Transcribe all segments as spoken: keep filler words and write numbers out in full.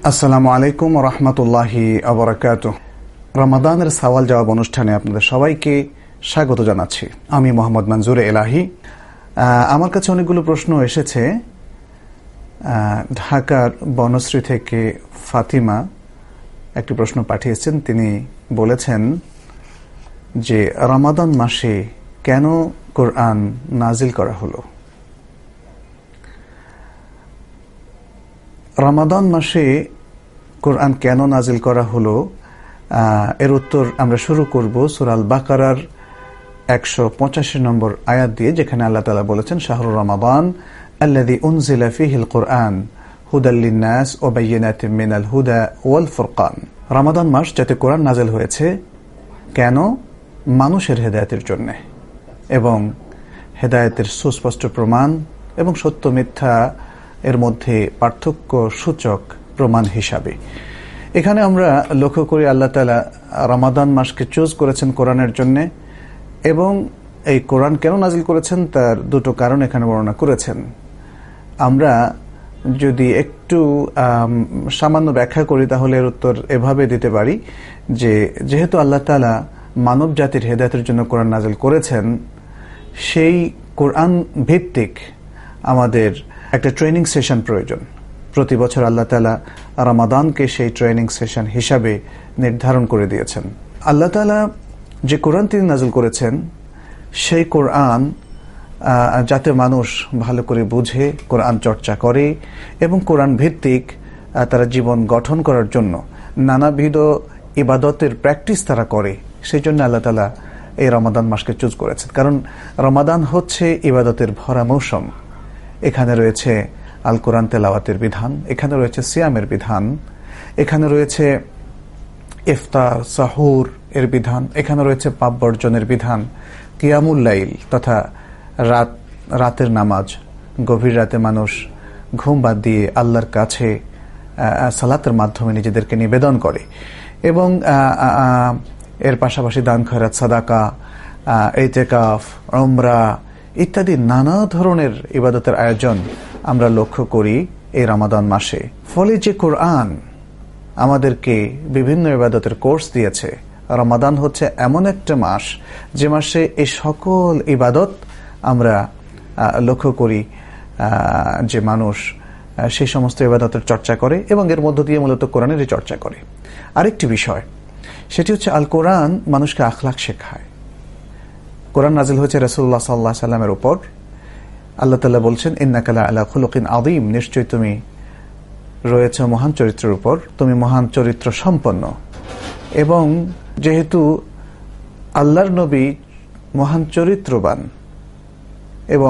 আসসালামু আলাইকুম ওয়া রাহমাতুল্লাহি ওয়া বারাকাতুহু। রমাদানের সওয়াল জবাব অনুষ্ঠানে আপনাদের সবাইকে স্বাগত জানাচ্ছি। আমি মোহাম্মদ মনজুর এলাহি। আমার কাছে অনেকগুলো প্রশ্ন এসেছে। ঢাকার বনশ্রী থেকে ফাতিমা একটি প্রশ্ন পাঠিয়েছেন। তিনি বলেছেন যে রমাদান মাসে কেন কোরআন নাজিল করা হলো। রমাদান মাসে কোরআন কেন নাজিল করা হলো এর উত্তর আমরা শুরু করব সূরা আল বাকারার একশো পঁচাশি নম্বর আয়াত দিয়ে, যেখানে আল্লাহ তাআলা বলেছেন শাহরু রমাদান আল্লাযী উনজিলা ফীহিল কুরআন হুদাল লিন-নাস ওয়া বায়িনাতিন মিনাল হুদা ওয়াল ফুরকান। রমাদান মাস যাতে কোরআন নাজিল হয়েছে কেন? মানুষের হেদায়েতের জন্য এবং হেদায়েতের সুস্পষ্ট প্রমাণ এবং সত্য মিথ্যা এর মধ্যে পার্থক্য সূচক প্রমাণ হিসাবে। এখানে আমরা লক্ষ্য করি আল্লাহ তাআলা রমাদান মাসকে চুজ করেছেন কোরআনের জন্য এবং এই কোরআন কেন নাজিল করেছেন তার দুটো কারণ এখানে বর্ণনা করেছেন। আমরা যদি একটু সামান্য ব্যাখ্যা করি তাহলে এর উত্তর এভাবে দিতে পারি যে যেহেতু আল্লাহ তাআলা মানব জাতির হেদায়েতের জন্য কোরআন নাজিল করেছেন, সেই কোরআন ভিত্তিক আমাদের একটা ট্রেনিং সেশন প্রয়োজন। প্রতি বছর আল্লাহ তাআলা রমাদানকে সেই ট্রেনিং সেশন হিসাবে নির্ধারণ করে দিয়েছেন। আল্লাহ তাআলা যে কোরআন তিনি নাজিল করেছেন সেই কোরআন যাতে মানুষ ভালো করে বুঝে, কোরআন চর্চা করে এবং কোরআন ভিত্তিক তারা জীবন গঠন করার জন্য নানাবিধ ইবাদতের প্র্যাকটিস তারা করে, সেই জন্য আল্লাহ তাআলা এই রমাদান মাসকে চুজ করেছেন। কারণ রমাদান হচ্ছে ইবাদতের ভরা মৌসুম। এখানে রয়েছে আল কোরআন তেলাওয়াতের বিধান, এখানে রয়েছে সিয়ামের বিধান, এখানে রয়েছে ইফতার সাহুর এর বিধান, এখানে রয়েছে পাপ বর্জনের বিধান, কিয়ামুল লাইল তথা রাত রাতের নামাজ, গভীর রাতে মানুষ ঘুম বাদ দিয়ে আল্লাহর কাছে সালাতের মাধ্যমে নিজেদেরকে নিবেদন করে এবং এর পাশাপাশি দান খয়রাত, সাদাকা, ইতিকাফ, উমরা ইত্যাদি নানা ধরনের ইবাদতের আয়োজন আমরা লক্ষ্য করি এই রমাদান মাসে। ফলে যে কোরআন আমাদেরকে বিভিন্ন ইবাদতের কোর্স দিয়েছে, রমাদান হচ্ছে এমন একটা মাস যে মাসে এই সকল ইবাদত আমরা লক্ষ্য করি যে মানুষ সেই সমস্ত ইবাদতের চর্চা করে এবং এর মধ্য দিয়ে মূলত কোরআনেরই চর্চা করে। আরেকটি বিষয় সেটি হচ্ছে আল কোরআন মানুষকে আখলাক শেখায়। কোরআন নাজিল হয়েছে রাসূলুল্লাহ সাল্লাল্লাহু আলাইহি সাল্লামের উপর। আল্লাহ তাআলা বলছেন ইন্নাকা লাআলা খুলুকিন আযীম, নিশ্চয়ই তুমি রয়েছে মহান চরিত্রের উপর, তুমি মহান চরিত্র সম্পন্ন। এবং যেহেতু আল্লাহর নবী মহান চরিত্রবান এবং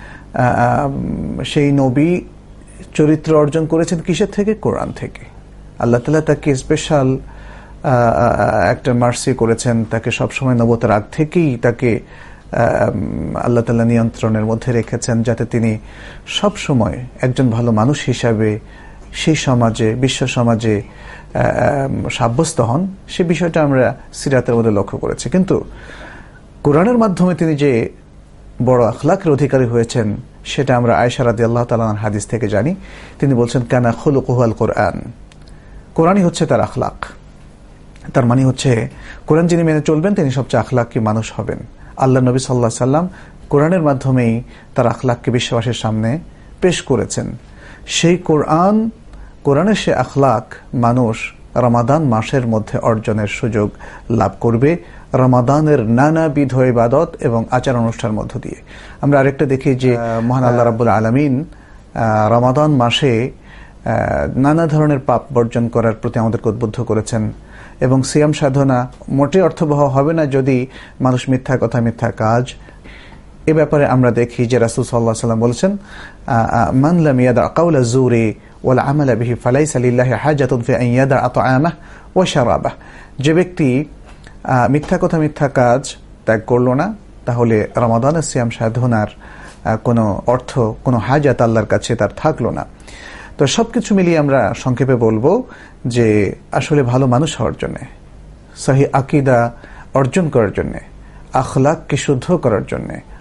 সেই নবী চরিত্র অর্জন করেছেন কিসের থেকে? কোরআন থেকে। আল্লাহ তাআলা তাকে স্পেশাল একটা মার্সি করেছেন, তাকে সবসময় নবুয়তের আগ থেকেই তাকে আল্লাহ তাআলা নিয়ন্ত্রণের মধ্যে রেখেছেন যাতে তিনি সব সময় একজন ভালো মানুষ হিসাবে সেই সমাজে, বিশ্ব সমাজে সাব্যস্ত হন। সে বিষয়টা আমরা সিরাতের মধ্যে লক্ষ্য করেছি। কিন্তু কোরআনের মাধ্যমে তিনি যে বড় আখলাকের অধিকারী হয়েছেন সেটা আমরা আয়েশা রাদিয়াল্লাহু তাআলা আনহার হাদিস থেকে জানি। তিনি বলছেন কানা খুলুকুহু আল কোরআন, কোরআনই হচ্ছে তার আখলাক। তার মানে হচ্ছে কোরআন যিনি মেনে চলবেন তিনি সবচেয়ে আখলাকি মানুষ হবেন। আল্লাহ নবী সাল্লাল্লাহু আলাইহি সাল্লাম কোরআনের মাধ্যমেই তার আখলাককে বিশ্ববাসীর সামনে পেশ করেছেন। সেই কোরআন, কোরআনের সে আখলাক মানুষ রমাদান মাসের মধ্যে অর্জনের সুযোগ লাভ করবে রমাদানের নানাবিধ ইবাদত এবং আচার অনুষ্ঠানের মধ্য দিয়ে। আমরা আরেকটা দেখি যে মহান আল্লাহ রাব্বুল আলামিন রমাদান মাসে নানা ধরনের পাপ বর্জন করার প্রতি আমাদেরকে উদ্বুদ্ধ করেছেন এবং সিয়াম সাধনা মোটে অর্থবহ হবে না যদি মানুষ মিথ্যা কথা, মিথ্যা কাজ, এ ব্যাপারে আমরা দেখি যে রাসূল সাল্লাল্লাহু আলাইহি ওয়াসাল্লাম বলেছেন মান লাম ইয়াদা কাওলা যুরি ওয়াল আমালা বিহি ফালাইসা লিল্লাহি হাজাতুন ফি আন ইয়াদা আতআমাহু ওয়া শারাবাহু। যে ব্যক্তি মিথ্যা কথা, মিথ্যা কাজ ত্যাগ করল না, তাহলে রমাদানের সিয়াম সাধনার কোনো অর্থ, কোনো হাজাত আল্লাহর কাছে তার থাকলো না। তো সবকিছু মিলিয়ে আমরা সংক্ষেপে বলবো যে আসলে ভালো মানুষ হওয়ার জন্য, সহি আকীদা অর্জন করার জন্য, আখলাককে শুদ্ধ করার জন্য,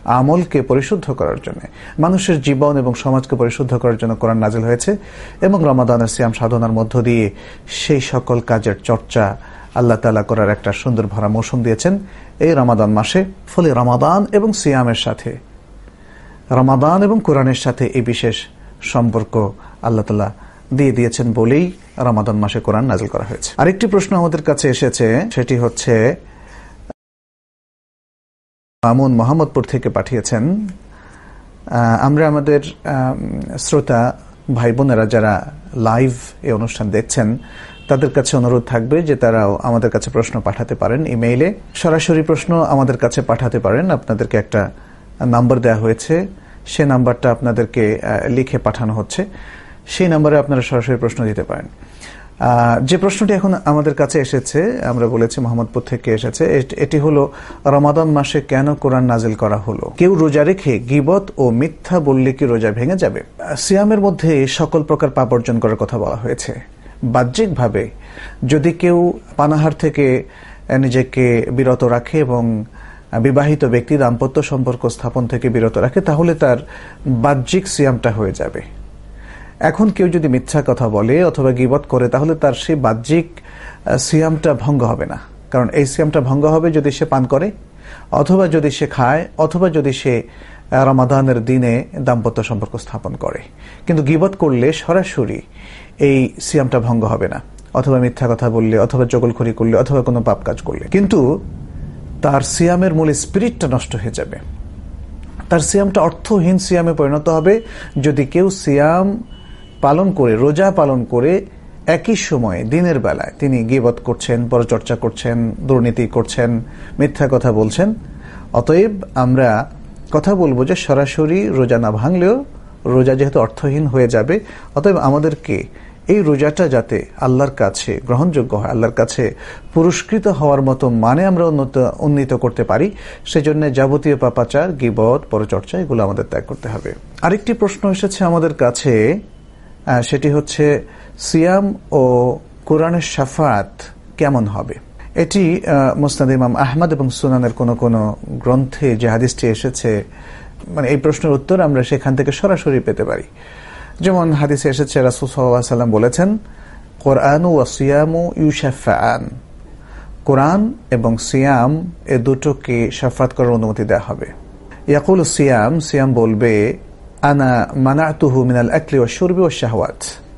আমলকে পরিশুদ্ধ করার জন্য, মানুষের জীবন এবং সমাজকে পরিশুদ্ধ করার জন্য কোরআন নাজিল হয়েছে। এবং রমাদানের সিয়াম সাধনার মধ্য দিয়ে সেই সকল কাজের চর্চা আল্লাহ তাআলা করার একটা সুন্দর ভরা মৌসুম দিয়েছেন এই রমাদান মাসে। ফলে রমাদান এবং সিয়ামের সাথে, রমাদান এবং কোরআনের সাথে এই বিশেষ সম্পর্ক আল্লাহ তাআলা দিয়ে দিয়েছেন বলেই রমাদান মাসে কোরআন নাজিল করা হয়েছে। আরেকটি প্রশ্ন আমাদের কাছে এসেছে, সেটি হচ্ছে মামুন মোহাম্মদপুর থেকে পাঠিয়েছেন। আমরা আমাদের শ্রোতা ভাই বোনেরা যারা লাইভ এই অনুষ্ঠান দেখছেন তাদের কাছে অনুরোধ থাকবে যে তারাও আমাদের কাছে প্রশ্ন পাঠাতে পারেন ইমেইলে। সরাসরি প্রশ্ন আমাদের কাছে পাঠাতে পারেন। আপনাদেরকে একটা নাম্বার দেওয়া হয়েছে, সে নাম্বারটা আপনাদেরকে লিখে পাঠানো হচ্ছে, সেই নাম্বারে আপনারা সরাসরি প্রশ্ন দিতে পারেন। যে প্রশ্নটি এখন আমাদের কাছে এসেছে, আমরা বলেছি মোহাম্মদপুর থেকে এসেছে, এটি হলো রমাদান মাসে কেন কোরআন নাজিল করা হলো? কেউ রোজা রেখে গীবত ও মিথ্যা বললে কি রোজা ভেঙে যাবে? সিয়ামের মধ্যে সকল প্রকার পাপ অর্জন করার কথা বলা হয়েছে। বাহ্যিকভাবে যদি কেউ পানাহার থেকে নিজেকে বিরত রাখে এবং বিবাহিত ব্যক্তি দাম্পত্য সম্পর্ক স্থাপন থেকে বিরত রাখে, তাহলে তার বাহ্যিক সিয়ামটা হয়ে যাবে। এখন কেউ যদি মিথ্যা কথা বলে অথবা গীবত করে, তাহলে তার সেই বাহ্যিক সিয়ামটা ভঙ্গ হবে না। কারণ এই সিয়ামটা ভঙ্গ হবে যদি সে পান করে, অথবা যদি সে খায়, অথবা যদি সে রমাদানের দিনে দাম্পত্য সম্পর্ক স্থাপন করে। কিন্তু গীবত করলে সরাসরি এই সিয়ামটা ভঙ্গ হবে না, অথবা মিথ্যা কথা বললে, অথবা চগলখড়ি করলে, অথবা কোনো পাপ কাজ করলে। কিন্তু তার সিয়ামের মূল স্পিরিটটা নষ্ট হয়ে যাবে। তার সিয়ামটা অর্থহীন সিয়ামে পরিণত হবে যদি কেউ সিয়াম পালন করে, রোজা পালন করে একই সময়ে দিনের বেলায় তিনি গীবত করছেন, পরচর্চা করছেন, দুর্নীতি করছেন, মিথ্যা কথা বলছেন। অতএব আমরা কথা বলবো যে সরাসরি রোজা না ভাঙলেও রোজা যেহেতু অর্থহীন হয়ে যাবে, অতএব আমাদেরকে এই রোজাটা যাতে আল্লাহর কাছে গ্রহণযোগ্য হয়, আল্লাহর কাছে পুরস্কৃত হওয়ার মতো মানে আমরা উন্নত উন্নীত করতে পারি, সেজন্য যাবতীয় পাপাচার, গীবত, পরচর্চা এগুলো আমাদের ত্যাগ করতে হবে। আরেকটি প্রশ্ন এসেছে আমাদের কাছে, সেটি হচ্ছে সিয়াম ও কোরআনের শাফাআত কেমন হবে? এটি মুসনাদ ইমাম আহমদ এবং সুনানের কোন কোন গ্রন্থে যে হাদিসটি এসেছে, মানে এই প্রশ্নের উত্তর আমরা সেখান থেকে সরাসরি পেতে পারি। যেমন হাদিসে এসেছে, রাসূল সাল্লাল্লাহু আলাইহি ওয়াসাল্লাম বলেছেন, কোরআন ওয়া সিয়ামু ইউশাফাআন, কোরআন এবং সিয়াম এ দুটোকে শাফাত করার অনুমতি দেওয়া হবে। ইয়াকুল সিয়াম, সিয়াম বলবে, আনা মানাতুহু মিনাল আকলি ওয়াশ শুরবি ওয়াশ শাহওয়াত,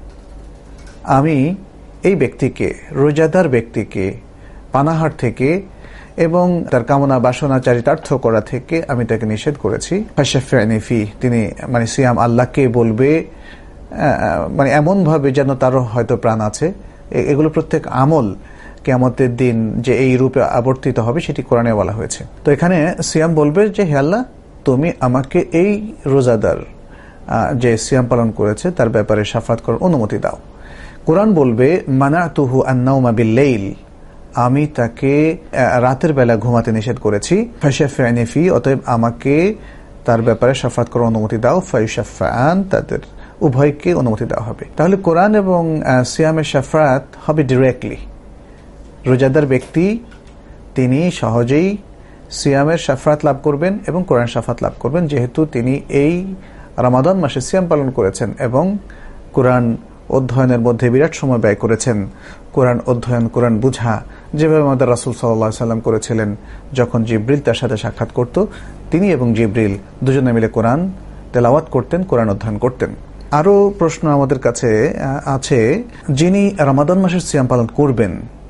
আমি এই ব্যক্তিকে, রোজাদার ব্যক্তিকে পানাহার থেকে এবং তার কামনা বাসনা চারিতার্থ করা থেকে আমি তাকে নিষেধ করেছি। ফাশাফিনি ফি, তিনি মানে সিয়াম আল্লাহকে বলবে মানে এমন ভাবে যেন তারও হয়তো প্রাণ আছে। এগুলো প্রত্যেক আমল কিয়ামতের দিন যে এই রূপে আবর্তিত হবে সেটি কোরআনে বলা হয়েছে। তো এখানে সিয়াম বলবে যে, হে আল্লাহ, তুমি আমাকে এই রোজাদার যে সিয়াম পালন করেছে তার ব্যাপারে শাফাত করার অনুমতি দাও। কোরআন বলবে, মানাতুহু আন-নাওমা বিল-লাইল, আমি তাকে রাতের বেলা ঘুমাতে নিষেধ করেছি। ফাশাফিনি ফি, অতএব আমাকে তার ব্যাপারে শাফাত করার অনুমতি দাও। ফায়ুশাফাআন, তাদের উভয়কে অনুমতি দেওয়া হবে। তাহলে কোরআন এবং সিয়ামের শাফাত হবে ডিরেক্টলি। রোজাদার ব্যক্তি তিনি সহজেই সিয়ামের শাফাত লাভ করবেন এবং কোরআন শাফাত লাভ করবেন, যেহেতু তিনি এই রমাদান মাসে সিয়াম পালন করেছেন এবং কোরআন অধ্যয়নের মধ্যে বিরাট সময় ব্যয় করেছেন। কোরআন অধ্যয়ন, কোরআন বুঝা, যেভাবে আমাদের রাসূল সাল্লাল্লাহু আলাইহি ওয়াসাল্লাম করেছিলেন। যখন জিবরিল তার সাথে সাক্ষাৎ করত, তিনি এবং জিবরিল দুজনে মিলে কোরআন তেলাওয়াত করতেন, কোরআন অধ্যয়ন করতেন। আরও প্রশ্ন আমাদের কাছে আছে, যিনি রমাদান মাসের সিয়াম পালন করবেন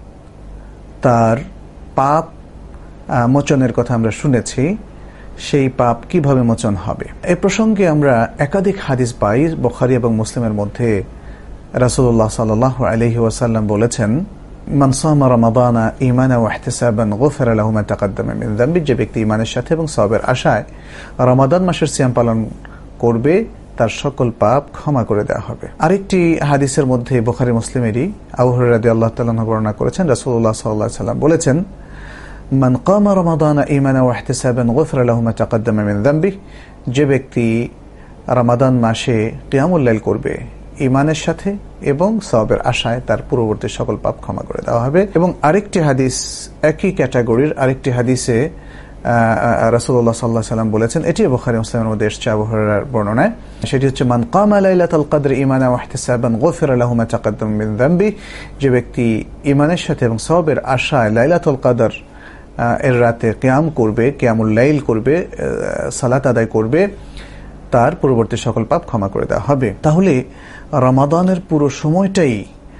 তার পাপ মোচনের কথা আমরা শুনেছি, সেই পাপ কিভাবে মোচন হবে? এই প্রসঙ্গে আমরা একাধিক হাদিস পাই বুখারী এবং মুসলিমের মধ্যে। রাসূলুল্লাহ সাল্লাল্লাহু আলাইহি ওয়াসাল্লাম বলেছেন, মান সামা রমাদানা ঈমানান ওয়া ইহতিসাবান গুফিরা লাহু মা তাকাদ্দামা মিন যামবি, যে ব্যক্তি ঈমানের সাথে এবং সওয়াবের আশায় রমাদান মাসের সিয়াম পালন করবে তার সকল পাপ ক্ষমা করে দেওয়া হবে। আরেকটি হাদিসের মধ্যে বুখারী মুসলিমেরই আবু হুরায়রা রাদিয়াল্লাহু তাআলা বর্ণনা করেছেন, রাসূলুল্লাহ সাল্লাল্লাহু আলাইহি ওয়াসাল্লাম বলেছেন, মান কামা রমাদানা ঈমানান ওয়া ইহতিসাবান গুফিরা লাহু মা তাকাদ্দামা মিন যামবি, যে ব্যক্তি রমাদান মাসে কিয়ামুল লাইল করবে ঈমানের সাথে এবং সওয়াবের আশায়, তার পূর্ববর্তী সকল পাপ ক্ষমা করে দেওয়া হবে। এবং আরেকটি হাদিস একই ক্যাটাগরির আরেকটি হাদিসে রাসূলুল্লাহ সাল্লাল্লাহু আলাইহি ওয়াসাল্লাম বলেছেন, এটি বুখারী মুসলিমের মধ্যে এসেছে আবু হুরায়রার বর্ণনায়, সেটি হচ্ছে মান কামা লাইলাতুল কদর ঈমানান ওয়া ইহতিসাবান গুফিরা লাহু মা তাকাদ্দাম মিন যামবি। যে ব্যক্তি ঈমানের সাথে এবং সওয়াবের আশায় লাইলাতুল কদর এর রাতে কিয়াম করবে, কিয়ামুল লাইল করবে, সালাত আদায় করবে, তার পূর্ববর্তী সকল পাপ ক্ষমা করে দেওয়া হবে। তাহলে রমাদানের পুরো সময়টাই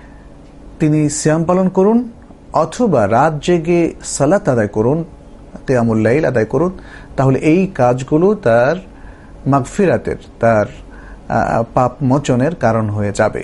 তিনি সিয়াম পালন করুন অথবা রাত জেগে সালাত আদায় করুন, কিয়ামুল লাইল আদায় করুন, তাহলে এই কাজগুলো তার মাগফিরাতের, তার পাপ মোচনের কারণ হয়ে যাবে।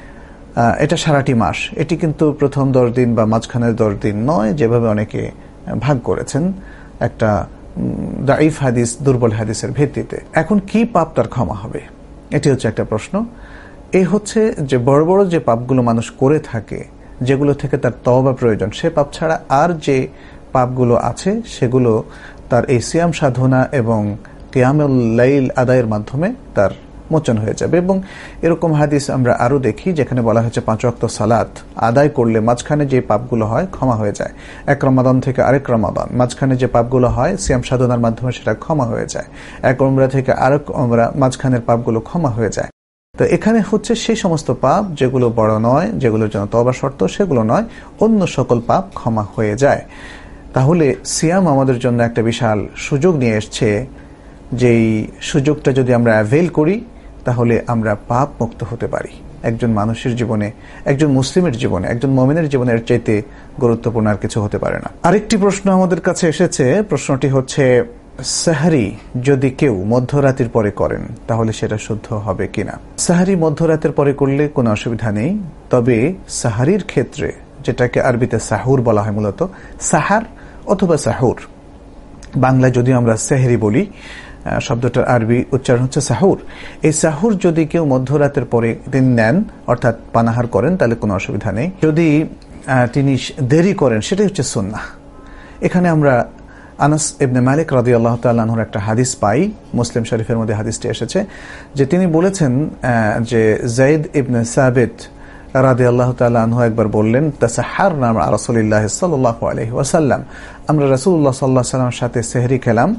এটা সারাটি মাস, এটি কিন্তু প্রথম দশ দিন বা মাঝখানের দশ দিন নয়, যেভাবে অনেকে ভাগ করেছেন একটা দাঈফ হাদিস, দুর্বল হাদিসের ভিত্তিতে। এখন কি পাপ তার ক্ষমা হবে, এটি হচ্ছে একটা প্রশ্ন। এই হচ্ছে যে বড় বড় যে পাপগুলো মানুষ করে থাকে, যেগুলো থেকে তার তওবা প্রয়োজন, সে পাপ ছাড়া আর যে পাপগুলো আছে সেগুলো তার এই সিয়াম সাধনা এবং কিয়ামুল লাইল আদায়ের মাধ্যমে তার মোচন হয়ে যাবে। এবং এরকম হাদিস আমরা আরো দেখি যেখানে বলা হয়েছে পাঁচ ওয়াক্ত সালাত আদায় করলে মাঝখানে যে পাপগুলো হয় ক্ষমা হয়ে যায়। এক রমাদান থেকে আরেক রমাদান মাঝখানে যে পাপগুলো হয় সিয়াম সাধনার মাধ্যমে সেটা ক্ষমা হয়ে যায়। এক উমরা থেকে আরেক উমরা মাঝখানের পাপগুলো ক্ষমা হয়ে যায়। তো এখানে হচ্ছে সেই সমস্ত পাপ যেগুলো বড় নয়, যেগুলোর জন্য তওবা শর্ত, সেগুলো নয়, অন্য সকল পাপ ক্ষমা হয়ে যায়। তাহলে সিয়াম আমাদের জন্য একটা বিশাল সুযোগ নিয়ে এসছে, যেই সুযোগটা যদি আমরা অ্যাভেল করি তাহলে আমরা পাপ মুক্ত হতে পারি। একজন মানুষের জীবনে, একজন মুসলিমের জীবনে, একজন মুমিনের জীবনে এর চাইতে গুরুত্বপূর্ণ আর কিছু হতে পারে না। আরেকটি প্রশ্ন আমাদের কাছে এসেছে, প্রশ্নটি হচ্ছে সাহরি যদি কেউ মধ্যরাতের পরে করেন তাহলে সেটা শুদ্ধ হবে কিনা। সাহরি মধ্যরাতের পরে করলে কোনো অসুবিধা নেই, তবে সাহারির ক্ষেত্রে, যেটাকে আরবিতে সাহুর বলা হয়, মূলত সাহার অথবা সাহুর, বাংলা যদিও আমরা সেহরি বলি, শব্দটার আরবি উচ্চারণ হচ্ছে সাহুর। এই সাহুর যদি কেউ মধ্যরাতের পরে দিন নেন, অর্থাৎ পানাহার করেন, তাহলে কোনো অসুবিধা নেই। যদি তিনি দেরি করেন সেটাই হচ্ছে সুন্নাহ। এখানে আমরা আনাস ইবনে মালিক রাদিয়াল্লাহু তাআলা আনহুর একটা হাদিস পাই, মুসলিম শরীফের মধ্যে হাদিসটি এসেছে, যে তিনি বলেছেন যে যায়েদ ইবনে সাবিত রাদিয়াল্লাহু তাআলা আনহু একবার বললেন, তাসাহারনা মা রাসূলিল্লাহ সাল্লাল্লাহু আলাইহি ওয়াসাল্লাম, আমরা রাসূলুল্লাহ সাল্লাল্লাহু আলাইহি ওয়াসাল্লামের সাথে সেহরি খেলাম।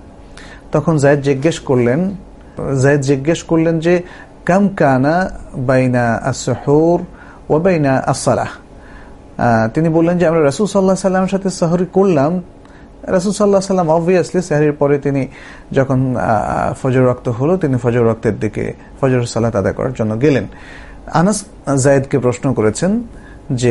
তখন যায়েদ জিজ্ঞেস করলেন যায়েদ জিজ্ঞেস করলেন যে কাম কানা বাইনা আস-সুহুর ওয়া বাইনা আস-সালাহ। তিনি বললেন যে আমরা রাসূল সাল্লাল্লাহু আলাইহি ওয়াসাল্লামের সাথে সেহরি করলাম। রাসূল সাল্লাল্লাহু আলাইহি ওয়াসাল্লাম অবভিয়াসলি সেহরির পরে তিনি যখন ফজর ওয়াক্ত হলো, তিনি ফজর ওয়াক্তের দিকে ফজর সালাত আদায় করার জন্য গেলেন। আনাস যায়েদকে প্রশ্ন করেছেন যে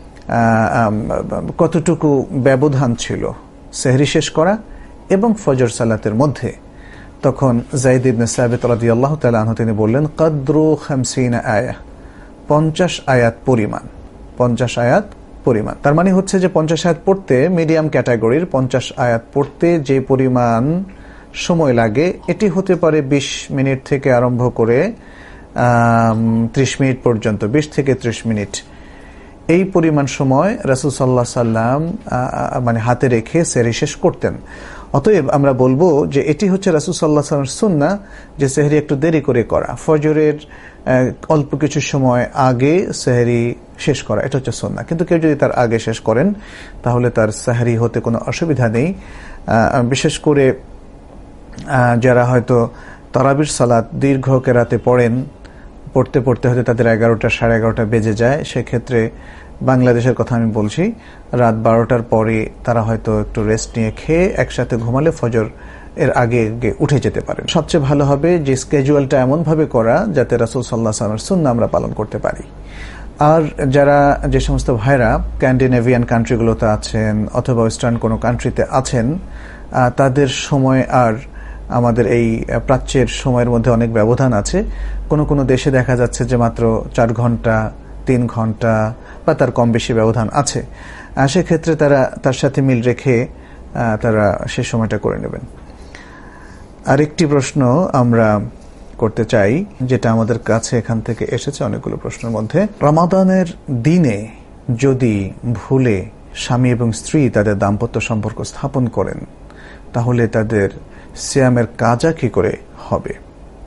কতটুকু ব্যবধান ছিল সেহরি শেষ করা এবং ফজর সালাতের মধ্যে। তখন যায়েদ ইবনে সাবিত রাদিয়াল্লাহু তাআলা আনহু তিনি বললেন, কদরু খামসিনা আয়াহ, পঞ্চাশ আয়াত পরিমাণ, পঞ্চাশ আয়াত পরিমাণ। তার মানে হচ্ছে যে পঞ্চাশ আয়াত পড়তে, মিডিয়াম ক্যাটাগরির পঞ্চাশ আয়াত পড়তে যে পরিমাণ সময় লাগে, এটি হতে পারে বিশ মিনিট থেকে আরম্ভ করে ত্রিশ মিনিট পর্যন্ত, বিশ থেকে ত্রিশ মিনিট। এই পরিমাণ সময় রাসূল সাল্লাল্লাহু আলাইহি ওয়াসাল্লাম মানে হাতে রেখে সেহরি শেষ করতেন। অতএব আমরা বলবো যে এটি হচ্ছে রাসূল সাল্লাল্লাহু আলাইহি ওয়াসাল্লামের সুন্নাহ, যে সেহরি একটু দেরি করে করা, ফজরের অল্প কিছু সময় আগে সেহরি শেষ করা, এটা হচ্ছে সুন্নাহ। কিন্তু কেউ যদি তার আগে শেষ করেন তাহলে তার সেহরি হতে কোনো অসুবিধা নেই। বিশেষ করে যারা হয়তো তারাবির সালাত দীর্ঘ কেরাতে পড়েন, পড়তে পড়তে হয়তো তাদের এগারোটা সাড়ে এগারোটা বেজে যায়, সেক্ষেত্রে বাংলাদেশের কথা আমি বলছি, রাত বারোটার পরে তারা হয়তো একটু রেস্ট নিয়ে খেয়ে একসাথে ঘুমালে ফজর এর আগে উঠে যেতে পারেন। সবচেয়ে ভালো হবে যে স্কেজুয়ালটা এমন ভাবে করা যাতে রাসূল সাল্লাল্লাহু আলাইহি ওয়াসাল্লামের সুন্নাহ আমরা পালন করতে পারি। আর যারা যে সমস্ত ভাইরা স্ক্যান্ডিনেভিয়ান কান্ট্রিগুলোতে আছেন অথবা ওয়েস্টার্ন কোনো কান্ট্রিতে আছেন, তাদের সময় আর আমাদের এই প্রাচ্যের সময়ের মধ্যে অনেক ব্যবধান আছে। কোনো কোনো দেশে দেখা যাচ্ছে যে মাত্র চার ঘন্টা, তিন ঘন্টা বা তার কম বেশি ব্যবধান আছে। সেক্ষেত্রে তারা তার সাথে মিল রেখে তারা সে সময়টা করে নেবেন। আরেকটি প্রশ্ন আমরা করতে চাই, যেটা আমাদের কাছে এখান থেকে এসেছে অনেকগুলো প্রশ্নের মধ্যে, রমাদানের দিনে যদি ভুলে স্বামী এবং স্ত্রী তাদের দাম্পত্য সম্পর্ক স্থাপন করেন তাহলে তাদের সিয়ামের কাজা কি করে হবে।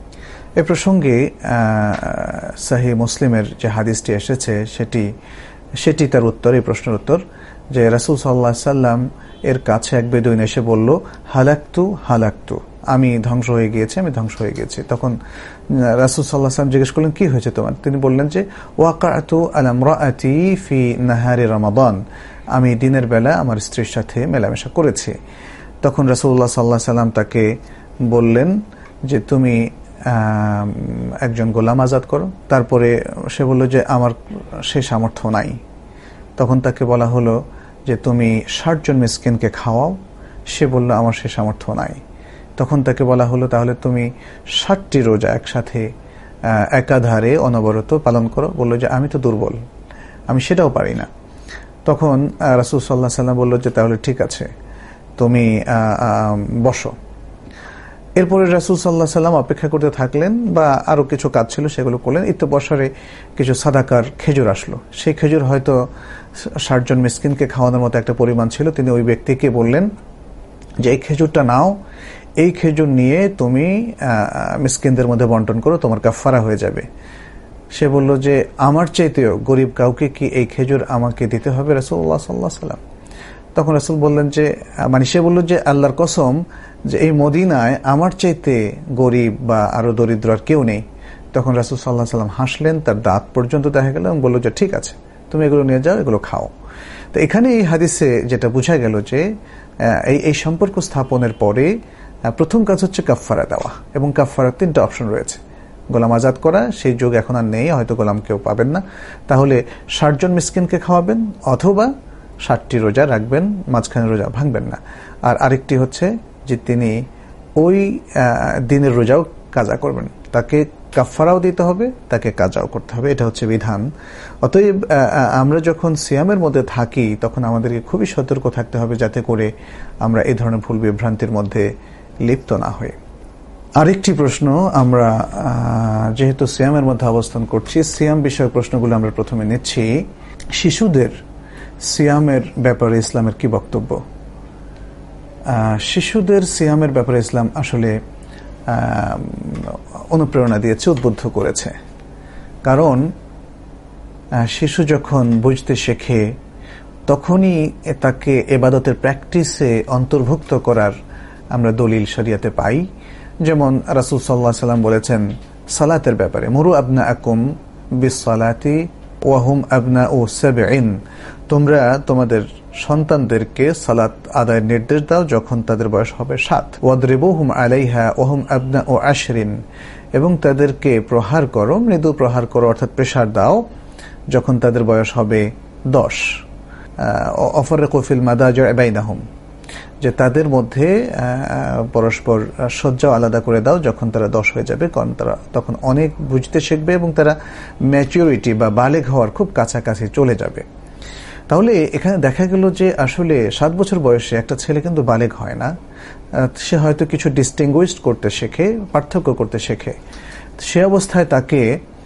এ প্রসঙ্গে সহিহ মুসলিমের যে হাদিসটি এসেছে সেটি সেটি তার উত্তর, এই প্রশ্নের উত্তর, যে রাসূল সাল্লাল্লাহু আলাইহি সাল্লাম এর কাছে এক বেদুইন এসে বলল, হালাকতু হালাকতু, আমি ধ্বংস হয়ে গিয়েছি, আমি ধ্বংস হয়ে গেছি। তখন রাসূল সাল্লাল্লাহু আলাইহি সাল্লাম জিজ্ঞেস করলেন, কি হয়েছে তোমার? তিনি বললেন যে ওয়াকাতু আলা ইমরাআতি ফি নাহারি রমাদান, আমি দিনের বেলা আমার স্ত্রীর সাথে মেলামেশা করেছি। তখন রাসূলুল্লাহ সাল্লাল্লাহু আলাইহি সাল্লাম তাকে বললেন যে তুমি একজন গোলাম আজাদ করো। তারপরে সে বলল যে আমার সে সামর্থ্য নাই। তখন তাকে বলা হলো যে তুমি ষাট জন মিসকিনকে খাওয়াও। সে বলল আমার সে সামর্থ্য নাই। তখন তাকে বলা হলো তাহলে তুমি ষাটটি রোজা একসাথে একাধারে অনবরত পালন করো। বললো যে আমি তো দুর্বল, আমি সেটাও পারি না। তখন রাসূল সাল্লাল্লাহু আলাইহি সাল্লাম বলল যে তাহলে ঠিক আছে, তুমি বসো। এরপরে রাসূল সাল্লাল্লাহু আলাইহি সাল্লাম অপেক্ষা করতে থাকলেন, বা আরো কিছু কাজ ছিল সেগুলো করলেন। ইত্য বছরে কিছু সাদাকার খেজুর আসলো। সেই খেজুর হয়তো ষাট জন মিসকিনকে খাওয়ানোর মতো একটা পরিমাণ ছিল। তিনি ওই ব্যক্তিকে বললেন যে এই খেজুরটা নাও, এই খেজুর নিয়ে তুমি মিসকিনদের মধ্যে বন্টন করো, তোমার কাফারা হয়ে যাবে। সে বলল যে আমার চাইতেও গরিব কাউকে কি এই খেজুর আমাকে দিতে হবে রাসূলুল্লাহ সাল্লাল্লাহু আলাইহি সাল্লাম? তখন রাসূল বললেন যে, মানে সে বলল যে আল্লাহর কসম যে এই মদিনায় আমার চাইতে গরিব বা আরো দরিদ্র আর কেউ নেই। তখন রাসূল সাল্লাল্লাহু আলাইহি সাল্লাম হাসলেন, তার দাঁত পর্যন্ত দেখা গেল, এবং বলল যে ঠিক আছে, তুমি এগুলো নিয়ে যাও, এগুলো খাও। তো এখানে এই হাদিসে যেটা বোঝা গেল যে এই এই সম্পর্ক স্থাপনের পরে প্রথম কাজ হচ্ছে কাফফারা দেওয়া, এবং কাফফারার তিনটা অপশন রয়েছে। গোলাম আজাদ করা, সেই যুগ এখন আর নেই, হয়তো গোলাম কেউ পাবেন না, তাহলে ষাট জন মিসকিনকে খাওয়াবেন, অথবা ষাটটি রোজা রাখবেন, মাঝখানে রোজা ভাঙবেন না। আর আরেকটি হচ্ছে যে তিনি ওই দিনের রোজাও কাজা করবেন, তাকে কাফফারাও দিতে হবে, তাকে কাজাও করতে হবে। এটা হচ্ছে বিধান। অতএব আমরা যখন সিয়ামের মধ্যে থাকি তখন আমাদেরকে খুবই সতর্ক থাকতে হবে যাতে করে আমরা এই ধরনের ভুল বিভ্রান্তির মধ্যে লিপ্ত না হই। আরেকটি প্রশ্ন, আমরা যেহেতু সিয়ামের মধ্যে অবস্থান করছি, সিয়াম বিষয়ক প্রশ্নগুলো আমরা প্রথমে নিচ্ছি। শিশুদের সিয়ামের ব্যাপারে ইসলামের কি বক্তব্য? শিশুদের সিয়ামের ব্যাপারে ইসলাম আসলে অনুপ্রেরণা দিয়েছে, উদ্বুদ্ধ করেছে। কারণ শিশু যখন বুঝতে শেখে তখনই তাকে ইবাদতের প্র্যাকটিসে অন্তর্ভুক্ত করার আমরা দলিল শরিয়াতে পাই। যেমন রাসূল সাল্লাল্লাহু আলাইহি সাল্লাম বলেছেন সালাতের ব্যাপারে, মুরু আবনাআকুম বিসসালাতি ওয়া হুম আবনাউ সাবঈন, তোমরা তোমাদের সন্তানদেরকে সালাত আদায়ের নির্দেশ দাও যখন তাদের বয়স হবে সাত। ওয়াদরিবুহুম আলাইহা ওয়া হুম আবনাউ আশরিন, এবং তাদেরকে প্রহার করো, মৃদু প্রহার করো, অর্থাৎ প্রেসার দাও যখন তাদের বয়স হবে দশ। অফাররিকু ফিল মাদাজি' বাইনাহুম, যে তাদের মধ্যে পরস্পর শয্যা আলাদা করে দাও যখন তারা দশ হয়ে যাবে, কারণ তারা তখন অনেক বুঝতে শিখবে এবং তারা ম্যাচুরিটি বা বালেগ হওয়ার খুব কাছাকাছি চলে যাবে। তাহলে এখানে দেখা গেল যে আসলে সাত বছর বয়সে একটা ছেলে কিন্তু বালেগ হয় না, সে হয়তো কিছু ডিস্টিংগুইশ করতে শেখে, পার্থক্য করতে শেখে। সে অবস্থায় তাকে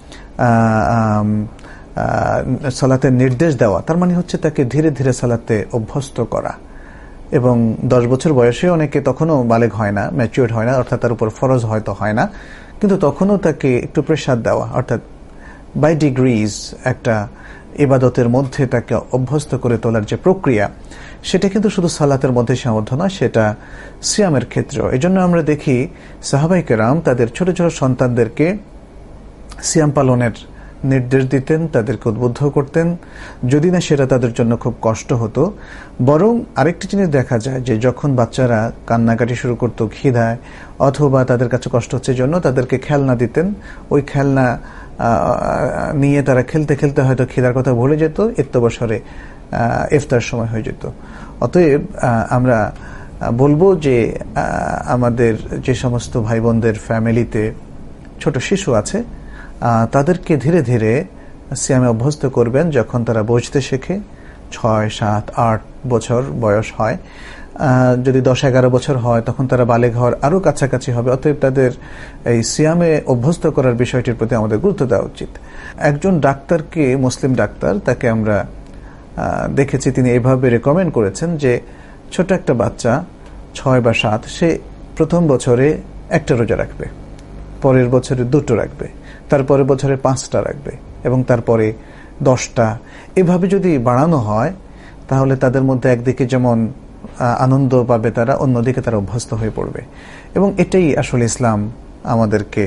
সালাতের নির্দেশ দেওয়া, তার মানে হচ্ছে তাকে ধীরে ধীরে সালাতে অভ্যস্ত করা। এবং দশ বছর বয়সে অনেকে তখনও বালেগ হয় না, ম্যাচিউরড হয় না, অর্থাৎ তার উপর ফরজ হয়তো হয় না, কিন্তু তখনও তাকে একটু প্রেসার দেওয়া, অর্থাৎ বাই ডিগ্রিজ একটা ইবাদতের মধ্যে তাকে অভ্যস্ত করে তোলার যে প্রক্রিয়া, সেটা কিন্তু শুধু সালাতের মধ্যে সীমাবদ্ধ না, সেটা সিয়ামের ক্ষেত্রেও। এই জন্য আমরা দেখি সাহাবায়ে কেরাম তাদের ছোট ছোট সন্তানদেরকে সিয়াম পালনের নির্দেশ দিতেন, তাদেরকে উদ্বুদ্ধ করতেন, যদি না সেটা তাদের জন্য খুব কষ্ট হতো। বরং আরেকটি জিনিস দেখা যায় যে যখন বাচ্চারা কান্নাকাটি শুরু করতো খিদায়, অথবা তাদের কাছে কষ্ট হচ্ছে জন্য তাদেরকে খেলনা দিতেন, ওই খেলনা নিয়ে তারা খেলতে খেলতে হয়তো খিদার কথা ভুলে যেত, ইত্যবসরে ইফতার সময় হয়ে যেত। অতএব আমরা বলবো যে আমাদের যে সমস্ত ভাই বোনদের ফ্যামিলিতে ছোট শিশু আছে তাদেরকে ধীরে ধীরে সিয়ামে অভ্যস্ত করবেন যখন তারা বুঝতে শেখে, ছয় সাত আট বছর বয়স হয়। যদি দশ এগারো বছর হয় তখন তারা বালেগ হওয়ার আরো কাছাকাছি হবে। অতএব তাদের এই সিয়ামে অভ্যস্ত করার বিষয়টির প্রতি আমাদের গুরুত্ব দেওয়া উচিত। একজন ডাক্তারকে, মুসলিম ডাক্তার, তাকে আমরা দেখেছি তিনি এভাবে রেকমেন্ড করেছেন যে ছোট একটা বাচ্চা ছয় বা সাত, সে প্রথম বছরে একটা রোজা রাখবে, পরের বছরে দুটো রাখবে, তারপরে বছরে পাঁচটা রাখবে, এবং তারপরে দশটা, এভাবে যদি বাড়ানো হয় তাহলে তাদের মধ্যে একদিকে যেমন আনন্দ পাবে তারা, অন্যদিকে তারা অভ্যস্ত হয়ে পড়বে। এবং এটাই আসলে ইসলাম আমাদেরকে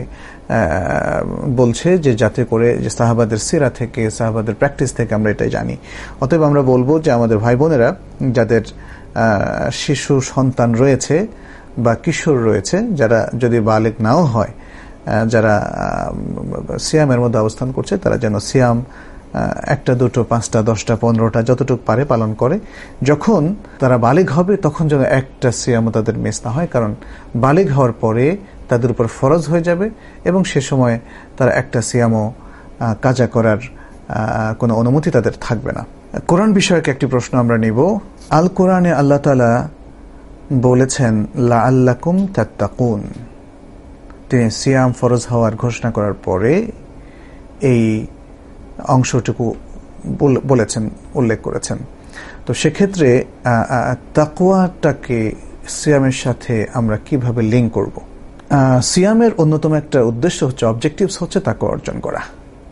বলছে যে যাতে করে যে সাহাবাদের সিরা থেকে, সাহাবাদের প্র্যাকটিস থেকে আমরা এটাই জানি। অতএব আমরা বলবো যে আমাদের ভাই বোনেরা যাদের শিশু সন্তান রয়েছে বা কিশোর রয়েছে, যারা যদি বালেগ নাও হয়, যারা সিয়ামের মধ্যে অবস্থান করছে, তারা যেন সিয়াম একটা, দুটো, পাঁচটা, দশটা, পনেরোটা যতটুকু পারে পালন করে। যখন তারা বালেগ হবে তখন যেন একটা সিয়ামও তাদের মিস না হয়, কারণ বালেগ হওয়ার পরে তাদের উপর ফরজ হয়ে যাবে এবং সে সময় তারা একটা সিয়ামও কাজা করার কোনো অনুমতি তাদের থাকবে না। কোরআন বিষয়ক একটি প্রশ্ন আমরা নিব। আল কোরআনে আল্লাহ তাআলা বলেছেন লাআল্লাকুম তাত্তাকুন। তিনি সিয়াম ফরজ হওয়ার ঘোষণা করার পরে এই অংশটুকু বলেছেন, উল্লেখ করেছেন। তো সেক্ষেত্রে তাকওয়াটাকে সিয়ামের সাথে আমরা কিভাবে লিঙ্ক করব? সিয়ামের অন্যতম একটা উদ্দেশ্য হচ্ছে, অবজেক্টিভস হচ্ছে তাকওয়া অর্জন করা।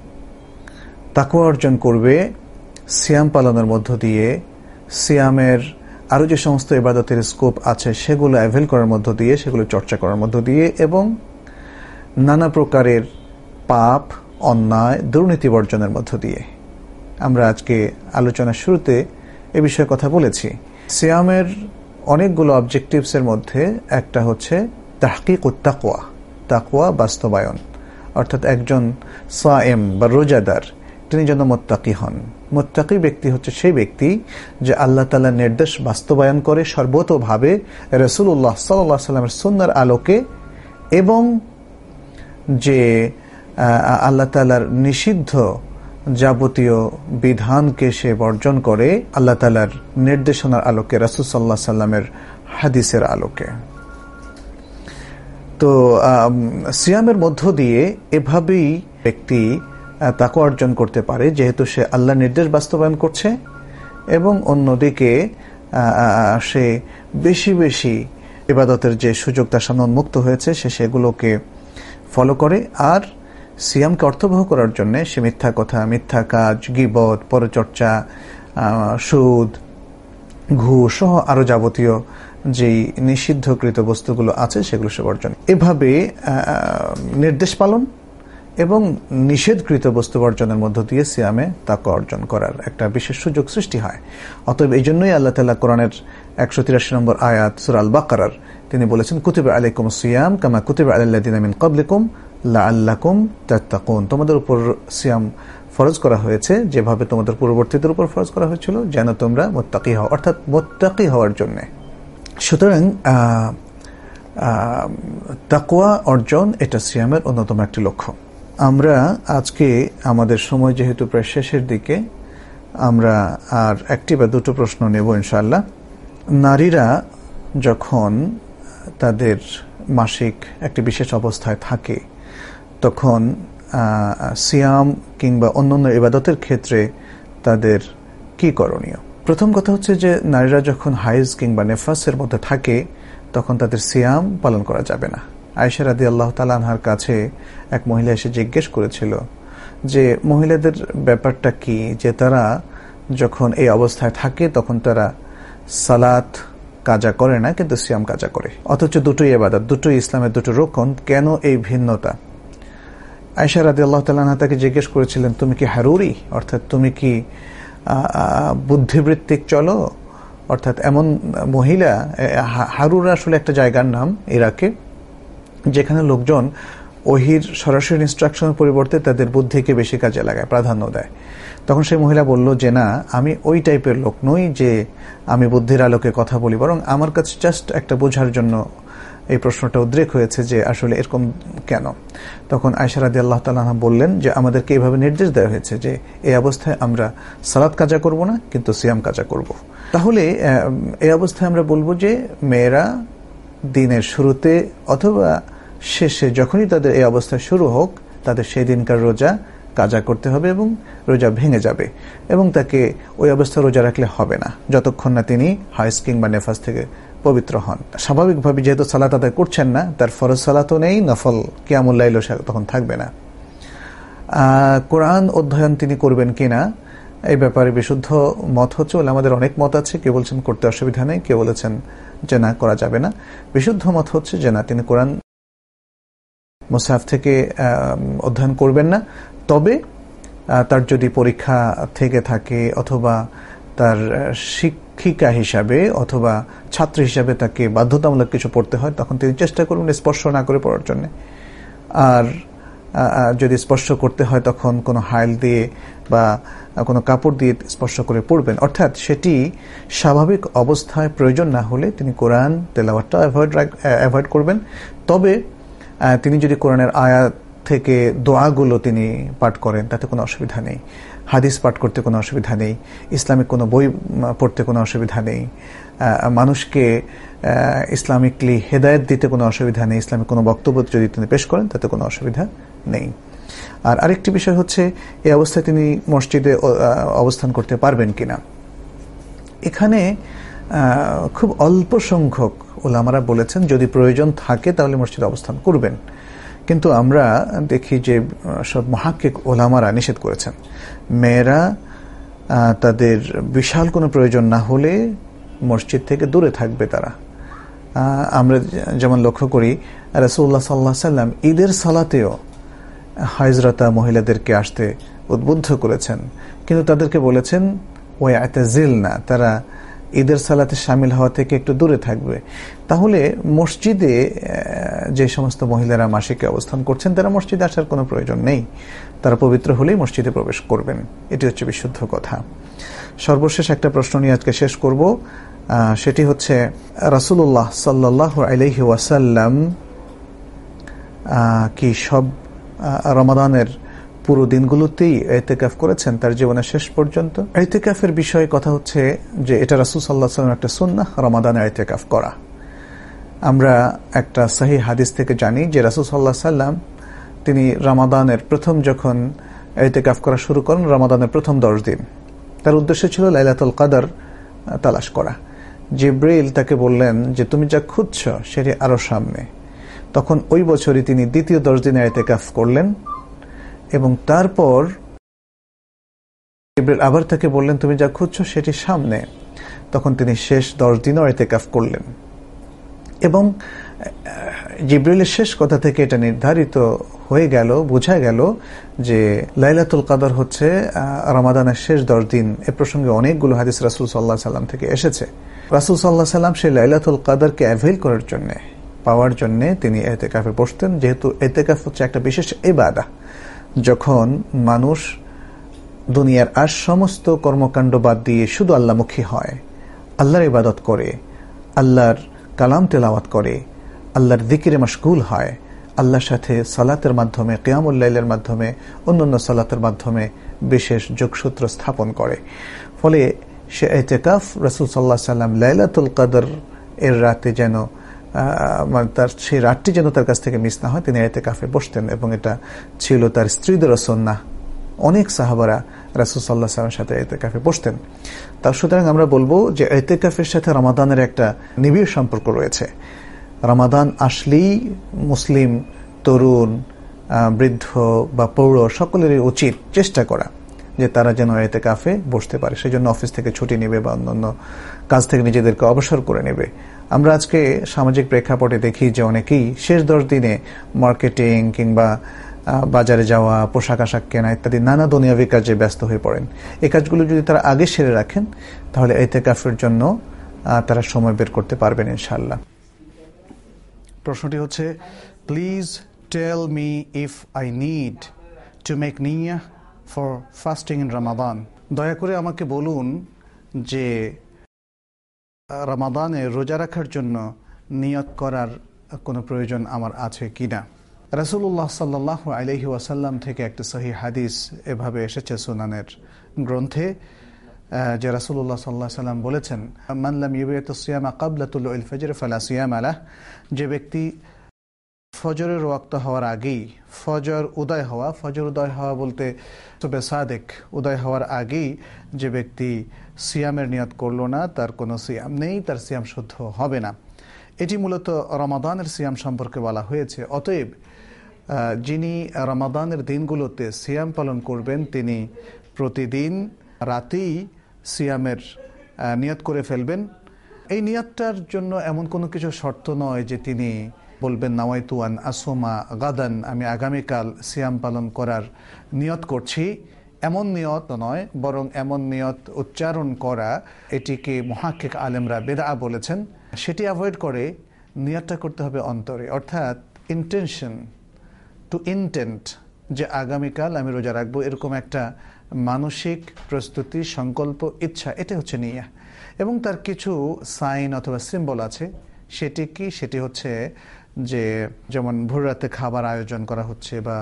তাকওয়া অর্জন করবে সিয়াম পালনের মধ্য দিয়ে, সিয়ামের আরো যে সমস্ত ইবাদতের স্কোপ আছে সেগুলো অ্যাভেল করার মধ্য দিয়ে, সেগুলো চর্চা করার মধ্য দিয়ে, এবং নানা প্রকারের পাপ, অন্যায়, দুর্নীতি বর্জনের মধ্য দিয়ে। আমরা আজকে আলোচনার শুরুতে এ বিষয়ে কথা বলেছি। সিয়ামের অনেকগুলো অবজেক্টিভসের মধ্যে একটা হচ্ছে তাহকিকুত তাকওয়া, তাকওয়া বাস্তবায়ন। অর্থাৎ একজন সায়েম বা রোজাদার তিনি যেন মুত্তাকি হন। মুত্তাকি ব্যক্তি হচ্ছে সেই ব্যক্তি যে আল্লাহ তাআলার নির্দেশ বাস্তবায়ন করে সর্বতোভাবে, রাসূলুল্লাহ সাল্লাল্লাহু আলাইহি ওয়াসাল্লামের সুন্নাহর আলোকে, এবং যে আল্লাহ তাআলার নিষিদ্ধ যাবতীয় বিধানকে সে বর্জন করে আল্লাহ তাআলার নির্দেশনার আলোকে, রাসূল সাল্লাল্লাহু আলাইহি ওয়াসাল্লামের হাদিসের আলোকে। তো সিয়ামের মধ্য দিয়ে এভাবেই ব্যক্তি তাকওয়া অর্জন করতে পারে, যেহেতু সে আল্লাহর নির্দেশ বাস্তবায়ন করছে এবং অন্যদিকে সে বেশি বেশি ইবাদতের যে সুযোগ তার সামনে উন্মুক্ত হয়েছে সে সেগুলোকে ফলো করে। আর সিয়ামকে অর্থবহ করার জন্য সে মিথ্যা কথা, মিথ্যা কাজ, গীবত, পরচর্চা, সুদ, ঘুষ সহ আরো যাবতীয় যেই নিষিদ্ধকৃত বস্তুগুলো আছে সেগুলো সে বর্জন। এভাবে নির্দেশ পালন এবং নিষেধকৃত বস্তু বর্জনের মধ্য দিয়ে সিয়ামে তাকওয়া অর্জন করার একটা বিশেষ সুযোগ সৃষ্টি হয়। অতএব এই জন্যই আল্লাহ তাআলা কোরআনের একশো তিরাশি নম্বর আয়াত সূরা আল বাকারার তিনি বলেছেন, কুতিবা আলাইকুমুস সিয়াম কামা কুতিবা আলাল লাযিনা মিন ক্বাবলিকুম লাআল্লাকুম তাত্তাকুন। তোমাদের উপর সিয়াম ফরজ করা হয়েছে যেভাবে তোমাদের পূর্ববর্তীদের উপর ফরজ করা হয়েছিল, যেন তোমরা মুত্তাকি হও, অর্থাৎ মুত্তাকি হওয়ার জন্য। সুতরাং তাকওয়া অর্জন এটা সিয়ামের অন্যতম একটি লক্ষ্য। আমরা আজকে আমাদের সময় যেহেতু প্রায় শেষের দিকে, আমরা আর একটি বা দুটো প্রশ্ন নেব ইনশাআল্লাহ। নারীরা যখন তাদের মাসিক একটি বিশেষ অবস্থায় থাকে তখন সিয়াম কিংবা অন্যান্য ইবাদতের ক্ষেত্রে তাদের কি করণীয়? প্রথম কথা হচ্ছে যে নারীরা যখন হাইজ কিংবা নেফাসের মধ্যে থাকে তখন তাদের সিয়াম পালন করা যাবে না। আয়েশা রাদিয়াল্লাহু তাআলা আনহার কাছে এক মহিলা এসে জিজ্ঞেস করেছিল যে মহিলাদের ব্যাপারটা কি, যে তারা যখন এই অবস্থায় থাকে তখন তারা সালাত কাজা করে না কিন্তু সিয়াম কাজা করে, অথচ দুটোই ইবাদত, দুটোই ইসলামের দুটো রকম, কেন এই ভিন্নতা? আয়েশা রাদিয়াল্লাহু তাআলা আনহা তাকে জিজ্ঞেস করেছিলেন, তুমি কি হারুরি, অর্থাৎ তুমি কি বুদ্ধিবৃত্তিক চলো? অর্থাৎ এমন মহিলা, হারুর আসলে একটা জায়গার নাম ইরাকে, যেখানে লোকজন ওহির সরাসরি ইনস্ট্রাকশনের পরিবর্তে তাদের বুদ্ধিকে বেশি কাজে লাগায়, প্রাধান্য দেয়। তখন সেই মহিলা বলল যে না, আমি ওই টাইপের লোক নই যে আমি বুদ্ধির আলোকে কথা বলি, বরং আমার কাছে জাস্ট একটা বোঝার জন্য এই প্রশ্নটা উদ্রেক হয়েছে যে আসলে এরকম কেন। তখন আয়েশা রাদিয়াল্লাহু তাআলা আনহা বললেন যে আমাদেরকে এইভাবে নির্দেশ দেওয়া হয়েছে যে এই অবস্থায় আমরা সালাত কাজা করব না কিন্তু সিয়াম কাজা করব। তাহলে এই অবস্থায় আমরা বলবো যে মেয়েরা দিনের শুরুতে অথবা শেষে যখনই তাদের এই অবস্থা শুরু হোক তাদের সেই দিনকার রোজা কাজা করতে হবে এবং রোজা ভেঙে যাবে, এবং তাকে ওই অবস্থা রোজা রাখলে হবে না যতক্ষণ না তিনি হাইজ কিংবা নেফাস থেকে পবিত্র হন। স্বাভাবিকভাবে যেহেতু সালাত আদায় করছেন না, তার ফরজ সালাতও নেই, নফল কিয়ামুল লাইলও তখন থাকবে না। কোরআন অধ্যয়ন তিনি করবেন কিনা এই ব্যাপারে বিশুদ্ধ মত হচ্ছে, আমাদের অনেক মত আছে। কেউ বলছেন করতে অসুবিধা নেই, কেউ বলেছেন যে না করা যাবে না। বিশুদ্ধ মত হচ্ছে যে না, তিনি কোরআন মুসহাফ থেকে অধ্যয়ন করবেন না। তবে তার যদি পরীক্ষা থেকে থাকে অথবা তার শিক্ষিকা হিসাবে অথবা ছাত্র হিসাবে তাকে বাধ্যতামূলক কিছু পড়তে হয়, তখন তিনি চেষ্টা করবেন স্পর্শ না করে পড়ার জন্য। আর যদি স্পর্শ করতে হয় তখন কোনো হাইল দিয়ে বা কোনো কাপড় দিয়ে স্পর্শ করে পড়বেন। অর্থাৎ সেটি স্বাভাবিক অবস্থায় প্রয়োজন না হলে তিনি কোরআন তেলাওয়াতটা অ্যাভয়েড অ্যাভয়েড করবেন। তবে তিনি যদি কোরআনের আয়াত থেকে দোয়াগুলো তিনি পাঠ করেন তাতে কোনো অসুবিধা নেই, হাদিস পাঠ করতে কোনো অসুবিধা নেই, ইসলামিক কোনো বই পড়তে কোনো অসুবিধা নেই, মানুষকে ইসলামিকলি হেদায়েত দিতে কোনো অসুবিধা নেই, ইসলামিক কোনো বক্তব্য যদি তিনি পেশ করেন তাতে কোনো অসুবিধা নেই। আর আরেকটি বিষয় হচ্ছে এই অবস্থায় তিনি মসজিদে অবস্থান করতে পারবেন কিনা। এখানে খুব অল্প সংখ্যক ওলামারা বলেছেন যদি প্রয়োজন থাকে তাহলে মসজিদে অবস্থান করবেন, কিন্তু আমরা দেখি যে সব মুহাক্কিক ওলামারা নিষেধ করেছেন। মেয়েরা তাদের বিশাল কোনো প্রয়োজন না হলে মসজিদ থেকে দূরে থাকবে তারা। আমরা যেমন লক্ষ্য করি রাসূলুল্লাহ সাল্লাল্লাহু আলাইহি সাল্লাম ঈদের সালাতেও হায়জরতা মহিলাদেরকে আসতে উদ্বুদ্ধ করেছেন, কিন্তু তাদেরকে বলেছেন ওয়াতাজিলনা, তারা ঈদের সালাতে শামিল হওয়া থেকে একটু দূরে থাকবে। তাহলে মসজিদে যে সমস্ত মহিলারা মাসিকে অবস্থান করছেন তারা মসজিদে আসার কোনো প্রয়োজন নেই, তারা পবিত্র হলেই মসজিদে প্রবেশ করবেন। এটি হচ্ছে বিশুদ্ধ কথা। সর্বশেষ একটা প্রশ্ন নিয়ে আজকে শেষ করব, সেটি হচ্ছে রাসূলুল্লাহ সাল্লাল্লাহু আলাইহি ওয়াসাল্লাম কি সব রমাদানের পুরো দিনগুলোতেই ইতিকাফ করেছেন তার জীবনের শেষ পর্যন্ত? ইতিকাফের বিষয়ে কথা হচ্ছে যে এটা রাসূল সাল্লাল্লাহু আলাইহি ওয়াসাল্লামের একটা সুন্নাহ রমাদানে ইতিকাফ করা। আমরা একটা সহিহ হাদিস থেকে জানি যে রাসূল সাল্লাল্লাহু আলাইহি ওয়াসাল্লাম তিনি রমাদানের প্রথম যখন ইতিকাফ করা শুরু করেন, রমাদানের প্রথম দশ দিন, তার উদ্দেশ্য ছিল লাইলাতুল কদর তালাশ করা। জিবরিল তাকে বললেন যে তুমি যা খুঁজছ সেটি আরো সামনে। তখন ওই বছরই তিনি দ্বিতীয় দশ দিনে ইতিকাফ করলেন এবং তারপর জিবরিল আবার তাকে বললেন তুমি যা খুঁজছ সেটি সামনে। তখন তিনি শেষ দশ দিনও ইতিকাফ করলেন এবং জিবরিলের শেষ কথা থেকে এটা নির্ধারিত হয়ে গেল, বোঝা গেল যে লাইলাতুল কদর হচ্ছে রমাদানের শেষ দশ দিন। এ প্রসঙ্গে অনেকগুলো হাদিস রাসূল সাল্লাল্লাহু আলাইহি সাল্লাম থেকে এসেছে। রাসূল সাল্লাল্লাহু আলাইহি সাল্লাম সেই লাইলাতুল কদরকে অ্যাভেইল করার জন্য, পাওয়ার জন্য তিনি ইতিকাফে বসতেন। যেহেতু ইতিকাফ হচ্ছে একটা বিশেষ ইবাদত, যখন মানুষ দুনিয়ার আর সমস্ত কর্মকাণ্ড বাদ দিয়ে শুধু আল্লাহমুখী হয়, আল্লাহর ইবাদত করে, আল্লাহর কালাম তেলাওয়াত করে, আল্লাহর যিকিরে মাশগুল হয়, আল্লাহর সাথে সালাতের মাধ্যমে, কিয়ামুল লাইলের মাধ্যমে, অন্যান্য সালাতের মাধ্যমে বিশেষ যোগসূত্র স্থাপন করে। ফলে সে ইতিকাফ রাসূল সাল্লাল্লাহু আলাইহি সাল্লাম লাইলাতুল কদর এর রাতে যেন মানে তার সেই রাতটি যেন তার কাছ থেকে মিস না হয়, তিনি ইতিকাফে বসতেন এবং এটা ছিল তার স্ত্রীদের সুন্নাহ। অনেক সাহাবারা রাসূল সাল্লাল্লাহু আলাইহি ওয়াসাল্লামের সাথে ইতিকাফে বসতেন। তার সুতরাং আমরা বলবো যে ইতিকাফের সাথে রমাদানের একটা নিবিড় সম্পর্ক রয়েছে। রমাদান আসলেই মুসলিম তরুণ, বৃদ্ধ বা পৌঢ় সকলেরই উচিত চেষ্টা করা যে তারা যেন ইতিকাফে বসতে পারে। সেই জন্য অফিস থেকে ছুটি নেবে বা অন্যান্য কাজ থেকে নিজেদেরকে অবসর করে নেবে। আমরা আজকে সামাজিক প্রেক্ষাপটে দেখি যে অনেকেই শেষ দশ দিনে মার্কেটিং কিংবা বাজারে যাওয়া, পোশাক আশাক কেনা ইত্যাদি নানা দুনিয়াবি কাজে ব্যস্ত হয়ে পড়েন। এই কাজগুলো যদি তারা আগে সেরে রাখেন তাহলে ইতিকাফের জন্য তারা সময় বের করতে পারবেন ইনশাআল্লাহ। প্রশ্নটি হচ্ছে, please tell me if I need to make নিয়া ফর ফাস্টিং ইন রমাদান। দয়া করে আমাকে বলুন যে রমাদানে রোজা রাখার জন্য নিয়ত করার কোনো প্রয়োজন আমার আছে কিনা। রাসূলুল্লাহ সাল্লাল্লাহু আলাইহি ওয়াসাল্লাম থেকে একটা সহিহ হাদিস এভাবে এসেছে সুনানের গ্রন্থে যে রাসূলুল্লাহ সাল্লাল্লাহু আলাইহি ওয়াসাল্লাম বলেছেন, মান লাম ইউবিয়াতুস সিয়ামা ক্বাবলা তুলুইল ফজর ফালা সিয়ামা লাহ। যে ব্যক্তি ফজরের ওয়াক্ত হওয়ার আগেই, ফজর উদয় হওয়া, ফজর উদয় হওয়া বলতে সুবহে সাদেক উদয় হওয়ার আগেই যে ব্যক্তি সিয়ামের নিয়ত করলো না তার কোনো সিয়াম নেই, তার সিয়াম শুদ্ধ হবে না। এটি মূলত রমাদানের সিয়াম সম্পর্কে বলা হয়েছে। অতএব যিনি রমাদানের দিনগুলোতে সিয়াম পালন করবেন তিনি প্রতিদিন রাতেই সিয়ামের নিয়ত করে ফেলবেন। এই নিয়তটার জন্য এমন কোনো কিছু শর্ত নয় যে তিনি বলবেন নাওয়াইতু আন আসুমা গাদান, আমি আগামীকাল সিয়াম পালন করার নিয়ত করছি, এমন নিয়ত নয়, বরং এমন নিয়ত উচ্চারণ করা এটিকে মুহাক্কিক আলেমরা বিদআ বলেছেন। সেটি অ্যাভয়েড করে নিয়তটা করতে হবে অন্তরে, অর্থাৎ ইন্টেনশন টু ইন্টেন্ট, যে আগামীকাল আমি রোজা রাখবো, এরকম একটা মানসিক প্রস্তুতি, সংকল্প, ইচ্ছা, এটা হচ্ছে নিয়া। এবং তার কিছু সাইন অথবা সিম্বল আছে। সেটি কি? সেটি হচ্ছে যে যেমন ভোর রাতে খাবার আয়োজন করা হচ্ছে, বা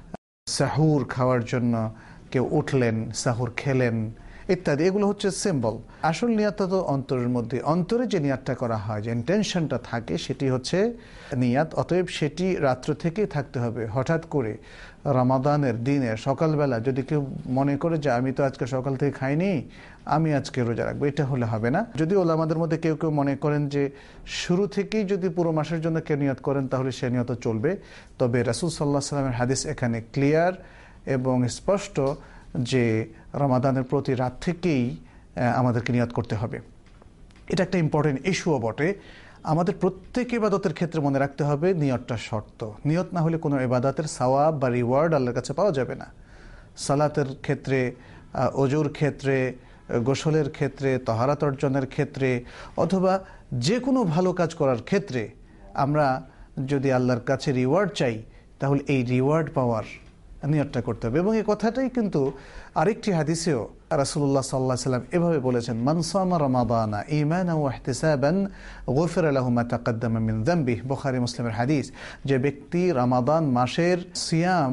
সাহুর খাওয়ার জন্য কেউ উঠলেন, সাহুর খেলেন ইত্যাদি, এগুলো হচ্ছে সিম্বল। আসল নিয়াতটা তো অন্তরের মধ্যে, অন্তরে যে নিয়াতটা করা হয়, যে ইন্টেনশনটা থাকে, সেটি হচ্ছে নিয়াত। অতএব সেটি রাত্র থেকেই থাকতে হবে। হঠাৎ করে রমাদানের দিনে সকালবেলা যদি কেউ মনে করে যে আমি তো আজকে সকাল থেকে খাইনি, আমি আজকে রোজা রাখবো, এটা হলে হবে না। যদি ওলামাদের মধ্যে কেউ কেউ মনে করেন যে শুরু থেকেই যদি পুরো মাসের জন্য কেউ নিয়ত করেন তাহলে সে নিয়ত চলবে। তবে রাসূল সাল্লাল্লাহু আলাইহি ওয়াসাল্লামের হাদিস এখানে ক্লিয়ার এবং স্পষ্ট যে রমাদানের প্রতি রাত থেকেই আমাদেরকে নিয়ত করতে হবে। এটা একটা ইম্পর্টেন্ট ইস্যুও বটে। আমাদের প্রত্যেক ইবাদতের ক্ষেত্রে মনে রাখতে হবে নিয়তটা শর্ত। নিয়ত না হলে কোনো ইবাদতের সওয়াব বা রিওয়ার্ড আল্লাহর কাছে পাওয়া যাবে না। সালাতের ক্ষেত্রে, ওযুর ক্ষেত্রে, গোসলের ক্ষেত্রে, তাহারাত অর্জনের ক্ষেত্রে, অথবা যে কোনো ভালো কাজ করার ক্ষেত্রে আমরা যদি আল্লাহর কাছে রিওয়ার্ড চাই, তাহলে এই রিওয়ার্ড পাওয়ার নিয়তটা করতে হবে। এবং এই কথাটাই কিন্তু আরেকটি হাদিসেও রাসূলুল্লাহ সাল্লাল্লাহু আলাইহি ওয়াসাল্লাম এভাবে বলেছেন, মান সামা রমাদানা ঈমানান ওয়া ইহতিসাবান গুফিরা লাহু মা তাকাদ্দামা মিন যামবিহি, বুখারী মুসলিমের হাদিস। যে ব্যক্তি রমাদান মাসের সিয়াম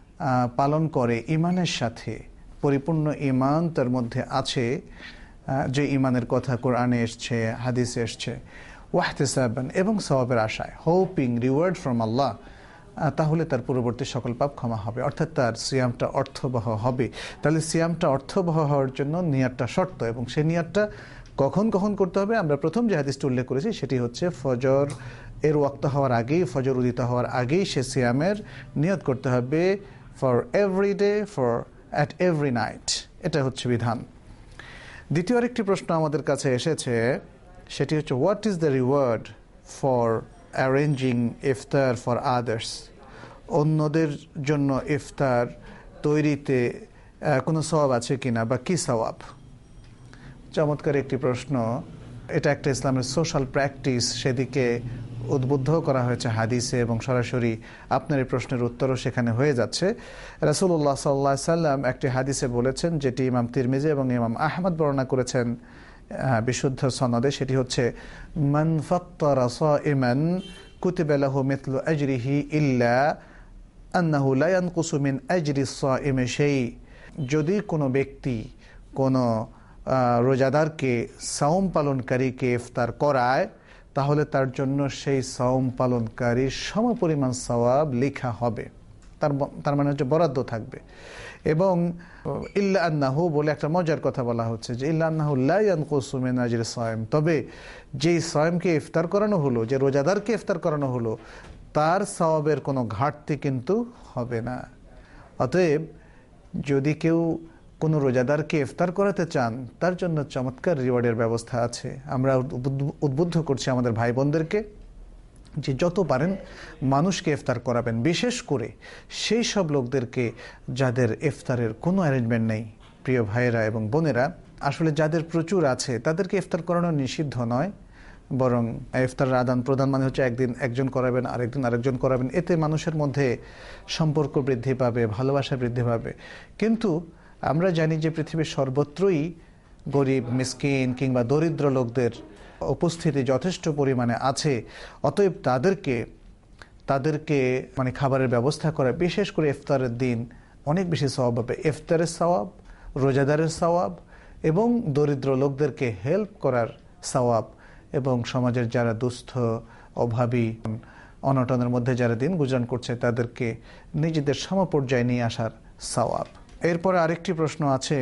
পালন করে ঈমানের সাথে, পরিপূর্ণ ঈমান তার মধ্যে আছে, যে ঈমানের কথা কোরআনে এসেছে, হাদিসে এসেছে, ওয়া ইহতিসাবান, এবং সওয়াবের আশায়, হোপিং রিওয়ার্ড ফ্রম আল্লাহ, তাহলে তার পূর্ববর্তী সকল পাপ ক্ষমা হবে, অর্থাৎ তার সিয়ামটা অর্থবহ হবে। তাহলে সিয়ামটা অর্থবহ হওয়ার জন্য নিয়াতটা শর্ত। এবং সেই নিয়াতটা কখন কখন করতে হবে? আমরা প্রথম যে হাদিসটা উল্লেখ করেছি সেটি হচ্ছে ফজর এর ওয়াক্ত হওয়ার আগেই, ফজর উদিত হওয়ার আগেই সে সিয়ামের নিয়ত করতে হবে, for every day, for at every night. এটা হচ্ছে বিধান। দ্বিতীয় আরেকটি প্রশ্ন আমাদের কাছে এসেছে, সেটি হচ্ছে what is the reward for arranging iftar for others? অন্যদের জন্য ইফতার তৈরিতে কোনো সওয়াব আছে কিনা, বা কি সওয়াব? চমৎকার একটি প্রশ্ন। এটা একটা ইসলামের সোশ্যাল প্র্যাকটিস, সেদিকে উদ্বুদ্ধ করা হয়েছে হাদিসে, এবং সরাসরি আপনার এই প্রশ্নের উত্তরও সেখানে হয়ে যাচ্ছে। রাসূলুল্লাহ সাল্লাল্লাহু আলাইহি ওয়াসাল্লাম একটি হাদিসে বলেছেন, যেটি ইমাম তিরমিজি এবং ইমাম আহমদ বর্ণনা করেছেন বিশুদ্ধ সনদে। সেটি হচ্ছে মান ফাত্তারা সাইমান কুতিবা লাহু মিথলু আজরিহি ইল্লা আন্নাহু লা ইয়ানকুসু মিন আজরি সাইমি শাই। যদি কোনো ব্যক্তি কোনো রোজাদারকে সাওম পালনকারীকে ইফতার করায়, তাহলে তার জন্য সেই সাওম পালনকারীর সমপরিমাণ সওয়াব লেখা হবে। তার তার মানে হচ্ছে বরাদ্দ থাকবে। এবং ইল্লা আন্নাহু বলে একটা মজার কথা বলা হচ্ছে, যে ইল্লা আন্নাহু লা ইয়ানকুসু মিন আজরি সাইম, তবে যেই সাইমকে ইফতার করানো হলো, যে রোজাদারকে ইফতার করানো হলো, তার সওয়াবের কোনো ঘাটতি কিন্তু হবে না। অতএব যদি কেউ কোনো রোজাদারকে ইফতার করাতে চান, তার জন্য চমৎকার রিওয়ার্ডের ব্যবস্থা আছে। আমরা উদ্বুদ্ধ করছি আমাদের ভাই বোনদেরকে যে যত পারেন মানুষকে ইফতার করাবেন, বিশেষ করে সেই সব লোকদেরকে যাদের ইফতারের কোনো অ্যারেঞ্জমেন্ট নেই। প্রিয় ভাইয়েরা এবং বোনেরা, আসলে যাদের প্রচুর আছে তাদেরকে ইফতার করানো নিষিদ্ধ নয়, বরং ইফতারের আদান প্রদান মানে হচ্ছে একদিন একজন করাবেন, আরেকদিন আরেকজন করাবেন। এতে মানুষের মধ্যে সম্পর্ক বৃদ্ধি পাবে, ভালোবাসা বৃদ্ধি পাবে। কিন্তু আমরা জানি যে পৃথিবীর সর্বত্রই গরিব, মিসকিন কিংবা দরিদ্র লোকদের উপস্থিতি যথেষ্ট পরিমাণে আছে। অতএব তাদেরকে তাদেরকে মানে খাবারের ব্যবস্থা করা, বিশেষ করে ইফতারের দিন অনেক বেশি সওয়াব হবে। ইফতারের সওয়াব, রোজাদারের সওয়াব, এবং দরিদ্র লোকদেরকে হেল্প করার সওয়াব, এবং সমাজের যারা দুস্থ, অভাবী, অনটনের মধ্যে যারা দিন গুজরান করছে তাদেরকে নিজেদের সমপর্যায়ে নিয়ে আসার সওয়াব। এরপরে আরেকটি প্রশ্ন আছে,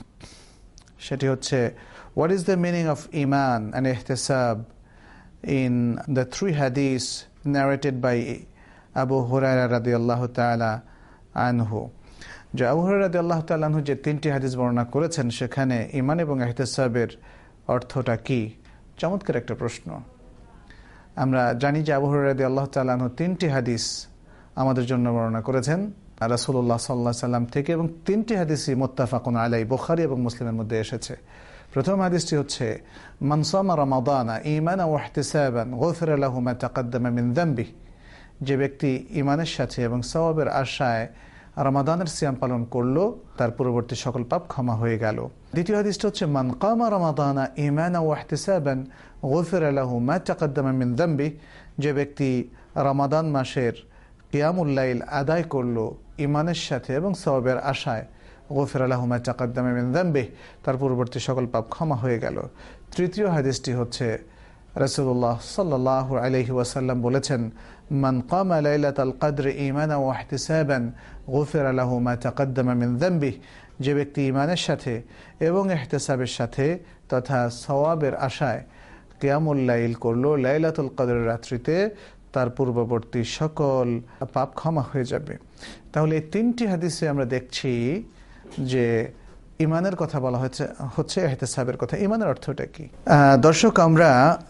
সেটি হচ্ছে what is the meaning of iman and ihtisab in the three hadiths narrated by Abu Hurairah রাদিয়াল্লাহু তাআলা আনহু। যে আবু হুরায়রা রাদিয়াল্লাহু তাআলা আনহু যে তিনটি হাদিস বর্ণনা করেছেন, সেখানে ঈমান এবং ইহতিসাবের অর্থটা কি? চমৎকার একটা প্রশ্ন। আমরা জানি যে আবু হুরায়রা রাদিয়াল্লাহু তাআলা আনহু তিনটি হাদিস আমাদের জন্য বর্ণনা করেছেন রাসূলুল্লাহ সাল্লাল্লাহু আলাইহি ওয়াসাল্লাম থেকে, এবং তিনটি হাদিসই মুত্তাফাকুন আলাইহি, বুখারী এবং মুসলিমের মধ্যে এসেছে। প্রথম হাদিসটি হচ্ছে মান সামা রমাদানা ঈমানান ওয়া ইহতিসাবান গুফিরা লাহু মা তাকদ্দামা মিন যামবিহি, যে ব্যক্তি ঈমানের সাথে এবং সওয়াবের আশায় রমাদানের সিয়াম পালন করলো, তার পূর্ববর্তী সকল পাপ ক্ষমা হয়ে গেল। দ্বিতীয় হাদিসটি হচ্ছে মান কামা রমাদানা ঈমানান ওয়া ইহতিসাবান গুফিরা লাহু মা তাকদ্দামা মিন যামবিহি, যে ব্যক্তি রমাদান মাসের কিয়ামুল লাইল আদায় করলো ঈমানের সাথে এবং সওয়াবের আশায়, গুফিরা লাহু মা তাকদ্দামা মিন যামবিহি, তার পূর্ববর্তী সকল পাপ ক্ষমা হয়ে গেল। তৃতীয় হাদিসটি হচ্ছে রাসূলুল্লাহ সাল্লাল্লাহু আলাইহি ওয়াসাল্লাম বলেছেন মান কামা লাইলাতাল কদর ঈমানান ওয়া ইহতিসাবান গুফিরা লাহু মা তাকদ্দামা মিন যামবিহি, যে ব্যক্তি ঈমানের সাথে এবং ইহতিসাবের সাথে তথা সওয়াবের আশায় কিয়ামুল লাইল করলো লাইলাতুল কদরের রাত্রিতে, তার পূর্ববর্তী সকল পাপ ক্ষমা হয়ে যাবে। তাহলে এই তিনটি হাদিসে আমরা দেখছি যে ঈমানের কথা বলা হয়েছে, হচ্ছে ইহতিসাবের কথা। ঈমানের অর্থটা কি? দর্শক, আমরা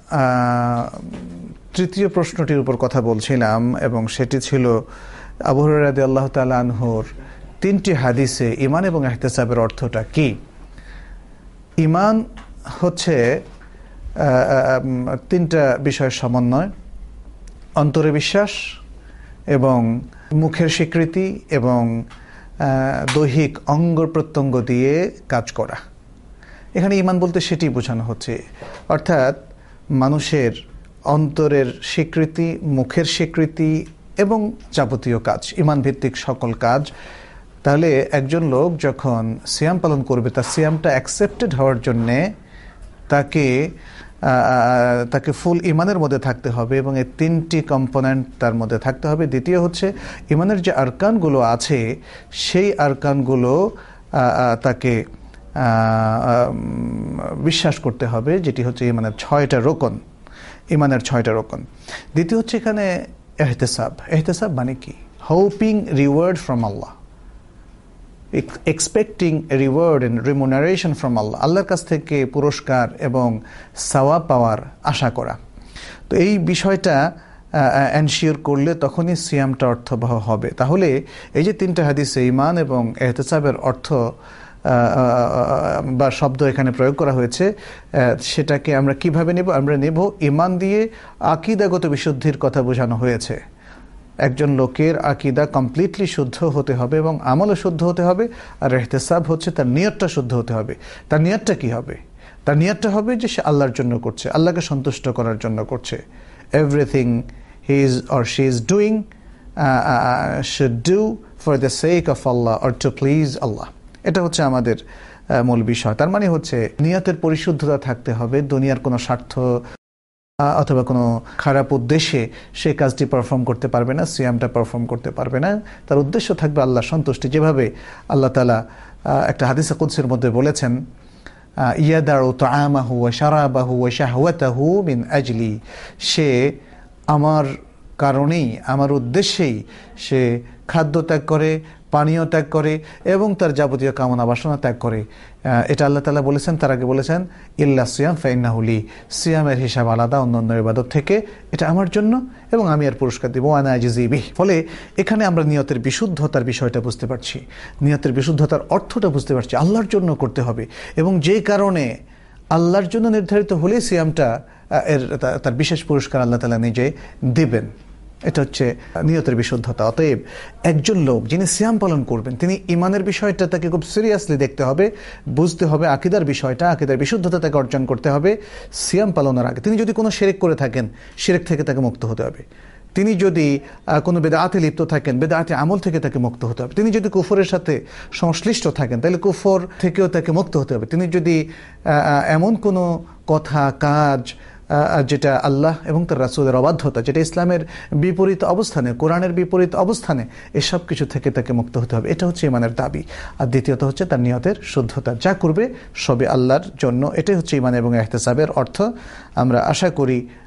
তৃতীয় প্রশ্নটির উপর কথা বলছিলাম, এবং সেটি ছিল আবু হুরায়রা রাদিয়াল্লাহু তাআলা আনহুর তিনটি হাদিসে ঈমান এবং ইহতিসাবের অর্থটা কি। ঈমান হচ্ছে তিনটা বিষয়ের সমন্বয়: অন্তরে বিশ্বাস এবং মুখের স্বীকৃতি এবং দৈহিক অঙ্গ প্রত্যঙ্গ দিয়ে কাজ করা। এখানে ঈমান বলতে সেটি বোঝানো হচ্ছে, অর্থাৎ মানুষের অন্তরের স্বীকৃতি, মুখের স্বীকৃতি এবং যাবতীয় কাজ, ঈমান ভিত্তিক সকল কাজ। তাহলে একজন লোক যখন সিয়াম পালন করবে, তার সিয়ামটা অ্যাকসেপ্টেড হওয়ার জন্যে তাকে তাকে ফুল ঈমানের মধ্যে থাকতে হবে, এবং এই তিনটি কম্পোনেন্ট তার মধ্যে থাকতে হবে। দ্বিতীয় হচ্ছে ঈমানের যে আরকানগুলো আছে, সেই আরকানগুলো তাকে বিশ্বাস করতে হবে, যেটি হচ্ছে ঈমানের ছয়টা রোকন, ঈমানের ছয়টা রোকন। দ্বিতীয় হচ্ছে এখানে ইহতিসাব। ইহতিসাব মানে কি? Hoping reward from Allah, expecting reward and remuneration from Allah, আল্লাহর কাছ থেকে পুরস্কার এবং সওয়াব পাওয়ার আশা করা। তো এই বিষয়টা এনশিওর করলে তখনই সিয়ামটা অর্থবহ হবে। তাহলে এই যে তিনটা হাদিসে ঈমান এবং ইহতিসাবের অর্থ বা শব্দ এখানে প্রয়োগ করা হয়েছে, সেটাকে আমরা কিভাবে নেব? আমরা নেব ঈমান দিয়ে আকীদাগত বিশুদ্ধির কথা বোঝানো হয়েছে। একজন লোকের আকীদা কমপ্লিটলি শুদ্ধ হতে হবে এবং আমলও শুদ্ধ হতে হবে। আর ইহতিসাব হচ্ছে তার নিয়তটা শুদ্ধ হতে হবে। তার নিয়তটা কি হবে? তার নিয়তটা হবে যে সে আল্লাহর জন্য করছে, আল্লাহকে সন্তুষ্ট করার জন্য করছে। Everything he is or she is doing should do for the sake of Allah or to please Allah. এটা হচ্ছে আমাদের মূল বিষয়। তার মানে হচ্ছে নিয়তের পরিশুদ্ধতা থাকতে হবে। দুনিয়ার কোনো স্বার্থ অথবা কোনো খারাপ উদ্দেশ্যে সে কাজটি পারফর্ম করতে পারবে না, সিয়ামটা পারফর্ম করতে পারবে না। তার উদ্দেশ্য থাকবে আল্লাহ সন্তুষ্টি। যেভাবে আল্লাহ তাআলা একটা হাদিসে কুদসির মধ্যে বলেছেন, ইয়াদাউ তাআমাহু ওয়া শারাবাহু ওয়া শাহওয়াতাহু মিন আজলি, সে আমার কারণেই, আমার উদ্দেশ্যেই সে খাদ্য ত্যাগ করে, পানীয় ত্যাগ করে এবং তার যাবতীয় কামনা বাসনা ত্যাগ করে। এটা আল্লাহ তাআলা বলেছেন। তার আগে বলেছেন ইল্লা সিয়াম ফাইন্নাহু লি, সিয়ামের হিসাব আলাদা অন্যান্য ইবাদত থেকে, এটা আমার জন্য এবং আমি এর পুরস্কার দেব, ওয়া আনা আজজি বিহি। ফলে এখানে আমরা নিয়তের বিশুদ্ধতার বিষয়টা বুঝতে পারছি, নিয়তের বিশুদ্ধতার অর্থটা বুঝতে পারছি। আল্লাহর জন্য করতে হবে এবং যে কারণে আল্লাহর জন্য নির্ধারিত হলে সিয়ামটা এর তার বিশেষ পুরস্কার আল্লাহ তাআলা নিজে দিবেন। এটা হচ্ছে নিয়তের বিশুদ্ধতা। অতএব একজন লোক যিনি সিয়াম পালন করবেন, তিনি ঈমানের বিষয়টা তাকে খুব সিরিয়াসলি দেখতে হবে, বুঝতে হবে। আকীদার বিষয়টা, আকীদার বিশুদ্ধতা তাকে অর্জন করতে হবে সিয়াম পালনের আগে। তিনি যদি কোনো শিরক করে থাকেন, শিরক থেকে তাকে মুক্ত হতে হবে। তিনি যদি কোনো বেদাতে লিপ্ত থাকেন, বেদাতে আমল থেকে তাকে মুক্ত হতে হবে। তিনি যদি কুফরের সাথে সংশ্লিষ্ট থাকেন, তাহলে কুফর থেকেও তাকে মুক্ত হতে হবে। তিনি যদি এমন কোনো কথা, কাজ যেটা আল্লাহ এবং তার রাসূলের অবাধ্যতা, যেটা ইসলামের বিপরীত অবস্থানে, কোরআনের বিপরীত অবস্থানে, এসব কিছু থেকে তাকে মুক্ত হতে হবে। এটা হচ্ছে ঈমানের দাবি। আর দ্বিতীয়ত হচ্ছে তার নিয়তের শুদ্ধতা, যা করবে সবে আল্লাহর জন্য। এটাই হচ্ছে ঈমান এবং ইহতিসাবের অর্থ। আমরা আশা করি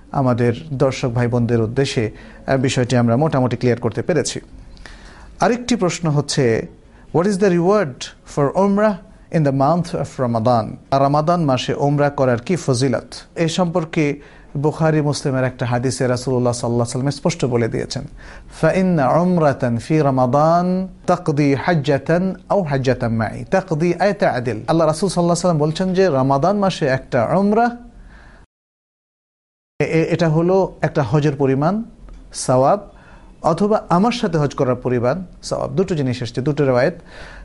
আমাদের দর্শক ভাই বোনদের উদ্দেশ্যে বিষয়টি আমরা মোটামুটি ক্লিয়ার করতে পেরেছি। আরেকটি প্রশ্ন হচ্ছে, what is the reward for umrah in the month of Ramadan? রমাদান মাসে উমরা করার কি ফজিলত? এই সম্পর্কে বুখারী মুসলিমের একটা হাদিসে রাসূলুল্লাহ সাল্লাল্লাহু আলাইহি ওয়াসাল্লাম স্পষ্ট বলে দিয়েছেন, ফাইন্না উমরাতান ফি রমাদান তাকদি হাজ্জাতান আও হাজ্জাতান মাই। তাকদি আই তা'দিল। আল্লাহ রাসূল সাল্লাল্লাহু আলাইহি ওয়াসাল্লাম বলছেন যে রমাদান মাসে একটা উমরা, এটা হলো একটা হজের পরিমাণ সওয়াব, অথবা আমার সাথে হজ করার পরিমাণ সওয়াব। দুটো জিনিস এসছে, দুটো riwayat,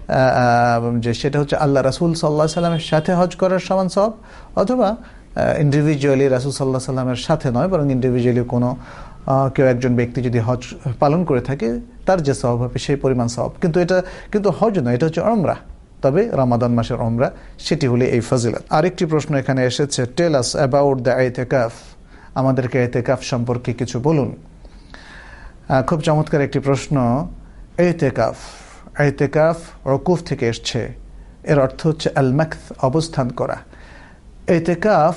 যে সেটা হচ্ছে আল্লাহ রাসূল সাল্লাল্লাহু আলাইহি ওয়াসাল্লামের সাথে হজ করার সমান সওয়াব, অথবা ইন্ডিভিজুয়ালি রাসূল সাল্লাল্লাহু আলাইহি ওয়াসাল্লামের সাথে নয়, বরং ইন্ডিভিজুয়ালি কোনো কেউ একজন ব্যক্তি যদি হজ পালন করে থাকে তার যে সওয়াব হবে সেই পরিমাণ সওয়াব। কিন্তু এটা কিন্তু হজ নয়, এটা হচ্ছে উমরা। তবে রমাদান মাসের উমরা, সেটি হলে এই ফজিলত। আরেকটি প্রশ্ন এখানে এসেছে, টেল আস অ্যাবাউট দ্য ইতিকাফ। আমাদেরকে ইতিকাফ সম্পর্কে কিছু বলুন। খুব চমৎকার একটি প্রশ্ন। ইতিকাফ ইতিকাফ উকুফ থেকে এসছে, এর অর্থ হচ্ছে আল মাকথ, অবস্থান করা। ইতিকাফ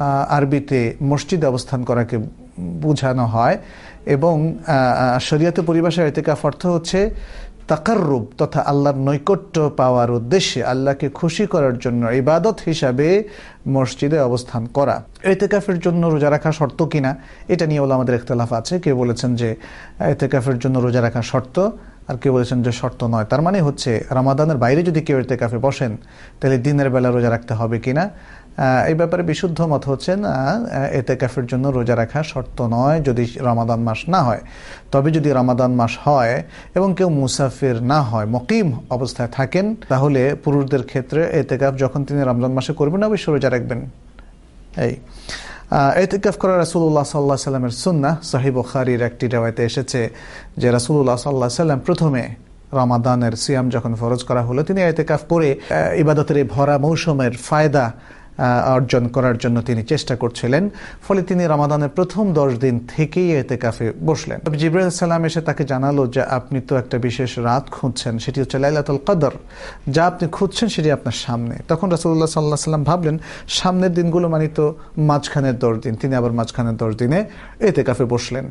আরবিতে মসজিদে অবস্থান করাকে বোঝানো হয়, এবং শরীয়তের পরিভাষায় ইতিকাফ অর্থ হচ্ছে তাকাররুব তথা আল্লাহর নৈকট্য পাওয়ার উদ্দেশ্যে, আল্লাহকে খুশি করার জন্য ইবাদত হিসাবে মসজিদে অবস্থান করা। ইতিকাফের জন্য রোজা রাখা শর্ত কিনা, এটা নিয়ে আমাদের ইখতিলাফ আছে। কেউ বলেছেন যে ইতিকাফের জন্য রোজা রাখা শর্ত, আর কেউ বলেছেন যে শর্ত নয়। তার মানে হচ্ছে রমাদানের বাইরে যদি কেউ ইতিকাফে বসেন তাহলে দিনের বেলা রোজা রাখতে হবে কিনা, এই ব্যাপারে বিশুদ্ধ মত হচ্ছে না, ইতিকাফের জন্য রোজা রাখা শর্ত নয় যদি রমাদান মাস না হয়। তবে যদি রমাদান মাস হয় এবং কেউ মুসাফির না হয়, মুকিম অবস্থায় থাকেন, তাহলে পুরুষদের ক্ষেত্রে ইতিকাফ যখন তিনি রমজান মাসে করবেন অবশ্যই রোজা রাখবেন। এই ইতিকাফ করা রাসূলুল্লাহ সাল্লাল্লাহু আলাইহি ওয়াসাল্লামের সুন্নাহ। সহিহ বুখারীর একটি riwayate এসেছে যে রাসূলুল্লাহ সাল্লাল্লাহু আলাইহি ওয়াসাল্লাম প্রথমে রমাদানের সিয়াম যখন ফরজ করা হলো, তিনি ইতিকাফ করে ইবাদতের এই ভরা মৌসুমের ফায়দা অর্জন করার জন্য তিনি চেষ্টা করছিলেন। ফলে তিনি রমাদানের প্রথম দশ দিন থেকেই ইতিকাফে বসলেন। তবে জিবরাইল আলাইহিস সালাম এসে তাকে জানালো যে আপনি তো একটা বিশেষ রাত খুঁজছেন, সেটি হচ্ছে লাইলাতুল কদর। যা আপনি খুঁজছেন সেটি আপনার সামনে। তখন রাসূলুল্লাহ সাল্লাল্লাহু আলাইহি ওয়াসাল্লাম ভাবলেন সামনের দিনগুলো মানে তো মাঝখানের দশ দিন, তিনি আবার মাঝখানের দশ দিনে ইতিকাফে বসলেন।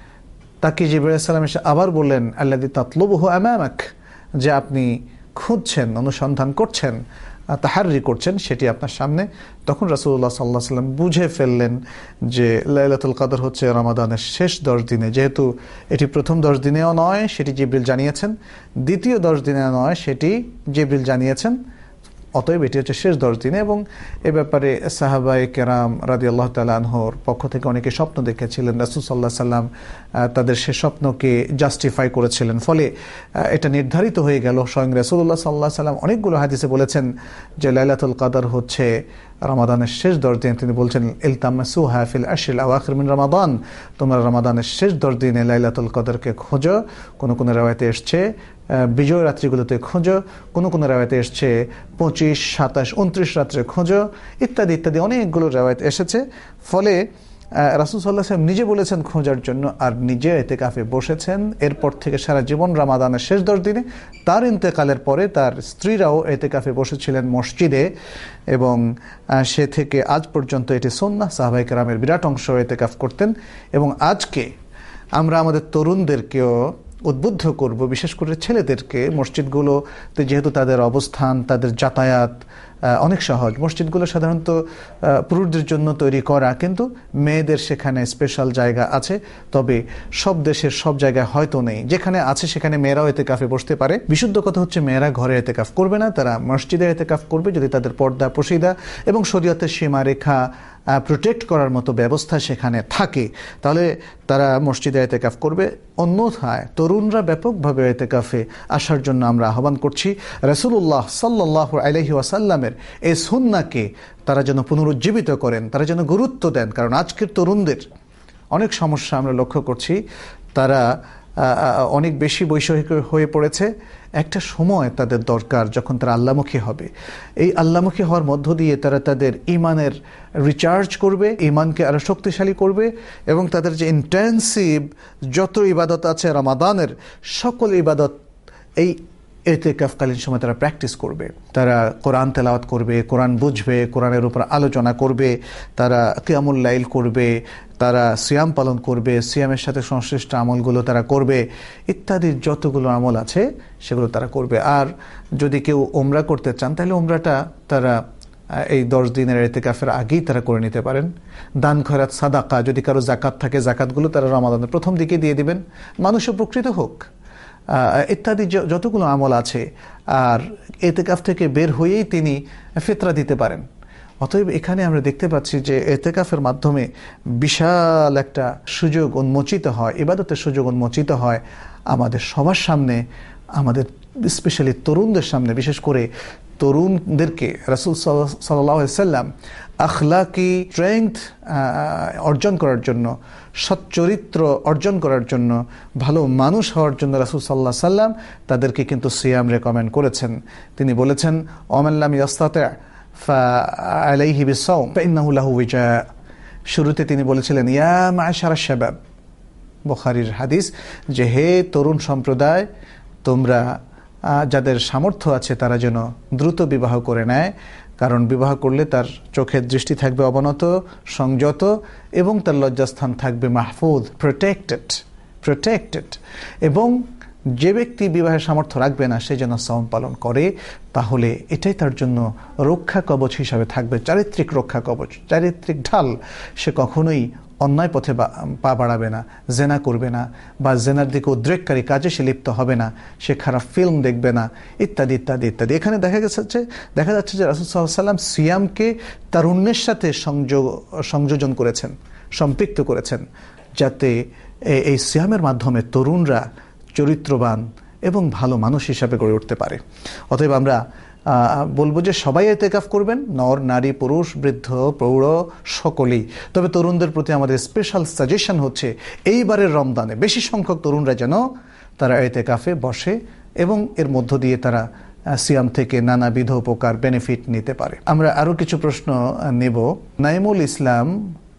তাকে জিবরাইল আলাইহিস সালাম এসে আবার বললেন, আল্লাযী তাতলুবুহু আমামাক, যে আপনি খুঁজছেন, অনুসন্ধান করছেন, তাহাররি করছেন, সেটি আপনার সামনে। তখন রাসূলুল্লাহ সাল্লাল্লাহু আলাইহি ওয়াসাল্লাম বুঝে ফেললেন যে লাইলাতুল কদর হচ্ছে রমাদানের শেষ দশ দিনে। যেহেতু এটি প্রথম দশ দিনেও নয়, সেটি জিবরিল জানিয়েছেন, দ্বিতীয় দশ দিনে নয়, সেটি জিবরিল জানিয়েছেন, অতএব এটি হচ্ছে শেষ দশ দিনে। এবং এ ব্যাপারে সাহাবায়ে কেরাম রাদিয়াল্লাহু তাআলা আনহুর পক্ষ থেকে অনেকে স্বপ্ন দেখেছিলেন, রাসূল সাল্লাল্লাহু আলাইহি ওয়াসাল্লাম তাদের সে স্বপ্নকে জাস্টিফাই করেছিলেন। ফলে এটা নির্ধারিত হয়ে গেল। স্বয়ং রাসূলুল্লাহ সাল্লাল্লাহু আলাইহি ওয়াসাল্লাম অনেকগুলো হাদিসে বলেছেন যে লাইলাতুল কদর হচ্ছে রমাদানের শেষ দশ দিন। তিনি বলছেন ইলতামাসুহা ফিল আশরিল আওয়াখির মিন রমাদান, তোমরা রমাদানের শেষ দশ দিনে লাইলাতুল কদরকে খোঁজো। কোন কোন রাওয়ায়াতে এসছে বিজয় রাত্রিগুলোতে খোঁজো, কোনো কোনো রাওয়ায়াতে এসছে পঁচিশ, সাতাশ, উনত্রিশ রাত্রে খোঁজো, ইত্যাদি ইত্যাদি অনেকগুলো রাওয়ায়াত এসেছে। ফলে রাসূল সাল্লাল্লাহু আলাইহি ওয়াসাল্লাম নিজে বলেছেন খোঁজার জন্য, আর নিজে ইতিকাফে বসেছেন। এরপর থেকে সারা জীবন রমাদানের শেষ দশ দিনে, তার ইন্তেকালের পরে তার স্ত্রীরাও ইতিকাফে বসেছিলেন মসজিদে, এবং সে থেকে আজ পর্যন্ত এটি সুন্নাহ। সাহাবায়ে কেরামের বিরাট অংশ ইতিকাফ করতেন। এবং আজকে আমরা আমাদের তরুণদেরকেও উদ্বুদ্ধ করব, বিশেষ করে ছেলেদেরকে, মসজিদগুলোতে যেহেতু তাদের অবস্থান, তাদের যাতায়াত অনেক সহজ। মসজিদগুলো সাধারণত পুরুষদের জন্য তৈরি করা, কিন্তু মেয়েদের সেখানে স্পেশাল জায়গা আছে। তবে সব দেশের সব জায়গায় হয়তো নেই। যেখানে আছে সেখানে মেয়েরাও ইতিকাফে বসতে পারে। বিশুদ্ধ কথা হচ্ছে মেয়েরা ঘরে ইতিকাফ করবে না, তারা মসজিদে ইতিকাফ করবে যদি তাদের পর্দা, পশিদা এবং শরীয়তের সীমারেখা প্রোটেক্ট করার মতো ব্যবস্থা সেখানে থাকে, তাহলে তারা মসজিদে ইতিকাফ করবে। অন্যথায় তরুণরা ব্যাপকভাবে ইতিকাফে আসার জন্য আমরা আহ্বান করছি। রাসূলুল্লাহ সাল্লাল্লাহু আলাইহি ওয়াসাল্লামের এই সুন্নাহকে তারা যেন পুনরুজ্জীবিত করেন, তারা যেন গুরুত্ব দেন। কারণ আজকের তরুণদের অনেক সমস্যা আমরা লক্ষ্য করছি, তারা অনেক বেশি বৈষয়িক হয়ে পড়েছে। একটা সময় তাদের দরকার যখন তারা আল্লাহমুখী হবে। এই আল্লাহমুখী হওয়ার মধ্য দিয়ে তারা তাদের ইমানের রিচার্জ করবে, ইমানকে আরো শক্তিশালী করবে, এবং তাদের যে ইন্টেন্সিভ যত ইবাদত আছে রমাদানের, সকল ইবাদত এই ইতিকাফকালীন সময় তারা প্র্যাকটিস করবে, তারা কোরআন তেলাওয়াত করবে, কোরআন বুঝবে, কোরআনের উপর আলোচনা করবে, তারা কিয়ামুল লাইল করবে, তারা সিয়াম পালন করবে, সিয়ামের সাথে সংশ্লিষ্ট আমলগুলো তারা করবে, ইত্যাদি যতগুলো আমল আছে সেগুলো তারা করবে। আর যদি কেউ ওমরা করতে চান তাহলে ওমরাটা তারা এই দশ দিনের ইতিকাফের আগেই তারা করে নিতে পারেন। দান খয়রাত সাদাকা, যদি কারো জাকাত থাকে জাকাতগুলো তারা রমাদানের প্রথম দিকে দিয়ে দিবেন, মানুষ উপকৃত হোক, ইত্যাদি যতগুলো আমল আছে। আর ইতিকাফ থেকে বের হয়েই তিনি ফিতরা দিতে পারেন। অতএব এখানে আমরা দেখতে পাচ্ছি যে ইতিকাফের মাধ্যমে বিশাল একটা সুযোগ উন্মোচিত হয়, ইবাদতের সুযোগ উন্মোচিত হয় আমাদের সবার সামনে, আমাদের স্পেশালি তরুণদের সামনে। বিশেষ করে তরুণদেরকে রাসূল সাল্লাল্লাহু আলাইহি সাল্লাম আখলাকি স্ট্রেংথ অর্জন করার জন্য, সচ্চরিত্র অর্জন করার জন্য, ভালো মানুষ হওয়ার জন্য রাসূল সাল্লাল্লাহু আলাইহি সাল্লাম তাদেরকে কিন্তু সিয়াম রেকমেন্ড করেছেন। তিনি বলেছেন, ওমান লাম ইয়াস্তাতি' ফাআলাইহি বিসসাওম ফাইন্নাহু লাহু ওয়াজা। শুরুতে তিনি বলেছিলেন ইয়া মা'শারাশ শাবাব, বুখারীর হাদিস, যে হে তরুণ সম্প্রদায়, তোমরা যাদের সামর্থ্য আছে তারা যেন দ্রুত বিবাহ করে নেয়, কারণ বিবাহ করলে তার চোখের দৃষ্টি থাকবে অবনত, সংযত, এবং তার লজ্জাস্থান থাকবে মাহফুজ, প্রোটেক্টেড প্রোটেক্টেড এবং যে ব্যক্তি বিবাহের সামর্থ্য রাখবে না সে যেন সাওম পালন করে, তাহলে এটাই তার জন্য রক্ষা কবচ হিসাবে থাকবে, চারিত্রিক রক্ষা কবচ, চারিত্রিক ঢাল। সে কখনোই অন্যায় পথে পা বাড়াবে না, জেনা করবে না, বা জেনার দিকে উদ্রেককারী কাজে সে লিপ্ত হবে না, সে খারাপ ফিল্ম দেখবে না, ইত্যাদি ইত্যাদি ইত্যাদি। এখানে দেখা গেছে দেখা যাচ্ছে যে রাসূল সাল্লাল্লাহু আলাইহি সাল্লাম সিয়ামকে তারুণ্যের সাথে সংযোগ সংযোজন করেছেন, সম্পৃক্ত করেছেন, যাতে এই সিয়ামের মাধ্যমে তরুণরা চরিত্রবান এবং ভালো মানুষ হিসাবে গড়ে উঠতে পারে। অতএব আমরা বলবো যে সবাই ইতিকাফ করবেন, নর নারী পুরুষ বৃদ্ধ প্রৌঢ় সকলেই। তবে তরুণদের প্রতি আমাদের স্পেশাল সাজেশন হচ্ছে এইবারের রমজানে বেশি সংখ্যক তরুণরা যেন তারা ইতিকাফে বসে এবং এর মধ্য দিয়ে তারা সিয়াম থেকে নানাবিধ উপকার বেনিফিট নিতে পারে। আমরা আরও কিছু প্রশ্ন নেব। নাইমুল ইসলাম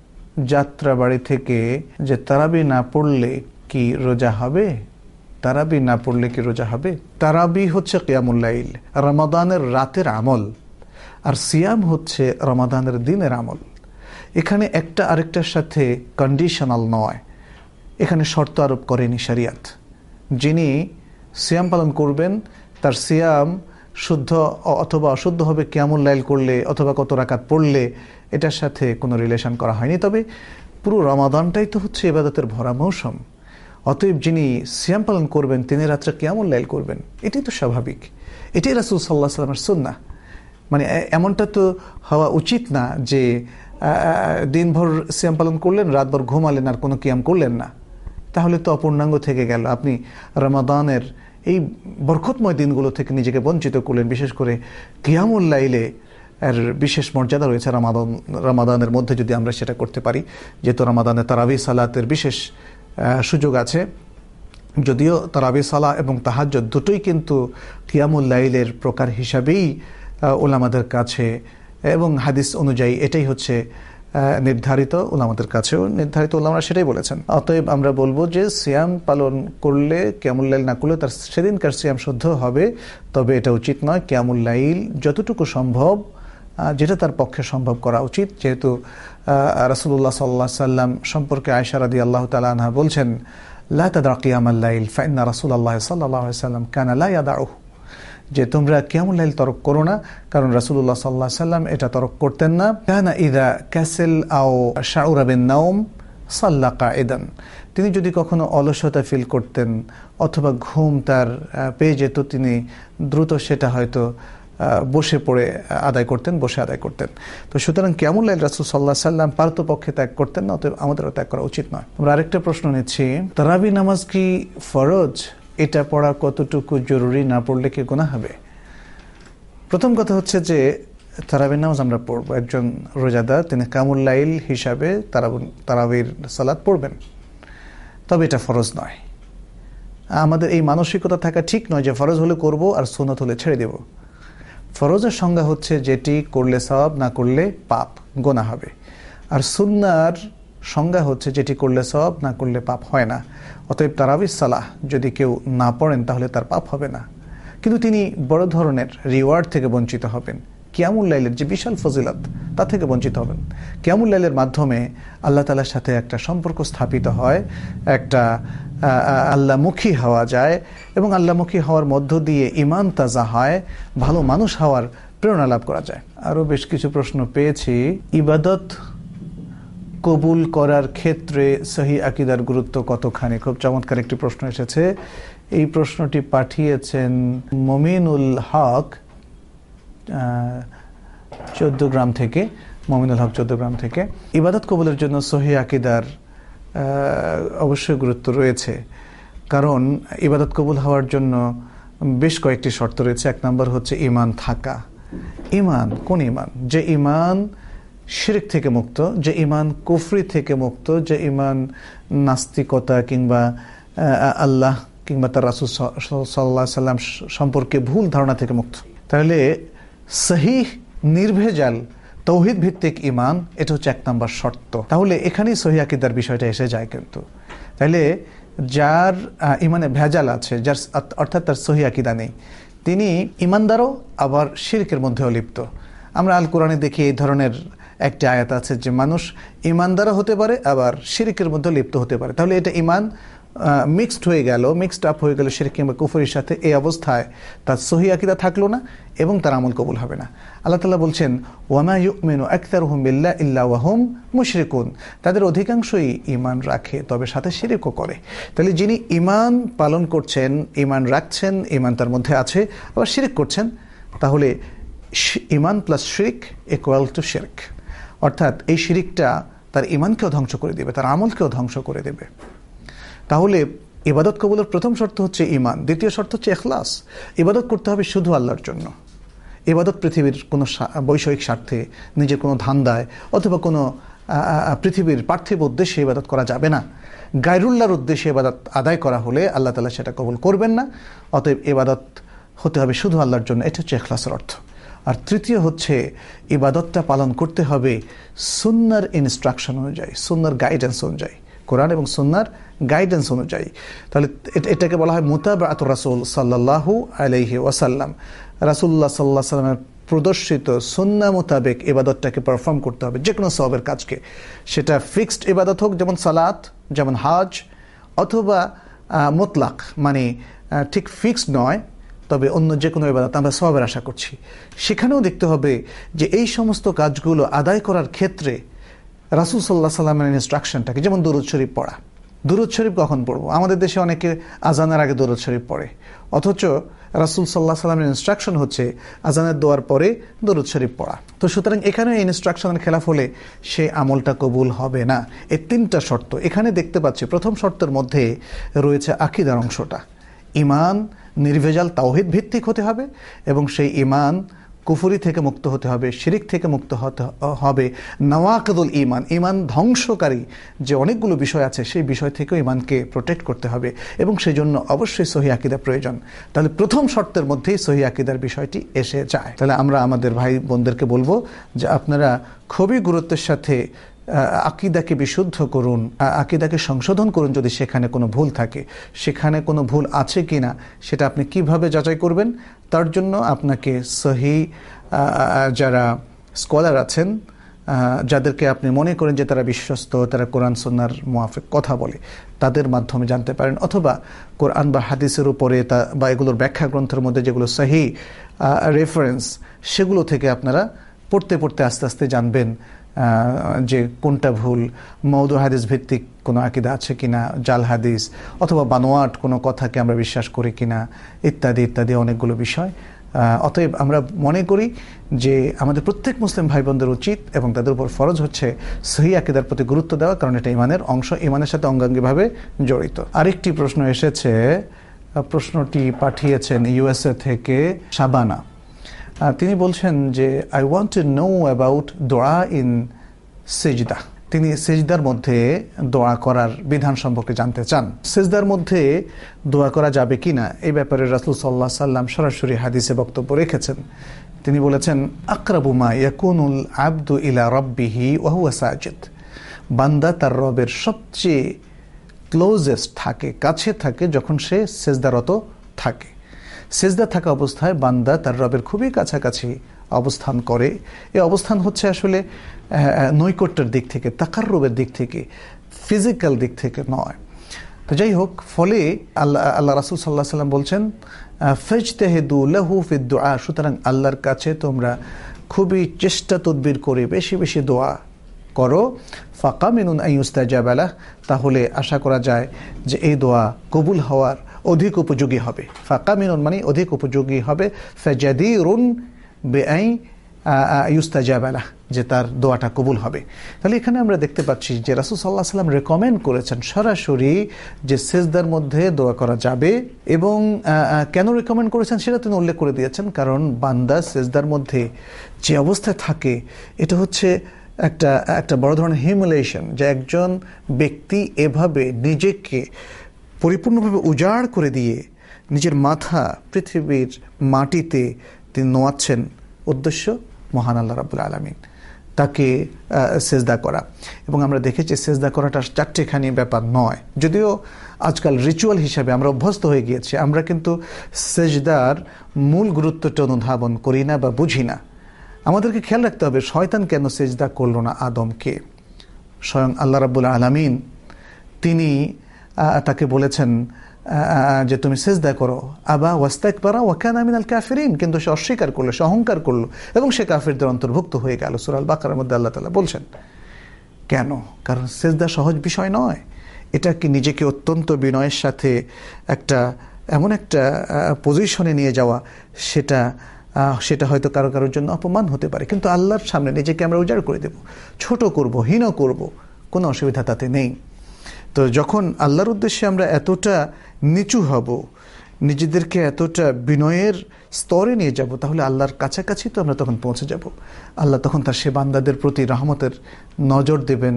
যাত্রাবাড়ি থেকে, যে তারাবি না পড়লে কি রোজা হবে? তারাবি না পড়লে কি রোজা হবে? তারাবি হচ্ছে কিয়ামুল লাইল, রমাদানের রাতের আমল, আর সিয়াম হচ্ছে রমাদানের দিনের আমল। এখানে একটা আরেকটার সাথে কন্ডিশনাল নয়, এখানে শর্ত আরোপ করেনি শরিয়ত। যিনি সিয়াম পালন করবেন তার সিয়াম শুদ্ধ অথবা অশুদ্ধ হবে কিয়ামুল লাইল করলে অথবা কত রাকাত পড়লে, এটার সাথে কোনো রিলেশন করা হয়নি। তবে পুরো রমাদানটাই তো হচ্ছে ইবাদতের ভরা মৌসুম। অতএব যিনি সিয়াম পালন করবেন তিনি রাত্রে কিয়ামুল লাইল করবেন, এটাই তো স্বাভাবিক, এটাই রাসূল সাল্লাল্লাহু আলাইহি ওয়াসাল্লামের সুন্নাহ। মানে এমনটা তো হওয়া উচিত না যে দিনভর সিয়াম পালন করলেন, রাতভর ঘুমালেন আর কোনো কিয়াম করলেন না, তাহলে তো অপূর্ণাঙ্গ থেকে গেল। আপনি রমাদানের এই বরকতময় দিনগুলো থেকে নিজেকে বঞ্চিত করলেন। বিশেষ করে কিয়ামুল লাইলে এর বিশেষ মর্যাদা রয়েছে রমাদান রমাদানের মধ্যে, যদি আমরা সেটা করতে পারি, যেহেতু রমাদানে তারাবি সালাতের বিশেষ সুযোগ আছে। যদিও তারাবি সালাহ এবং তাহাজ্জুদ দুটোই কিন্তু কিয়ামুল লাইলের প্রকার হিসাবেই উলামাদের কাছে এবং হাদিস অনুযায়ী এটাই হচ্ছে নির্ধারিত, উলামাদের কাছেও নির্ধারিত, উলামারা সেটাই বলেছেন। অতএব আমরা বলবো যে সিয়াম পালন করলে, কিয়ামুল লাইল না করলে তার সেদিনকার সিয়াম শুদ্ধ হবে, তবে এটা উচিত নয়। কিয়ামুল লাইল যতটুকু সম্ভব, যেটা তার পক্ষে সম্ভব করা উচিত। যেহেতু রাসূলুল্লাহ সাল্লাল্লাহু আলাইহি সাল্লাম সম্পর্কে আয়েশা রাদিয়াল্লাহু তাআলা আনহা বলছেন, লা তাদা কিয়ামাল লাইল ফাইন্না রাসূলুল্লাহ সাল্লাল্লাহু আলাইহি সাল্লাম কানা লা ইয়াদাউহু, যে তোমরা কিয়ামুল লাইল তরক করো না, কারণ রাসূলুল্লাহ সাল্লাল্লাহু আলাইহি সাল্লাম এটা তরক করতেন না। কানা ইযা কাসাল আও শাউরা বিন নাওম সাল্লা কাঈদান, তিনি যদি কখনো অলসতা ফিল করতেন অথবা ঘুম তার পেয়ে যেত, তিনি দ্রুত সেটা হয়তো বসে পড়ে আদায় করতেন, বসে আদায় করতেন। তো সুতরাং কিয়ামুল লাইল রাসূল সাল্লাল্লাহু আলাইহি সাল্লাম পারতপক্ষে ত্যাগ করতেন না, অতএব আমাদেরও ত্যাগ করা উচিত নয়। আমরা আরেকটা প্রশ্ন নিচ্ছি, তারাবি নামাজ কি ফরজ? এটা পড়া কতটুকু জরুরি? না পড়লে কি গুনাহ হবে? প্রথম কথা হচ্ছে যে তারাবির নামাজ আমরা পড়বো, একজন রোজাদার তিনি কিয়ামুল লাইল হিসাবে তারাবির সালাত পড়বেন, তবে এটা ফরজ নয়। আমাদের এই মানসিকতা থাকা ঠিক নয় যে ফরজ হলে করব আর সুন্নত হলে ছেড়ে দেব। ফরজের সংজ্ঞা হচ্ছে যেটি করলে সওয়াব, না করলে পাপ, গুনাহ হবে। আর সুন্নাহর সংজ্ঞা হচ্ছে যেটি করলে সওয়াব, না করলে পাপ হয় না। অতএব তারাবির সালাহ যদি কেউ না পড়েন তাহলে তার পাপ হবে না, কিন্তু তিনি বড় ধরনের রিওয়ার্ড থেকে বঞ্চিত হবেন। কিয়ামুল লাইলের যে বিশাল ফজিলত তা থেকে বঞ্চিত হবেন। কিয়ামুল লাইলের মাধ্যমে আল্লাহ তাআলার সাথে একটা সম্পর্ক স্থাপিত হয়, একটা আল্লাহমুখী হওয়া যায়, এবং আল্লাহমুখী হওয়ার মধ্য দিয়ে ঈমান তাজা হয়, ভালো মানুষ হওয়ার প্রেরণা লাভ করা যায়। আরও বেশ কিছু প্রশ্ন পেয়েছি। ইবাদত কবুল করার ক্ষেত্রে সহি আকীদার গুরুত্ব কতখানি? খুব চমৎকার একটি প্রশ্ন এসেছে। এই প্রশ্নটি পাঠিয়েছেন মমিনুল হক চৌদ্দগ্রাম থেকে। মমিনুল হক চৌদ্দগ্রাম থেকে। ইবাদত কবুলের জন্য সহি আকীদার অবশ্যই গুরুত্ব রয়েছে, কারণ ইবাদত কবুল হওয়ার জন্য বেশ কয়েকটি শর্ত রয়েছে। এক নম্বর হচ্ছে ঈমান থাকা। ঈমান কোন ঈমান? যে ঈমান শিরক থেকে মুক্ত, যে ঈমান কুফরি থেকে মুক্ত, যে ঈমান নাস্তিকতা কিংবা আল্লাহ কিংবা তার রাসূল সাল্লাল্লাহু আলাইহি সাল্লাম সম্পর্কে ভুল ধারণা থেকে মুক্ত। তাহলে সহিহ নির্ভেজাল তাওহীদ ভিত্তিক ঈমান, এটা হচ্ছে এক নম্বর শর্ত। তাহলে এখানেই সহিহ আকীদার বিষয়টা এসে যায়। কিন্তু তাহলে যার ঈমানে ভেজাল আছে, যার অর্থাৎ তার সহিহ আকীদা নেই, তিনি ঈমানদারও আবার শিরকের মধ্যেও লিপ্ত। আমরা আল কোরআনে দেখি এই ধরনের একটি আয়াত আছে যে মানুষ ঈমানদারও হতে পারে আবার শিরকের মধ্যে লিপ্ত হতে পারে। তাহলে এটা ঈমান মিক্সড হয়ে গেল, মিক্সড আপ হয়ে গেল শিরক কিংবা কুফরের সাথে। এই অবস্থায় তার সহিহ আকীদা থাকলো না এবং তার আমল কবুল হবে না। আল্লাহ তাআলা বলছেন, ওয়ামা ইউমিনু আকতারুহুম বিল্লাহি ইল্লা ওয়া হুম মুশরিকুন। তাদের অধিকাংশই ঈমান রাখে, তবে সাথে শিরকও করে। তাহলে যিনি ঈমান পালন করছেন, ঈমান রাখছেন, ঈমান তার মধ্যে আছে, আবার শিরক করছেন, তাহলে ঈমান প্লাস শিরক ইকুয়াল টু শিরক। অর্থাৎ এই শিরকটা তার ঈমানকেও ধ্বংস করে দেবে, তার আমলকেও ধ্বংস করে দেবে। তাহলে ইবাদত কবুলের প্রথম শর্ত হচ্ছে ঈমান, দ্বিতীয় শর্ত হচ্ছে ইখলাস। ইবাদত করতে হবে শুধু আল্লাহর জন্য। ইবাদত পৃথিবীর কোনো বৈষয়িক স্বার্থে, নিজের কোনো ধান্দায় অথবা কোনো পৃথিবীর পার্থিব উদ্দেশ্যে ইবাদত করা যাবে না। গায়রুল্লাহর উদ্দেশ্যে ইবাদত আদায় করা হলে আল্লাহ তাআলা সেটা কবুল করবেন না। অতএব ইবাদত হতে হবে শুধু আল্লাহর জন্য, এটা হচ্ছে ইখলাসের অর্থ। আর তৃতীয় হচ্ছে ইবাদতটা পালন করতে হবে সুন্নাহর ইনস্ট্রাকশন অনুযায়ী, সুন্নাহর গাইডেন্স অনুযায়ী, কোরআন এবং সুন্নাহর গাইডেন্স অনুযায়ী। তাহলে এটাকে বলা হয় মুতাবাআতুর রাসূল সাল্লাল্লাহু আলাইহি ওয়াসাল্লাম। রাসূলুল্লাহ সাল্লাল্লাহু আলাইহি ওয়াসাল্লামের প্রদর্শিত সুন্নাহ মোতাবেক ইবাদতটাকে পারফর্ম করতে হবে, যে কোনো সওয়াবের কাজকে। সেটা ফিক্সড ইবাদত হোক, যেমন সালাত, যেমন হজ, অথবা মুতলাক মানে ঠিক ফিক্সড নয়, তবে অন্য যে কোনো ইবাদত আমরা সওয়াবের আশা করছি। সেখানেও দেখতে হবে যে এই সমস্ত কাজগুলো আদায় করার ক্ষেত্রে রাসূল সাল্লাল্লাহু আলাইহি ওয়াসাল্লামের ইনস্ট্রাকশনটাকে, যেমন দুরূদ শরীফ পড়া। দুরূদ শরীফ কখন পড়বো? আমাদের দেশে অনেকে আজানের আগে দুরূদ শরীফ পড়ে, অথচ রাসূল সাল্লাল্লাহু আলাইহি ওয়াসাল্লামের ইনস্ট্রাকশন হচ্ছে আজানের দোয়ার পরে দুরূদ শরীফ পড়া। তো সুতরাং এখানে এই ইনস্ট্রাকশনের খেলাফ হলে সে আমলটা কবুল হবে না। এই তিনটা শর্ত এখানে দেখতে পাচ্ছি। প্রথম শর্তের মধ্যে রয়েছে আকীদার অংশটা। ঈমান নির্ভেজাল তাওহীদ ভিত্তিক হতে হবে এবং সেই ঈমান কুফরি থেকে মুক্ত হতে হবে, শিরিক থেকে মুক্ত হতে হবে। নওয়াকিদুল ঈমান, ঈমান ধ্বংসকারী যে অনেকগুলো বিষয় আছে, সেই বিষয় থেকেও ঈমানকে প্রোটেক্ট করতে হবে এবং সেই জন্য অবশ্যই সহিহ আকীদা প্রয়োজন। তাহলে প্রথম শর্তের মধ্যেই সহিহ আকীদার বিষয়টি এসে যায়। তাহলে আমরা আমাদের ভাই বোনদেরকে বলবো যে আপনারা খুবই গুরুত্বের সাথে আকীদাকে বিশুদ্ধ করুন, আকীদাকে সংশোধন করুন। যদি সেখানে কোনো ভুল থাকে, সেখানে কোনো ভুল আছে কিনা সেটা আপনি কিভাবে যাচাই করবেন? তার জন্য আপনাকে সহি যারা স্কলার আছেন, যাদেরকে আপনি মনে করেন যে তারা বিশ্বস্ত, তারা কোরআন সুন্নাহর মুআফিক কথা বলে, তাদের মাধ্যমে জানতে পারেন। অথবা কোরআন বা হাদিসের উপরে তা বা এগুলোর ব্যাখ্যা গ্রন্থের মধ্যে যেগুলো সহি রেফারেন্স, সেগুলো থেকে আপনারা পড়তে পড়তে আস্তে আস্তে জানবেন যে কোনটা ভুল, মওদু হাদিস ভিত্তিক কোনো আকীদা আছে কিনা, জাল হাদিস অথবা বানোয়াট কোনো কথাকে আমরা বিশ্বাস করি কিনা, ইত্যাদি ইত্যাদি অনেকগুলো বিষয়। অতএব আমরা মনে করি যে আমাদের প্রত্যেক মুসলিম ভাই বোনদের উচিত এবং তাদের উপর ফরজ হচ্ছে সহিহ আকীদার প্রতি গুরুত্ব দেওয়া, কারণ এটা ঈমানের অংশ, ঈমানের সাথে অঙ্গাঙ্গিভাবে জড়িত। আরেকটি প্রশ্ন এসেছে, প্রশ্নটি পাঠিয়েছেন ইউএসএ থেকে শাবানা। তিনি বলছেন যে I want to know about দোয়া ইন সিজদা। তিনি সিজদার মধ্যে দোয়া করার বিধান সম্পর্কে জানতে চান। সিজদার মধ্যে দোয়া করা যাবে কিনা এই ব্যাপারে রাসূল সাল্লাল্লাহু আলাইহি সাল্লাম সরাসরি হাদিসে বক্তব্য রেখেছেন। তিনি বলেছেন, আকরাবু মা ইয়াকুনুল আবদু ইলা রাব্বিহি ওয়া হুয়া সাজিদ। বান্দা তার রবের সবচেয়ে ক্লোজেস্ট থাকে, কাছে থাকে যখন সে সিজদারত থাকে। সিজদা থাকা অবস্থায় বান্দা তার রবের খুবই কাছাকাছি অবস্থান করে। এই অবস্থান হচ্ছে আসলে নৈকট্যের দিক থেকে, তাকাররুবের দিক থেকে, ফিজিক্যাল দিক থেকে নয়। তো যাই হোক, ফলে আল্লাহ আল্লাহ রাসূল সাল্লাল্লাহু আলাইহি ওয়াসাল্লাম বলছেন ফাজতাহিদু লাহু ফিদ দুআ, সুতরাং আল্লাহর কাছে তোমরা খুবই চেষ্টা তদবির করে বেশি বেশি দোয়া করো। ফাকামিনুন আন ইউস্তাজাবা লাহ, তাহলে আশা করা যায় যে এই দোয়া কবুল হওয়ার অধিক উপযোগী হবে। ফাকামিনুন মানে অধিক উপযোগী হবে, ফাজাদিরুন বিআই ইউস্তাজাবা লাহ, যে তার দোয়াটা কবুল হবে। তাহলে এখানে আমরা দেখতে পাচ্ছি যে রাসূল সাল্লাল্লাহু আলাইহি ওয়াসাল্লাম রেকমেন্ড করেছেন সরাসরি যে সিজদার মধ্যে দোয়া করা যাবে। এবং কেন রেকমেন্ড করেছেন সেটা তিনি উল্লেখ করে দিয়েছেন, কারণ বান্দা সিজদার মধ্যে যে অবস্থায় থাকে এটা হচ্ছে একটা একটা বড় ধরনের হিউমিলিয়েশন, যে একজন ব্যক্তি এভাবে নিজেকে পরিপূর্ণভাবে উজাড় করে দিয়ে নিজের মাথা পৃথিবীর মাটিতে তিনি নোয়াচ্ছেন। উদ্দেশ্য মহান আল্লাহ রাব্বুল আলামিন, তাকে সেজদা করা। এবং আমরা দেখেছি সেজদা করাটা চারটেখানি ব্যাপার নয়, যদিও আজকাল রিচুয়াল হিসাবে আমরা অভ্যস্ত হয়ে গিয়েছি, আমরা কিন্তু সেজদার মূল গুরুত্বটা অনুধাবন করি না বা বুঝি না। আমাদেরকে খেয়াল রাখতে হবে শয়তান কেন সেজদা করলো না আদমকে। স্বয়ং আল্লাহ রাব্বুল আলামিন তিনি তাকে বলেছেন যে তুমি সেজদা করো, আবা ওয়াস্তাকবারা ওয়া কানা মিনাল কাফিরিন, কিন্তু সে অস্বীকার করলো, সে অহংকার করলো এবং সে কাফিরদের অন্তর্ভুক্ত হয়ে গেল। সূরা আল বাকারার মধ্যে আল্লাহ তাআলা বলছেন কেন? কারণ সেজদা সহজ বিষয় নয়। এটা কি নিজেকে অত্যন্ত বিনয়ের সাথে একটা এমন একটা পজিশনে নিয়ে যাওয়া, সেটা সেটা হয়তো কারো কারোর জন্য অপমান হতে পারে, কিন্তু আল্লাহর সামনে নিজেকে আমরা উজাড় করে দেব, ছোট করব, হীন করব, কোনো অসুবিধা তাতে নেই। তো যখন আল্লাহর উদ্দেশ্যে আমরা এতটা নিচু হব, নিজেদেরকে এতটা বিনয়ের স্তরে নিয়ে যাব, তাহলে আল্লাহর কাছাকাছি তো আমরা তখন পৌঁছে যাব। আল্লাহ তখন তার সে বান্দাদের প্রতি রহমতের নজর দেবেন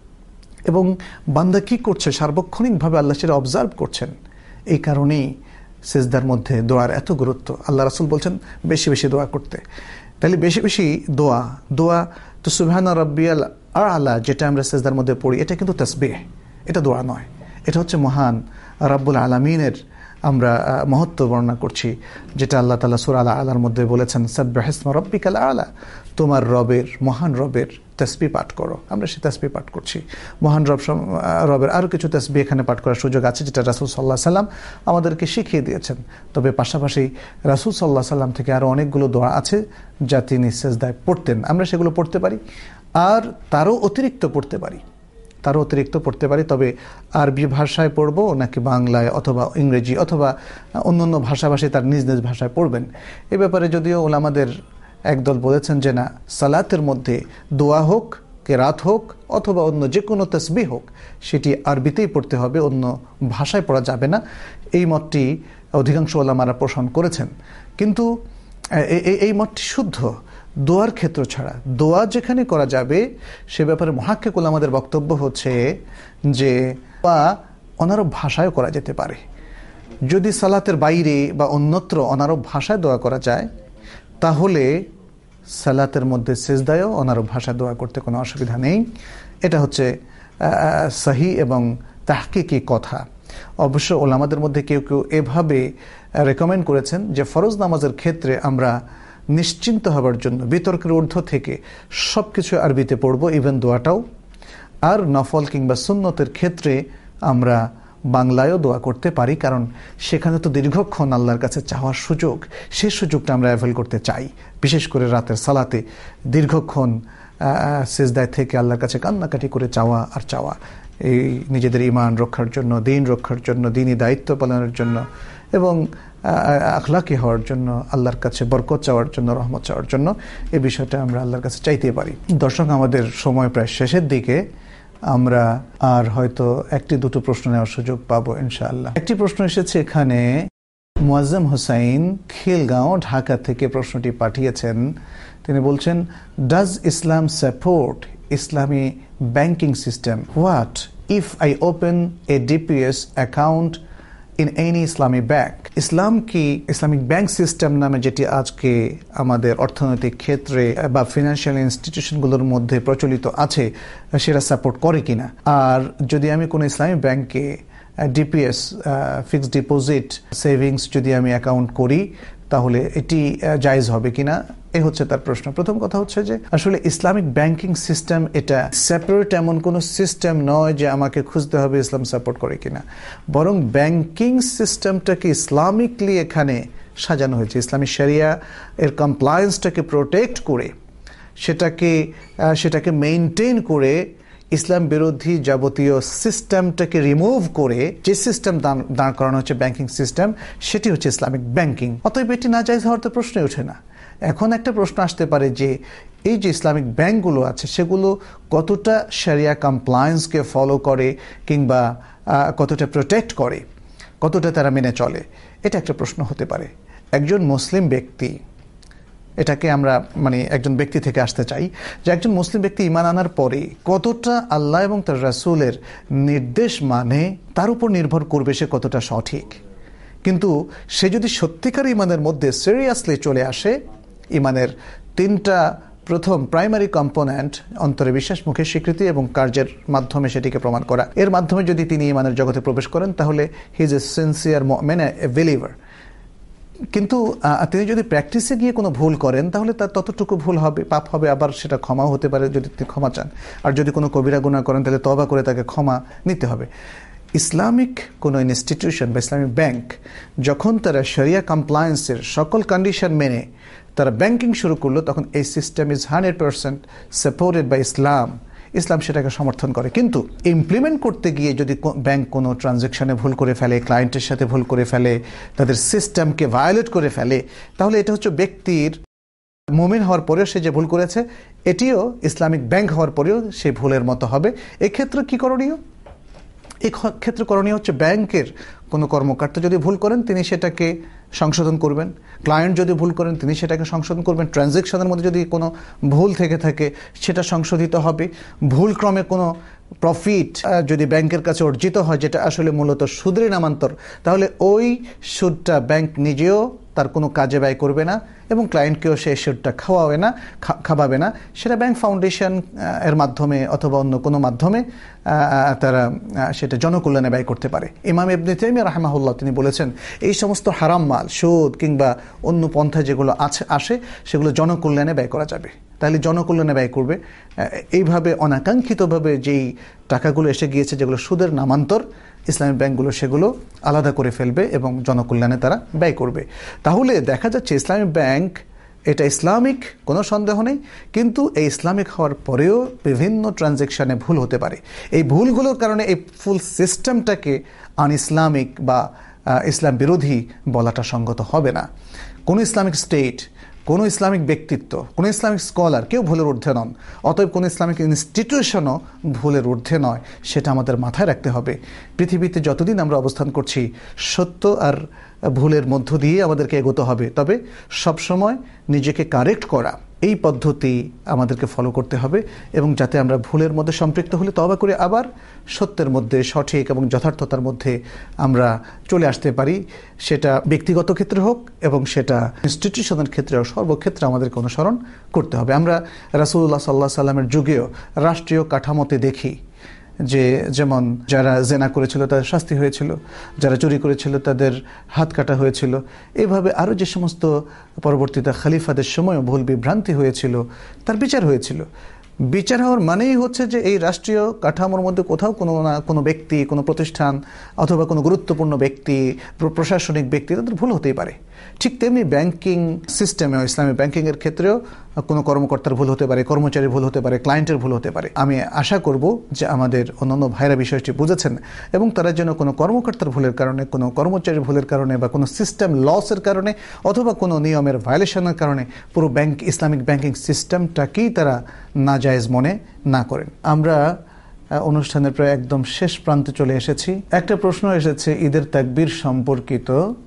এবং বান্দা কি করছে সার্বক্ষণিকভাবে আল্লাহ সেটা অবজার্ভ করছেন। এই কারণেই সেজদার মধ্যে দোয়ার এত গুরুত্ব। আল্লাহ রাসূল বলছেন বেশি বেশি দোয়া করতে। তাহলে বেশি বেশি দোয়া দোয়া তো সুবহানা রাব্বিয়াল আ'লা যেটা আমরা সেজদার মধ্যে পড়ি, এটা কিন্তু তাসবিহ, এটা দোয়া নয়। এটা হচ্ছে মহান রাব্বুল আলামিনের আমরা মহত্ব বর্ণনা করছি, যেটা আল্লাহ তাআলা সূরা আল আ'লার মধ্যে বলেছেন সাব্বিহিসমা রাব্বিকাল আ'লা, তোমার রবের, মহান রবের তাসবিহ পাঠ করো। আমরা সেই তাসবিহ পাঠ করছি। মহান রব রবের আরও কিছু তাসবিহ এখানে পাঠ করার সুযোগ আছে, যেটা রাসূল সাল্লাল্লাহু আলাইহি সাল্লাম আমাদেরকে শিখিয়ে দিয়েছেন। তবে পাশাপাশি রাসূল সাল্লাল্লাহু আলাইহি সাল্লাম থেকে আরও অনেকগুলো দোয়া আছে যা তিনি সেজদায় পড়তেন, আমরা সেগুলো পড়তে পারি আর তারও অতিরিক্ত পড়তে পারি তারও অতিরিক্ত পড়তে পারি তবে আরবি ভাষায় পড়ব নাকি বাংলায় অথবা ইংরেজি অথবা অন্য অন্য ভাষাভাষী তার নিজ নিজ ভাষায় পড়বেন, এ ব্যাপারে যদিও ওলামাদের একদল বলেছেন যে না, সালাতের মধ্যে দোয়া হোক, কেরাত হোক অথবা অন্য যে কোনো তাসবিহ হোক, সেটি আরবিতেই পড়তে হবে, অন্য ভাষায় পড়া যাবে না। এই মতটি অধিকাংশ ওলামারা পোষণ করেছেন, কিন্তু এই মতটি শুদ্ধ দোয়ার ক্ষেত্র ছাড়া। দোয়া যেখানে করা যাবে সে ব্যাপারে মুহাক্কিক ওলামাদের বক্তব্য হচ্ছে যে বা অনারব ভাষায় করা যেতে পারে। যদি সালাতের বাইরে বা অন্যত্র অনারব ভাষায় দোয়া করা যায়, তাহলে সালাতের মধ্যে সেজদায়ও অনারব ভাষায় দোয়া করতে কোনো অসুবিধা নেই। এটা হচ্ছে সহি এবং তাহকিকি কথা। অবশ্য ওলামাদের মধ্যে কেউ কেউ এভাবে রেকমেন্ড করেছেন যে ফরজ নামাজের ক্ষেত্রে আমরা নিশ্চিন্ত হবার জন্য বিতর্কের ঊর্ধ্ব থেকে সব কিছু আরবিতে পড়ব, ইভেন দোয়াটাও। আর নফল কিংবা সুন্নতের ক্ষেত্রে আমরা বাংলায়ও দোয়া করতে পারি, কারণ সেখানে তো দীর্ঘক্ষণ আল্লাহর কাছে চাওয়ার সুযোগ, সেই সুযোগটা আমরা অ্যাভেল করতে চাই। বিশেষ করে রাতের সালাতে দীর্ঘক্ষণ সিজদায় থেকে আল্লাহর কাছে কান্নাকাটি করে চাওয়া আর চাওয়া, এই নিজেদের ঈমান রক্ষার জন্য, দিন রক্ষার জন্য, দিনী দায়িত্ব পালনের জন্য এবং আখলাকি হওয়ার জন্য, আল্লাহর কাছে বরকত চাওয়ার জন্য, রহমত চাওয়ার জন্য, এই বিষয়টা আমরা আল্লাহর কাছে চাইতে পারি। দর্শক, আমাদের সময় প্রায় শেষের দিকে, আমরা আর হয়তো একটি দুটো প্রশ্ন নেওয়ার সুযোগ পাবো ইনশাআল্লাহ। একটি প্রশ্ন এসেছে এখানে, মুয়াজ্জম হোসাইন খিলগাঁও ঢাকা থেকে প্রশ্নটি পাঠিয়েছেন। তিনি বলছেন, does Islam support Islami banking system? What if I open a DPS account in any Islamic bank? Islam কি ইসলামিক ব্যাংক সিস্টেম নামে যেটি আজকে আমাদের অর্থনৈতিক ক্ষেত্রে বা ফিনান্সিয়াল ইনস্টিটিউশনগুলোর মধ্যে প্রচলিত আছে, সেটা সাপোর্ট করে কিনা? আর যদি আমি কোনো ইসলামী ব্যাংকে ডিপিএস, ফিক্সড ডিপোজিট সেভিংস যদি আমি অ্যাকাউন্ট করি তাহলে এটি জায়েজ হবে কিনা, এই হচ্ছে তার প্রশ্ন। প্রথম কথা হচ্ছে যে আসলে ইসলামিক ব্যাংকিং সিস্টেম এটা সেপারেট এমন কোনো সিস্টেম নয় যে আমাকে খুঁজতে হবে ইসলাম সাপোর্ট করে কিনা, বরং ব্যাংকিং সিস্টেমটাকে ইসলামিকলি এখানে সাজানো হয়েছে। ইসলামী শরিয়া এর কমপ্লায়েন্সটাকে প্রোটেক্ট করে, সেটাকে সেটাকে মেইনটেইন করে, ইসলাম বিরোধী যাবতীয় সিস্টেমটাকে রিমুভ করে যে সিস্টেম দাঁড় করানো হচ্ছে ব্যাংকিং সিস্টেম, সেটি হচ্ছে ইসলামিক ব্যাংকিং। অতএব এটি নাজায়েজ হওয়ার তো প্রশ্নই ওঠে না। এখন একটা প্রশ্ন আসতে পারে যে এই যে ইসলামিক ব্যাংকগুলো আছে সেগুলো কতটা শরিয়া কমপ্লায়েন্সকে ফলো করে কিংবা কতটা প্রোটেক্ট করে, কতটা তারা মেনে চলে, এটা একটা প্রশ্ন হতে পারে। একজন মুসলিম ব্যক্তি, এটাকে আমরা মানে একজন ব্যক্তি থেকে আসতে চাই যে একজন মুসলিম ব্যক্তি ঈমান আনার পরে কতটা আল্লাহ এবং তার রাসূলের নির্দেশ মানে তার উপর নির্ভর করবে সে কতটা সঠিক। কিন্তু সে যদি সত্যিকার ঈমানের মধ্যে সিরিয়াসলি চলে আসে, ঈমানের তিনটা প্রথম প্রাইমারি কম্পোনেন্ট অন্তরে বিশ্বাস, মুখে স্বীকৃতি এবং কার্যের মাধ্যমে সেটিকে প্রমাণ করা, এর মাধ্যমে যদি তিনি ঈমানের জগতে প্রবেশ করেন তাহলে হি ইজ এ সিনসিয়ার মুমিন, এ বিলিভার। কিন্তু তিনি যদি প্র্যাকটিসে গিয়ে কোনো ভুল করেন তাহলে তার ততটুকু ভুল হবে, পাপ হবে, আবার সেটা ক্ষমাও হতে পারে যদি তিনি ক্ষমা চান। আর যদি কোনো কবিরা গুনাহ করেন তাহলে তওবা করে তাকে ক্ষমা নিতে হবে। ইসলামিক কোনো ইনস্টিটিউশন বা ইসলামিক ব্যাংক যখন তারা শরিয়া কমপ্লায়েন্সের সকল কন্ডিশন মেনে তারা ব্যাংকিং শুরু করলো, তখন এই system is hundred percent supported by Islam. Islam সেটাকে সমর্থন করে। কিন্তু ইমপ্লিমেন্ট করতে গিয়ে যদি ব্যাংক কোনো ট্রানজ্যাকশনে ভুল করে ফেলে, ক্লায়েন্টের সাথে ভুল করে ফেলে, তাদের সিস্টেমকে ভায়োলেট করে ফেলে, তাহলে এটা হচ্ছে ব্যক্তির মুমিন হওয়ার পরেও সে যে ভুল করেছে, এটিও ইসলামিক ব্যাংক হওয়ার পরেও সেই ভুলের মতো হবে। এক্ষেত্রে কি করণীয়? এই ক্ষেত্রে করণীয় হচ্ছে ব্যাংকের কোনো কর্মকর্তা যদি ভুল করেন তিনি সেটাকে সংশোধন করবেন, ক্লায়েন্ট যদি ভুল করেন তিনি সেটাকে সংশোধন করবেন, ট্রানজ্যাকশনের মধ্যে যদি কোনো ভুল থেকে থাকে সেটা সংশোধিত হবে। ভুল ক্রমে কোনো প্রফিট যদি ব্যাংকের কাছে অর্জিত হয় যেটা আসলে মূলত সুদের নামান্তর, তাহলে ওই সুদটা ব্যাংক নিজেও তার কোনো কাজে ব্যয় করবে না এবং ক্লায়েন্টকেও সেই সুদটা খাওয়াবে না খাওয়াবে না সেটা ব্যাংক ফাউন্ডেশন এর মাধ্যমে অথবা অন্য কোনো মাধ্যমে তারা সেটা জনকল্যাণে ব্যয় করতে পারে। ইমাম ইবনে তাইমিয়া রাহিমাহুল্লাহ তিনি বলেছেন এই সমস্ত হারাম মাল, সুদ কিংবা অন্য পন্থা যেগুলো আছে আসে সেগুলো জনকল্যাণে ব্যয় করা যাবে। তাহলে জনকল্যাণে ব্যয় করবে। এইভাবে অনাকাঙ্ক্ষিতভাবে যেই টাকাগুলো এসে গিয়েছে যেগুলো সুদের নামান্তর, ইসলামিক ব্যাংকগুলো সেগুলো আলাদা করে ফেলবে এবং জনকল্যাণে তারা ব্যয় করবে। তাহলে দেখা যাচ্ছে ইসলামিক ব্যাংক এটা ইসলামিক, কোনো সন্দেহ নেই, কিন্তু এই ইসলামিক হওয়ার পরেও বিভিন্ন ট্রানজ্যাকশানে ভুল হতে পারে। এই ভুলগুলোর কারণে এই ফুল সিস্টেমটাকে আন ইসলামিক বা ইসলাম বিরোধী বলাটা সঙ্গত হবে না। কোনো ইসলামিক স্টেট, কোনো ইসলামিক ব্যক্তিত্ব, কোনো ইসলামিক স্কলার কেউ ভুলের ঊর্ধ্বে নন। অতএব কোনো ইসলামিক ইনস্টিটিউশনও ভুলের ঊর্ধ্বে নয়, সেটা আমাদের মাথায় রাখতে হবে। পৃথিবীতে যতদিন আমরা অবস্থান করছি সত্য আর ভুলের মধ্য দিয়ে আমাদেরকে এগোতে হবে, তবে সবসময় নিজেকে কারেক্ট করা এই পদ্ধতি আমাদেরকে ফলো করতে হবে এবং যাতে আমরা ভুলের মধ্যে সম্পৃক্ত হলে তওবা করে আবার সত্যের মধ্যে, সঠিক এবং যথার্থতার মধ্যে আমরা চলে আসতে পারি। সেটা ব্যক্তিগত ক্ষেত্রে হোক এবং সেটা ইনস্টিটিউশনের ক্ষেত্রে হোক, সর্বক্ষেত্রে আমাদেরকে অনুসরণ করতে হবে। আমরা রাসূলুল্লাহ সাল্লাল্লাহু আলাইহি সাল্লামের যুগেও রাষ্ট্রীয় কাঠামোতে দেখি যে যেমন যারা জেনা করেছিল তাদের শাস্তি হয়েছিল, যারা চুরি করেছিল তাদের হাত কাটা হয়েছিল। এইভাবে আরও যে সমস্ত পরবর্তীতে খলিফাদের সময়ও ভুল বিভ্রান্তি হয়েছিল তার বিচার হয়েছিল। বিচার হওয়ার মানেই হচ্ছে যে এই রাষ্ট্রীয় কাঠামোর মধ্যে কোথাও কোনো না কোনো ব্যক্তি, কোনো প্রতিষ্ঠান অথবা কোনো গুরুত্বপূর্ণ ব্যক্তি, প্রশাসনিক ব্যক্তি তাদের ভুল হতেই পারে। ঠিক তেমনি ব্যাংকিং সিস্টেমেও, ইসলামী ব্যাংকিংয়ের ক্ষেত্রেও কোনো কর্মকর্তার ভুল হতে পারে, কর্মচারীর ভুল হতে পারে, ক্লায়েন্টের ভুল হতে পারে। আমি আশা করব যে আমাদের অন্যান্য ভাইরা বিষয়টি বুঝেছেন এবং তারা যেন কোনো কর্মকর্তার ভুলের কারণে, কোনো কর্মচারীর ভুলের কারণে বা কোনো সিস্টেম লসের কারণে অথবা কোনো নিয়মের ভায়োলেশনের কারণে পুরো ব্যাংক ইসলামিক ব্যাংকিং সিস্টেমটাকেই তারা নাজায়েজ মনে না করেন। আমরা অনুষ্ঠানের প্রায় একদম শেষ প্রান্তে চলে এসেছি। একটা প্রশ্ন এসেছে ঈদের তাকবীর সম্পর্কিত,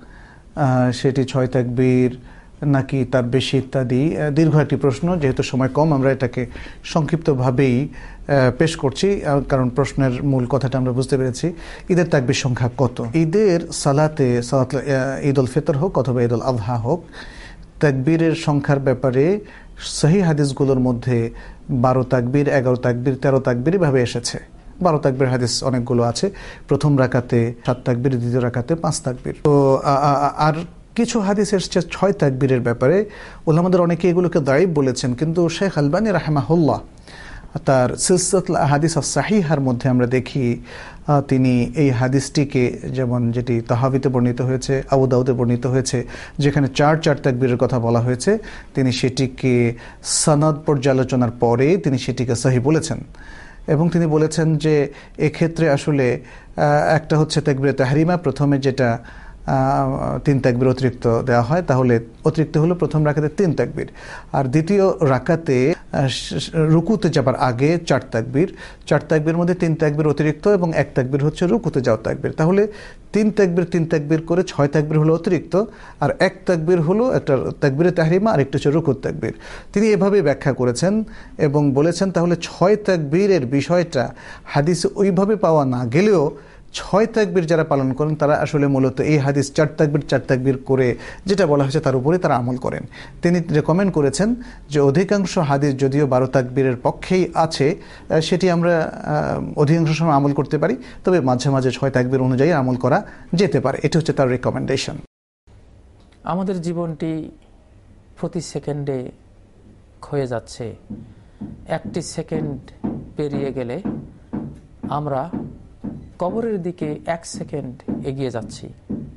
সেটি ছয় তাকবীর নাকি তার বেশি ইত্যাদি। দীর্ঘ একটি প্রশ্ন, যেহেতু সময় কম আমরা এটাকে সংক্ষিপ্তভাবেই পেশ করছি কারণ প্রশ্নের মূল কথাটা আমরা বুঝতে পেরেছি। ঈদের তাকবীর সংখ্যা কত? ঈদের সালাতে, সালাত ঈদ উল ফিতর হোক অথবা ঈদ উল আযহা হোক, তাকবীরের সংখ্যার ব্যাপারে সহিহ হাদিসগুলোর মধ্যে বারো তাকবীর, এগারো তাকবীর, তেরো তাকবীর এভাবে এসেছে। বারো তাকবীর হাদিস অনেকগুলো আছে, প্রথম রাকাতে সাত তাকবীর, দ্বিতীয় রাকাতে পাঁচ তাকবীর। তো আর কিছু হাদিস এসেছে ছয় তাকবীরের ব্যাপারে, উলামাদের অনেকে এগুলোকে দায়ীফ বলেছেন, কিন্তু শেখ আলবানী রাহিমাহুল্লাহ তার সিলসিলাতুল আহাদিস আস-সাহিহার মধ্যে আমরা দেখি তিনি এই হাদিসটিকে, যেমন যেটি তাহাবিতে বর্ণিত হয়েছে, আবু দাউদে বর্ণিত হয়েছে, যেখানে চার চার তাকবীরের কথা বলা হয়েছে, তিনি সেটিকে সনদ পর্যালোচনার পরে তিনি সেটিকে সহিহ বলেছেন। এবং তিনি বলেছেন যে এক্ষেত্রে আসলে একটা হচ্ছে তাকবীরে তাহরিমা, প্রথমে যেটা তিন তাকবীর অতিরিক্ত দেওয়া হয়, তাহলে অতিরিক্ত হলো প্রথম রাকাতে তিন তাকবীর, আর দ্বিতীয় রাকাতে রুকুতে যাবার আগে চার তাকবীর, চার তাকবীর মধ্যে তিন তাকবীর অতিরিক্ত এবং এক তাকবীর হচ্ছে রুকুতে যাওয়ার তাকবীর। তাহলে তিন তাকবীর তিন তাকবীর করে ছয় তাকবীর হলো অতিরিক্ত, আর এক তাকবীর হলো একটা তাকবীরে তাহরিমা আর একটা হচ্ছে রুকুত তাকবীর। তিনি এভাবে ব্যাখ্যা করেছেন এবং বলেছেন তাহলে ছয় তাকবীরের বিষয়টা হাদিসে ওইভাবে পাওয়া না গেলেও ছয় তাকবীর যারা পালন করেন তারা আসলে মূলত এই হাদিস চার তাকবীর চার তাকবীর করে যেটা বলা হয়েছে তার উপরে তারা আমল করেন। তিনি রেকমেন্ড করেছেন যে অধিকাংশ হাদিস যদিও বারো তাকবীরের পক্ষেই আছে, সেটি আমরা অধিকাংশ সময় আমল করতে পারি, তবে মাঝে মাঝে ছয় তাকবীর অনুযায়ী আমল করা যেতে পারে। এটা হচ্ছে তার রেকমেন্ডেশন। আমাদের জীবনটি প্রতি সেকেন্ডে ক্ষয়ে যাচ্ছে। একটি সেকেন্ড পেরিয়ে গেলে আমরা কবরের দিকে এক সেকেন্ড এগিয়ে যাচ্ছি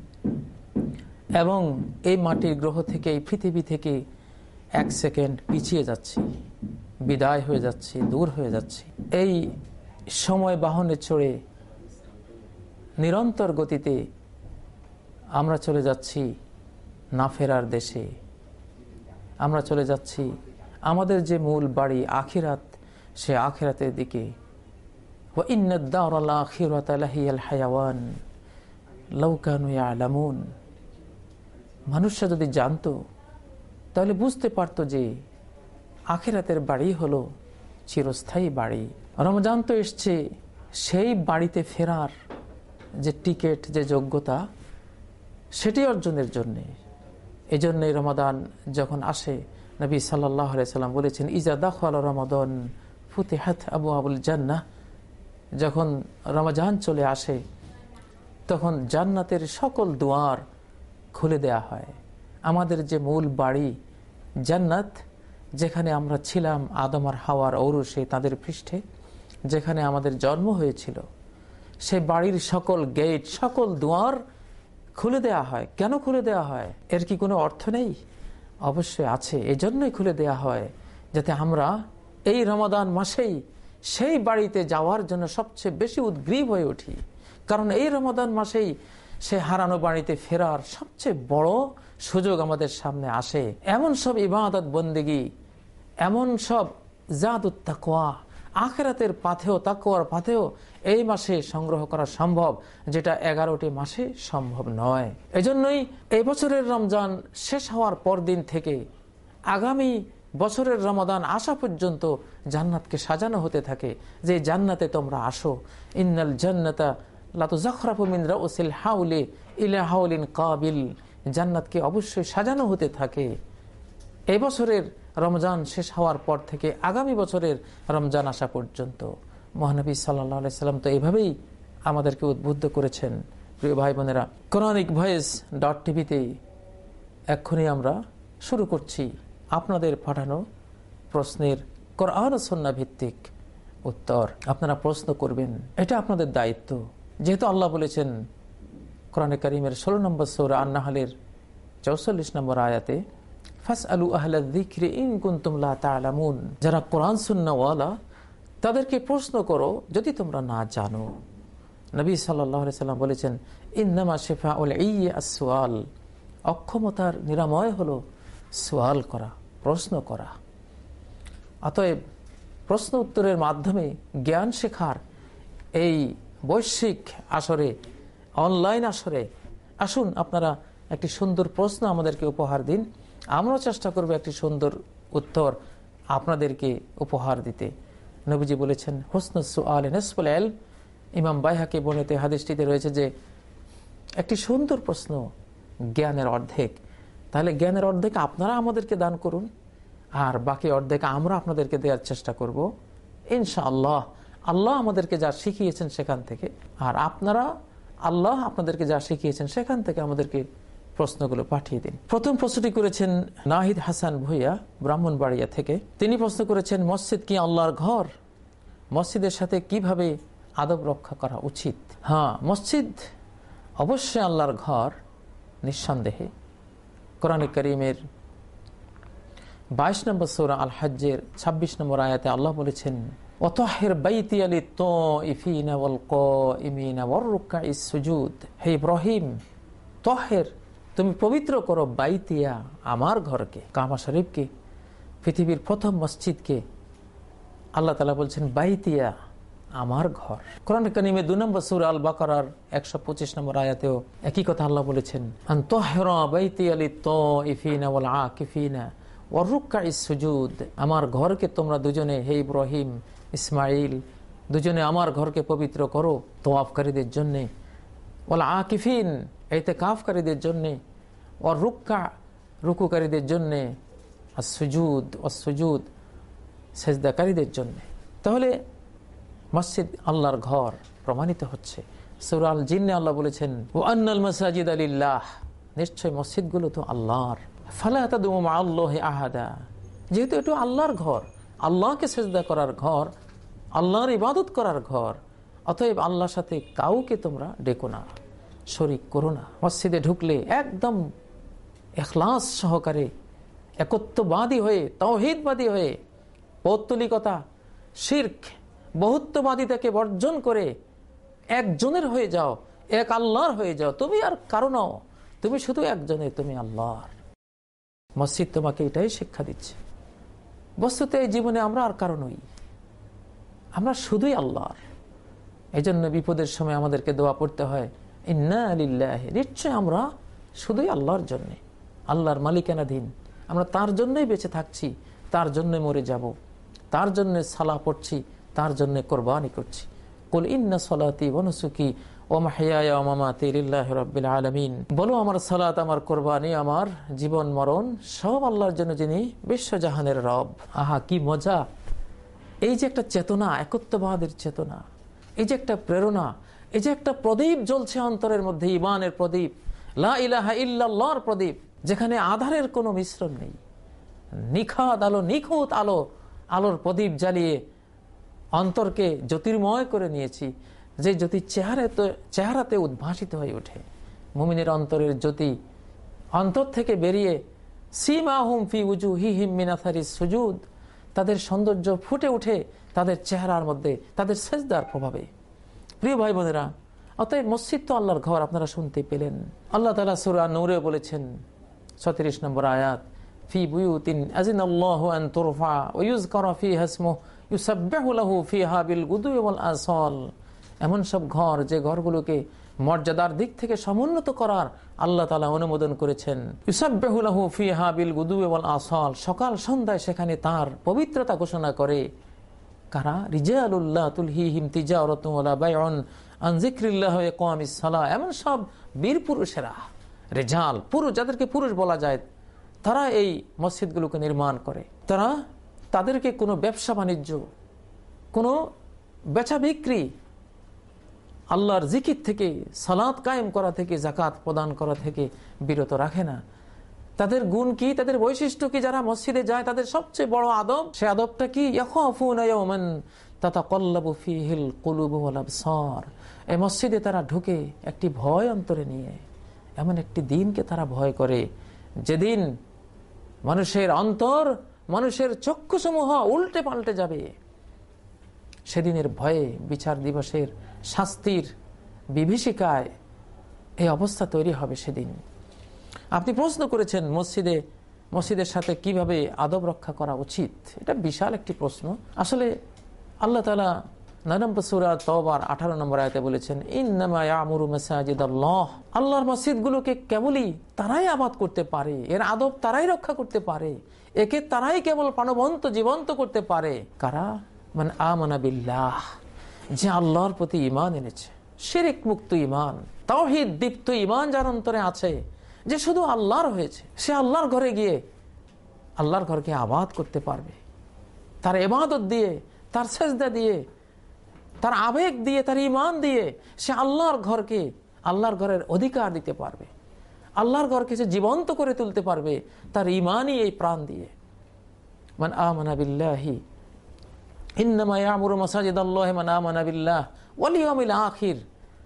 এবং এই মাটির গ্রহ থেকে, এই পৃথিবী থেকে এক সেকেন্ড পিছিয়ে যাচ্ছি, বিদায় হয়ে যাচ্ছি, দূর হয়ে যাচ্ছি। এই সময় বাহনে চড়ে নিরন্তর গতিতে আমরা চলে যাচ্ছি না ফেরার দেশে। আমরা চলে যাচ্ছি আমাদের যে মূল বাড়ি আখিরাত, সে আখিরাতের দিকে। মানুষরা যদি জানতো তাহলে বুঝতে পারতো যে আখিরাতের বাড়ি হলো চিরস্থায়ী বাড়ি। রমজান তো এসছে, সেই বাড়িতে ফেরার যে টিকিট, যে যোগ্যতা, সেটি অর্জনের জন্যে। এই জন্যই রমাদান যখন আসে, নবী সাল্লাল্লাহু আলাইহি সাল্লাম বলেছেন, ইজা দাখালা রমাদান ফুতিহাত আবওয়াবুল জান্নাহ। যখন রমজান চলে আসে তখন জান্নাতের সকল দুয়ার খুলে দেয়া হয়। আমাদের যে মূল বাড়ি জান্নাত, যেখানে আমরা ছিলাম আদম আর হাওয়ার ঔরসে, তাদের পৃষ্ঠে, যেখানে আমাদের জন্ম হয়েছিল, সে বাড়ির সকল গেট, সকল দুয়ার খুলে দেয়া হয়। কেন খুলে দেয়া হয়? এর কি কোনো অর্থ নেই? অবশ্যই আছে। এজন্যই খুলে দেয়া হয় যাতে আমরা এই রমাদান মাসেই সেই বাড়িতে যাওয়ার জন্য সবচেয়ে বেশি উদ্গ্রীব হয়ে উঠি। কারণ এই রমাদান মাসেই সে হারানো বাড়িতে ফেরার সবচেয়ে বড় সুযোগ আমাদের সামনে আসে। এমন সব ইবাদত বন্দেগী, এমন সব জাদুত তাকওয়া, আখিরাতের পাথেও, তাকওয়ার পাথেও এই মাসে সংগ্রহ করা সম্ভব, যেটা এগারোটি মাসে সম্ভব নয়। এজন্যই এই বছরের রমজান শেষ হওয়ার পর দিন থেকে আগামী বছরের রমাদান আসা পর্যন্ত জান্নাতকে সাজানো হতে থাকে যে জান্নাতে তোমরা আসো। ইন্নাল জান্নাতা লা তুযাখরাফু মিন রাউসিল হাউলি ইলা হাউলিন কাবিল। জান্নাতকে অবশ্যই সাজানো হতে থাকে এই বছরের রমজান শেষ হওয়ার পর থেকে আগামী বছরের রমজান আসা পর্যন্ত। মহানবী সাল্লাল্লাহু আলাইহি সাল্লাম তো এভাবেই আমাদেরকে উদ্বুদ্ধ করেছেন। প্রিয় ভাই বোনেরা, কোরআনিক ভয়েস ডট টিভিতে এক্ষুনি আমরা শুরু করছি আপনাদের পাঠানো প্রশ্নের কোরআন ও সুন্নাহ ভিত্তিক উত্তর। আপনারা প্রশ্ন করবেন, এটা আপনাদের দায়িত্ব। যেহেতু আল্লাহ বলেছেন কোরআনে কারীমের ষোলো নম্বর সূরা আন-নাহলের চৌচল্লিশ নম্বর আয়াতে, ফাসআলু আহলা যিকরি ইন কুনতুম লা তা'লামুন। যারা কোরআন সুন্নাহওয়ালা তাদেরকে প্রশ্ন করো যদি তোমরা না জানো। নবী সাল্লাল্লাহু আলাইহি সাল্লাম বলেছেন, ইন্নামা শিফাউল ইয়্যি আস-সুআল। অক্ষমতার নিরাময় হলো সোয়াল করা, প্রশ্ন করা। অতএব প্রশ্ন উত্তরের মাধ্যমে জ্ঞান শেখার এই বৈশ্বিক আসরে, অনলাইন আসরে আসুন আপনারা একটি সুন্দর প্রশ্ন আমাদেরকে উপহার দিন। আমরাও চেষ্টা করব একটি সুন্দর উত্তর আপনাদেরকে উপহার দিতে। নবীজি বলেছেন, হুসনুস সুআল নিসফুল ইলম। ইমাম বাইহাকি বর্ণিত হাদিসটিতে রয়েছে যে একটি সুন্দর প্রশ্ন জ্ঞানের অর্ধেক। তাহলে জ্ঞানের অর্ধেক আপনারা আমাদেরকে দান করুন, আর বাকি অর্ধেক আমরা আপনাদেরকে দেওয়ার চেষ্টা করব ইনশাআল্লাহ। আল্লাহ আমাদেরকে যা শিখিয়েছেন সেখান থেকে, আর আপনারা আল্লাহ আপনাদেরকে যা শিখিয়েছেন সেখান থেকে আমাদেরকে প্রশ্নগুলো পাঠিয়ে দিন। প্রথম প্রশ্নটি করেছেন নাহিদ হাসান ভুইয়া, ব্রাহ্মণবাড়িয়া থেকে। তিনি প্রশ্ন করেছেন, মসজিদ কি আল্লাহর ঘর? মসজিদের সাথে কিভাবে আদব রক্ষা করা উচিত? হ্যাঁ, মসজিদ অবশ্যই আল্লাহর ঘর, নিঃসন্দেহে। কোরআনে কারীমের বাইশ নম্বর সূরা আল হজ্জের ছাব্বিশ নম্বর আয়াতে আল্লাহ বলেছেন, ওয়াতাহির বাইতিয়া লিত-তাইফিনা ওয়াল কাইমিনা ওয়ার রুকআইস সুজুদ। হে ইব্রাহিম, তাহির, তুমি পবিত্র করো বাইতিয়া, আমার ঘরকে, কাবা শরীফকে, পৃথিবীর প্রথম মসজিদকে। আল্লাহ তাআলা বলছেন বাইতিয়া, আমার ঘর। কোরআন কারীমে দুই নম্বর সূরা আল বাকারার একশো পঁচিশ নম্বর আয়াতেও একই কথা আল্লাহ বলেছেন, আন তাহিরা বাইতিয়া লিত-তাইফিনা ওয়াল আকিফিনা ওয়ার রুকআইস সুজুদ। আমার ঘরকে তোমরা দুজনে, হে ইব্রাহিম, ইসমাইল, দুজনে আমার ঘরকে পবিত্র করো তওয়াফকারীদের জন্য, ওয়াল আকিফিন, ইতিকাফকারীদের জন্য, ওয়ার রুকআ, রুকুকারীদের জন্য, আস সুজুদ ওয়াস সুজুদ, সেজদাকারীদের জন্য। তাহলে মসজিদ আল্লাহর ঘর প্রমাণিত হচ্ছে। সূরা আল জিন্নে আল্লাহ বলেছেন, ওয়া আন্নাল মাসাজিদা লিল্লাহ, নিশ্চয় মসজিদগুলো তো আল্লাহর। ফালা তাদউ মাআল্লাহি আহাদা, যেহেতু এটা আল্লাহর ঘর, আল্লাহকে সিজদা করার ঘর, আল্লাহর ইবাদত করার ঘর, অতএব আল্লাহর সাথে কাউকে তোমরা ডেকো না, শরীক করো না। মসজিদে ঢুকলে একদম ইখলাস সহকারে, একত্ববাদী হয়ে, তাওহীদবাদী হয়ে, পৌত্তলিকতা, শিরক, বহুত্ববাদিতাকে বর্জন করে একজনের হয়ে যাও, এক আল্লাহর হয়ে যাও। তুমি আর কারো নও, তুমি শুধু একজনের, তুমি আল্লাহর। মসজিদ তোমাকে এটাই শিক্ষা দিচ্ছে। বস্তুতে এই জীবনে আমরা আর কারো নই, আমরা শুধুই আল্লাহর। এই জন্য বিপদের সময় আমাদেরকে দোয়া পড়তে হয়, ইন্না লিল্লাহি, নিশ্চয় আমরা শুধুই আল্লাহর জন্য, আল্লাহর মালিকানাধীন। আমরা তার জন্যই বেঁচে থাকছি, তার জন্যই মরে যাব, তার জন্য সালাহ পড়ছি, তার জন্য কোরবানি করছি। কুল ইন্না সালাতি ওয়া নুসুকি ওয়া মাহইয়ায়া ওয়া মামাতি লিল্লাহি রাব্বিল আলামিন। বলো, আমার সালাত, আমার কোরবানি, আমার জীবন মরণ সব আল্লাহর জন্য, যিনি বিশ্বজাহানের রব। আহা, কি মজা! এই যে একটা চেতনা, একত্ববাদের চেতনা, এই যে একটা প্রেরণা, এই যে একটা প্রদীপ জ্বলছে অন্তরের মধ্যে, ঈমানের প্রদীপ, লা ইলাহা ইল্লাল্লাহর প্রদীপ, যেখানে আধারের কোনো মিশ্রণ নেই, নিখাত আলো, নিখুঁত আলো, আলোর প্রদীপ জ্বালিয়ে অন্তরকে জ্যোতির্ময় করে নিয়েছি, যে জ্যোতি চেহারাতে চেহারাতে উদ্ভাসিত হয়ে ওঠে। মুমিনের অন্তরের জ্যোতি অন্তর থেকে বেরিয়ে সীমাহুম ফি উজুহিহিম মিন আথারিস সুজুদ, তাদের সৌন্দর্য ফুটে ওঠে তাদের চেহারার মধ্যে, তাদের সেজদার প্রভাবে। প্রিয় ভাই বোনেরা, অতএব মসজিদ তো আল্লাহর ঘর, আপনারা শুনতে পেলেন। আল্লাহ তাআলা সূরা নূরে বলেছেন, ছত্রিশ নম্বর আয়াত, ফি বুয়ুতিন আযিনাল্লাহু আন তুরফা ওয়া ইউযকারা ফিহা ইসমুহু ইউসাব্বিহু লাহু ফিহা বিল গুদুই ওয়াল আসাল। এমন সব ঘর, যে ঘরগুলোকে মর্যাদার দিক থেকে সমুন্নত করার আল্লাহ তাআলা অনুমোদন করেছেন। ইউসাব্বিহু লাহু ফিহা বিল গুদুই ওয়াল আসাল, সকাল সন্ধ্যায় সেখানে তার পবিত্রতা ঘোষণা করে। কারা? রিজালুল্লাহ তুলহিহিম তিজারাতুন ওয়ালা বাইউন আন যিকরিল্লাহ ওয়া ইকামিস সালাহ। এমন সব বীর পুরুষেরা, রিজাল, পুরুষ, যাদেরকে পুরুষ বলা যায়, তারা এই মসজিদগুলোকে নির্মাণ করে। তারা তাদেরকে কোনো ব্যবসা বাণিজ্য, কোনো বেচা বিক্রি, আল্লাহর জিকির থেকে, সালাত কায়েম করা থেকে, যাকাত প্রদান করা থেকে বিরত রাখে না। তাদের গুণ কি, তাদের বৈশিষ্ট্য কি? যারা মসজিদে যায় তাদের সবচেয়ে বড় আদব, সে আদবটা কি? ইয়াখাফুনা ইয়াওমান তাতাকাল্লাবু ফীহিল কুলুবু ওয়াল আবসার। এই মসজিদে তারা ঢুকে একটি ভয় অন্তরে নিয়ে, এমন একটি দিনকে তারা ভয় করে, যেদিন মানুষের অন্তর, মানুষের চক্ষুসমূহ উল্টে পাল্টে যাবে। সেদিনের ভয়ে, বিচার দিবসের শাস্তির বিভীষিকায় এই অবস্থা তৈরি হবে সেদিন। আপনি প্রশ্ন করেছেন মসজিদে, মসজিদের সাথে কিভাবে আদব রক্ষা করা উচিত। এটা বিশাল একটি প্রশ্ন। আসলে আল্লাহ তাআলা নয় নম্বর সূরা তাওবার আঠারো নম্বর আয়াতে বলেছেন, ইন্নামা ইয়ামুরু মাসাজিদাল্লাহ। আল্লাহর মসজিদগুলোকে কেবলই তারাই আবাদ করতে পারে, এর আদব তারাই রক্ষা করতে পারে, একে তারাই কেবল প্রাণবন্ত, জীবন্ত করতে পারে। কারা? মান আমানা বিল্লাহ, যে আল্লাহর প্রতি ঈমান এনেছে, শিরক মুক্ত ঈমান, তাওহীদ দীপ্ত ঈমান যার অন্তরে আছে, যে শুধু আল্লাহর হয়েছে, সে আল্লাহর ঘরে গিয়ে আল্লাহর ঘরকে আবাদ করতে পারবে, তার ইবাদত দিয়ে, তার সেজদা দিয়ে, তার আবেগ দিয়ে, তার ঈমান দিয়ে সে আল্লাহর ঘরকে, আল্লাহর ঘরের অধিকার দিতে পারবে, আল্লাহর ঘরকে সে জীবন্ত করে তুলতে পারবে তার ঈমানই এই প্রাণ দিয়ে। মান আমানা বিল্লাহি ইন্নামা ইয়ামুরু মাসাজিদাল্লাহি মান আমানা বিল্লাহ ওয়াল ইয়াউমিল আখির।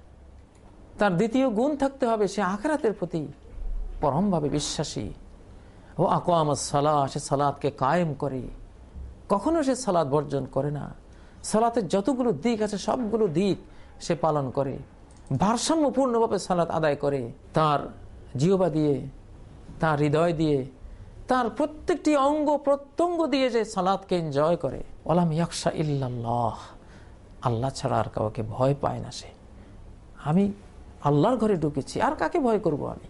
তার দ্বিতীয় গুণ থাকতে হবে সে আখিরাতের প্রতি পরমভাবে বিশ্বাসী। ও আকামাস সালাহ, সে সালাতকে কায়েম করে, কখনো সে সালাত বর্জন করে না। সালাতের যতগুলো দিক আছে সবগুলো দিক সে পালন করে, ভারসাম্যপূর্ণভাবে সালাত আদায় করে, তার জিহ্বা দিয়ে, তার হৃদয় দিয়ে, তার প্রত্যেকটি অঙ্গ প্রত্যঙ্গ দিয়ে যে সালাতকে এনজয় করে। ওয়ালাম ইয়াখশা ইল্লাল্লাহ, আল্লাহ ছাড়া আর কাউকে ভয় পায় না সে। আমি আল্লাহর ঘরে ঢুকেছি, আর কাকে ভয় করব আমি?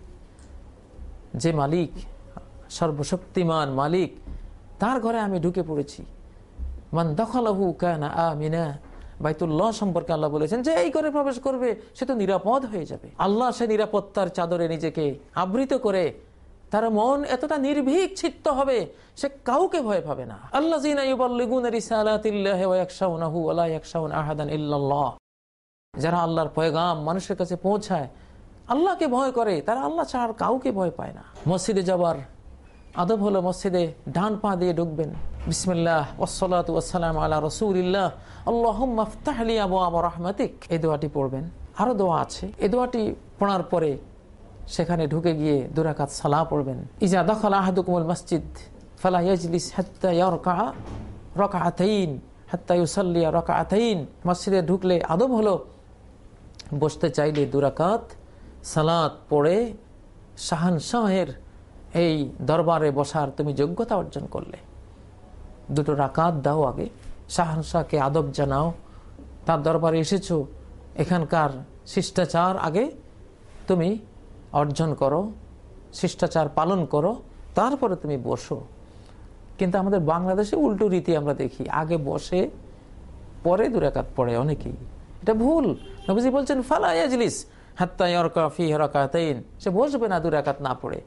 যে মালিক, সর্বশক্তিমান মালিক, তার ঘরে আমি ঢুকে পড়েছি। মান দাখালাহু কানা আমিনা, বাইতুল্লাহ সম্পর্কে আল্লাহ বলেছেন যে এই ঘরে প্রবেশ করবে সে তো নিরাপদ হয়ে যাবে। আল্লাহ সে নিরাপত্তার চাদরে নিজেকে আবৃত করে, তার মন এতটা নির্ভীক চিত্ত হবে সে কাউকে ভয় পাবে না। আল্লাযীনা ইউবাল্লিগুনা রিসালাতিল্লাহি ওয়া ইয়াখশাউনাহু ওয়া লা ইয়াখশাউনা আহাদান ইল্লাল্লাহ, যারা আল্লাহর পয়গাম মানুষের কাছে পৌঁছায়, আল্লাহকে ভয় করে, তারা আল্লাহ ছাড়া আর কাউকে ভয় পায় না। মসজিদে যাবার আদব হলো মসজিদে ডান পা দিয়ে ঢুকবেন, বিসমিল্লাহ ওয়াসসালাতু ওয়াসসালামু আলা রাসূলিল্লাহ আল্লাহুম্মা ইফতাহ লি আবওয়াব রাহমাতিক, এই দোয়াটি পড়বেন। আরো দোয়া আছে, এই দোয়াটি পড়ার পরে সেখানে ঢুকে গিয়ে দুই রাকাত সালাহ পড়বেন। ইজা দাখালা আহাদুকুমুল মসজিদ ফালা ইয়াজলিস হাত্তা ইয়ারকা রাকাতাইন হাত্তা ইউসাল্লি রাকাতাইন, মসজিদে ঢুকলে আদব হলো বসতে চাইলে দুই রাকাত সালাত পড়ে শাহানশাহের এই দরবারে বসার তুমি যোগ্যতা অর্জন করলে। দুটো রাকাত দাও আগে, শাহানশাহকে আদব জানাও, তার দরবারে এসেছো, এখানকার শিষ্টাচার আগে তুমি অর্জন করো, শিষ্টাচার পালন করো, তারপরে তুমি বসো। কিন্তু আমাদের বাংলাদেশে উল্টো রীতি আমরা দেখি, আগে বসে পরে দুই রাকাত পড়ে অনেকেই, এটা ভুল। নবীজি বলছেন ফালা ইয়াজলিস হাত্তা ইয়ারকা ফিহি রাকাতাইন, সে বসবে না দুই রাকাত না পড়ে।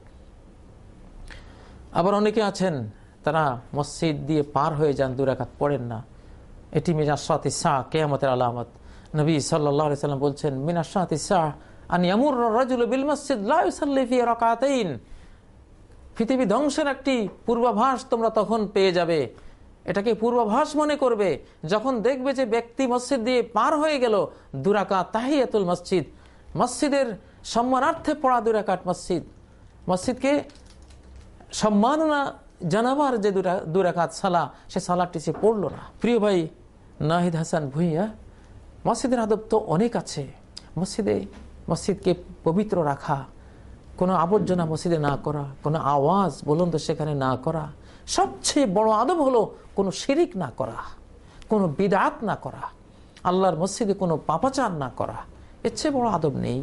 আবার অনেকে আছেন তারা মসজিদ দিয়ে পার হয়ে যান, দুই রাকাত পড়েন না। এটি মিন আশরাতিস সাআ, কিয়ামতের আলামত। নবী সাল্লাল্লাহু আলাইহি সাল্লাম বলছেন মিন আশরাতিস সাআ আন ইয়ামুররা রাজুলু বিল মসজিদ লা ইউসাল্লি ফিহি রাকাতাইন, পৃথিবী ধ্বংসের একটি পূর্বাভাস তোমরা তখন পেয়ে যাবে। এটাকে পূর্বাভাস মনে করবে যখন দেখবে যে ব্যক্তি মসজিদ দিয়ে পার হয়ে গেল, দুই রাকাত তাহিয়াতুল মসজিদ, মসজিদের সম্মানার্থে পড়া দুই রাকাত, মসজিদ মসজিদকে সম্মাননা জানাবার যে দুই রাকাত সালাহ, সে সালাহটি সে পড়লো না। প্রিয় ভাই নাহিদ হাসান ভুঁইয়া, মসজিদের আদব তো অনেক আছে। মসজিদে মসজিদকে পবিত্র রাখা, কোনো আবর্জনা মসজিদে না করা, কোনো আওয়াজ বুলন্দ সেখানে না করা, সবচেয়ে বড় আদব হলো কোনো শিরিক না করা, কোনো বিদআত না করা, আল্লাহর মসজিদে কোনো পাপাচার না করা। এর চেয়ে বড় আদব নেই।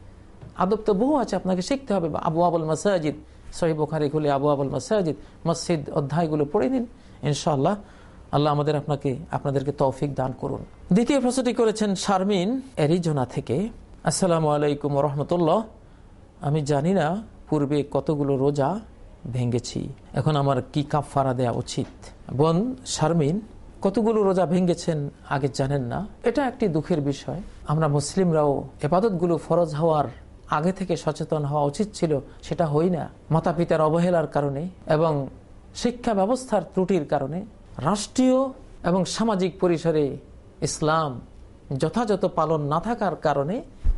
আদব তো বহু আছে, আপনাকে শিখতে হবে। আবওয়াবুল মাসাজিদ, সহিহ বুখারী খুলে আবওয়াবুল মাসাজিদ, মসজিদ অধ্যায়গুলো পড়ে নিন, ইনশাআল্লাহ আল্লাহ আমাদের আপনাকে আপনাদেরকে তৌফিক দান করুন। দ্বিতীয় প্রশ্নটি করেছেন শারমিন অ্যারিজোনা থেকে। আসসালামু আলাইকুম ওয়া রাহমাতুল্লাহ, আমি জানি না পূর্বে কতগুলো রোজা ভেঙেছি, এখন আমার কি কাফারা দেওয়া উচিত? বোন শারমিন, কতগুলো রোজা ভেঙেছেন আগে জানেন না, এটা একটি দুঃখের বিষয়। আমরা মুসলিমরাও ইবাদতগুলো ফরজ হওয়ার আগে থেকে সচেতন হওয়া উচিত ছিল, সেটা হই না। মাতা পিতার অবহেলার কারণে এবং শিক্ষা ব্যবস্থার ত্রুটির কারণে, রাষ্ট্রীয় এবং সামাজিক পরিসরে ইসলাম যথাযথ পালন না থাকার কারণে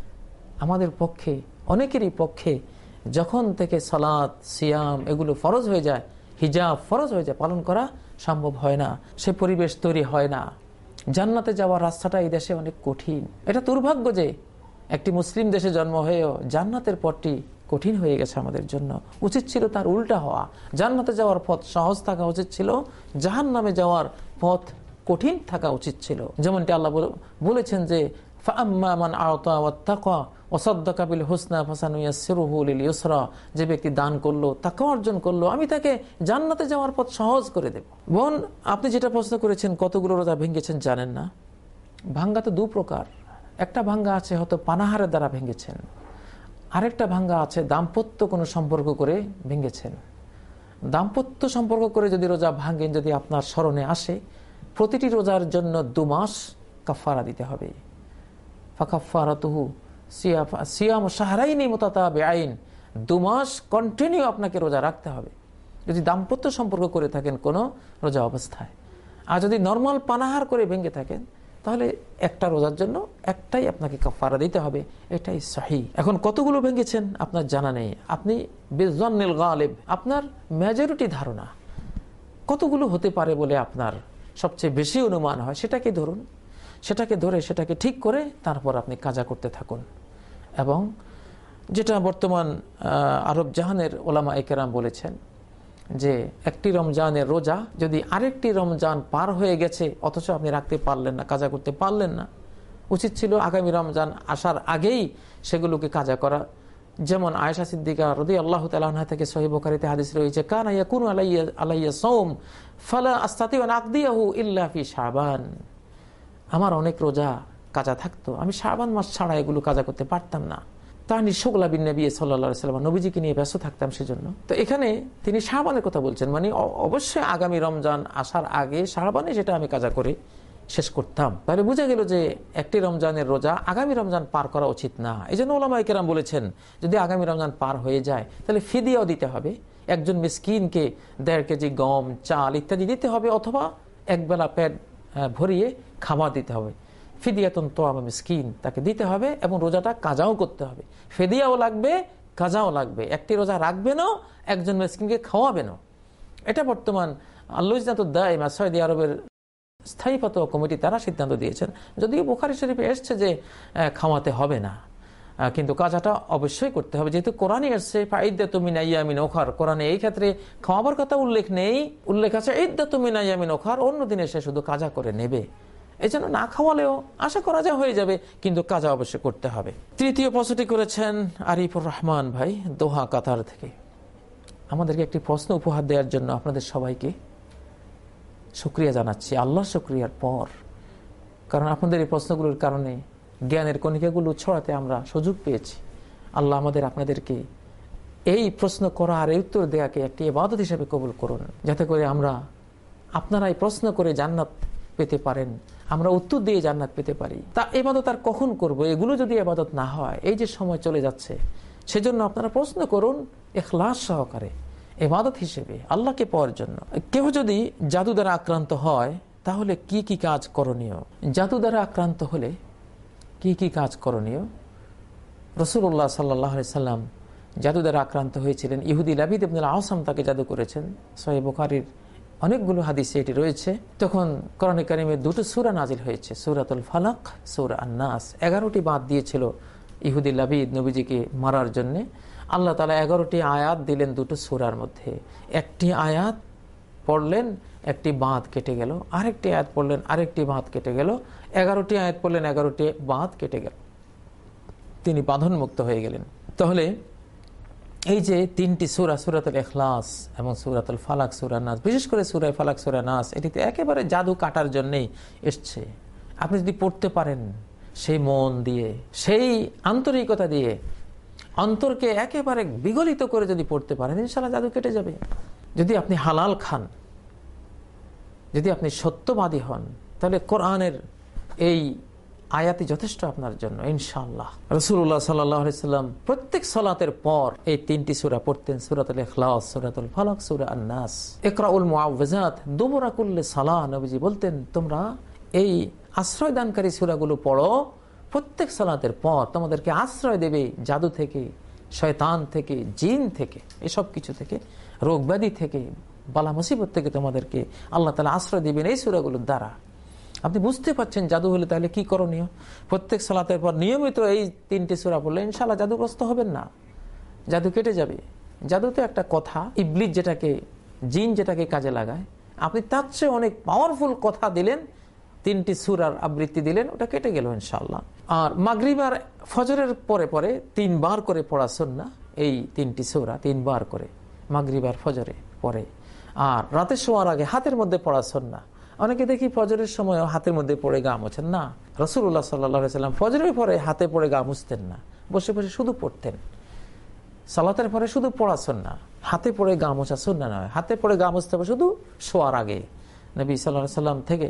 আমাদের পক্ষে, অনেকেরই পক্ষে যখন থেকে সালাত, সিয়াম এগুলো ফরজ হয়ে যায়, হিজাব ফরজ হয়ে যায়, পালন করা সম্ভব হয় না, সে পরিবেশ তৈরি হয় না। জান্নাতে যাওয়ার রাস্তাটা এই দেশে অনেক কঠিন। এটা দুর্ভাগ্য যে একটি মুসলিম দেশে জন্ম হয়েও জান্নাতের পথটি কঠিন হয়ে গেছে আমাদের জন্য। উচিত ছিল তার উল্টা হওয়া, জান্নাতে যাওয়ার পথ সহজ থাকা উচিত ছিল, জাহান্নামে যাওয়ার পথ কঠিন থাকা উচিত ছিল। যেমনটি আল্লাহ বলেছেন যে ফাআম্মা মান আ'তা ওয়াত্তাকা ওয়া সাদ্দাকা বিল হুসনা ফাসানুয়াসসিরুহু লিল ইউসরা, যে ব্যক্তি দান করলো, তাকওয়া অর্জন করলো, আমি তাকে জান্নাতে যাওয়ার পথ সহজ করে দেব। বোন, আপনি যেটা প্রশ্ন করেছেন কতগুলো রোজা ভেঙেছেন জানেন না, ভাঙ্গা তো দু প্রকার। একটা ভাঙ্গা আছে হয়তো পানাহারের দ্বারা ভেঙেছেন, আরেকটা ভাঙ্গা আছে দাম্পত্য কোনো সম্পর্ক করে ভেঙেছেন। দাম্পত্য সম্পর্ক করে যদি রোজা ভাঙেন, যদি আপনার স্মরণে আসে, প্রতিটি রোজার জন্য দু মাস কাফারা দিতে হবে। ফাকাফারাতুহু সিয়ামু শাহরাইনি মুতাতাবিআইন, দু মাস কন্টিনিউ আপনাকে রোজা রাখতে হবে যদি দাম্পত্য সম্পর্ক করে থাকেন কোনো রোজা অবস্থায়। আর যদি নর্মাল পানাহার করে ভেঙে থাকেন তাহলে একটা রোজার জন্য একটাই আপনাকে কাফারা দিতে হবে, এটাই সহি। এখন কতগুলো ভেঙেছেন আপনার জানা নেই, আপনি বিজ্জান্নিল গালিব, আপনার মেজরিটি ধারণা কতগুলো হতে পারে বলে আপনার সবচেয়ে বেশি অনুমান হয় সেটাকে ধরুন, সেটাকে ধরে সেটাকে ঠিক করে তারপর আপনি কাজা করতে থাকুন। এবং যেটা বর্তমান আরব জাহানের ওলামা একরাম বলেছেন যে একটি রমজানের রোজা যদি আরেকটি রমজান পার হয়ে গেছে অথচ আপনি রাখতে পারলেন না, কাজা করতে পারলেন না, উচিত ছিল আগামী রমজান আসার আগেই সেগুলোকে কাজা করা। যেমন আয়েশা সিদ্দিকা রাদিয়াল্লাহু তাআলা আনহা থেকে সহিহ বুখারীতে হাদিস রয়েছে, কানা ইয়াকুনু আলাইয়া আলাইয়া সাওম ফালা আস্তাতিউ আন আকদিয়াহু ইল্লা ফি শাবান, আমার অনেক রোজা কাজা থাকতো, আমি শাবান মাস ছাড়া এগুলো কাজা করতে পারতাম না। তানি শুগলা বিন নবী সাল্লাল্লাহু আলাইহি ওয়াসাল্লাম, নবীজিকে নিয়ে ব্যস্ত থাকতাম সেজন্য। তো এখানে তিনি শাবানের কথা বলছেন, মানে অবশ্যই আগামী রমজান আসার আগে শাবানে সেটা আমি কাজা করে শেষ করতাম। তাহলে বোঝা গেল যে একটি রমজানের রোজা আগামী রমজান পার করা উচিত না। এই জন্য ওলামায়ে কেরাম বলেছেন যদি আগামী রমজান পার হয়ে যায় তাহলে ফিদিয়াও দিতে হবে, একজন মিসকিনকে দেড় কেজি গম, চাল ইত্যাদি দিতে হবে, অথবা একবেলা পেট ভরিয়ে খাবার দিতে হবে। ফিদিয়াতুন তোয়াম মিসকিন, তাকে দিতে হবে এবং রোজাটা কাজাও করতে হবে। ফিদিয়াও লাগবে, কাজাও লাগবে, একটি রোজা রাখবেনও, একজন মিসকিনকে খাওয়াবেনও। এটা বর্তমান আল-লজনাতুদ দাইমা সৌদি আরবের স্থায়ী ফতোয়া কমিটি তারা সিদ্ধান্ত দিয়েছেন। যদিও বুখারী শরীফে এসছে যে খাওয়াতে হবে না, কিন্তু কাজাটা অবশ্যই করতে হবে, যেহেতু কোরআনে এসছে ফাইদ্দাতুম মিন আইয়ামিন উখার। কোরআনে এই ক্ষেত্রে খাওয়াবার কথা উল্লেখ নেই, উল্লেখ আছে ইদ্দাতুম মিন আইয়ামিন উখার, অন্য দিন এসে শুধু কাজা করে নেবে। এই জন্য না খাওয়ালেও আশা করা যায় হয়ে যাবে, কিন্তু কাজা অবশ্যই করতে হবে। তৃতীয় প্রশ্নটি করেছেন আরিফুর রহমান ভাই দোহা কাতার থেকে। আমাদেরকে একটি প্রশ্ন উপহার দেওয়ার জন্য আপনাদের সবাইকে শুকরিয়া জানাচ্ছি, আল্লাহর শুকরিয়ার পর, কারণ আপনাদের এই প্রশ্নগুলোর কারণে জ্ঞানের কণিকাগুলো ছড়াতে আমরা সুযোগ পেয়েছি। আল্লাহ আমাদের আপনাদেরকে এই প্রশ্ন করা আর এই উত্তর দেওয়াকে একটি ইবাদত হিসেবে কবুল করুন, যাতে করে আমরা আপনারা এই প্রশ্ন করে জান্নাত পেতে পারেন, আমরা উত্তর দিয়ে জান্নাত পেতে পারি। তা ইবাদত আর কখন করব? এগুলো যদি ইবাদত না হয়, এই যে সময় চলে যাচ্ছে, সেজন্য আপনারা প্রশ্ন করুন ইখলাস সহকারে, ইবাদত হিসেবে আল্লাহকে পাওয়ার জন্য। কেউ যদি জাদু দ্বারা আক্রান্ত হয় তাহলে কি কি কাজ করণীয়? জাদু দ্বারা আক্রান্ত হলে কি কি কাজ করণীয়? রাসূলুল্লাহ সাল্লাল্লাহু আলাইহি সাল্লাম জাদু দ্বারা আক্রান্ত হয়েছিলেন। ইহুদি লাবিদ ইবনে আল-আসাম তাকে জাদু করেছেন, সহিহ বুখারীর অনেকগুলো হাদিসে এটি রয়েছে। তখন কোরআনে কারিমে দুটো সূরা নাজিল হয়েছে, সূরাতুল ফালাক, সূরা আন-নাস। এগারোটি বাদ দিয়েছিল ইহুদি লাবিদ নবীজিকে মারার জন্য। আল্লাহ তাআলা এগারোটি আয়াত দিলেন দুটো সূরার মধ্যে। একটি আয়াত পড়লেন, একটি বাঁধ কেটে গেল, আরেকটি আয়াত পড়লেন, আরেকটি বাঁধ কেটে গেল, এগারোটি আয়াত পড়লেন, এগারোটি বাঁধ কেটে গেল, তিনি বাঁধন মুক্ত হয়ে গেলেন। তাহলে এই যে তিনটি সূরা, সূরাতুল ইখলাস এবং সূরাতুল ফালাক, সূরা নাস, বিশেষ করে সূরা ফালাক, সূরা নাস, এটিতে একেবারে জাদু কাটার জন্যই এসছে। আপনি যদি পড়তে পারেন সেই মন দিয়ে, সেই আন্তরিকতা দিয়ে, অন্তরকে একেবারে বিগলিত করে যদি পড়তে পারেন, ইনশাআল্লাহ জাদু কেটে যাবে। যদি আপনি হালাল খান, যদি আপনি সত্যবাদী হন, তাহলে কোরআনের এই আয়াতি যথেষ্ট আপনার জন্য ইনশাআল্লাহ। রাসূলুল্লাহ সাল্লাল্লাহু আলাইহি সাল্লাম প্রত্যেক সালাতের পর এই তিনটি সূরা পড়তেন, সূরাতুল ইখলাস, সূরাতুল ফালাক, সূরা আন-নাস। ইকরাউল মুআউযিজাত দুবুরা কুল্লি সালাহ, নবীজি বলতেন তোমরা এই আশ্রয়দানকারী সূরাগুলো পড়ো প্রত্যেক সালাতের পর, তোমাদেরকে আশ্রয় দেবে জাদু থেকে, শয়তান থেকে, জিন থেকে, এসব কিছু থেকে, রোগ ব্যাধি থেকে, বালা মুসিবত থেকে তোমাদেরকে আল্লাহ তাআলা আশ্রয় দিবেন এই সূরাগুলোর দ্বারা। আপনি বুঝতে পারছেন জাদু হলে তাহলে কি করণীয়? প্রত্যেক সালাতের পর নিয়মিত এই তিনটি সূরা পড়লে ইনশাআল্লাহ জাদুগ্রস্ত হবেন না, জাদু কেটে যাবে। জাদু তো একটা কথা, ইবলিস যেটাকে, জিন যেটাকে কাজে লাগায়, আপনি তার চেয়ে অনেক পাওয়ারফুল কথা দিলেন, তিনটি সূরার আবৃত্তি দিলেন, ওটা কেটে গেল ইনশাআল্লাহ। আর মাগরিব আর ফজরের পরে পরে তিনবার করে পড়া সুন্নাহ, এই তিনটি সূরা তিনবার করে মাগরিব আর ফজরে পরে। আর রাতে শোয়ার আগে হাতের মধ্যে পড়া সুন্নাহ। অনেকে দেখি ফজরের সময় হাতের মধ্যে পড়ে গা মোছেন না, রাসূলুল্লাহ সাল্লাল্লাহু আলাইহি সাল্লাম ফজরের পরে হাতে পড়ে গা মুছতেন না, বসে বসে শুধু পড়তেন। সালাতের পরে শুধু পড়া সুন্নাহ, হাতে পড়ে গা মোছা সুন্নাহ নয়। হাতে পড়ে গা মুছতে হবে শুধু শোয়ার আগে। নবী সাল্লাল্লাহু আলাইহি সাল্লাম থেকে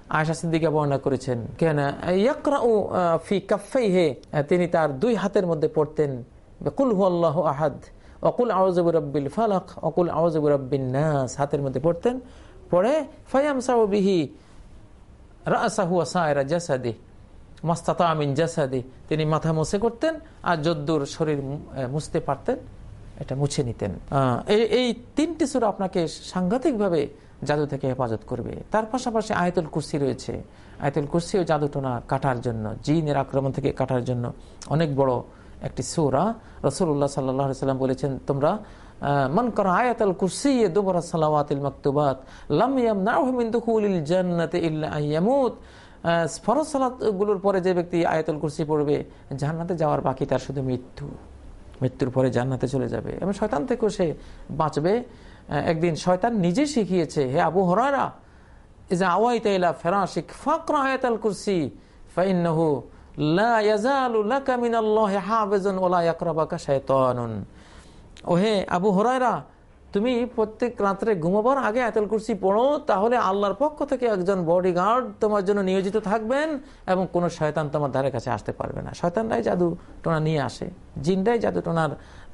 আয়েশা সিদ্দিকা বর্ণনা করেছেন, কেন ইয়াকরাউ ফি কাফাইহি, তিনি তার দুই হাতের মধ্যে পড়তেন কুল হুয়াল্লাহু আহাদ ওয়া কুল আউযু বিরাব্বিল ফালাক ওয়া কুল আউযু বিরাব্বিন নাস, হাতের মধ্যে পড়তেন। পরে ফায়ামসাউ বিহি রাসাহু ওয়া সায়রা জাসাদি মাস্তাতা মিন জাসাদি, তিনি মাথা মুছে করতেন আর যদ্দুর শরীর মুছতে পারতেন এটা মুছে নিতেন। এই তিনটি সূরা আপনাকে সাংঘাতিকভাবে জাদু থেকে হেফাজত করবে। তার পাশাপাশি আয়াতুল কুরসি রয়েছে। আয়াতুল কুরসিও জাদুটোনা কাটার জন্য, জিনের আক্রমণ থেকে কাটার জন্য অনেক বড় একটি সূরা। রাসূলুল্লাহ সাল্লাল্লাহু আলাইহি ওয়াসাল্লাম বলেছেন, তোমরা মান করা আয়াতুল কুরসি দুবরা সালাওয়াতিল মাকতুবাত লাম ইয়ামনাহু মিন দুখুলিল জান্নাতি ইল্লা আইয়ামুত, ফরজ সালাতগুলোর পরে যে ব্যক্তি আয়াতুল কুরসি পড়বে জান্নাতে যাওয়ার বাকি তার শুধু মৃত্যু, মৃত্যুর পরে জান্নাতে চলে যাবে এবং শয়তান থেকেও সে বাঁচবে। একদিন শয়তান নিজে শিখিয়েছে, হে আবু হুরায়রা ইযা আওয়াইতা ইলা ফিরাশিক ফাকরা আয়াতুল কুরসি ফাইন্নাহু লা ইয়াজালু লাকা মিনাল্লাহি হাফিজুন ওয়া লা ইয়াকরাবুকা শাইতানুন। ওহে আবু হুরায়রা, তুমি প্রত্যেক রাত্রে ঘুমাবার আগে আয়াতুল কুরসি পড়ো, তাহলে আল্লাহর পক্ষ থেকে একজন বডিগার্ড তোমার জন্য নিয়োজিত থাকবেন এবং কোনো শয়তান তোমার ধারে কাছে আসতে পারবে না। শয়তানরাই জাদু টোনা নিয়ে আসে, জিনরাই জাদু টোনার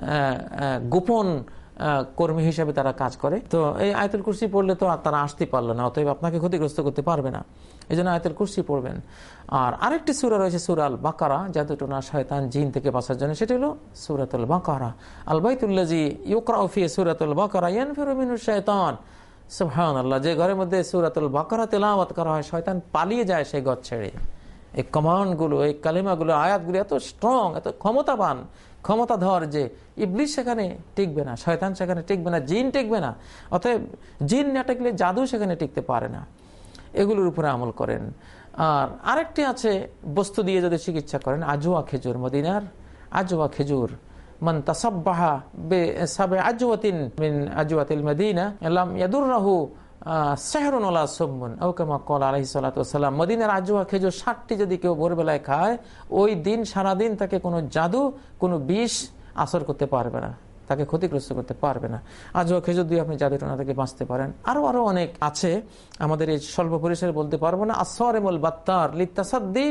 গোপন কর্মী হিসেবে তারা কাজ করে। তো এই আয়াতুল কুরসি পড়লে তো তারা আসতে পারলো না, অতএব আপনাকে ক্ষতিগ্রস্ত করতে পারবে না, এই জন্য আয়াতুল কুরসি পড়বেন। আর আরেকটি সূরা রয়েছে সূরা আল বাকারা, জাদু টোনা শয়তান জিন থেকে বাঁচার জন্য, সেটি হলো সূরাতুল বাকারা। আল বাইতুল্লাযী ইউকরাউ ফি সূরাতুল বাকারা ইয়ানফিরু মিনহু শাইতান। সুবহানাল্লাহ, যে ঘরের মধ্যে সূরাতুল বাকারা তেলাওয়াত করা হয় শয়তান পালিয়ে যায় সেই ঘর ছেড়ে। এই কমান্ডগুলো, এই কালিমাগুলো, আয়াতগুলো এত স্ট্রং, এত ক্ষমতাবান, ক্ষমতাধর যে ইবলিস সেখানে টিকবে না, শয়তান সেখানে টিকবে না, জিন টিকবে না। অতএব জিন না টিকলে জাদু সেখানে টিকতে পারে না। এগুলোর উপরে আমল করেন। আর আরেকটি আছে, বস্তু দিয়ে যদি চিকিৎসা করেন, আজওয়া খেজুর, মদিনার আজওয়া খেজুর। মান তাসাব্বাহা বিসাব'i আজওয়াতিন মিন আজওয়াতিল মদিনা লাম ইয়াদুরহু সিহরুন ওয়ালা সুমুন আও কামা ক্বালা আলাইহিস সালাতু ওয়াস সালাম। মদিনার আজওয়া খেজুর ষাটটি যদি কেউ ভোরবেলায় খায়, ওই দিন সারাদিন তাকে কোনো জাদু, কোনো বিষ আসর করতে পারবে না, তাকে ক্ষতিগ্রস্ত করতে পারবে না। আজওয়া খেজুর দিয়ে আপনি জাদু টোনা থেকে বাঁচতে পারেন। আরো আরো অনেক আছে, আমাদের এই স্বল্প পরিসরে বলতে পারবো না। আসসারিমুল বাত্তার লিতাসাদ্দি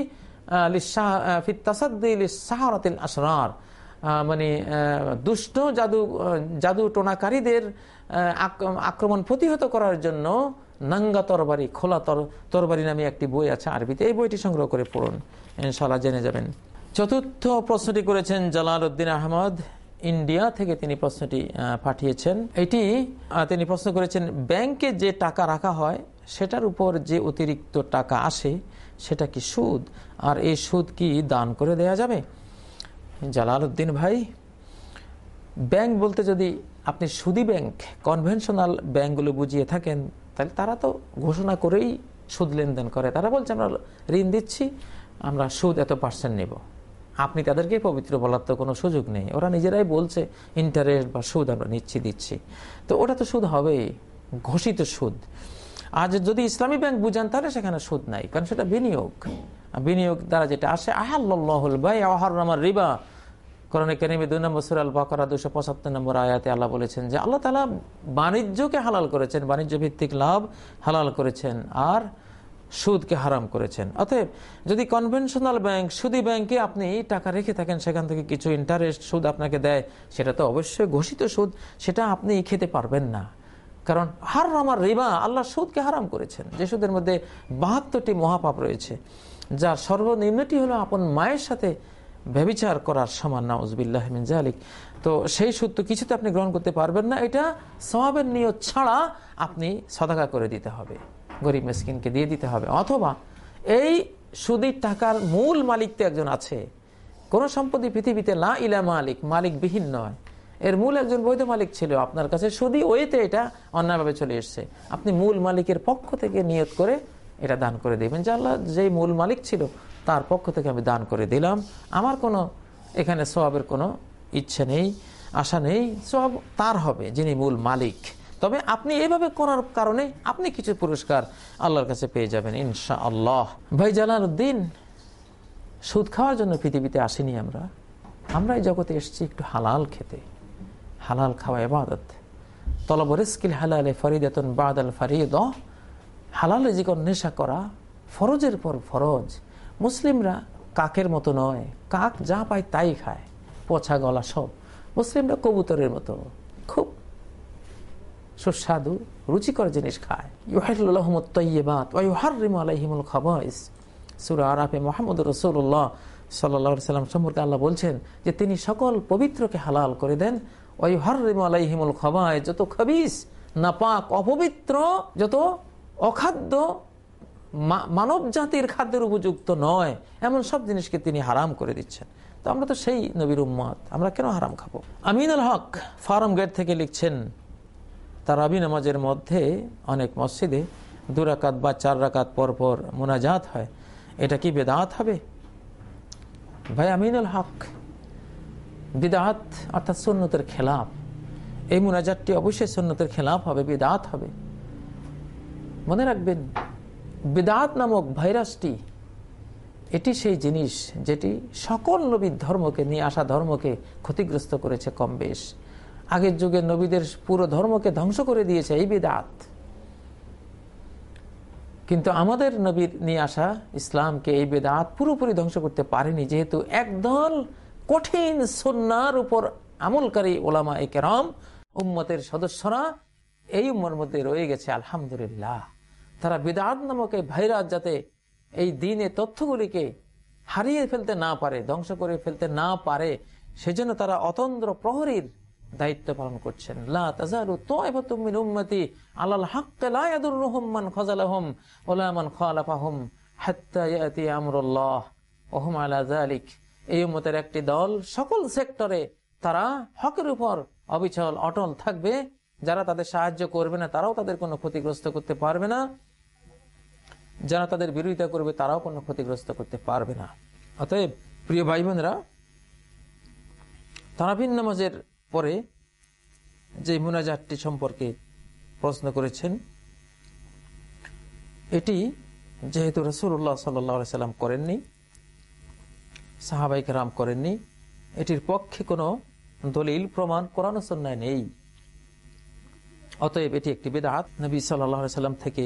ফিত তাসাদ্দি লিসাহারাতিল আসরার, মানে দুষ্ট জাদু জাদু টোনাকারীদের আক্রমণ প্রতিহত করার জন্য নাঙ্গা তরবারি, খোলা তরবারি নামে একটি বই আছে আরবিতে, এই বইটি সংগ্রহ করে পড়ুন, ইনশাআল্লাহ জেনে যাবেন। চতুর্থ প্রশ্নটি করেছেন জালাল উদ্দিন আহমদ, ইন্ডিয়া থেকে তিনি প্রশ্নটি পাঠিয়েছেন। এটি তিনি প্রশ্ন করেছেন, ব্যাংকে যে টাকা রাখা হয় সেটার উপর যে অতিরিক্ত টাকা আসে সেটা কি সুদ, আর এই সুদ কি দান করে দেয়া যাবে? জালাল উদ্দিন ভাই, ব্যাংক বলতে যদি আপনি সুদী ব্যাংক, কনভেনশনাল ব্যাংকগুলো বুঝিয়ে থাকেন, তাহলে তারা তো ঘোষণা করেই সুদ লেনদেন করে। তারা বলছে আমরা ঋণ দিচ্ছি, আমরা সুদ এত পার্সেন্ট নেব। আপনি তাদেরকে পবিত্র বলার তো কোনো সুযোগ নেই, ওরা নিজেরাই বলছে ইন্টারেস্ট বা সুদ আমরা নিচ্ছি দিচ্ছি, তো ওটা তো সুদ হবেই, ঘোষিত সুদ। আর যদি ইসলামী ব্যাংক বুঝান তাহলে সেখানে সুদ নাই, কারণ সেটা বিনিয়োগ। বিনিয়োগ দ্বারা যেটা আসে, আহাল্লাহুল বাই'a ওয়া হাররামার রিবা। কোরআনে কারীমে দুই নম্বর সূরা আল বাকারা দুইশো পঁচাত্তর নম্বর আয়াতে আল্লাহ বলেছেন যে আল্লাহ তাআলা বাণিজ্যকে হালাল করেছেন, বাণিজ্য ভিত্তিক লাভ হালাল করেছেন, আর সুদকে হারাম করেছেন। অতএব যদি কনভেনশনাল ব্যাংক, সুদী ব্যাংকে আপনি টাকা রেখে থাকেন, সেখান থেকে কিছু ইন্টারেস্ট সুদ আপনাকে দেয়, সেটা তো অবশ্যই ঘোষিত সুদ, সেটা আপনি খেতে পারবেন না। কারণ হারামার রিবা, আল্লাহ সুদকে হারাম করেছেন, যে সুদের মধ্যে বাহাত্তরটি মহাপাপ রয়েছে, যার সর্বনিম্নটি হলো আপন মায়ের সাথে ব্যভিচার করার সমান, নাউযুবিল্লাহি মিন যালিক। তো সেই সুদ তো কিছুতে আপনি গ্রহণ করতে পারবেন না। এটা সওয়াবের নিয়ত ছাড়া আপনি সাদাকা করে দিতে হবে, গরিব মিসকিনকে দিয়ে দিতে হবে। অথবা এই সুদী টাকার মূল মালিক তো একজন আছে, কোন সম্পত্তি পৃথিবীতে লা ইলা মালিক, মালিক বিহীন নয়, এর মূল একজন বৈধ মালিক ছিল আপনার কাছে, সুদী ওইতে এটা অন্যায়ভাবে চলে এসছে, আপনি মূল মালিকের পক্ষ থেকে নিয়ত করে এটা দান করে দিবেন যে আল্লাহ যেই মূল মালিক ছিল তার পক্ষ থেকে আমি দান করে দিলাম, আমার কোনো এখানে সওয়াবের কোনো ইচ্ছে নেই, আশা নেই, সওয়াব তার হবে যিনি মূল মালিক। তবে আপনি এইভাবে করার কারণে আপনি কিছু পুরস্কার আল্লাহর কাছে পেয়ে যাবেন ইনশাআল্লাহ। ভাই জালাল উদ্দিন, সুদ খাওয়ার জন্য পৃথিবীতে আসিনি আমরা, আমরা এই জগতে এসেছি একটু হালাল খেতে। হালাল খাওয়া ইবাদত, তলব রিজকিল হালালে ফরিদাতুন বাদাল ফরিদা, হালাল রিজিক অন্বেষণ করা ফরজের পর ফরজ। মুসলিমরা কাকের মতো নয়, কাক যা পায় তাই খায়, পচা গলা সব। মুসলিমরা কবুতরের মতো খুব সুস্বাদু রুচিকর জিনিস খায়। ইউহিল্লু লাহুমুত তাইয়্যিবাত ওয়া ইউহাররিমু আলাইহিমুল খাবাইস। সূরা আরাফে মুহাম্মদুর রাসূলুল্লাহ সাল্লাল্লাহু আলাইহি ওয়াসাল্লাম সম্পর্কে আল্লাহ বলছেন যে তিনি সকল পবিত্রকে হালাল করে দেন। ওয়া ইউহাররিমু আলাইহিমুল খাবাইস, যত খাবিস, নাপাক, অপবিত্র, যত অখাদ্য, মানব জাতির খাদ্যের উপযুক্ত নয়, এমন সব জিনিসকে তিনি হারাম করে দিচ্ছেন। তো আমরা তো সেই নবীর উম্মত, আমরা কেন হারাম খাবো? আমিনুল হক ফার্ম গেট থেকে লিখছেন, তারাবি নামাজের মধ্যে অনেক মসজিদে দু রাকাত বা চার রাকাত পর পর মুনাজাত হয়, এটা কি বেদাত হবে? ভাই আমিনুল হক, বিদাত অর্থাৎ সুন্নতের খেলাফ। এই মুনাজাতটি অবশ্যই সুন্নতের খেলাফ হবে, বিদাত হবে। মনে রাখবেন, বিদাত নামক ভাইরাসটি, এটি সেই জিনিস যেটি সকল নবীর ধর্মকে, নিয়ে আসা ধর্মকে ক্ষতিগ্রস্ত করেছে কম বেশ। আগের যুগে নবীদের পুরো ধর্মকে ধ্বংস করে দিয়েছে এই বিদাত। কিন্তু আমাদের নবীর নিয়ে আসা ইসলামকে এই বিদাত পুরোপুরি ধ্বংস করতে পারেনি, যেহেতু একদল কঠিন সুন্নাহর উপর আমলকারী ওলামা এ কেরাম, উম্মতের সদস্যরা এই উম্মর মধ্যে রয়ে গেছে আলহামদুলিল্লাহ। তারা বিদআত নামক এই ভাইরাস যাতে এই দ্বীনের তথ্যগুলিকে হারিয়ে ফেলতে না পারে, ধ্বংস করে ফেলতে না পারে, সেজন্য তারা অতন্দ্র প্রহরীর দায়িত্ব পালন করছেন। লা তাযালু তাইফাতুম মিন উম্মতি আলাল হাক্কি লা ইয়াদুররুহুম মান খাযালাহুম ওয়ালা মান খালাফাহুম হাত্তা ইয়াতি আমরুল্লাহ ওয়া হুম আলা যালিক। এই উম্মতের একটি দল সকল সেক্টরে তারা হকের উপর অবিচল অটল থাকবে। যারা তাদের সাহায্য করবে না তারাও তাদের কোনো ক্ষতিগ্রস্ত করতে পারবে না, যারা তাদের বিরোধিতা করবে তারাও কোনো ক্ষতিগ্রস্ত করতে পারবে না। অতএব প্রিয় ভাই বোনেরা, তারাবির নামাজের পরে যে মুনাজাতটি সম্পর্কে প্রশ্ন করেছেন, এটি যেহেতু রাসূলুল্লাহ সাল্লাল্লাহু আলাইহি সাল্লাম করেননি, সাহাবায়ে কেরাম করেননি, এটির পক্ষে কোনো দলিল প্রমাণ কোরআন ও সুন্নায় নেই। অতএব এটি একটি বিদআত। নবী সাল্লাল্লাহু আলাইহি সাল্লাম থেকে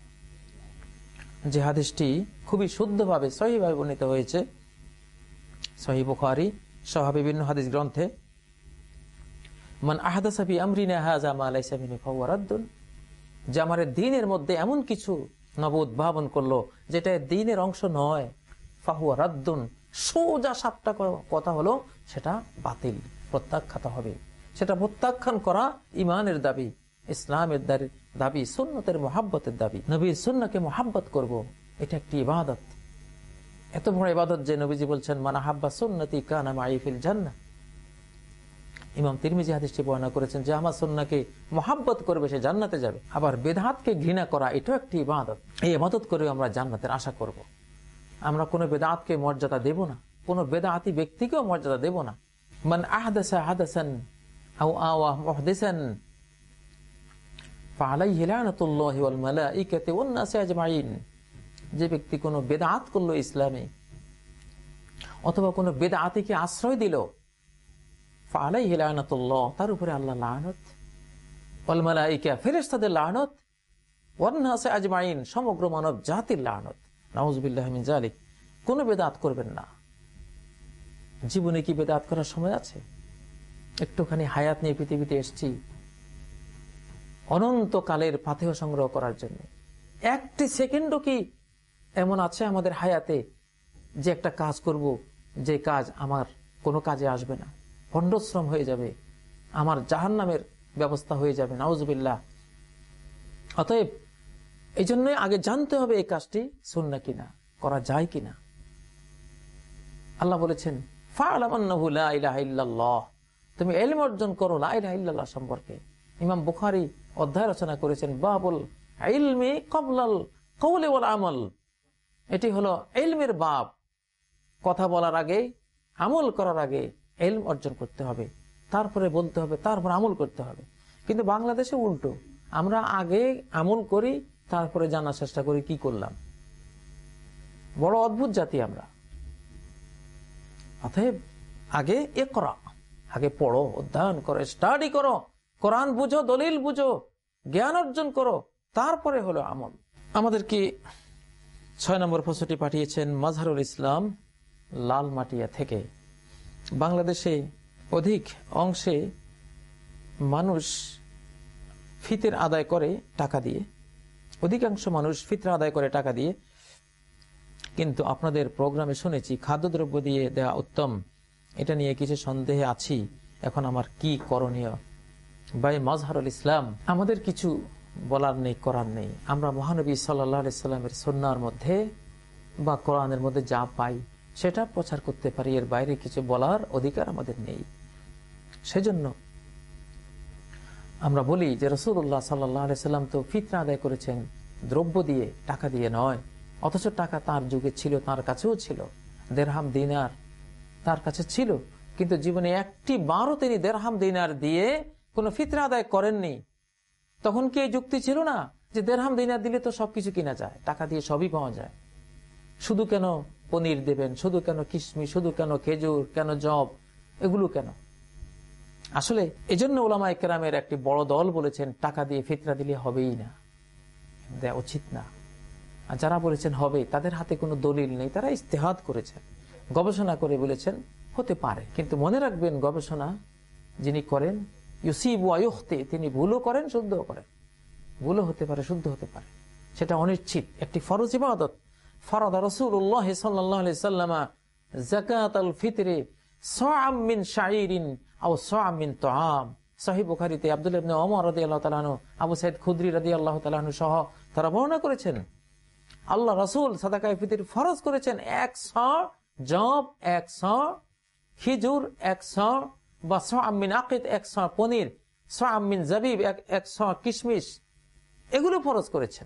যে হাদিসটি খুবই শুদ্ধভাবে সহিহভাবে বর্ণিত হয়েছে, সহিহ বুখারী সহ বিভিন্ন হাদিস গ্রন্থে, মান আহদাসা ফি আমরিনা হাযা মা লাইসা মিনহু ফাহুয়া রাদ্দুন, যে আমার দ্বীনের মধ্যে এমন কিছু নব উদ্ভাবন করলো যেটা দ্বীনের অংশ নয়, ফাহুয়া রাদ্দুন, সোজা সাপটা কথা হলো সেটা বাতিল, প্রত্যাখ্যাত হবে। সেটা প্রত্যাখ্যান করা ইমানের দাবি, ইসলামের দাবি, সুন্নতের মুহাব্বতের দাবি। নবীর সুন্নাহকে মুহাব্বত করব, এটা একটি ইবাদত, এত বড় ইবাদত যে নবীজি বলছেন মান আহাব্বা সুন্নতি কানা মাই ফিল জান্নাহ। ইমাম তিরমিজি হাদিসটি বর্ণনা করেছেন যে আমার সুন্নাহকে মুহাব্বত করবে সে জান্নাতে যাবে। আবার বিদআতকে ঘৃণা করা এটাও একটি ইবাদত। এই ইবাদত করে আমরা জান্নাতের আশা করব। আমরা কোনো বিদআতকে মর্যাদা দেব না, কোনো বিদআতি ব্যক্তিকেও মর্যাদা দেব না। মান আহদাসা হাদাসান আও আওয়া মুহদিসান ফাআলাইহি লানাতুল্লাহি ওয়াল মালাইকাতি ওয়ান নাসি আজমাইন, যে ব্যক্তি কোনো বিদআত করলো ইসলামে অথবা কোনো বিদআতিকে আশ্রয় দিল, ফাআলাইহি লানাতুল্লাহ, তার উপরে আল্লাহর লানত, ওয়াল মালাইকা, ফেরেশতাদের লানত, ওয়ান নাসি আজমাইন, সমগ্র মানব জাতির লানত। নাউযুবিল্লাহি মিন যালিক। কোনো বিদআত করবেন না। জীবনে কি বিদআত করার সময় আছে? একটুখানি হায়াত নিয়ে পৃথিবীতে এসেছি অনন্তকালের পাথেয় সংগ্রহ করার জন্য। একটি সেকেন্ডও কি এমন আছে আমাদের হায়াতে যে একটা কাজ করব, যে কাজ আমার কোনো কাজে আসবে না, পণ্ডশ্রম হয়ে যাবে, আমার জাহান্নামের ব্যবস্থা হয়ে যাবে? নাউযুবিল্লাহ। অতএব এই জন্যই আগে জানতে হবে এই কাজটি সুন্নাহ কিনা, করা যায় কিনা। আল্লাহ বলেছেন ফা'লাম আন্নাহু লা ইলাহা ইল্লাল্লাহ, তুমি ইলম অর্জন করো লা ইলাহা ইল্লাল্লাহ সম্পর্কে। ইমাম বুখারী অধ্যায় রচনা করেছেন বাবুল ইলমি ক্বাবলাল কওলি ওয়াল আমল। এটি হলো ইলমের বাব। কথা বলার আগে, আমল করার আগে ইলম অর্জন করতে হবে, তারপরে বলতে হবে, তারপর আমল করতে হবে। কিন্তু বাংলাদেশে উল্টো, আমরা আগে আমল করি, তারপরে জানার চেষ্টা করি কি করলাম। বড় অদ্ভুত জাতি আমরা। অতএব আগে ইকরা, আগে পড়ো, অধ্যয়ন করো, স্টাডি করো, কোরআন বুঝো, দলিল বুঝো, জ্ঞান অর্জন করো, তারপরে হলো আমল। আমাদেরকে ছয় নম্বর প্রশ্নটি পাঠিয়েছেন মাজহারুল ইসলাম লালমাটিয়া থেকে। বাংলাদেশে অধিক অংশে মানুষ ফিতর আদায় করে টাকা দিয়ে, অধিকাংশ মানুষ ফিতরা আদায় করে টাকা দিয়ে, কিন্তু আপনাদের প্রোগ্রামে শুনেছি খাদ্যদ্রব্য দিয়ে দেওয়া উত্তম। এটা নিয়ে কিছু সন্দেহে আছি, এখন আমার কি করণীয়? ভাই মাজহারুল ইসলাম, আমাদের কিছু বলার নেই, করার নেই। আমরা মহানবী সাল্লাল্লাহু আলাইহি সাল্লামের সুন্নাহর মধ্যে বা কোরআনের মধ্যে যা পাই সেটা প্রচার করতে পারি, এর বাইরে কিছু বলার অধিকার আমাদের নেই। সেজন্য আমরা বলি যে রাসূলুল্লাহ সাল্লাল্লাহু আলাইহি সাল্লাম তো ফিতরা আদায় করেছেন দ্রব্য দিয়ে, টাকা দিয়ে নয়। অথচ টাকা তার যুগে ছিল, তার কাছেও ছিল, দেরহাম দিনার তার কাছে ছিল, কিন্তু জীবনে একটি বারও তিনি দেরহাম দিনার দিয়ে কোনো ফিতরা আদায় করেননি। তখন কি এই যুক্তি ছিল না যে দেরহাম দিনার দিলে তো সবকিছু কিনা যায়, টাকা দিয়ে সবই পাওয়া যায়, শুধু কেন পনির দেবেন, শুধু কেন কিশমিশ, শুধু কেন খেজুর, কেন জব, এগুলো কেন? আসলে এজন্য উলামায়ে কেরামের একটি বড় দল বলেছেন টাকা দিয়ে ফিতরা দিলে হবেই না, দেয়া উচিত না। আর যারা বলেছেন হবে, তাদের হাতে কোনো দলিল নেই, তারা ইজতিহাদ করেছেন, গবেষণা করে বলেছেন হতে পারে। কিন্তু মনে রাখবেন, গবেষণা যিনি করেন ইউসিবু ওয়া ইউখতি, তিনি ভুলও করেন, শুদ্ধও করেন। ভুলও হতে পারে, শুদ্ধ হতে পারে, সেটা অনিশ্চিত। একটি ফরজ ইবাদত ফারাদা রাসূলুল্লাহ সাল্লাল্লাহু আলাইহি সাল্লাম যাকাতাল ফিতরি সা'আম মিন শাঈরিন আও সা'আম মিন তুআম। সহিহ বুখারীতে আব্দুল্লাহ ইবনে ওমর রাদিয়াল্লাহু তাআলা আনহু, আবু সাঈদ খুদরি রাদিয়াল্লাহু তাআলা আনহু সহ তারা বর্ণনা করেছেন আল্লাহ রাসূল সাদাকায়ে ফিতর ফরজ করেছেন এক শ জব, এক শ খেজুর, এক শ বা সা'আম মিন আকিদ, এক শ পনির, সা'আম মিন জাবিব, এক শ কিশমিশ, এগুলো ফরজ করেছেন।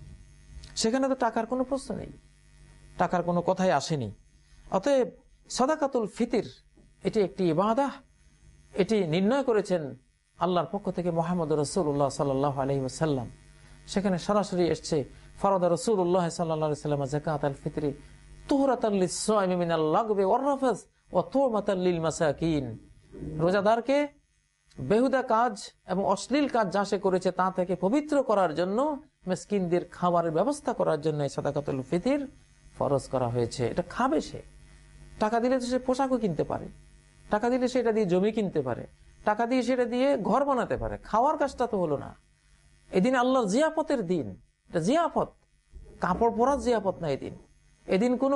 সেখানে তো টাকার কোনো প্রশ্ন নেই, টাকার কোনো কথাই আসেনি। অতএব সাদাকাতুল ফিতর এটি একটি ইবাদাহ, এটি নির্ণয় করেছেন আল্লাহর পক্ষ থেকে মুহাম্মদ রাসূলুল্লাহ সাল্লাল্লাহু আলাইহি ওয়াসাল্লাম। সেখানে সরাসরি এসেছে ফারাদা রাসূলুল্লাহ সাল্লাল্লাহু আলাইহি ওয়াসাল্লাম যাকাতাল ফিতরি তুহরাতাল লিস-সাইমি মিনাল লাগবি ওয়ার রাফাস ওয়া তুমাতাল লিল মাসাকিন। রোজাদারকে বেহুদা কাজ এবং অশ্লীল কাজ যা সে করেছে তা থেকে পবিত্র করার জন্য, মিসকিনদের খাবারের ব্যবস্থা করার জন্য সাদাকাতুল ফিতর ফরজ করা হয়েছে। এটা খাবে সে, টাকা দিলে তো সে পোশাকও কিনতে পারে, টাকা দিলে সেটা দিয়ে জমি কিনতে পারে, টাকা দিয়ে সেটা দিয়ে ঘর বানাতে পারে। খাওয়ার কাজটা তো হলো না। এদিন আল্লাহর জিয়াফতের দিন, এটা জিয়াফত, কাপড় পরার জিয়াফত না। এদিন এদিন কোনো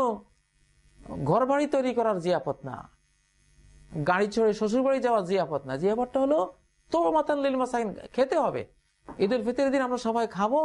ঘর বাড়ি তৈরি করার জিয়াফত না, গাড়ি চড়ে শ্বশুর বাড়ি যাওয়ার জিয়াফত না। জিয়াফতটা হলো তুমাতাল লিল মাসাকিন, খেতে হবে। ঈদ উল ফিতরের দিন আমরা সবাই খাবো,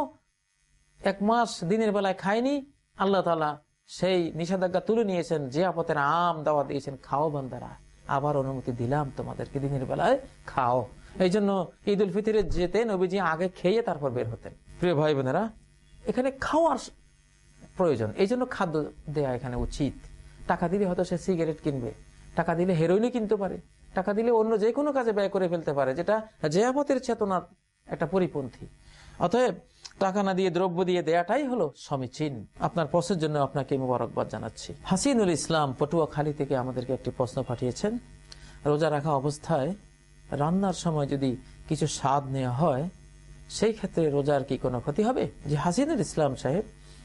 এক মাস দিনের বেলায় খাইনি, আল্লাহ তাআলা সেই নিষেধাজ্ঞা তুলে নিয়েছেন, জিয়াফতের আম দাওয়া দিয়েছেন, খাও বান্দারা, আবার অনুমতি দিলাম তোমাদেরকে দিনের বেলায় খাও। এই জন্য ঈদ উল ফিতরে যেতে নবীজি আগে খেয়ে তারপর বের হতেন। প্রিয় ভাই বোনেরা, এখানে খাওয়ার প্রয়োজন, এই জন্য খাদ্য দেয়া এখানে উচিত। টাকা দিলে হয়তো সে সিগারেট কিনবে, টাকা দিলে হেরোইনও কিনতে পারে, টাকা দিলে অন্য যে কোনো কাজে ব্যয় করে ফেলতে পারে, যেটা জিয়াফতের চেতনার একটা পরিপন্থী। অতএব টাকা না দিয়ে দ্রব্য দিয়ে দেয়াটাই হলো সমীচীন। আপনার প্রশ্নের জন্য আপনাকে মোবারকবাদ জানাচ্ছি। হাসিনুল ইসলাম পটুয়াখালী থেকে আমাদেরকে একটি প্রশ্ন পাঠিয়েছেন। রোজা রাখা অবস্থায় রান্নার সময় যদি কিছু স্বাদ নেওয়া হয়, সেই ক্ষেত্রে রোজার কি কোনো ক্ষতি হবে? যে হাসিনুল ইসলাম সাহেব,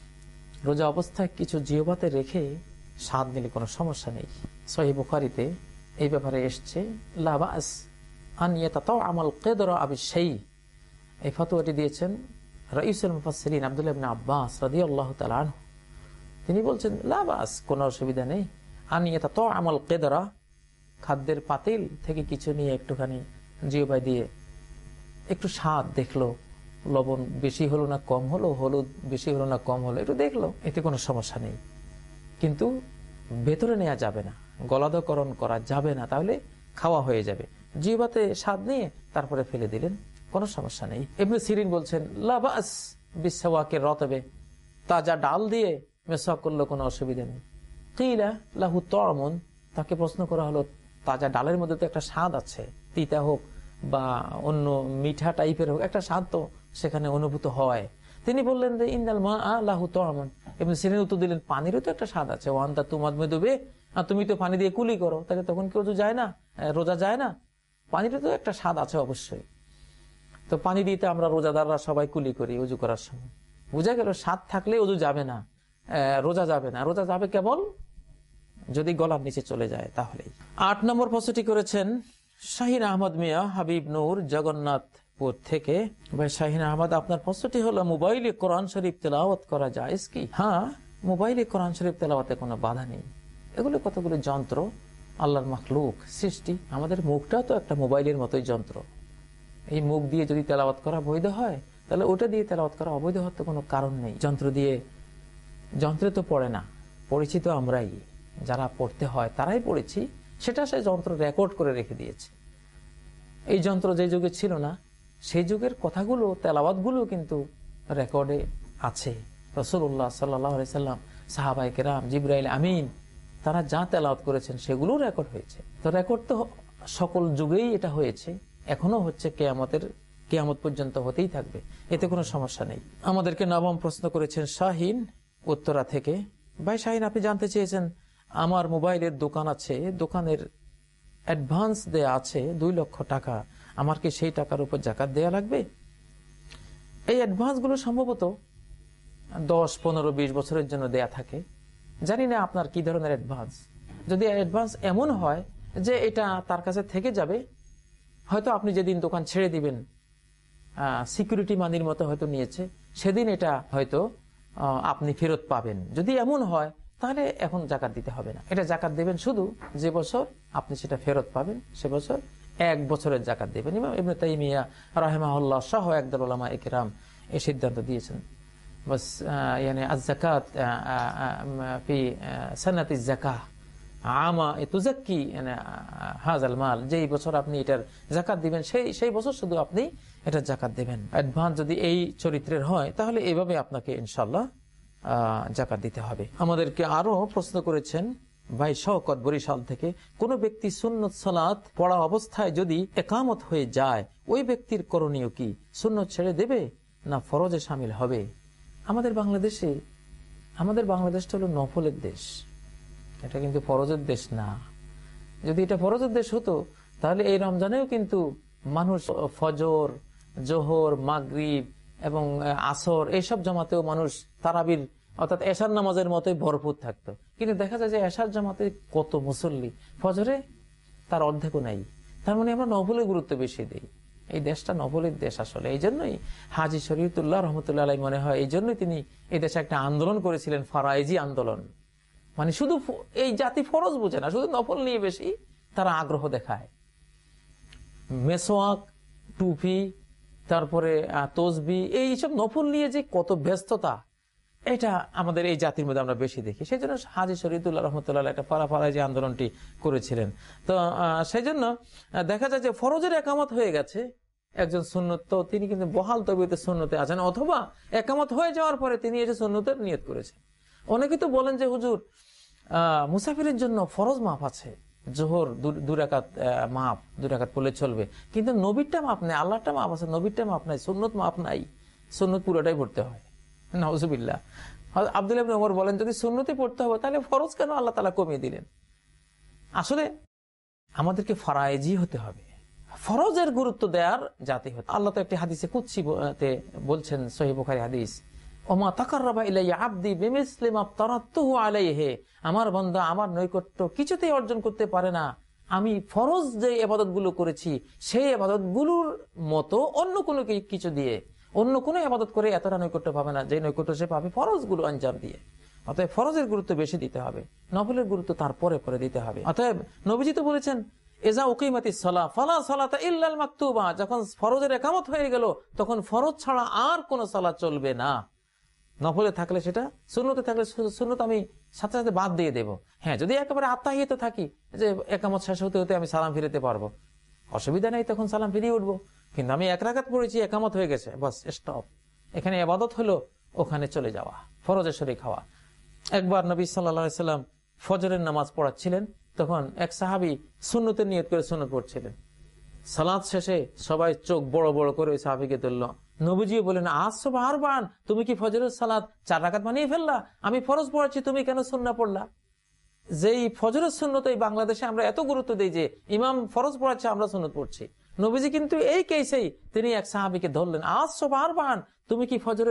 রোজা অবস্থায় কিছু জিহ্বাতে রেখে স্বাদ নিলে কোনো সমস্যা নেই। সহিহ বুখারীতে এই ব্যাপারে এসছে লা বাস আন ইয়াতাতাআমাল কিদরা আবিশ-শাই। এই ফতোয়াটি দিয়েছেন রাইসুল মুফাসসিরিন আব্দুল্লাহ ইবনে আব্বাস রাদিয়াল্লাহু তাআলা আনহু। তিনি বলছেন লা বাস, কোনো অসুবিধা নেই, আন ইয়াতাতাআমাল কিদরা, খাদ্যের পাতিল থেকে কিছু নিয়ে একটুখানি জিহ্বায় দিয়ে একটু স্বাদ দেখলো, লবণ বেশি হলো না কম হলো, হলুদ বেশি হলো না কম হলো, একটু দেখলো, এতে কোনো সমস্যা নেই। কিন্তু ভেতরে নেওয়া যাবে না, গলাধকরণ করা যাবে না, তাহলে খাওয়া হয়ে যাবে। জিহ্বাতে স্বাদ নিয়ে তারপরে ফেলে দিলেন, কোনো সমস্যা নেই। ইবনে সিরিন বলছেন লা বাস বিসওয়াকের রতবে, তাজা ডাল দিয়ে মেসওয়াক করলে কোনো অসুবিধা নেই। কিলা লাহু তা'মুন, তাকে প্রশ্ন করা হলো তাজা ডালের মধ্যে তো একটা স্বাদ আছে, তিতা হোক বা অন্য মিঠা টাইপের হোক, একটা স্বাদ তো সেখানে অনুভূত হয়। তিনি বললেন যে ইন্নাল মাআ লাহু তা'মুন। ইবনে সিরিন উত্তর দিলেন পানিরও তো একটা স্বাদ আছে, ওয়ান্তা তুমাদমিদু বিহি, আর তুমি তো পানি দিয়ে কুলি করো, তাহলে তখন কি ওযু যায় না, রোজা যায় না? পানিরও তো একটা স্বাদ আছে অবশ্যই। তো পানি দিতে আমরা রোজাদাররা সবাই কুলি করি উজু করার সময়, বোঝা গেল স্বাদ থাকলে উজু যাবে না, রোজা যাবে না, রোজা যাবে কেবল যদি গলার নিচে চলে যায় তাহলেই। আট নম্বর প্রশ্নটি করেছেন শাহিন আহমদ মিয়া হাবিব নূর জগন্নাথপুর থেকে। ভাই শাহিন আহমদ, আপনার প্রশ্নটি হলো মোবাইলে কোরআন শরীফ তেলাওয়াত করা যায় কি? হ্যাঁ, মোবাইলে কোরআন শরীফ তেলাওয়াতে কোনো বাধা নেই। এগুলো কতগুলো যন্ত্র, আল্লাহর মাখলুক সৃষ্টি। আমাদের মুখটাও তো একটা মোবাইলের মতোই যন্ত্র। এই মুখ দিয়ে যদি তেলাওয়াত করা বৈধ হয়, তাহলে ওটা দিয়ে তেলাওয়াত করা অবৈধ হওয়ার তো কোনো কারণ নেই। যন্ত্র দিয়ে, যন্ত্রে তো পড়ে না, পড়েছি তো আমরাই, যারা পড়তে হয় তারাই পড়েছি, সেটা সে যন্ত্র রেকর্ড করে রেখে দিয়েছে। এই যন্ত্র যে যুগে ছিল না, সেই যুগের কথাগুলো, তেলাওয়াতগুলো কিন্তু রেকর্ডে আছে। রাসূলুল্লাহ সাল্লাল্লাহু আলাইহি সাল্লাম, সাহাবায়ে কেরাম, জিবরাইল আমিন, তারা যা তেলাওয়াত করেছেন সেগুলো রেকর্ড হয়েছে। তো রেকর্ড তো সকল যুগেই এটা হয়েছে, এখনো হচ্ছে, কেয়ামতের কেয়ামত পর্যন্ত হতেই থাকবে, এতে কোনো সমস্যা নেই। আমাদেরকে নবম প্রশ্ন করেছেন শাহিন উত্তরা থেকে। ভাই শাহিন, আপনি জানতে চেয়েছেন আমার মোবাইলের দোকান আছে, দোকানের অ্যাডভান্স দেয়া আছে দুই লক্ষ টাকা, আমার কি সেই টাকার উপর জাকাত দেয়া লাগবে? এই অ্যাডভান্স গুলো সম্ভবত দশ পনেরো বিশ বছরের জন্য দেয়া থাকে। জানি না আপনার কি ধরনের অ্যাডভান্স। যদি অ্যাডভান্স এমন হয় যে এটা তার কাছে থেকে যাবে, হয়তো আপনি যেদিন দোকান ছেড়ে দিবেন, সিকিউরিটি মানির মতো হয়তো নিয়েছে, সেদিন এটা হয়তো আপনি ফেরত পাবেন। যদি এমন হয় তাহলে এখন জাকাত দিতে হবে না। এটা জাকাত দেবেন শুধু যে বছর আপনি সেটা ফেরত পাবেন, সে বছর এক বছরের জাকাত দেবেন। ইমাম ইবনে তাইমিয়া রাহিমাহুল্লাহ সহ একদল উলামা ইকরাম এই সিদ্ধান্ত দিয়েছেন। বাস ইয়ানি আয-যাকাত ফি সানাতিজ যাকাহ আমা তুযাক্কি হাযাল মাল, যেই বছর আপনি এটার জাকাত দিবেন সেই সেই বছর শুধু আপনি এটা জাকাত দেবেন। অ্যাডভান্স যদি এই চরিত্রের হয় তাহলে এভাবে আপনাকে ইনশাআল্লাহ জাকাত দিতে হবে। আমাদেরকে আরো প্রশ্ন করেছেন ভাই শওকত বরিশাল থেকে, কোন ব্যক্তি সুন্নত সালাত পড়া অবস্থায় যদি ইকামত হয়ে যায়, ওই ব্যক্তির করণীয় কি? সুন্নত ছেড়ে দেবে না ফরজে শামিল হবে? আমাদের বাংলাদেশে, আমাদের বাংলাদেশটা হলো নফলের দেশ, এটা কিন্তু ফরজের দেশ না। যদি এটা ফরজের দেশ হতো তাহলে এই রমজানেও কিন্তু মানুষ ফজর, জোহর, মাগরিব এবং আসর এইসব জামাতেও মানুষ তারাবির অর্থাৎ এশার নামাজের মতোই ভরপুর থাকতো। কিন্তু দেখা যায় যে এশার জামাতে কত মুসল্লি, ফজরে তার অর্ধেকও নাই। তার মানে আমরা নফলের গুরুত্ব বেশি দিই। এই দেশটা নফলের দেশ আসলে। এই জন্যই হাজী শরীয়তুল্লাহ রহমতুল্লাহ আলাইহি মনে হয় এই জন্যই তিনি এই দেশে একটা আন্দোলন করেছিলেন, ফারাইজি আন্দোলন। মানে শুধু এই জাতি ফরজ বুঝে না, শুধু নফল নিয়ে বেশি তারা আগ্রহ দেখায়। মেসওয়াক, টুপি, তারপরে তসবি, এইসব নফল নিয়ে যে কত ব্যস্ততা, এটা আমাদের এই জাতির মধ্যে আমরা বেশি দেখি। সেই জন্য হাজী শরীয়তুল্লাহ রহমতুল্লাহ একটা ফারা ফারাই যে আন্দোলনটি করেছিলেন। তো সেই জন্য দেখা যায় যে ফরজের একামত হয়ে গেছে, একজন সুন্নত, তো তিনি কিন্তু বহাল তবিয়তে সুন্নতে আছেন, অথবা একামত হয়ে যাওয়ার পরে তিনি এসে সুন্নতের নিয়ত করেছেন। অনেকে তো বলেন যে হুজুর আহ মুসাফিরের জন্য ফরজ মাপ আছে, জোহর দুই রাকাত মাপ, দুই রাকাত পড়লে চলবে, কিন্তু নবীরটা মাপ নাই, আল্লাহরটা মাপ আছে, নবীরটা মাপ নাই, সুন্নত মাপ নাই, সুন্নত পুরোটাই পড়তে হয়। নাউজুবিল্লাহ। আব্দুল্লাহ ইবনে ওমর বলেন যদি সুন্নতে পড়তে হবে তাহলে ফরজ কেন আল্লাহ তাআলা কমিয়ে দিলেন? আসলে আমাদেরকে ফারায়েজি হতে হবে, ফরজের গুরুত্ব দেওয়ার জাতি হতে। আল্লাহ তো একটি হাদিসে কুদসিতে বলছেন, সহিহ বুখারী হাদিস, ওমা তাকাররাবা ইলাইয়া আবদি বিমিসলি মা তারাতুহু আলাইহি, আমার বান্দা আমার নৈকট্য কিছুতেই অর্জন করতে পারে না আমি ফরজ যে ইবাদতগুলো করেছি সেই ইবাদতগুলোর মতো অন্য কোনো কিছু দিয়ে, অন্য কোনো ইবাদত করে এতটা নৈকট্য পাবে না যে নৈকট্য সে পাবে ফরজগুলো আঞ্জাম দিয়ে। অতএব ফরজের গুরুত্ব বেশি দিতে হবে, নফলের গুরুত্ব তারপরে পরে দিতে হবে। অতএব নবীজি তো বলেছেন এজা উকিমাতিস সালাহ ফালা সালাতা ইল্লাল মাকতুবা, যখন ফরজের ইকামত হয়ে গেল তখন ফরজ ছাড়া আর কোনো সালাত চলবে না। নফলে থাকলে সেটা, সুন্নতে থাকলে সুন্নত আমি সাথে সাথে বাদ দিয়ে দেব। হ্যাঁ, যদি একেবারে আত্মাহিত থাকি যে একামত শেষ হতে হতে আমি সালাম ফিরাতে পারবো, অসুবিধা নেই, তখন সালাম ফিরিয়ে উঠবো। কিন্তু আমি এক রাকাত পড়েছি, একামত হয়ে গেছে, বাস স্টপ, এখানে ইবাদত হলো, ওখানে চলে যাওয়া, ফরজের শরীক হওয়া। একবার নবী সাল্লাল্লাহু আলাইহি সাল্লাম ফজরের নামাজ পড়াচ্ছিলেন, তখন এক সাহাবী সুন্নতের নিয়ত করে সুন্নত পড়ছিলেন। সালাত শেষে সবাই চোখ বড় বড় করে ওই সাহাবীকে তুলল। নবীজি বলেন আজ সুবহ আরবান, তুমি কি ফজরের সালাত চার রাকাত বানিয়ে ফেললা? আমি ফরজ পড়াচ্ছি, তুমি কেন সুন্নাহ পড়লা? যেই ফজরের সুন্নত এই বাংলাদেশে আমরা এত গুরুত্ব দিই যে ইমাম ফরজ পড়াচ্ছে আমরা সুন্নত পড়ছি, নবীজি কিন্তু এই কেসেই তিনি এক সাহাবীকে ধরলেন, আজ সুবহ আরবান, তুমি কি ফজরের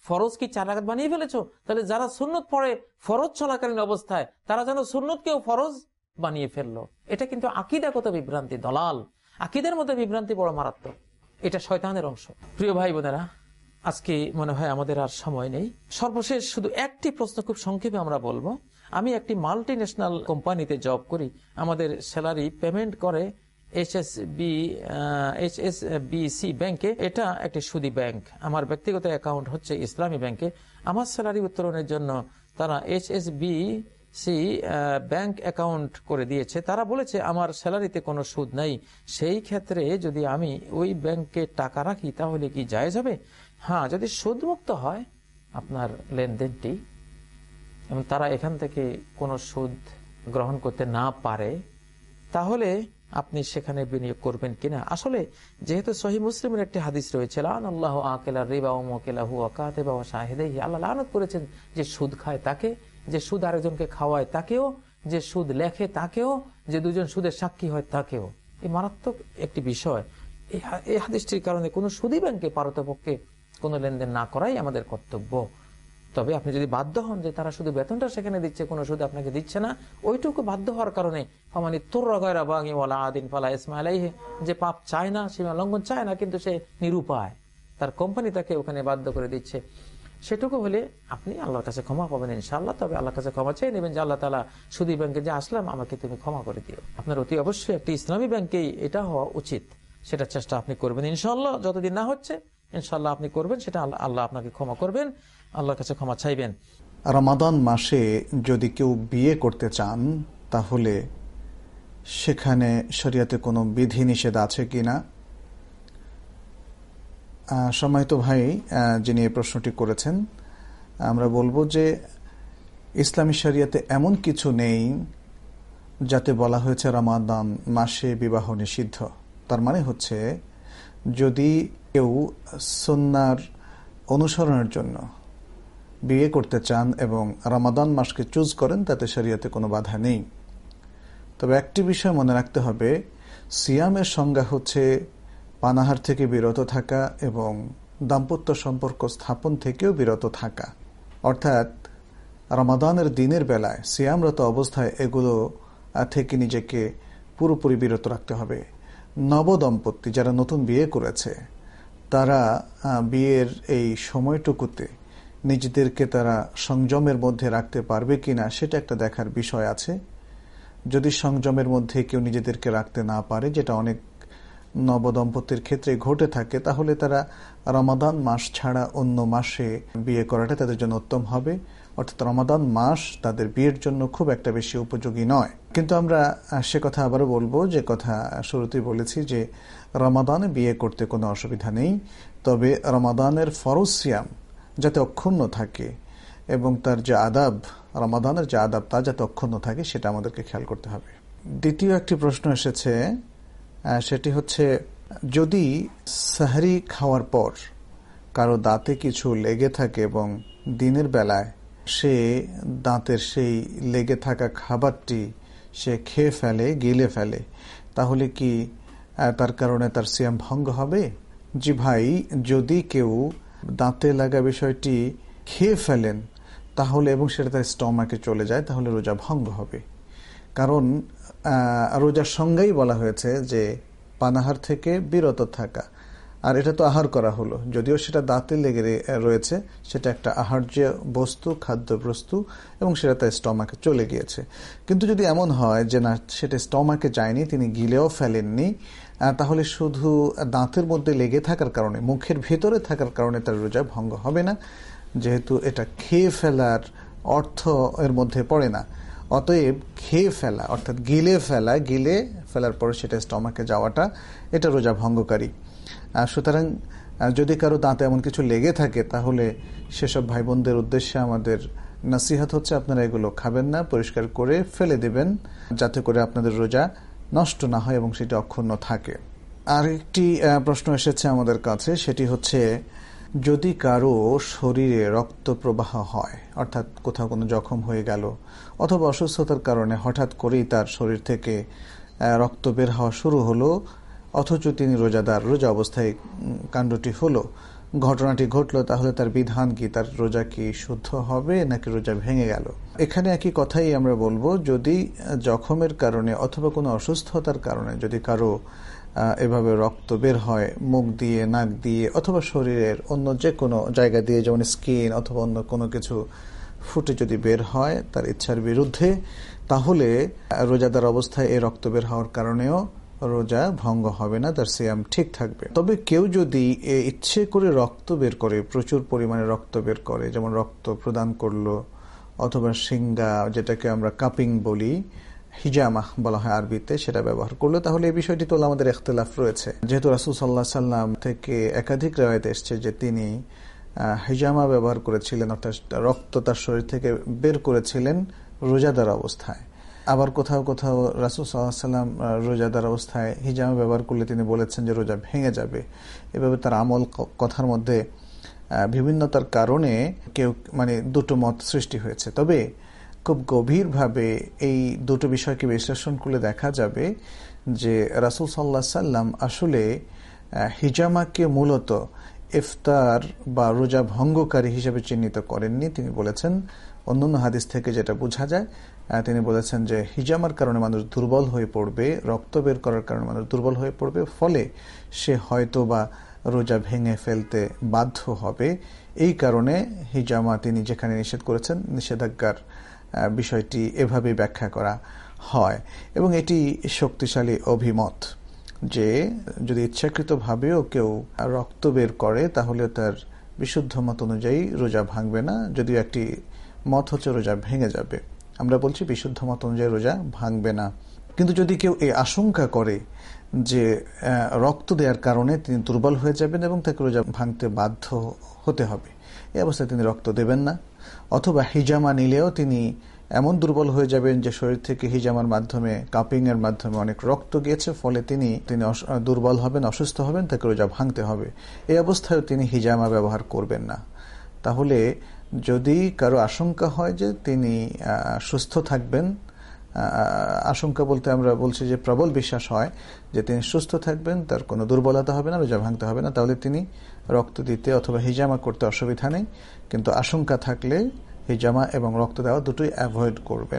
ফরজ কি চার রাকাত বানিয়ে ফেলেছো? তাহলে যারা সুন্নত পড়ে ফরজ চলাকালীন অবস্থায়, তারা যেন সুন্নতকেও ফরজ বানিয়ে ফেললো। এটা কিন্তু আকীদাগত বিভ্রান্তি, দলাল। আকীদার মধ্যে বিভ্রান্তি বড় মারাত্মক, এটা শয়তানের অংশ। প্রিয় ভাই বোনেরা, আজকে মনে হয় আমাদের আর সময় নেই। সর্বশেষ শুধু একটি প্রশ্ন খুব সংক্ষেপে আমরা বলবো। আমি একটি মাল্টি ন্যাশনাল কোম্পানিতে জব করি, আমাদের স্যালারি পেমেন্ট করে H S B H S B C ব্যাংকে। এটা একটি সুদী ব্যাংক। আমার ব্যক্তিগত অ্যাকাউন্ট হচ্ছে ইসলামী ব্যাংকে। আমার স্যালারি উত্তোলনের জন্য তারা H S B C bank account করে দিয়েছে। তারা বলেছে আমার স্যালারিতে কোনো সুদ নাই, সেই ক্ষেত্রে যদি আমি ওই ব্যাংকে টাকা রাখি তাহলে কি জায়েজ হবে? হ্যাঁ, যদি সুদমুক্ত হয় আপনার লেনদেনটি এবং তারা এখান থেকে কোনো সুদ গ্রহণ করতে না পারে, তাহলে আপনি সেখানে বিনিয়োগ করবেন কিনা। আসলে যেহেতু সহিহ মুসলিমের একটি হাদিস রয়েছে, লানাল্লাহু আকিলা রিবা ওয়া মুকিলাহু ওয়া কাতিবা ওয়া শাহিদাইহি, আল্লাহ লানত করেছেন যে সুদ খায় তাকে, যে সুদ আরেকজনকে খাওয়ায় তাকেও, যে সুদ লেখে তাকেও, যে দুজন সুদের সাক্ষী হয় তাকেও। এই মারাত্মক একটি বিষয়। এই হাদিসটির কারণে কোনো সুদী ব্যাংকে পারতপক্ষে কোনো লেনদেন না করাই আমাদের কর্তব্য। তবে আপনি যদি বাধ্য হন যে তারা শুধু বেতনটা সেখানে দিচ্ছে, কোনো সুদ আপনাকে দিচ্ছে না, ওইটুকু বাধ্য হওয়ার কারণে ফামানি তুররা গায়রা বাগি ওয়ালা আদিন ফালা ইসমা আলাইহি, যে পাপ চায় না, সীমা লঙ্ঘন চায় না, কিন্তু সে নিরুপায়, তার কোম্পানি তাকে ওখানে বাধ্য করে দিচ্ছে, সেটুকু হলে আপনি আল্লাহর কাছে ক্ষমা পাবেন ইনশাআল্লাহ। তবে আল্লাহর কাছে ক্ষমা চেয়ে নেবেন যে আল্লাহ তাআলা সুদী ব্যাংকে যে আসলাম আমাকে তুমি ক্ষমা করে দিও। আপনার অতি অবশ্যই একটি ইসলামী ব্যাংকেই এটা হওয়া উচিত, সেটা চেষ্টা আপনি করবেন ইনশাআল্লাহ। যতদিন না হচ্ছে ইনশাআল্লাহ আপনি করবেন, সেটা আল্লাহ আপনাকে ক্ষমা করবেন, আল্লাহর কাছে ক্ষমা চাইবেন। রমাদান মাসে যদি কেউ বিয়ে করতে চান তাহলে সেখানে শরিয়াতে কোনো বিধি নিষেধ আছে কিনা? সম্মানিত ভাই যিনি এই প্রশ্নটি করেছেন, আমরা বলবো যে ইসলামী শরিয়াতে এমন কিছু নেই যাতে বলা হয়েছে রমাদান মাসে বিবাহ নিষিদ্ধ। তার মানে হচ্ছে যদি কেউ সুন্নাহর অনুসরণের জন্য বিয়ে করতে চান এবং রমাদান মাসকে চুজ করেন, তাতে শরিয়াতে কোনো বাধা নেই। তবে একটি বিষয় মনে রাখতে হবে, সিয়ামের সংজ্ঞা হচ্ছে পানাহার থেকে বিরত থাকা এবং দাম্পত্য সম্পর্ক স্থাপন থেকেও বিরত থাকা। অর্থাৎ রমাদানের দিনের বেলায় সিয়ামরত অবস্থায় এগুলো থেকে নিজেকে পুরোপুরি বিরত রাখতে হবে। নবদম্পতি যারা নতুন বিয়ে করেছে তারা বিয়ের এই সময়টুকুতে নিজেদেরকে তারা সংযমের মধ্যে রাখতে পারবে কিনা সেটা একটা দেখার বিষয় আছে। যদি সংযমের মধ্যে কেউ নিজেদেরকে রাখতে না পারে, যেটা অনেক নবদম্পতির ক্ষেত্রে ঘটে থাকে, তাহলে তারা রমাদান মাস ছাড়া অন্য মাসে বিয়ে করাটা তাদের জন্য উত্তম হবে। অর্থাৎ রমাদান মাস তাদের বিয়ের জন্য খুব একটা বেশি উপযোগী নয়। কিন্তু আমরা সে কথা আবারও বলবো, যে কথা শুরুতেই বলেছি, যে রমাদানে বিয়ে করতে কোনো অসুবিধা নেই। তবে রমাদানের ফরজ সিয়াম যাতে অক্ষুণ্ণ থাকে এবং তার যে আদাব, রমাদানের যে আদাব তা যাতে অক্ষুণ্ণ থাকে, সেটা আমাদেরকে খেয়াল করতে হবে। দ্বিতীয় একটি প্রশ্ন এসেছে, সেটি হচ্ছে যদি সাহরি খাওয়ার পর কারো দাঁতে কিছু লেগে থাকে এবং দিনের বেলায় সে দাঁতের সেই লেগে থাকা খাবারটি সে খেয়ে ফেলে, গিলে ফেলে, তাহলে কি তার কারণে তার সিয়াম ভঙ্গ হবে? জি ভাই, যদি কেউ দাঁতে লাগা বিষয়টি খেয়ে ফেলেন তাহলে এবং সেটা তার স্টমাকে চলে যায়, তাহলে রোজা ভঙ্গ হবে। কারণ রোজার সংজ্ঞাই বলা হয়েছে যে পানাহার থেকে বিরত থাকা, আর এটা তো আহার করা হলো, যদিও সেটা দাঁতে লেগে রয়েছে, সেটা একটা আহার্য বস্তু, খাদ্য বস্তু, এবং সেটা তার স্টমাকে চলে গিয়েছে। কিন্তু যদি এমন হয় যে না, সেটা স্টমাকে যায়নি, তিনি গিলেও ফেলেননি, তাহলে শুধু দাঁতের মধ্যে লেগে থাকার কারণে, মুখের ভেতরে থাকার কারণে তার রোজা ভঙ্গ হবে না, যেহেতু এটা খেয়ে ফেলার অর্থ এর মধ্যে পড়ে না। অতএব খেয়ে ফেলা অর্থাৎ গিলে ফেলা, গিলে ফেলার পর সেটা স্টমাকে যাওয়াটা, এটা রোজা ভঙ্গকারী। সুতরাং যদি কারো দাঁতে এমন কিছু লেগে থাকে, তাহলে সেসব ভাই বোনদের উদ্দেশ্যে আমাদের নসিহত হচ্ছে আপনারা এগুলো খাবেন না, পরিষ্কার করে ফেলে দেবেন, যাতে করে আপনাদের রোজা নষ্ট না হয় এবং সেটি অক্ষুণ্ণ থাকে। আর একটি প্রশ্ন এসেছে আমাদের কাছে, সেটি হচ্ছে যদি কারো শরীরে রক্ত প্রবাহ হয়, অর্থাৎ কোথাও কোনো জখম হয়ে গেল অথবা অসুস্থতার কারণে হঠাৎ করেই তার শরীর থেকে রক্ত বের হওয়া শুরু হলো, অথচ তিনি রোজাদার, রোজা অবস্থায় কাণ্ডটি হলো, ঘটনাটি ঘটলো তাহলে তার বিধান কি, তার রোজা কি শুদ্ধ হবে নাকি রোজা ভেঙে গেল? এখানে একই কথাই আমরা বলবো, যদি জখমের কারণে অথবা কোনো অসুস্থতার কারণে যদি কারো এভাবে রক্ত বের হয় মুখ দিয়ে, নাক দিয়ে অথবা শরীরের অন্য যে কোনো জায়গা দিয়ে, যেমন স্কিন অথবা অন্য কোনো কিছু ফুটে যদি বের হয় তার ইচ্ছার বিরুদ্ধে, তাহলে রোজাদার অবস্থায় এই রক্ত বের হওয়ার কারণেও রোজা ভঙ্গ হবে না, তার সিয়াম ঠিক থাকবে। তবে কেউ যদি ইচ্ছে করে রক্ত বের করে, প্রচুর পরিমাণে রক্ত বের করে, যেমন রক্ত প্রদান করলো অথবা সিঙ্গা, যেটাকে আমরা কাপিং বলি, হিজামা বলা হয় আরবিতে, সেটা ব্যবহার করলো, তাহলে এই বিষয়টি তো আমাদের ইখতিলাফ রয়েছে। যেহেতু রাসূল সাল্লাল্লাহু আলাইহি সাল্লাম থেকে একাধিক রিওয়ায়াত এসেছে যে তিনি হিজামা ব্যবহার করেছিলেন, অর্থাৎ রক্ত তার শরীর থেকে বের করেছিলেন রোজাদার অবস্থায়। আবার কোথাও কোথাও রাসূল সাল্লাল্লাহু আলাইহি সাল্লাম রোজাদার অবস্থায় হিজামা ব্যবহার করলে তিনি বলেছেন যে রোজা ভেঙে যাবে। এভাবে তার আমল কথার মধ্যে বিভিন্নতার কারণে কেউ মানে দুটো মত সৃষ্টি হয়েছে। তবে খুব গভীরভাবে এই দুটো বিষয়কে বিশ্লেষণ করলে দেখা যাবে যে রাসূল সাল্লাল্লাহু আলাইহি সাল্লাম আসলে হিজামাকে মূলত ইফতার বা রোজা ভঙ্গকারী হিসেবে চিহ্নিত করেননি। তিনি বলেছেন, অন্যান্য হাদিস থেকে যেটা বোঝা যায়, তিনি বলেছেন যে হিজামার কারণে মানুষ দুর্বল হয়ে পড়বে, রক্ত বের করার কারণে মানুষ দুর্বল হয়ে পড়বে, ফলে সে হয়তো বা রোজা ভেঙে ফেলতে বাধ্য হবে। এই কারণে হিজামা তিনি যেখানে নিষেধ করেছেন, নিষেধাজ্ঞার বিষয়টি এভাবে ব্যাখ্যা করা হয়। এবং এটি শক্তিশালী অভিমত যে যদি ইচ্ছাকৃতভাবেও কেউ রক্ত বের করে তাহলে তার বিশুদ্ধ মত অনুযায়ী রোজা ভাঙবে না, যদিও একটি মত হচ্ছে রোজা ভেঙে যাবে। আমরা বলছি বিশুদ্ধ মত অনুযায়ী রোজা ভাঙবে না। কিন্তু যদি কেউ এই আশঙ্কা করে যে রক্ত দেওয়ার কারণে তিনি দুর্বল হয়ে যাবেন এবং তাকে রোজা ভাঙতে বাধ্য হতে হবে, এই অবস্থায় তিনি রক্ত দেবেন না। অথবা হিজামা নিলেও তিনি এমন দুর্বল হয়ে যাবেন যে শরীর থেকে হিজামার মাধ্যমে, কাপিং এর মাধ্যমে অনেক রক্ত গিয়েছে, ফলে তিনি তিনি দুর্বল হবেন, অসুস্থ হবেন, তাকে রোজা ভাঙতে হবে। এই অবস্থায় তিনি হিজামা ব্যবহার করবেন না। তাহলে যদি কারো আশঙ্কা হয় যে তিনি সুস্থ থাকবেন, আশঙ্কা বলতে আমরা বলছি যে প্রবল বিশ্বাস হয় যে তিনি সুস্থ থাকবেন, তার কোনো দুর্বলতা হবে না, রোজা ভাঙতে হবে না, তাহলে তিনি রক্ত দিতে অথবা হিজামা করতে অসুবিধা নেই। কিন্তু আশঙ্কা থাকলে হিজামা এবং রক্ত দেওয়া দুটোই অ্যাভয়েড করবেন।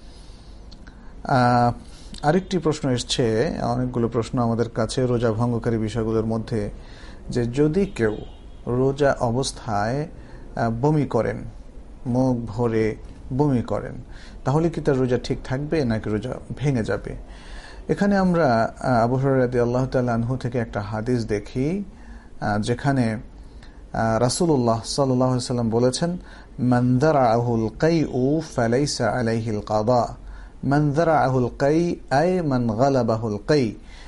আরেকটি প্রশ্ন এসছে, অনেকগুলো প্রশ্ন আমাদের কাছে রোজা ভঙ্গকারী বিষয়গুলোর মধ্যে, যে যদি কেউ রোজা অবস্থায় বমি করেন, মুখ ভরে বমি করেন, তাহলে কি তার রোজা ঠিক থাকবে নাকি রোজা ভেঙে যাবে? এখানে আমরা আবু হুরায়রা রাদিয়াল্লাহু তাআলা আনহু থেকে একটা হাদিস দেখি, যেখানে রাসূলুল্লাহ সাল্লাল্লাহু আলাইহি ওয়াসাল্লাম বলেছেন, মান দারাহুল কাইউ ফালাইসা আলাইহিল কাদা। মান দারাহুল কাই আই মান গালাবাহুল কাই,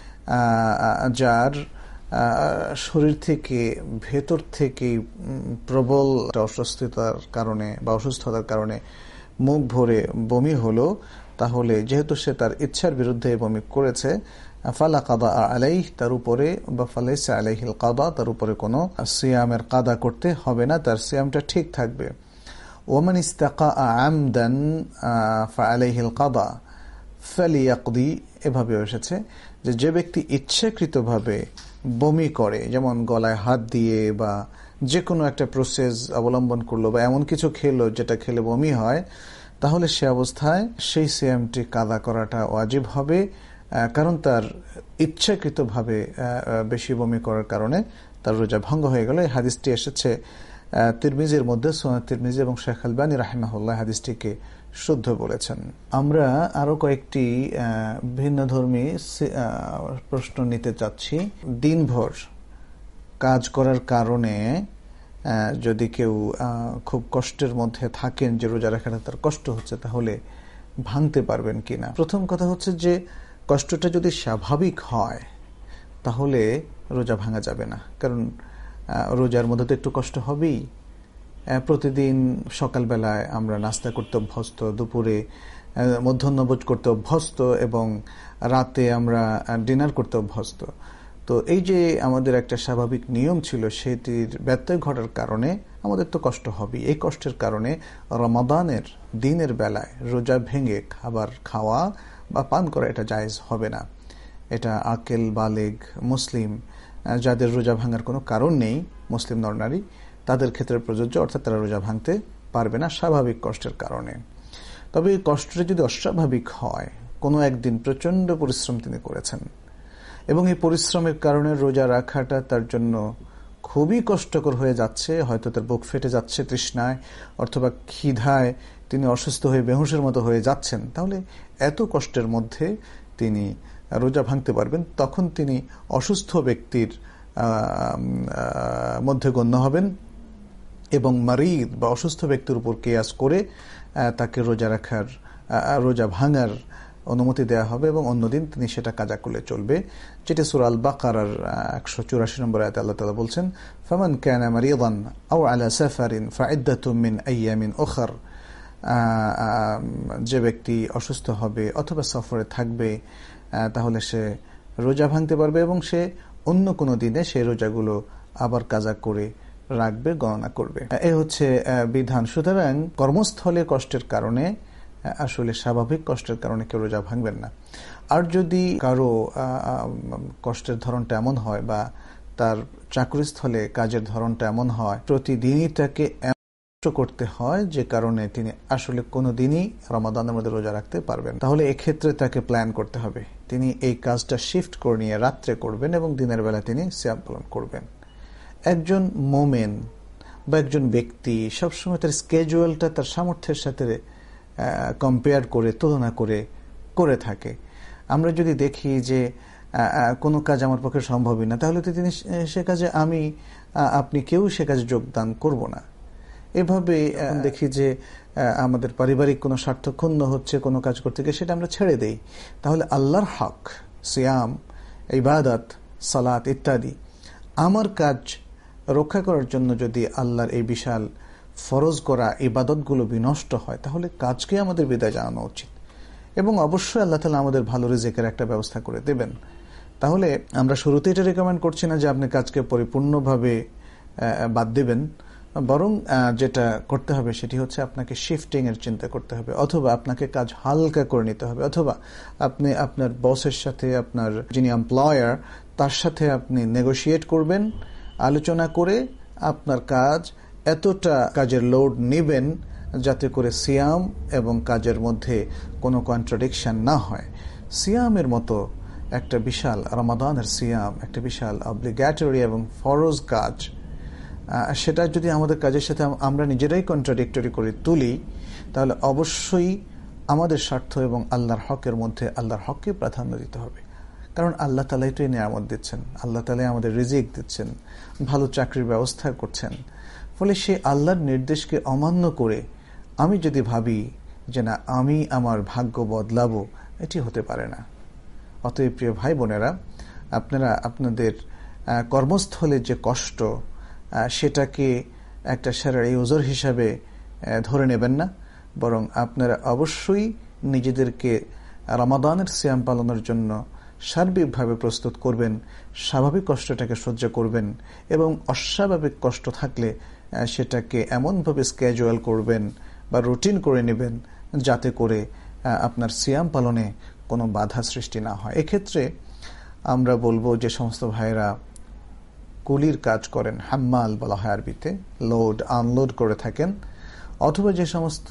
যার শরীর থেকে ভেতর থেকে প্রবল অসুস্থতার কারণে বা অসুস্থতার কারণে মুখ ভরে বমি হলো, তাহলে যেহেতু সে তার ইচ্ছার বিরুদ্ধে বমি করেছে, ফালা কাদা আলাইহ, তার উপরে, বা ফালাইসা আলাইহিল কাদা, তার উপরে কোনো সিয়ামের কাদা করতে হবে না, তার সিয়ামটা ঠিক থাকবে। ওমান ইস্তাকা আমদান ফালাইহিল কাদা ফালিয়াকদি, এভাবে এসেছে যে যে ব্যক্তি ইচ্ছাকৃতভাবে বমি করে, যেমন গলায় হাত দিয়ে বা যে কোনো একটা প্রসেস অবলম্বন করলো বা এমন কিছু খেলো যেটা খেলে বমি হয়, তাহলে সে অবস্থায় সেই সিয়ামটি কাদা করাটা ওয়াজিব হবে, কারণ তার ইচ্ছাকৃতভাবে বেশি বমি করার কারণে তার রোজা ভঙ্গ হয়ে গেল। এই হাদিসটি এসেছে তিরমিজির মধ্যে, সুনান তিরমিজি, এবং শেখ আলবানী রাহিমাহুল্লাহ হাদিসটিকে শুদ্ধ বলেছেন। আমরা আরো কয়েকটি ভিন্নধর্মী প্রশ্ন নিতে চাচ্ছি। দিনভর কাজ করার কারণে যদি কেউ খুব কষ্টের মধ্যে থাকেন, যে রোজা রাখাটা তার কষ্ট হচ্ছে, তাহলে ভাঙতে পারবেন কিনা? প্রথম কথা হচ্ছে যে কষ্টটা যদি স্বাভাবিক হয় তাহলে রোজা ভাঙা যাবে না, কারণ রোজার মধ্যে তো একটু কষ্ট হবেই। প্রতিদিন সকালবেলায় আমরা নাস্তা করতে অভ্যস্ত, দুপুরে মধ্যাহ্নভোজ করতে অভ্যস্ত, এবং রাতে আমরা ডিনার করতে অভ্যস্ত। তো এই যে আমাদের একটা স্বাভাবিক নিয়ম ছিল, সেটির ব্যত্যয় ঘটার কারণে আমাদের তো কষ্ট হবেই। এই কষ্টের কারণে রমাদানের দিনের বেলায় রোজা ভেঙে খাবার খাওয়া বা পান করা এটা জায়েজ হবে না। এটা আকেল বালেগ মুসলিম যাদের রোজা ভাঙার কোনো কারণ নেই, মুসলিম নরনারী, তাদের ক্ষেত্রে প্রযোজ্য, অর্থাৎ তারা রোজা ভাঙতে পারবে না স্বাভাবিক কষ্টের কারণে। তবে এই কষ্টটা যদি অস্বাভাবিক হয়, কোনো একদিন প্রচন্ড পরিশ্রম তিনি করেছেন এবং এই পরিশ্রমের কারণে রোজা রাখাটা তার জন্য খুবই কষ্টকর হয়ে যাচ্ছে, হয়তো তার বুক ফেটে যাচ্ছে তৃষ্ণায় অথবা ক্ষিধায় তিনি অসুস্থ হয়ে বেহুশের মতো হয়ে যাচ্ছেন, তাহলে এত কষ্টের মধ্যে তিনি রোজা ভাঙতে পারবেন। তখন তিনি অসুস্থ ব্যক্তির মধ্যে গণ্য হবেন এবং মারিদ বা অসুস্থ ব্যক্তির উপর কিয়াস করে তাকে রোজা রাখার রোজা ভাঙার অনুমতি দেওয়া হবে এবং অন্যদিন তিনি সেটা কাজা করলে চলবে, যেটা সূরা আল বাকারার একশো চুরাশি নম্বর আয়াতে আল্লাহ তাআলা বলছেন, ফামান কানা মারিদান আও আলা সাফারিন ফাইদ্দাতুম মিন আইয়ামিন উখর। যে ব্যক্তি অসুস্থ হবে অথবা সফরে থাকবে তাহলে সে রোজা ভাঙতে পারবে এবং সে অন্য কোনো দিনে সেই রোজাগুলো আবার কাজা করে রাখবে, গণনা করবে। এ হচ্ছে বিধান। সুতরাং কর্মস্থলে কষ্টের কারণে, আসলে স্বাভাবিক কষ্টের কারণে কেউ রোজা ভাঙবেন না। আর যদি কারো কষ্টের ধরনটা এমন হয় বা তার চাকরিস্থলে কাজের ধরনটা এমন হয় প্রতিদিনই তাকে করতে হয় যে কারণে তিনি আসলে কোনো দিনই রমাদানের মধ্যে রোজা রাখতে পারবেন, তাহলে এক্ষেত্রে তাকে প্ল্যান করতে হবে। তিনি এই কাজটা শিফট করে নিয়ে রাত্রে করবেন এবং দিনের বেলা তিনি সিয়াম পালন করবেন। একজন মোমেন বা একজন ব্যক্তি সবসময় তার স্কেজুয়ালটা তার সামর্থ্যের সাথে কম্পেয়ার করে, তুলনা করে করে থাকে। আমরা যদি দেখি যে কোনো কাজ আমার পক্ষে সম্ভবই না, তাহলে তো তিনি সে কাজে আমি আপনি কেউ সে কাজে যোগদান করব না। এভাবে দেখি যে আমাদের পারিবারিক কোনো স্বার্থ ক্ষুণ্ণ হচ্ছে কোনো কাজ করতে গিয়ে, সেটা আমরা ছেড়ে দেই। তাহলে আল্লাহর হক, সিয়াম, ইবাদত, সালাত ইত্যাদি, আমার কাজ রক্ষা করার জন্য যদি আল্লাহর এই বিশাল ফরজ করা ইবাদতগুলো বিনষ্ট হয়, তাহলে কাজকে আমাদের বিদায় জানানো উচিত এবং অবশ্যই আল্লাহ তাআলা আমাদের ভালো রিজিকের একটা ব্যবস্থা করে দেবেন। তাহলে আমরা শুরুতে এটা রেকমেন্ড করছি না যে আপনি কাজকে পরিপূর্ণভাবে বাদ দেবেন, বরং যেটা করতে হবে সেটি হচ্ছে আপনাকে শিফটিং এর চিন্তা করতে হবে, অথবা আপনাকে কাজ হালকা করে নিতে হবে, অথবা আপনি আপনার বসের সাথে, আপনার যিনি এমপ্লয়ার তার সাথে আপনি নেগোশিয়েট করবেন, আলোচনা করে আপনার কাজ এতটা কাজের লোড নেবেন যাতে করে সিয়াম এবং কাজের মধ্যে কোনো কন্ট্রাডিকশন না হয়। সিয়ামের মতো একটা বিশাল, রমাদানের সিয়াম একটা বিশাল অব্লিগেটরি এবং ফরজ কাজ, সেটা যদি আমাদের কাজের সাথে আমরা নিজেরাই কন্ট্রাডিক্টরি করে তুলি, তাহলে অবশ্যই আমাদের স্বার্থ এবং আল্লাহর হকের মধ্যে আল্লাহর হককে প্রাধান্য দিতে হবে। কারণ আল্লাহ তাআলাই তো নিয়ামত দিচ্ছেন, আল্লাহ তাআলাই আমাদের রিজিক দিচ্ছেন, ভালো চাকরির ব্যবস্থা করছেন। ফলে সে আল্লাহর নির্দেশকে অমান্য করে আমি যদি ভাবি যে না আমি আমার ভাগ্য বদলাবো, এটি হতে পারে না। অতএব প্রিয় ভাই বোনেরা, আপনারা আপনাদের কর্মস্থলে যে কষ্ট সেটাকে একটা শারঈ উযর হিসাবে ধরে নেবেন না, বরং আপনারা অবশ্যই নিজেদেরকে রমাদানের সিয়াম পালনের জন্য সার্বিকভাবে প্রস্তুত করবেন, স্বাভাবিক কষ্টটাকে সহ্য করবেন এবং অস্বাভাবিক কষ্ট থাকলে সেটাকে এমনভাবে স্কেজুয়াল করবেন বা রুটিন করে নেবেন যাতে করে আপনার সিয়াম পালনে কোনো বাধা সৃষ্টি না হয়। এক্ষেত্রে আমরা বলবো যে সমস্ত ভাইয়েরা কুলির কাজ করেন, হাম্মাল বলা হয় আরবিতে, লোড আনলোড করে থাকেন, অথবা যে সমস্ত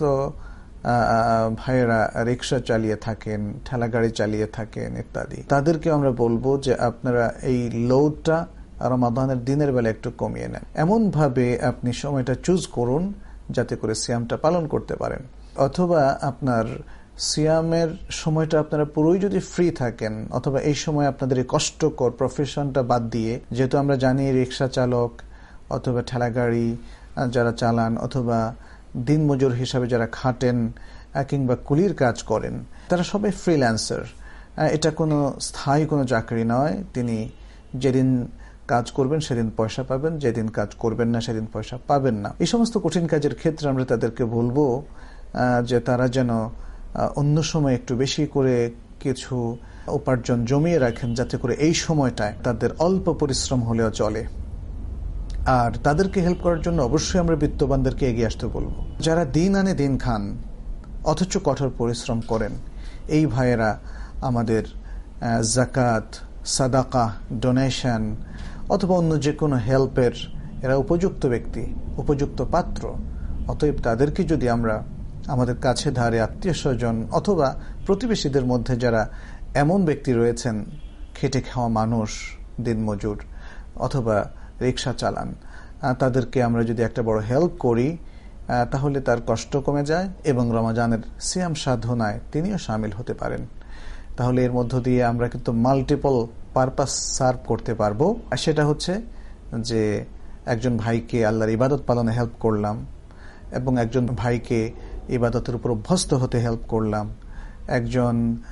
ভাইয়েরা রিক্সা চালিয়ে থাকেন, ঠেলা গাড়ি চালিয়ে থাকেন ইত্যাদি, তাদেরকে আমরা বলবো যে আপনারা এই লোডটা রমাদানের দিনের বেলা একটু কমিয়ে নেন। এমন ভাবে আপনি সময়টা চুজ করুন যাতে করে সিয়ামটা পালন করতে পারেন, অথবা আপনার সিয়ামের সময়টা আপনারা পুরোই যদি ফ্রি থাকেন, অথবা এই সময় আপনাদের এই কষ্টকর প্রফেশনটা বাদ দিয়ে, যেহেতু আমরা জানি রিক্সা চালক অথবা ঠেলা গাড়ি যারা চালান অথবা দিনমজুর হিসাবে যারা খাটেন কিংবা কুলির কাজ করেন, তারা সবাই ফ্রিল্যান্সার। এটা কোনো স্থায়ী কোনো চাকরি নয়। তিনি যেদিন কাজ করবেন সেদিন পয়সা পাবেন, যেদিন কাজ করবেন না সেদিন পয়সা পাবেন না। এই সমস্ত কঠিন কাজের ক্ষেত্রে আমরা তাদেরকে বলবো যে তারা যেন অন্য সময় একটু বেশি করে কিছু উপার্জন জমিয়ে রাখেন, যাতে করে এই সময়টায় তাদের অল্প পরিশ্রম হলেও চলে। আর তাদেরকে হেল্প করার জন্য অবশ্যই আমরা বিত্তবানদেরকে এগিয়ে আসতে বলবো। যারা দিন আনে দিন খান অথচ কঠোর পরিশ্রম করেন, এই ভাইয়েরা আমাদের জাকাত, সাদাকা, ডোনেশন অথবা অন্য যে কোনো হেল্পের এরা উপযুক্ত ব্যক্তি, উপযুক্ত পাত্র। অতএব তাদেরকে যদি আমরা আমাদের কাছে ধারে আত্মীয় স্বজন অথবা প্রতিবেশীদের মধ্যে যারা এমন ব্যক্তি রয়েছেন, খেটে খাওয়া মানুষ, দিনমজুর অথবা রিক্সা চালান, তাদেরকে আমরা যদি একটা বড় হেল্প করি তাহলে তার কষ্ট কমে যায় এবং রমজানের সিয়াম সাধনায় তিনিও শামিল হতে পারেন। তাহলে এর মধ্য দিয়ে আমরা কিন্তু মাল্টিপল পারপাস সার্ভ করতে পারবো। আর সেটা হচ্ছে যে একজন ভাইকে আল্লাহর ইবাদত পালনে হেল্প করলাম এবং একজন ভাইকে ইবাদতের উপর অভ্যস্ত হতে হেল্প করলাম, একজন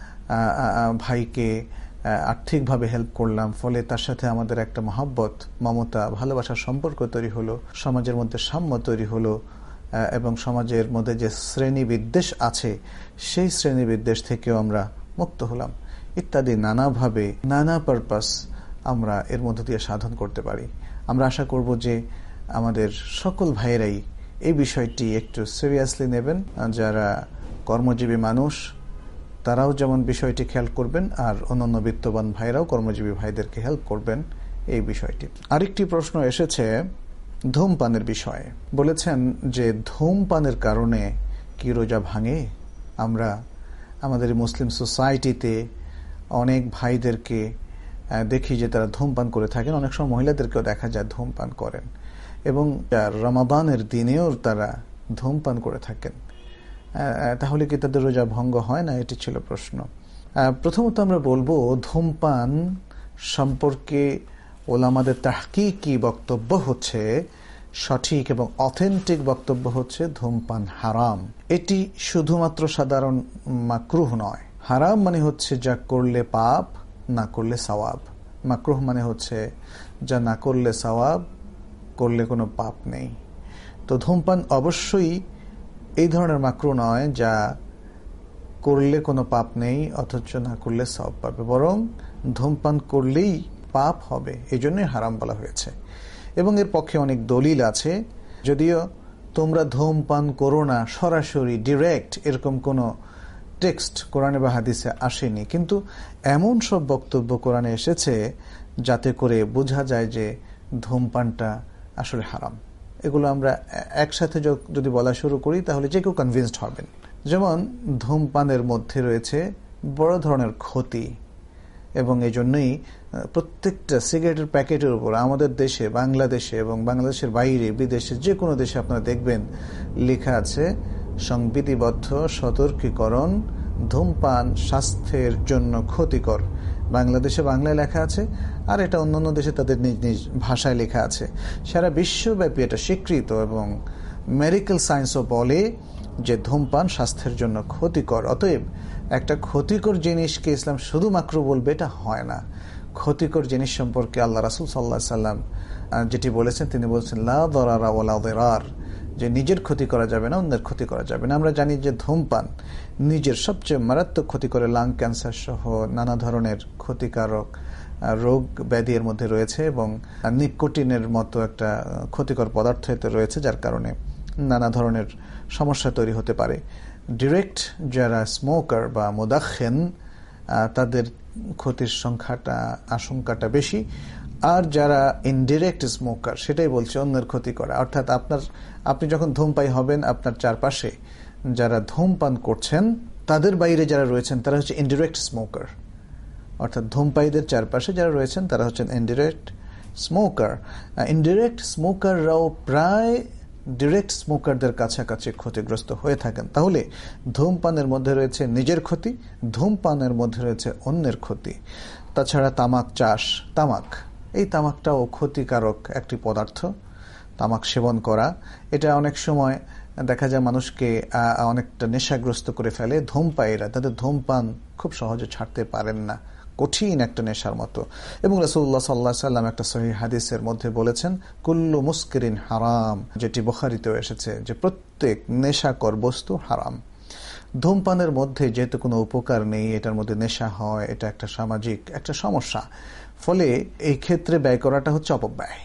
ভাইকে আর্থিকভাবে হেল্প করলাম, ফলে তার সাথে আমাদের একটা মহব্বত, মমতা, ভালোবাসার সম্পর্ক তৈরি হলো, সমাজের মধ্যে সাম্য তৈরি হলো এবং সমাজের মধ্যে যে শ্রেণী বিদ্বেষ আছে সেই শ্রেণী বিদ্বেষ থেকেও আমরা মুক্ত হলাম ইত্যাদি নানাভাবে নানা পারপাস আমরা এর মধ্য দিয়ে সাধন করতে পারি। আমরা আশা করব যে আমাদের সকল ভাইয়েরাই এই বিষয়টি একটু সিরিয়াসলি নেবেন। যারা কর্মজীবী মানুষ তারাও যেমন বিষয়টি খেয়াল করবেন আর অন্যান্য বিত্তবান ভাইরাও কর্মজীবী ভাইদেরকে হেল্প করবেন এই বিষয়টি। আরেকটি প্রশ্ন এসেছে ধূমপানের বিষয়ে। বলেছেন যে ধূমপানের কারণে কি রোজা ভাঙে? আমরা আমাদের মুসলিম সোসাইটিতে অনেক ভাইদেরকে দেখি যে তারা ধূমপান করে থাকেন, অনেক সময় মহিলাদেরকেও দেখা যায় ধূমপান করেন এবং রমাদানের দিনেও তারা ধূমপান করে থাকেন। তাহলে কি তাদের রোজা ভঙ্গ হয় না? এটি ছিল প্রশ্ন। প্রথমত আমরা বলবো ধূমপান সম্পর্কে ওলামাদের তাহকিকি বক্তব্য হচ্ছে, সঠিক এবং অথেন্টিক বক্তব্য হচ্ছে ধূমপান হারাম। এটি শুধুমাত্র সাধারণ মাকরুহ নয়। হারাম মানে হচ্ছে যা করলে পাপ, না করলে সওয়াব। মাকরুহ মানে হচ্ছে যা না করলে সওয়াব, করলে কোনো পাপ নেই। তো ধূমপান অবশ্যই এই ধরনের মাকরুহ নয় যা করলে কোনো পাপ নেই অথচ না করলে সওয়াব পাবে, বরং ধূমপান করলেই পাপ হবে, এই জন্যই হারাম বলা হয়েছে। এবং এর পক্ষে অনেক দলিল আছে। যদিও তোমরা ধূমপান করো না সরাসরি ডিরেক্ট এরকম কোনো টেক্সট কোরআনে বা হাদিসে আসেনি, কিন্তু এমন সব বক্তব্য কোরআনে এসেছে যাতে করে বোঝা যায় যে ধূমপানটা আসলে হারাম। এগুলো আমরা একসাথে যদি বলা শুরু করি তাহলে যে কেউ কনভিন্সড হবেন। যেমন ধূমপানের মধ্যে রয়েছে বড় ধরনের ক্ষতি এবং এই জন্যই প্রত্যেকটা সিগারেটের প্যাকেটের উপর আমাদের দেশে, বাংলাদেশে এবং বাংলাদেশের বাইরে বিদেশে যে কোনো দেশে আপনারা দেখবেন লেখা আছে সংবিধিবদ্ধ সতর্কীকরণ, ধূমপান স্বাস্থ্যের জন্য ক্ষতিকর। বাংলাদেশে বাংলায় লেখা আছে আর এটা অন্যান্য দেশে তাদের নিজ নিজ ভাষায় লেখা আছে। সারা বিশ্বব্যাপী এটা স্বীকৃত এবং মেডিকেল সায়েন্সও বলে যে ধূমপান স্বাস্থ্যের জন্য ক্ষতিকর। অতএব একটা ক্ষতিকর জিনিসকে ইসলাম শুধু মাকরু বলবে এটা হয় না। ক্ষতিকর জিনিস সম্পর্কে আল্লাহ রাসূল সাল্লাল্লাহু আলাইহি সাল্লাম যেটি বলেছেন তিনি বলছেন লা দারারা ওয়ালা দিরার, যে নিজের ক্ষতি করা যাবে না, অন্যের ক্ষতি করা যাবে না। আমরা জানি যে ধূমপান নিজের সবচেয়ে মারাত্মক ক্ষতি করে, লাং ক্যান্সার সহ নানা ধরনের ক্ষতিকারক রোগ ব্যাধি এর মধ্যে রয়েছে এবং নিকোটিনের মতো একটা ক্ষতিকর পদার্থ এতে রয়েছে, যার কারণে নানা ধরনের সমস্যা তৈরি হতে পারে। ডিরেক্ট যারা স্মোকার বা মুদাখিন তাদের ক্ষতির সংখ্যাটা আশঙ্কাটা বেশি, আর যারা ইনডিরেক্ট স্মোকার সেটাই বলছে অন্যের ক্ষতি করা। অর্থাৎ আপনার আপনি যখন ধূমপায়ী হবেন আপনার চারপাশে যারা ধূমপান করছেন তাদের বাইরে যারা রয়েছেন তারা হচ্ছে ইনডিরেক্ট স্মোকার। অর্থাৎ ধূমপায়ীদের চারপাশে যারা রয়েছেন তারা হচ্ছেন ইনডিরেক্ট স্মোকার। ইনডিরেক্ট স্মোকাররাও প্রায় ডিরেক্ট স্মোকারদের কাছাকাছি ক্ষতিগ্রস্ত হয়ে থাকেন। তাহলে ধূমপানের মধ্যে রয়েছে নিজের ক্ষতি, ধূমপানের মধ্যে রয়েছে অন্যের ক্ষতি। তাছাড়া তামাক চাষ, তামাক এই তামাকটাও ক্ষতিকারক একটি পদার্থ। তামাক সেবন করা এটা অনেক সময় দেখা যায় মানুষকে অনেকটা নেশাগ্রস্ত করে ফেলে। ধূমপায়ীরা তাদের ধূমপান খুব সহজে ছাড়তে পারেন না, কঠিন একটা নেশার মতো। এবং রাসূলুল্লাহ সাল্লাল্লাহু আলাইহি সাল্লাম একটা সহিহ হাদিসের মধ্যে বলেছেন কুল্লু মুসকিরিন হারাম, যেটি বুখারীতেও এসেছে যে প্রত্যেক নেশাকর বস্তু হারাম। ধূমপানের মধ্যে যেহেতু কোনো উপকার নেই, এটার মধ্যে নেশা হয়, এটা একটা সামাজিক একটা সমস্যা, ফলে এই ক্ষেত্রে ব্যয় করাটা হচ্ছে অপব্যয়।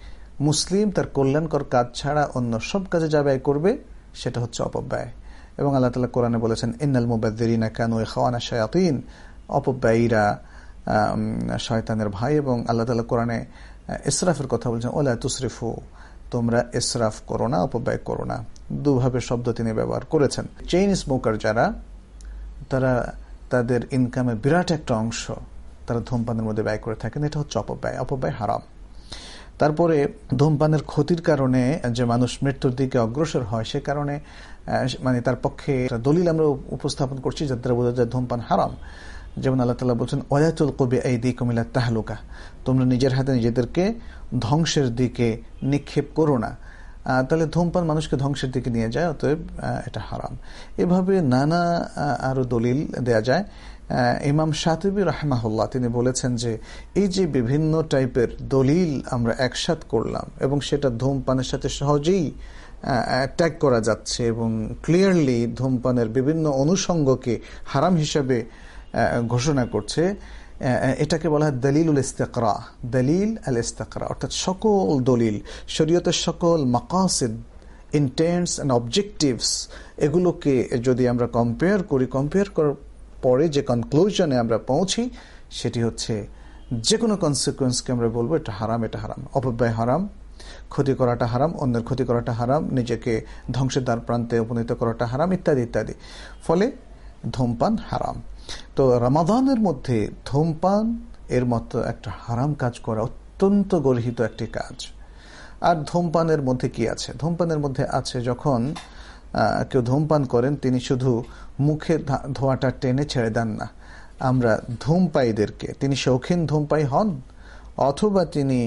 মুসলিম তার কল্যাণকর কাজ ছাড়া অন্য সব কাজে যা ব্যয় করবে সেটা হচ্ছে অপব্যয়। এবং আল্লাহ তাআলা কোরআনে বলেছেন ইন্নাল মুবাযযিরিনা কানু ইখওয়ানা শায়াতিন, অপব্যয়ীরা শয়তানের ভাই। এবং আল্লাহ তাআলা কোরআনে ইসরাফের কথা বলছেন, ওলা তুসরিফু, তোমরা ইসরাফ করো না, অপব্যয় করো না। দুভাবে শব্দ তিনি ব্যবহার করেছেন। চেইন স্মোকার যারা, তারা তাদের ইনকামের বিরাট একটা অংশ তারা ধূমপানের মধ্যে ব্যয় করে থাকেন। এটা হচ্ছে অপব্যয়, অপব্যয় হারাম। তারপরে ধূমপানের ক্ষতির কারণে যে মানুষ মৃত্যুর দিকে অগ্রসর হয়, সে কারণে মানে তার পক্ষে দলিল আমরা উপস্থাপন করছি যার দ্বারা বোঝা যায় ধূমপান হারাম। যেমন আল্লাহ তাআলা বলছেন, ওয়া তুলকু বিআইদিকুম ইলা তাহলুকা, তোমরা নিজের হাতে নিজেদেরকে ধ্বংসের দিকে নিক্ষেপ করো না। তাহলে ধূমপান মানুষকে ধ্বংসের দিকে নিয়ে যায়, অতএব এটা হারাম। এভাবে নানা আরো দলিল দেয়া যায়। ইমাম শাতিবী রাহমাহুল্লাহ তিনি বলেছেন যে এই যে বিভিন্ন টাইপের দলিল আমরা একসাথ করলাম এবং সেটা ধূমপানের সাথে সহজেই ট্যাগ করা যাচ্ছে এবং ক্লিয়ারলি ধূমপানের বিভিন্ন অনুষঙ্গকে হারাম হিসাবে ঘোষণা করছে, এটাকে বলা হয় দলিলুল ইস্তিকরা। দলিল আল ইস্তিকরা অর্থাৎ সকল দলিল, শরীয়তের সকল মাকাসিদ, ইন্টেন্টস এন্ড অবজেক্টিভস, এগুলোকে যদি আমরা কম্পেয়ার করি, কম্পেয়ার করার পরে যে কনক্লুশনে আমরা পৌঁছি সেটি হচ্ছে যে কোনো কনসিকুয়েন্সকে আমরা বলবো এটা হারাম, এটা হারাম। অপব্যয় হারাম, ক্ষতি করাটা হারাম, অন্যের ক্ষতি করাটা হারাম, নিজেকে ধ্বংসের দ্বার প্রান্তে উপনীত করাটা হারাম, ইত্যাদি ইত্যাদি। ফলে ধূমপান হারাম। তো রমাদানের মধ্যে ধূমপান এর মতো একটা হারাম কাজ করা অত্যন্ত গর্হিত একটি কাজ। আর ধূমপানের মধ্যে কি আছে? ধূমপানের মধ্যে আছে যখন কেউ ধূমপান করেন তিনি শুধু মুখের ধোঁয়াটা টেনে ছেড়ে দেন না। আমরা ধূমপায়ীদেরকে, তিনি শৌখিন ধূমপায়ী হন অথবা তিনি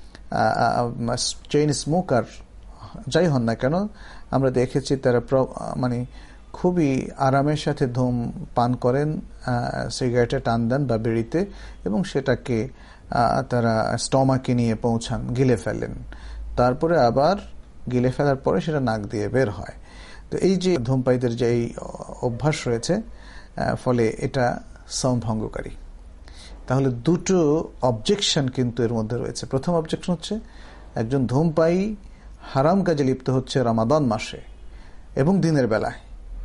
চেইন স্মোকার যাই হন না কেন, আমরা দেখেছি তারা মানে খুবই আরামের সাথে ধূম পান করেন, সিগারেটে টান দেন বা বিড়িতে, এবং সেটাকে তারা স্টমাকে নিয়ে পৌঁছান, গিলে ফেলেন, তারপরে আবার গিলে ফেলার পরে সেটা নাক দিয়ে বের হয়। তো এই যে ধূমপায়ীদের যে এই অভ্যাস রয়েছে, ফলে এটা সাওম ভঙ্গকারী। তাহলে দুটো অবজেকশন কিন্তু এর মধ্যে রয়েছে। প্রথম অবজেকশন হচ্ছে একজন ধূমপায়ী হারাম কাজে লিপ্ত হচ্ছে রমাদান মাসে এবং দিনের বেলায়,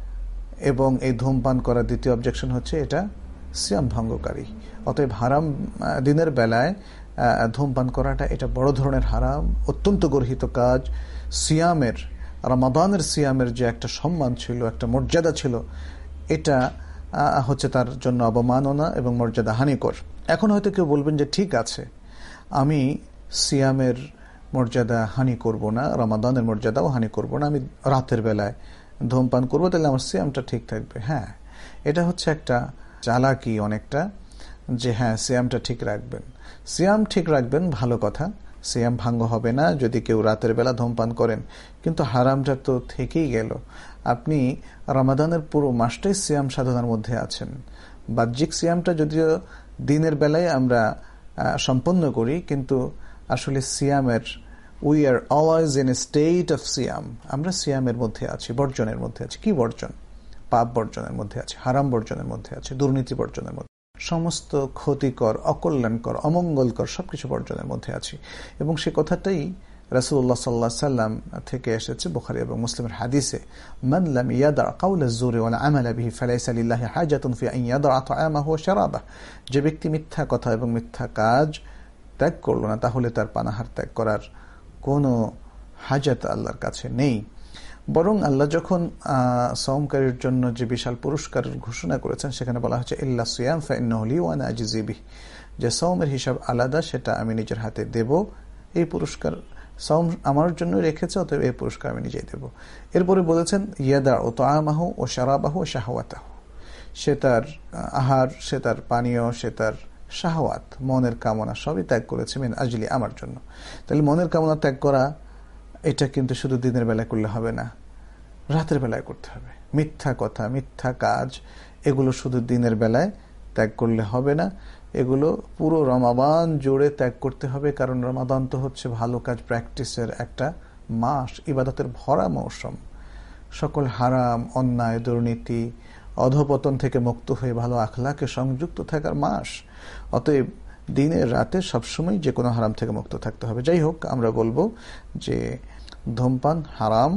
এবং এই ধূমপান করার দ্বিতীয় অবজেকশন হচ্ছে এটা সিয়াম ভঙ্গকারী। অতএব হারাম দিনের বেলায় ধূমপান করাটা এটা বড় ধরনের হারাম, অত্যন্ত গর্হিত কাজ। সিয়ামের, রমাদানের সিয়ামের যে একটা সম্মান ছিল, একটা মর্যাদা ছিল, এটা হচ্ছে তার জন্য অবমাননা এবং মর্যাদা হানিকর। এখন হয়তো কেউ বলবেন যে ঠিক আছে, আমি সিয়ামের মর্যাদা হানি করব না, রমাদানের মর্যাদাও হানি করব না, আমি রাতের বেলায় ধূমপান করবো, তাহলে আমার সিয়ামটা ঠিক থাকবে। হ্যাঁ, এটা হচ্ছে একটা চালাকি অনেকটা, যে হ্যাঁ সিয়ামটা ঠিক রাখবেন। সিয়াম ঠিক রাখবেন, ভালো কথা, সিয়াম ভাঙ্গ হবে না যদি কেউ রাতের বেলা ধূমপান করেন, কিন্তু হারামটা তো থেকেই গেল। আপনি রমাদানের পুরো মাসটাই সিয়াম সাধনার মধ্যে আছেন। বাহ্যিক সিয়ামটা যদিও দিনের বেলায় আমরা সম্পন্ন করি, কিন্তু আসলে সিয়ামের we are always in a state of সিয়াম। আমরা সিয়ামের মধ্যে আছি, বর্জনের মধ্যে আছি। কি বর্জন? পাপ বর্জনের মধ্যে আছে, হারাম বর্জনের মধ্যে আছে, দুর্নীতি বর্জনের মধ্যে, সমস্ত ক্ষতিকর, অকল্যাণকর, অমঙ্গলকর সবকিছু বর্জনের মধ্যে আছি। এবং সে কথাটাই রাসূলুল্লাহ সাল্লাল্লাহু আলাইহি সাল্লাম থেকে এসেছে বুখারী এবং মুসলিমের হাদিসে, মান লাম ইয়াদা কাওলা যুরি ওয়াল আমালা বিহি ফালাইসা লিল্লাহি হাজাতুন ফি আন ইয়াদা তাআমাহু ওয়া শারাবাহু। যে ব্যক্তি মিথ্যা কথা এবং মিথ্যা কাজ ত্যাগ করলো না, তাহলে তার পানাহার ত্যাগ করার কোনো হাজাত আল্লাহর কাছে নেই। বরং আল্লাহ যখন সাওমকারীর জন্য যে বিশাল পুরস্কার ঘোষণা করেছেন, সেখানে বলা হচ্ছে ইল্লা সিয়াম ফাইন্নাহু লি ওয়া আনা আজজি বিহি, যে সাওমের হিসাব আলাদা, সেটা আমি নিজের হাতে দেব। এই পুরস্কার সাওম আমার জন্য রেখেছে, অতএব এই পুরস্কার আমি নিজেই দেব। এরপরে বলেছেন ইয়াদাউ তাআমাহু ওয়া শারাবাহু ওয়া শাহওয়াতাহু, সে তার আহার, সে তার পানীয়, সে তার শাহওয়াত, মনের কামনা সবই ত্যাগ করেছে মিন আজলি, আমার জন্য। তাহলে মনের কামনা ত্যাগ করা এটা কিন্তু শুধু দিনের বেলায় করলে হবে না, রাতের বেলায় করতে হবে। মিথ্যা কথা, মিথ্যা কাজ, এগুলো শুধু দিনের বেলায় ত্যাগ করলে হবে না, এগুলো পুরো রমাদান জুড়ে ত্যাগ করতে হবে। কারণ রমাদান তো হচ্ছে ভালো কাজ প্র্যাকটিসের একটা মাস, ইবাদতের ভরা মৌসুম। সকল হারাম, অন্যায়, দুর্নীতি, অধপতন থেকে মুক্ত হয়ে ভালো আখলাকে সংযুক্ত থাকার মাস। অতএব দিনের রাতে সবসময় যে কোনো হারাম থেকে মুক্ত থাকতে হবে। যাই হোক, আমরা বলবো যে ধূমপান হারাম,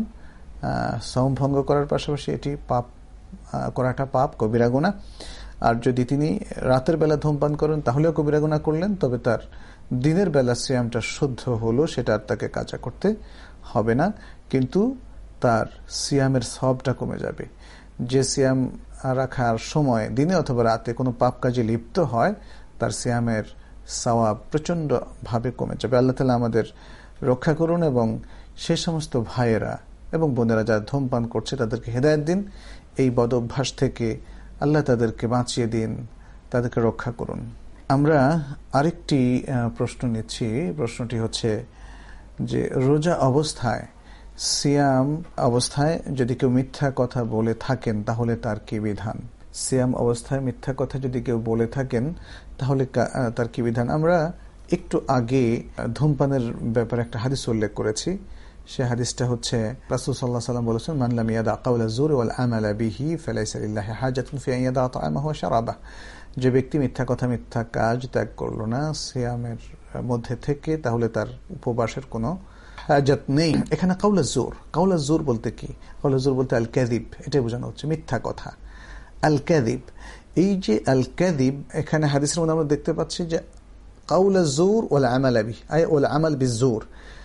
সাওম ভঙ্গ করার পাশাপাশি এটি পাপ করাটা পাপ, কবিরা গুনাহ। আর যদি তিনি রাতের বেলা ধূমপান করেন তাহলেও কবিরা গুনাহ করলেন, তবে তার দিনের বেলা সিয়ামটা শুদ্ধ হলো, সেটা আর তাকে কাজা করতে হবে না, কিন্তু তার সিয়ামের সওয়াবটা কমে যাবে। যে সিয়াম রাখার সময় দিনে অথবা রাতে কোনো পাপ কাজে লিপ্ত হয়, তার সিয়ামের সওয়াব প্রচন্ড ভাবে কমে যাবে। আল্লাহ তাআলা আমাদের রক্ষা করুন এবং সেই সমস্ত ভাইয়েরা এবং বোনেরা যারা ধূমপান করছে তাদেরকে হেদায়েত দিন, এই বদ অভ্যাস থেকে আল্লাহ তাদেরকে বাঁচিয়ে দিন, তাদেরকে রক্ষা করুন। আমরা আরেকটি প্রশ্ন নিচ্ছি। প্রশ্নটি হচ্ছে যে রোজা অবস্থায়, সিয়াম অবস্থায় যদি কেউ মিথ্যা কথা বলে থাকেন তাহলে তার কি বিধান? সিয়াম অবস্থায় মিথ্যা কথা যদি কেউ বলে থাকেন তাহলে তার কি বিধান? আমরা একটু আগে ধূমপানের ব্যাপারে একটা হাদিস উল্লেখ করেছি। সে হাদিসটা হচ্ছে রাসূল সাল্লাল্লাহু আলাইহি ওয়াসাল্লাম বলেছেন, মান লাম ইয়াদা কাওলা যুর ওয়াল আমালা বিহি ফালাইসা লিল্লাহি হাজাতুন ফি আন ইয়াদা তা'আমাহু ওয়া শারাবাহু। যে ব্যক্তি মিথ্যা কথা মিথ্যা কাজ ত্যাগ করলো না সিয়ামের মধ্যে থেকে, তাহলে তার উপবাসের কোনো হাজাত নেই। এখানে কাওলা যুর, কাওলা যুর বলতে কি? কাওলা যুর বলতে আল কাযিব, এটাই বোঝানো হচ্ছে মিথ্যা কথা। আল কাযিব, এই যে আল কাযিব, এখানে হাদিসের মধ্যে আমরা দেখতে পাচ্ছি যে কাওলা যুর ওয়াল আমাল বিহি, আই ওয়াল আমাল বিযুর,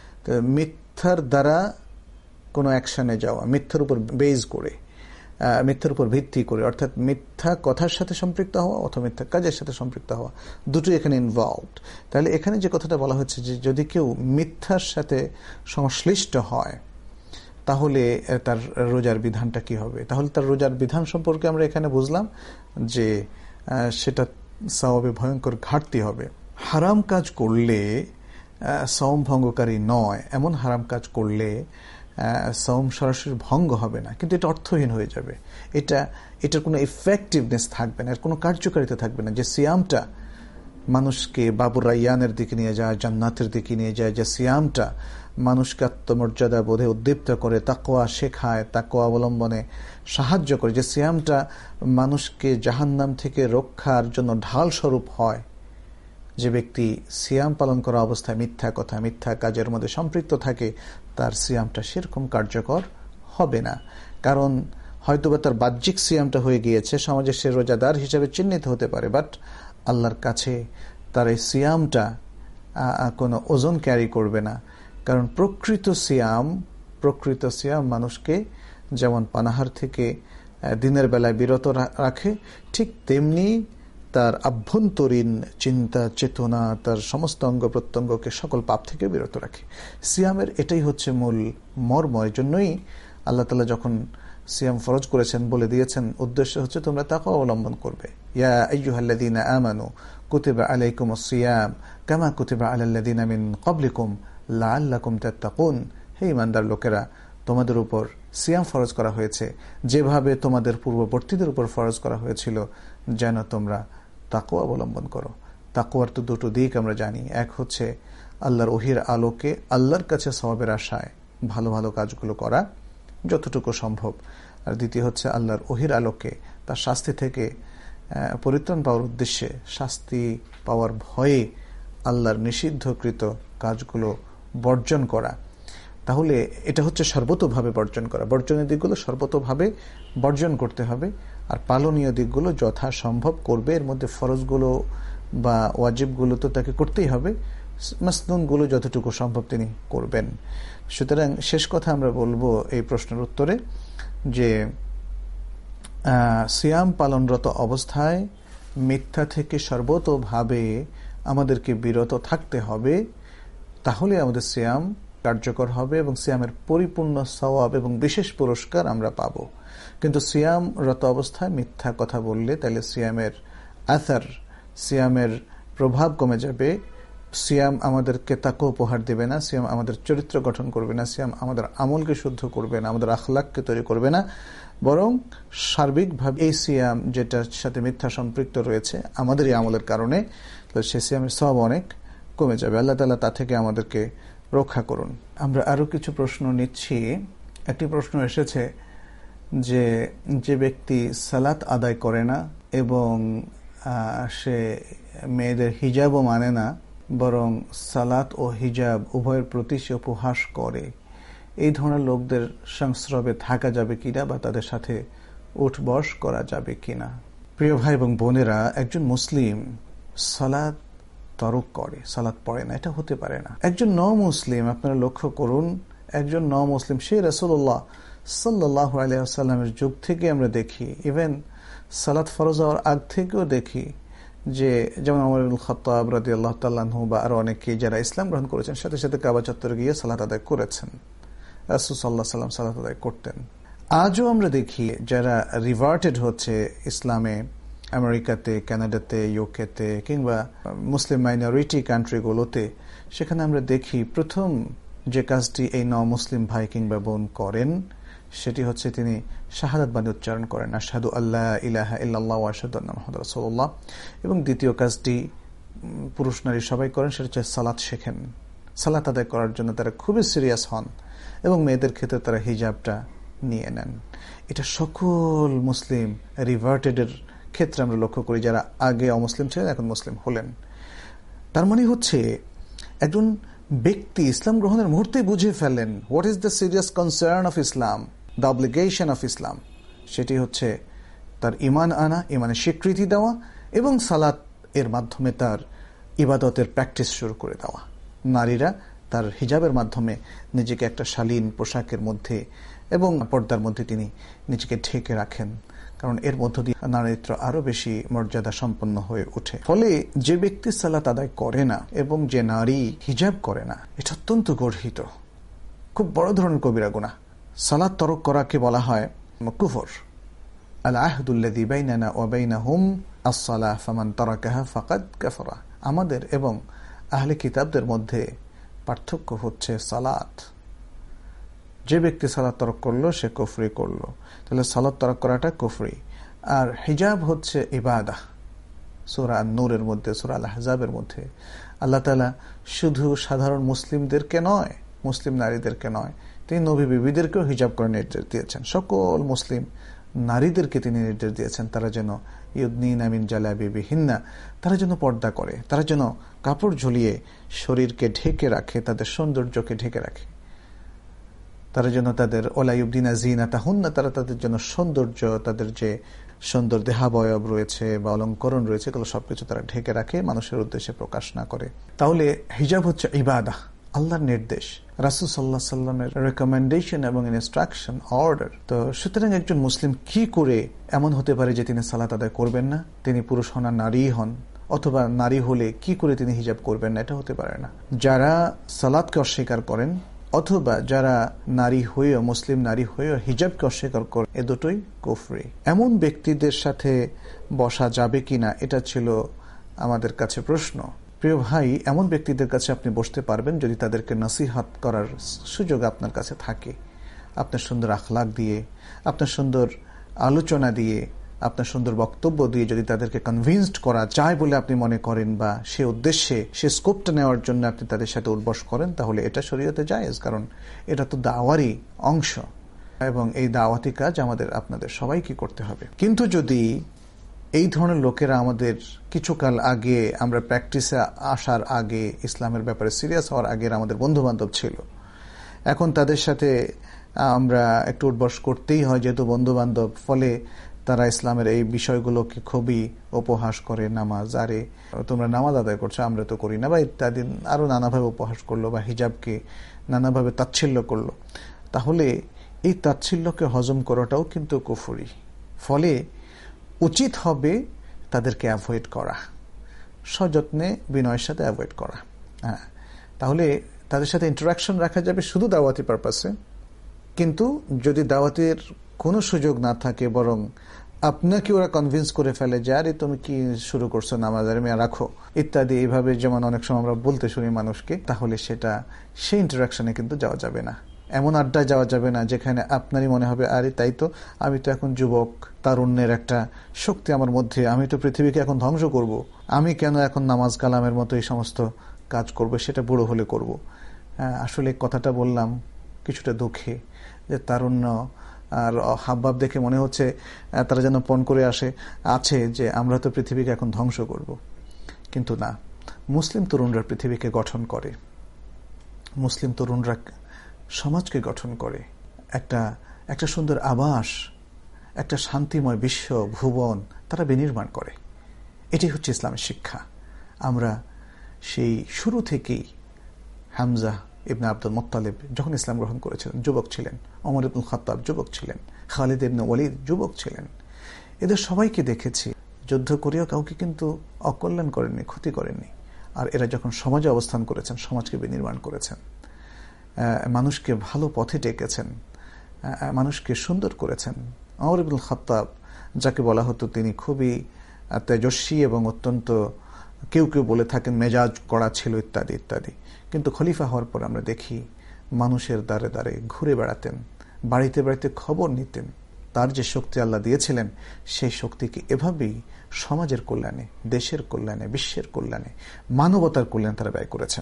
মিথ্যার দ্বারা কোনো অ্যাকশনে যাওয়া, মিথ্যার উপর বেজ করে, মিথ্যার উপর ভিত্তি করে, অর্থাৎ মিথ্যা কথার সাথে সম্পৃক্ত হওয়া অথবা মিথ্যা কাজের সাথে সম্পৃক্ত হওয়া, দুটোই এখানে ইনভলভড। তাহলে এখানে যে কথাটা বলা হচ্ছে যে যদি কেউ মিথ্যার সাথে সংশ্লিষ্ট হয় তাহলে তার রোজার বিধানটা কি হবে? তাহলে তার রোজার বিধান সম্পর্কে আমরা এখানে বুঝলাম যে সেটা সওয়াবে ভয়ঙ্কর ঘাটতি হবে। হারাম কাজ করলে সওম ভঙ্গকারী নয়, এমন হারাম কাজ করলে সওম সরাসরি ভঙ্গ হবে না, কিন্তু এটা অর্থহীন হয়ে যাবে, এটা এটার কোনো ইফেক্টিভনেস থাকবে না, এর কোনো কার্যকারিতা থাকবে না। যে সিয়ামটা মানুষকে বাবুর রাইয়ানের দিকে নিয়ে যায়, জান্নাতের দিকে নিয়ে যায়, যে সিয়ামটা মানুষকে আত্মমর্যাদা বোধে উদ্দীপ্ত করে, তাকওয়া শেখায়, তাকওয়া অবলম্বনে সাহায্য করে, যে সিয়ামটা মানুষকে জাহান্নাম থেকে রক্ষার জন্য ঢাল স্বরূপ হয়, যে ব্যক্তি সিয়াম পালন করা অবস্থায় মিথ্যা কথা মিথ্যা কাজের মধ্যে সম্পৃক্ত থাকে, তার সিয়ামটা সেরকম কার্যকর হবে না। কারণ হয়তোবা তার বাহ্যিক সিয়ামটা হয়ে গিয়েছে, সমাজে সে রোজাদার হিসেবে চিহ্নিত হতে পারে, বাট আল্লাহর কাছে তার এই সিয়ামটা কোনো ওজন ক্যারি করবে না। কারণ প্রকৃত সিয়াম প্রকৃত সিয়াম মানুষকে যেমন পানাহার থেকে দিনের বেলায় বিরত রাখে, ঠিক তেমনি তার আভ্যন্তরীণ চিন্তা চেতনা, তার সমস্ত অঙ্গ প্রত্যঙ্গকে সকল পাপ থেকে বিরত রাখে। সিয়ামের এটাই হচ্ছে মূল মর্ম। এর জন্যই আল্লাহ তাআলা যখন সিয়াম ফরজ করেছেন বলে দিয়েছেন উদ্দেশ্য হচ্ছে তোমরা তাকওয়া অবলম্বন করবে। ইয়া আইয়ুহাল্লাযীনা আমানু কুতিবা আলাইকুমুস সিয়াম কামা কুতিবা আলাল্লাযীনা মিন ক্বাবলিকুম লাআল্লাকুম তাত্তাকুন। হে ঈমানদার লোকেরা, তোমাদের উপর সিয়াম ফরজ করা হয়েছে যেভাবে তোমাদের পূর্ববর্তীদের উপর ফরজ করা হয়েছিল, যেন তোমরা তাকওয়া অবলম্বন করো। তাকওয়ার তো দুটো দিক আমরা জানি, এক হচ্ছে আল্লাহর ওহির আলোকে আল্লাহর কাছে সওয়াবের আশায় ভালো ভালো কাজগুলো করা যতটুকু সম্ভব, আর দ্বিতীয় হচ্ছে আল্লাহর ওহির আলোকে তার শাস্তি থেকে পরিত্রাণ পাওয়ার উদ্দেশ্যে, শাস্তি পাওয়ার ভয়ে আল্লাহর নিষিদ্ধকৃত কাজগুলো বর্জন করা। তাহলে এটা হচ্ছে সর্বতোভাবে বর্জন করা, বর্জনের দিকগুলো সর্বতোভাবে বর্জন করতে হবে, আর পালনীয় দিকগুলো যথাসম্ভব করবে। এর মধ্যে ফরজগুলো বা ওয়াজিবগুলো তো তাকে করতেই হবে, মাসনুনগুলো যতটুকু সম্ভব তিনি করবেন। সুতরাং শেষ কথা আমরা বলবো এই প্রশ্নের উত্তরে যে সিয়াম পালনরত অবস্থায় মিথ্যা থেকে সর্বতোভাবে আমাদেরকে বিরত থাকতে হবে, তাহলে আমাদের সিয়াম কার্যকর হবে এবং সিয়ামের পরিপূর্ণ সওয়াব এবং বিশেষ পুরস্কার আমরা পাব। কিন্তু সিয়ামরত অবস্থায় মিথ্যা কথা বললে তাহলে সিয়ামের আসার, সিয়ামের প্রভাব কমে যাবে, সিয়াম আমাদেরকে তাকে উপহার দেবে না, সিয়াম আমাদের চরিত্র গঠন করবে না, সিয়াম আমাদের আমলকে শুদ্ধ করবে না, আমাদের আখলাককে তৈরি করবে না, বরং সার্বিকভাবে এই সিয়াম যেটার সাথে মিথ্যা সম্পৃক্ত রয়েছে আমাদের এই আমলের কারণে, তো সে সিয়ামের সওয়াব অনেক কমে যাবে। আল্লাহ তাআলা তা থেকে আমাদেরকে রক্ষা করুন। আমরা আরো কিছু প্রশ্ন নিচ্ছি। একটি প্রশ্ন এসেছে যে যে ব্যক্তি সালাত আদায় করে না এবং সে মেয়েদের হিজাবও মানে না, বরং সালাত ও হিজাব উভয়ের প্রতি সে উপহাস করে, এই ধরনের লোকদের সংস্রবে থাকা যাবে কিনা বা তাদের সাথে উঠবস করা যাবে কিনা? প্রিয় ভাই এবং বোনেরা, একজন মুসলিম সালাত তরক করে, সালাত পড়ে না, এটা হতে পারে না। একজন ন মুসলিম, আপনারা লক্ষ্য করুন, একজন ন মুসলিম, সেই রাসূলুল্লাহ সাল্লাল্লাহু আলাইহি ওয়াসাল্লামের যুগ থেকে আমরা দেখি, ইভেন সালাত ফরজ হওয়ার আগ থেকেও দেখি যে যেমন ওমর ইবনে খাত্তাব রাদিয়াল্লাহু তাআলা আনহু বা আরো অনেকে যারা ইসলাম গ্রহণ করেছেন সাথে সাথে কাবা চত্বরে গিয়ে সালাত আদায় করেছেন। রাসূল সাল্লাল্লাহু আলাইহি ওয়াসাল্লাম সালাত আদায় করতেন। আজও আমরা দেখি যারা রিভার্টেড হচ্ছে ইসলামে, আমেরিকাতে, কানাডাতে, ইউকেতে কিংবা মুসলিম মাইনরিটি কান্ট্রিগুলোতে, সেখানে আমরা দেখি প্রথম যে কাজটি এই ন মুসলিম ভাই কিংবা বোন করেন সেটি হচ্ছে তিনি শাহাদাত বাণী উচ্চারণ করেন, আশহাদু আল্লা ইলাহা ইল্লাল্লাহ ওয়া আশহাদু আন্না মুহাম্মাদার রাসূলুল্লাহ। এবং দ্বিতীয় কাজটি পুরুষ নারী সবাই করেন, সেটা হচ্ছে সালাত শেখেন। সালাত আদায় করার জন্য তারা খুবই সিরিয়াস হন এবং মেয়েদের ক্ষেত্রে তারা হিজাবটা নিয়ে নেন। এটা সকল মুসলিম রিভার্টেডের ক্ষেত্রে আমরা লক্ষ্য করি, যারা আগে অমুসলিম ছিলেন এখন মুসলিম হলেন। তার মানে হচ্ছে একজন ব্যক্তি ইসলাম গ্রহণের মুহূর্তে বুঝে ফেলেন what is the serious concern of Islam, the obligation of Islam. সেটি হচ্ছে তার ইমান আনা, ইমানের স্বীকৃতি দেওয়া এবং সালাত এর মাধ্যমে তার ইবাদতের প্র্যাকটিস শুরু করে দেওয়া। নারীরা তার হিজাবের মাধ্যমে নিজেকে একটা শালীন পোশাকের মধ্যে এবং পর্দার মধ্যে তিনি নিজেকে ঢেকে রাখেন, কারণ এর মধ্য দিয়ে নারীত্ব আরো বেশি মর্যাদা সম্পন্ন হয়ে ওঠে। ফলে যে ব্যক্তি সালাত আদায় করে না এবং যে নারী হিজাব করে না, এটা অত্যন্ত গর্হিত, খুব বড় ধরনের কবিরা গুনাহ। সালাত তরক করাকে বলা হয় কুফর। আল আহদুল্লাযী বাইনানা ওয়া বাইনাহুম আস-সালাহ ফামান তারাকাহা ফাকাদ কাফারা। আমাদের এবং আহলে কিতাবদের মধ্যে পার্থক্য হচ্ছে সালাত। যে ব্যক্তি সালাত তরক করলো সে কুফরি করলো, তাহলে সালাত তরক করাটা কুফরি। আর হিজাব হচ্ছে ইবাদাহ। সূরা আন-নূরের মধ্যে, সূরা আল-আহজাবের মধ্যে আল্লাহ তাআলা শুধু সাধারণ মুসলিমদেরকে নয়, মুসলিম নারীদেরকে নয়, তিনি নবী বিবিদেরকেও হিজাব করে নির্দেশ দিয়েছেন। সকল মুসলিম নারীদেরকে তিনি নির্দেশ দিয়েছেন তারা যেন ইউদনিনা মিন জালাবিবিহিন্না, তারা যেন পর্দা করে, তারা যেন কাপড় ঝুলিয়ে শরীরকে ঢেকে রাখে, তাদের সৌন্দর্যকে ঢেকে রাখে, তারা যেন তাদের ওলা ইউবদিনা যিনাতাহুন্না, তারা তাদের জন্য সৌন্দর্য, তাদের যে সুন্দর দেহাবয়ব রয়েছে বা অলঙ্করণ রয়েছে, এগুলো সবকিছু তারা ঢেকে রাখে, মানুষের উদ্দেশ্যে প্রকাশ না করে। তাহলে হিজাব হচ্ছে ইবাদাহ, আল্লাহর নির্দেশ, রাসূল সাল্লাল্লাহু আলাইহি সাল্লামের রেকমেন্ডেশন এবং ইনস্ট্রাকশন, অর্ডার। তো সুতরাং একজন মুসলিম কি করে এমন হতে পারে যে তিনি সালাত আদায় করবেন না? তিনি পুরুষ হন আর নারী হন, অথবা নারী হলে কি করে তিনি হিজাব করবেন না? এটা হতে পারে না। যারা সালাতকে অস্বীকার করেন অথবা যারা নারী হয়েও, মুসলিম নারী হয়েও হিজাবকে অস্বীকার করে, এ দুটোই কুফরি। এমন ব্যক্তিদের সাথে বসা যাবে কিনা, এটা ছিল আমাদের কাছে প্রশ্ন। প্রিয় ভাই, এমন ব্যক্তিদের কাছে আপনি বসতে পারবেন যদি তাদেরকে নসিহত করার সুযোগ আপনার কাছে থাকে, আপনার সুন্দর আখলাক দিয়ে, আপনার সুন্দর আলোচনা দিয়ে, আপনার সুন্দর বক্তব্য দিয়ে যদি তাদেরকে কনভিন্সড করা যায় বলে আপনি মনে করেন বা সে উদ্দেশ্যে, সে স্কোপটা নেওয়ার জন্য আপনি তাদের সাথে উঠবস করেন, তাহলে এটা শরীয়তে জায়েজ, কারণ এটা তো দাওয়ারই অংশ এবং এই দাওয়াতি কাজ আমাদের আপনাদের সবাইকে করতে হবে। কিন্তু যদি এই ধরনের লোকেরা আমাদের কিছুকাল আগে, আমরা প্র্যাকটিসে আসার আগে, ইসলামের ব্যাপারে সিরিয়াস হওয়ার আগে আমাদের বন্ধু বান্ধব ছিল, এখন তাদের সাথে আমরা একটু উঠবস করতেই হয় যেহেতু বন্ধু বান্ধব, ফলে তারা ইসলামের এই বিষয়গুলোকে খুবই উপহাস করে। নামাজ, আরে তোমরা নামাজ আদায় করছো, আমরা তো করি না, বা ইত্যাদি আরো নানাভাবে উপহাস করলো, বা হিজাবকে নানাভাবে তাচ্ছিল্য করলো। তাহলে এই তাচ্ছিল্যকে হজম করাটাও কিন্তু কুফরি। ফলে উচিত হবে তাদেরকে অ্যাভয়েড করা, সযত্নে বিনয়ের সাথে অ্যাভয়েড করা। হ্যাঁ, তাহলে তাদের সাথে ইন্টারাকশন রাখা যাবে শুধু দাওয়াতি পারপাসে। কিন্তু যদি দাওয়াতের কোনো সুযোগ না থাকে, বরং আপনাকে ওরা কনভিন্স করে ফেলে যে আরে তুমি কি শুরু করছো, নামাজ আর মেয়া রাখো ইত্যাদি, এইভাবে যেমন অনেক সময় আমরা বলতে শুনি মানুষকে, তাহলে সেটা সেই ইন্টারাকশনে কিন্তু যাওয়া যাবে না। এমন আড্ডায় যাওয়া যাবে না যেখানে আপনারই মনে হবে আরে তাই তো, আমি তো এখন যুবক, তারুণ্যের একটা শক্তি আমার মধ্যে, আমি তো পৃথিবীকে এখন ধ্বংস করব, আমি কেন এখন নামাজ কালামের মতো এই সমস্ত কাজ করব, সেটা বুড়ো হলে করব। আসলে কথাটা বললাম কিছুটা দুঃখে, যে তারুণ্য আর হাবভাব দেখে মনে হচ্ছে তারা যেন পণ করে আসে আছে যে আমরা তো পৃথিবীকে এখন ধ্বংস করব। কিন্তু না, মুসলিম তরুণরা পৃথিবীকে গঠন করে, মুসলিম তরুণরা সমাজকে গঠন করে, একটা একটা সুন্দর আবাস, একটা শান্তিময় বিশ্ব ভুবন তারা বিনির্মাণ করে। এটি হচ্ছে ইসলামের শিক্ষা। আমরা সেই শুরু থেকেই হামজা ইবনে আব্দুল মুত্তালিব যখন ইসলাম গ্রহণ করেছিলেন যুবক ছিলেন, ওমর ইবনুল খাত্তাব যুবক ছিলেন, খালিদ ইবনে ওয়ালিদ যুবক ছিলেন। এদের সবাইকে দেখেছি যুদ্ধ করেও কাউকে কিন্তু অকল্যাণ করেননি, ক্ষতি করেননি। আর এরা যখন সমাজে অবস্থান করেছেন, সমাজকে বিনির্মাণ করেছেন, মানুষকে ভালো পথে ডেকেছেন, মানুষকে সুন্দর করেছেন। ওমর ইবনুল খাত্তাব যাকে বলা হতো তিনি খুবই তেজস্বী এবং অত্যন্ত, কেউ কেউ বলে থাকেন মেজাজ কড়া ছিল ইত্যাদি ইত্যাদি, কিন্তু খলিফা হওয়ার পর আমরা দেখি মানুষের দ্বারে দ্বারে ঘুরে বেড়াতেন, বাড়িতে বাড়িতে খবর নিতেন। তার যে শক্তি আল্লাহ দিয়েছিলেন সেই শক্তিকে এভাবেই সমাজের কল্যাণে, দেশের কল্যাণে, বিশ্বের কল্যাণে, মানবতার কল্যাণে তারা ব্যয় করেছেন।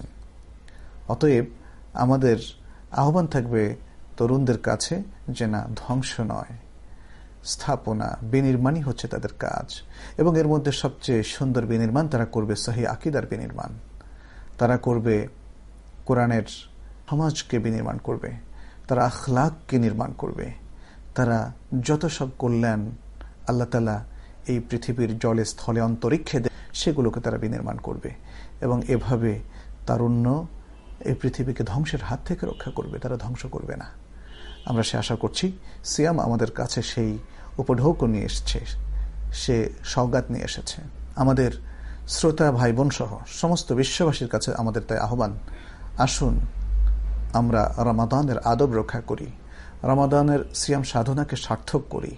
অতএব আমাদের আহ্বান থাকবে তরুণদের কাছে যে না, ধ্বংস নয়, স্থাপনা, বিনির্মাণই হচ্ছে তাদের কাজ। এবং এর মধ্যে সবচেয়ে সুন্দর বিনির্মাণ তারা করবে সহি আকীদার বিনির্মাণ, তারা করবে কোরআনের সমাজকে বিনির্মাণ করবে, তারা আখলাককে নির্মাণ করবে, তারা যত সব কল্যাণ আল্লাহ তাআলা এই পৃথিবীর জলে স্থলে অন্তরিক্ষে দেয় সেগুলোকে তারা বিনির্মাণ করবে। এবং এভাবে তারুণ্য এই পৃথিবীকে ধ্বংসের হাত থেকে রক্ষা করবে, তারা ধ্বংস করবে না। আমরা সে আশা করছি। সিয়াম আমাদের কাছে সেই উপঢৌক নিয়ে এসেছে, সে সওগাত নিয়ে এসেছে। আমাদের শ্রোতা ভাই বোন সহ সমস্ত বিশ্ববাসীর কাছে আমাদের তাই আহ্বান, আসুন আমরা রমাদানের আদব রক্ষা করি, রমাদানের সিয়াম সাধনাকে সার্থক করি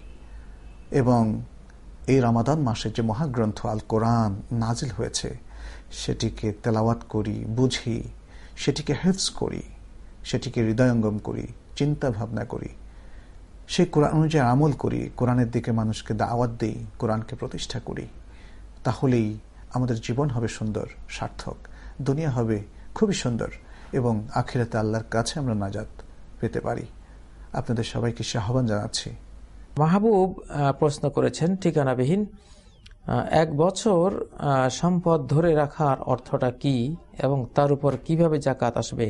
এবং এই রমাদান মাসে যে মহাগ্রন্থ আল কোরআন নাজিল হয়েছে সেটিকে তেলাওয়াত করি, বুঝি, সেটিকে হিফজ করি, সেটিকে হৃদয়ঙ্গম করি, চিন্তা ভাবনা করি, সেই কোরআন অনুযায়ী আমল করি, কোরআনের দিকে মানুষকে দাওয়াত দেই, কোরআনকে প্রতিষ্ঠা করি। তাহলেই আমাদের জীবন হবে সুন্দর, সার্থক, দুনিয়া হবে খুবই সুন্দর এবং আখিরাতে আল্লাহর কাছে আমরা নাজাত পেতে পারি। আপনাদের সবাইকে সে আহ্বান জানাচ্ছি। মাহবুব প্রশ্ন করেছেন ঠিকানাবিহীন, এক বছর সম্পদ ধরে রাখার অর্থটা কি এবং তার উপর কিভাবে যাকাত আসবে?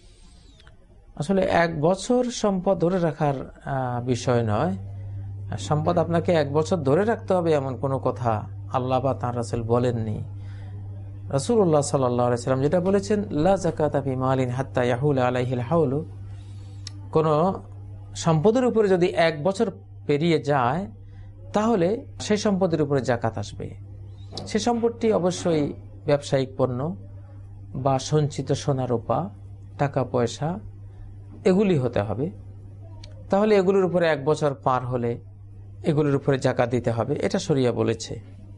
আসলে এক বছর সম্পদ ধরে রাখার বিষয় নয়। সম্পদ আপনাকে এক বছর ধরে রাখতে হবে এমন কোনো কথা আল্লাহ বা তাঁর রাসূল বলেননি। রাসূলুল্লাহ সাল্লাল্লাহু আলাইহি ওয়াসাল্লাম যেটা বলেছেন, লা যাকাতা ফি মালিন হাত্তা ইয়াহুলা আলাইহিল হাউলু, কোন সম্পদের উপরে যদি এক বছর পেরিয়ে যায় তাহলে সেই সম্পদের উপরে যাকাত আসবে। সে সম্পদটি অবশ্যই ব্যবসায়িক পণ্য বা সঞ্চিত সোনা রূপা, টাকা পয়সা, এগুলি হতে হবে। তাহলে এগুলোর উপরে এক বছর পার হলে এগুলোর উপরে যাকাত দিতে হবে, এটা শরিয়া বলেছে।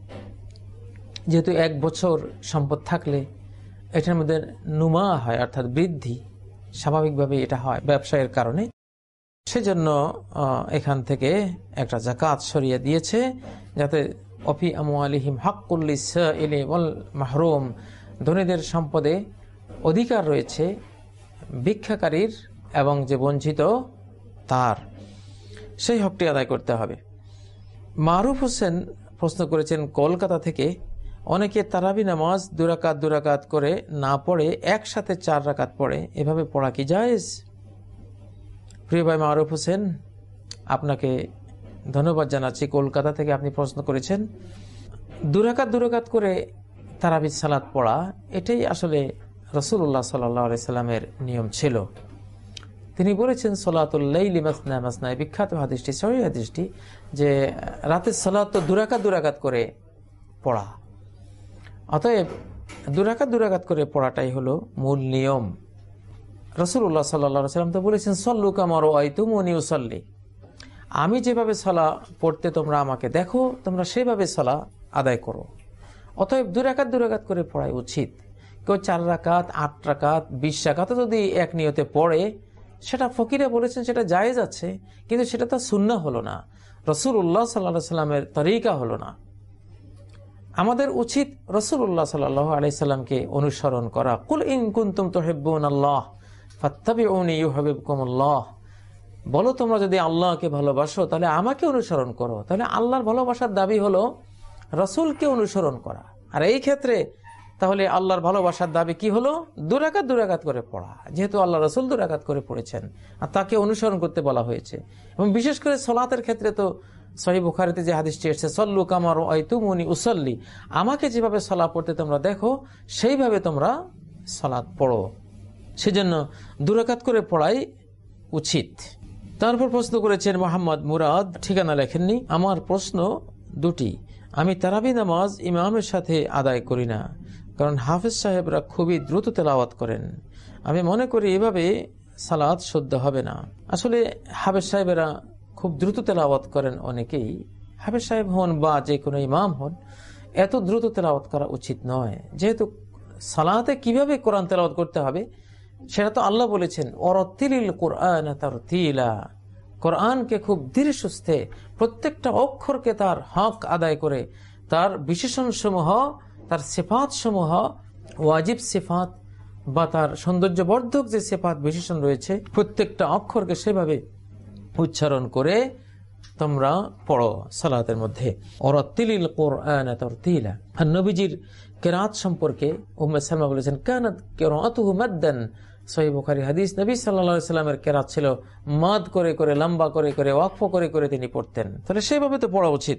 যেহেতু এক বছর সম্পদ থাকলে এটার মধ্যে নুমা হয়, অর্থাৎ বৃদ্ধি, স্বাভাবিকভাবে এটা হয় ব্যবসায়ের কারণে, সেজন্য এখান থেকে একটা যাকাত শরিয়া দিয়েছে, যাতে অফি আমওয়ালিহিম হাক্কুল লিসাইলি ওয়াল মাহরুম, ধনীদের সম্পদে অধিকার রয়েছে ভিক্ষাকারীর এবং যে বঞ্চিত তার, সেই হকটি আদায় করতে হবে। মারুফ হোসেন প্রশ্ন করেছেন কলকাতা থেকে, অনেকে তারাবি নামাজ দুরাকাত দুরাকাত করে না পড়ে একসাথে চার রাকাত পড়ে, এভাবে পড়া কি জায়েজ? প্রিয় ভাই মারুফ হোসেন, আপনাকে ধন্যবাদ জানাচ্ছি। কলকাতা থেকে আপনি প্রশ্ন করেছেন। দুরাকাত দুরাকাত করে তারাবি সালাত পড়া, এটাই আসলে রাসূলুল্লাহ সাল্লাল্লাহু আলাইহি সাল্লামের নিয়ম ছিল। তিনি বলেছেন সলাতুল লাইলি মাসনা মাসনা, বিখ্যাত হাদিসটি, সহিহ হাদিসটি, যে রাতের সালাত তো দুরাকাত দুরাকাত করে পড়া। অতএব দুরাকাত দুরাকাত করে পড়াটাই হলো মূল নিয়ম। রাসূলুল্লাহ সাল্লাল্লাহু আলাইহি সাল্লাম তো বলেছেন সল্লু কামা রাআইতুমুনি উসাল্লি, আমি যেভাবে সালাত পড়তে তোমরা আমাকে দেখো, তোমরা সেভাবে সালাত আদায় করো। অতএব দুরাকাত দুরাকাত করে পড়াই উচিত। কেউ চার রাকাত, আট রাকাত, বিশ রাকাত যদি এক নিয়তে পড়ে, সেটা ফকিরা বলেছেন সেটা জায়েজ আছে, কিন্তু সেটা তো সুন্নাহ হলো না, রাসূলুল্লাহ সাল্লাল্লাহু আলাইহি সাল্লামের তরিকা হলো না। আমাদের উচিত রাসূলুল্লাহ সাল্লাল্লাহু আলাইহি সাল্লামকে অনুসরণ করা। কুল ইন কুনতুম তুহিব্বুনাল্লাহ ফাত্তাবিউনি ইউহিব্বুকুমুল্লাহ, বলো তোমরা যদি আল্লাহকে ভালোবাসো তাহলে আমাকে অনুসরণ করো। তাহলে আল্লাহর ভালোবাসার দাবি হলো রাসূলকে অনুসরণ করা। আর এই ক্ষেত্রে তাহলে আল্লাহর ভালোবাসার দাবি কি হলো? দুরাকাত দুরাকাত করে পড়া। যেহেতু আল্লাহ রাসূল দুরাকাত করে পড়েছেন আর তাকে অনুসরণ করতে বলা হয়েছে, এবং বিশেষ করে সালাতের ক্ষেত্রে তো সহিহ বুখারীতে যে হাদিসটি এসেছে, সল্লু কামা রাআইতুমুনি উসাল্লি, আমাকে যেভাবে সালাত পড়তে তোমরা দেখো সেইভাবে তোমরা সালাত পড়ো। সেজন্য দুরাকাত করে পড়াই উচিত। তারপর প্রশ্ন করেছেন মোহাম্মদ মুরাদ, ঠিকানা লেখেননি। আমার প্রশ্ন দুটি। আমি তারাবি নামাজ ইমামের সাথে আদায় করি না, কারণ হাফেজ সাহেবরা খুবই দ্রুত তেলাওয়াত করেন। আমি মনে করি এভাবে সালাত শুদ্ধ হবে না। আসলে হাফেজ সাহেবেরা খুব দ্রুত তেলাওয়াত করেন অনেকেই, হাফেজ সাহেব হন বা যে কোনো ইমাম হন, এত দ্রুত তেলাওয়াত করা উচিত নয়। যেহেতু সালাতে কিভাবে কোরআন তেলাওয়াত করতে হবে সেটা তো আল্লাহ বলেছেন, ওয়ারাত্তিলিল কুরআনা তারতিলা, কোরআনকে খুব ধীরে সুস্থে প্রত্যেকটা অক্ষরকে তার হক আদায় করে, তার বিশেষণ সমূহ, তার সিফাত সমূহ, ওয়াজিব সিফাত বা তার সৌন্দর্যবর্ধক যে সিফাত বিশেষণ রয়েছে, প্রত্যেকটা অক্ষরকে সেভাবে উচ্চারণ করে তোমরা পড়ো সালাতের মধ্যে। ওয়ারাত্তিলিল কুরআনা তারতিলা। আর নবীজির কেরাত সম্পর্কে উম্মে সালমা বলেছেন, কানাত কিরাআতুহু মাদ্দান, সহিহ বুখারী হাদিস, নবী সাল্লাল্লাহু আলাইহি সাল্লামের কেরাত ছিল মাদ করে করে, লম্বা করে করে, ওয়াকফ করে করে তিনি পড়তেন। তাহলে সেভাবে তো পড়া উচিত।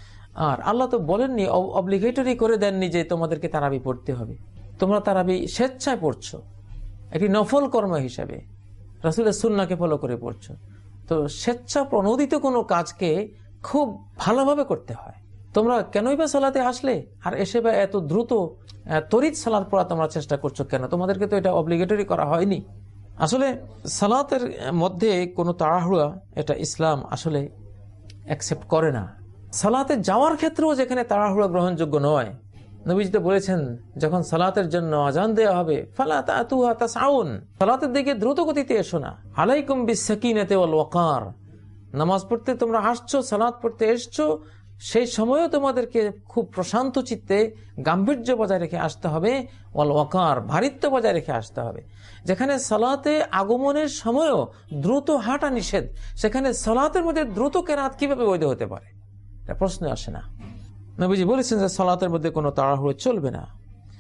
আর আল্লাহ তো বলেননি, অব্লিগেটরি করে দেননি যে তোমাদেরকে তারাবি পড়তে হবে। তোমরা তারাবি স্বেচ্ছায় পড়ছো, একটি নফল কর্ম হিসাবে রাসূলের সুন্নাহকে ফলো করে পড়ছো। তো স্বেচ্ছা প্রণোদিত কোনো কাজকে খুব ভালোভাবে করতে হয়। তোমরা কেনই বা সালাতে আসলে আর এসে বা এত দ্রুত তড়িৎ সালাত পড়া তোমরা চেষ্টা করছো কেন? তোমাদেরকে তো এটা অব্লিগেটরি করা হয়নি। আসলে সালাতের মধ্যে কোনো তাড়াহুড়া এটা ইসলাম আসলে অ্যাকসেপ্ট করে না। সালাতে যাওয়ার ক্ষেত্রেও যেখানে তাড়াহুড়া গ্রহণযোগ্য নয়, নবীজি তো বলেছেন যখন সালাতের জন্য আজান দেওয়া হবে, ফালা তাতুহা তাসাউন, সালাতের দিকে দ্রুত গতিতে এসো না। আলাইকুম বিসসাকিনাতি ওয়াল ওয়াকার, নামাজ পড়তে তোমরা আসছো, সালাত পড়তে এসছো, সেই সময়ও তোমাদেরকে খুব প্রশান্ত চিত্তে গাম্ভীর্য বজায় রেখে আসতে হবে, ওয়াল ওয়াকার, ভারিত্ব বজায় রেখে আসতে হবে। যেখানে সালাতে আগমনের সময়ও দ্রুত হাঁটা নিষেধ, সেখানে সালাতের মধ্যে দ্রুত কেরাত কিভাবে বৈধ হতে পারে? এটা প্রশ্ন আসে না। নবীজি বলেছেন যে সালাতের মধ্যে কোনো তাড়াহুড়ো চলবে না।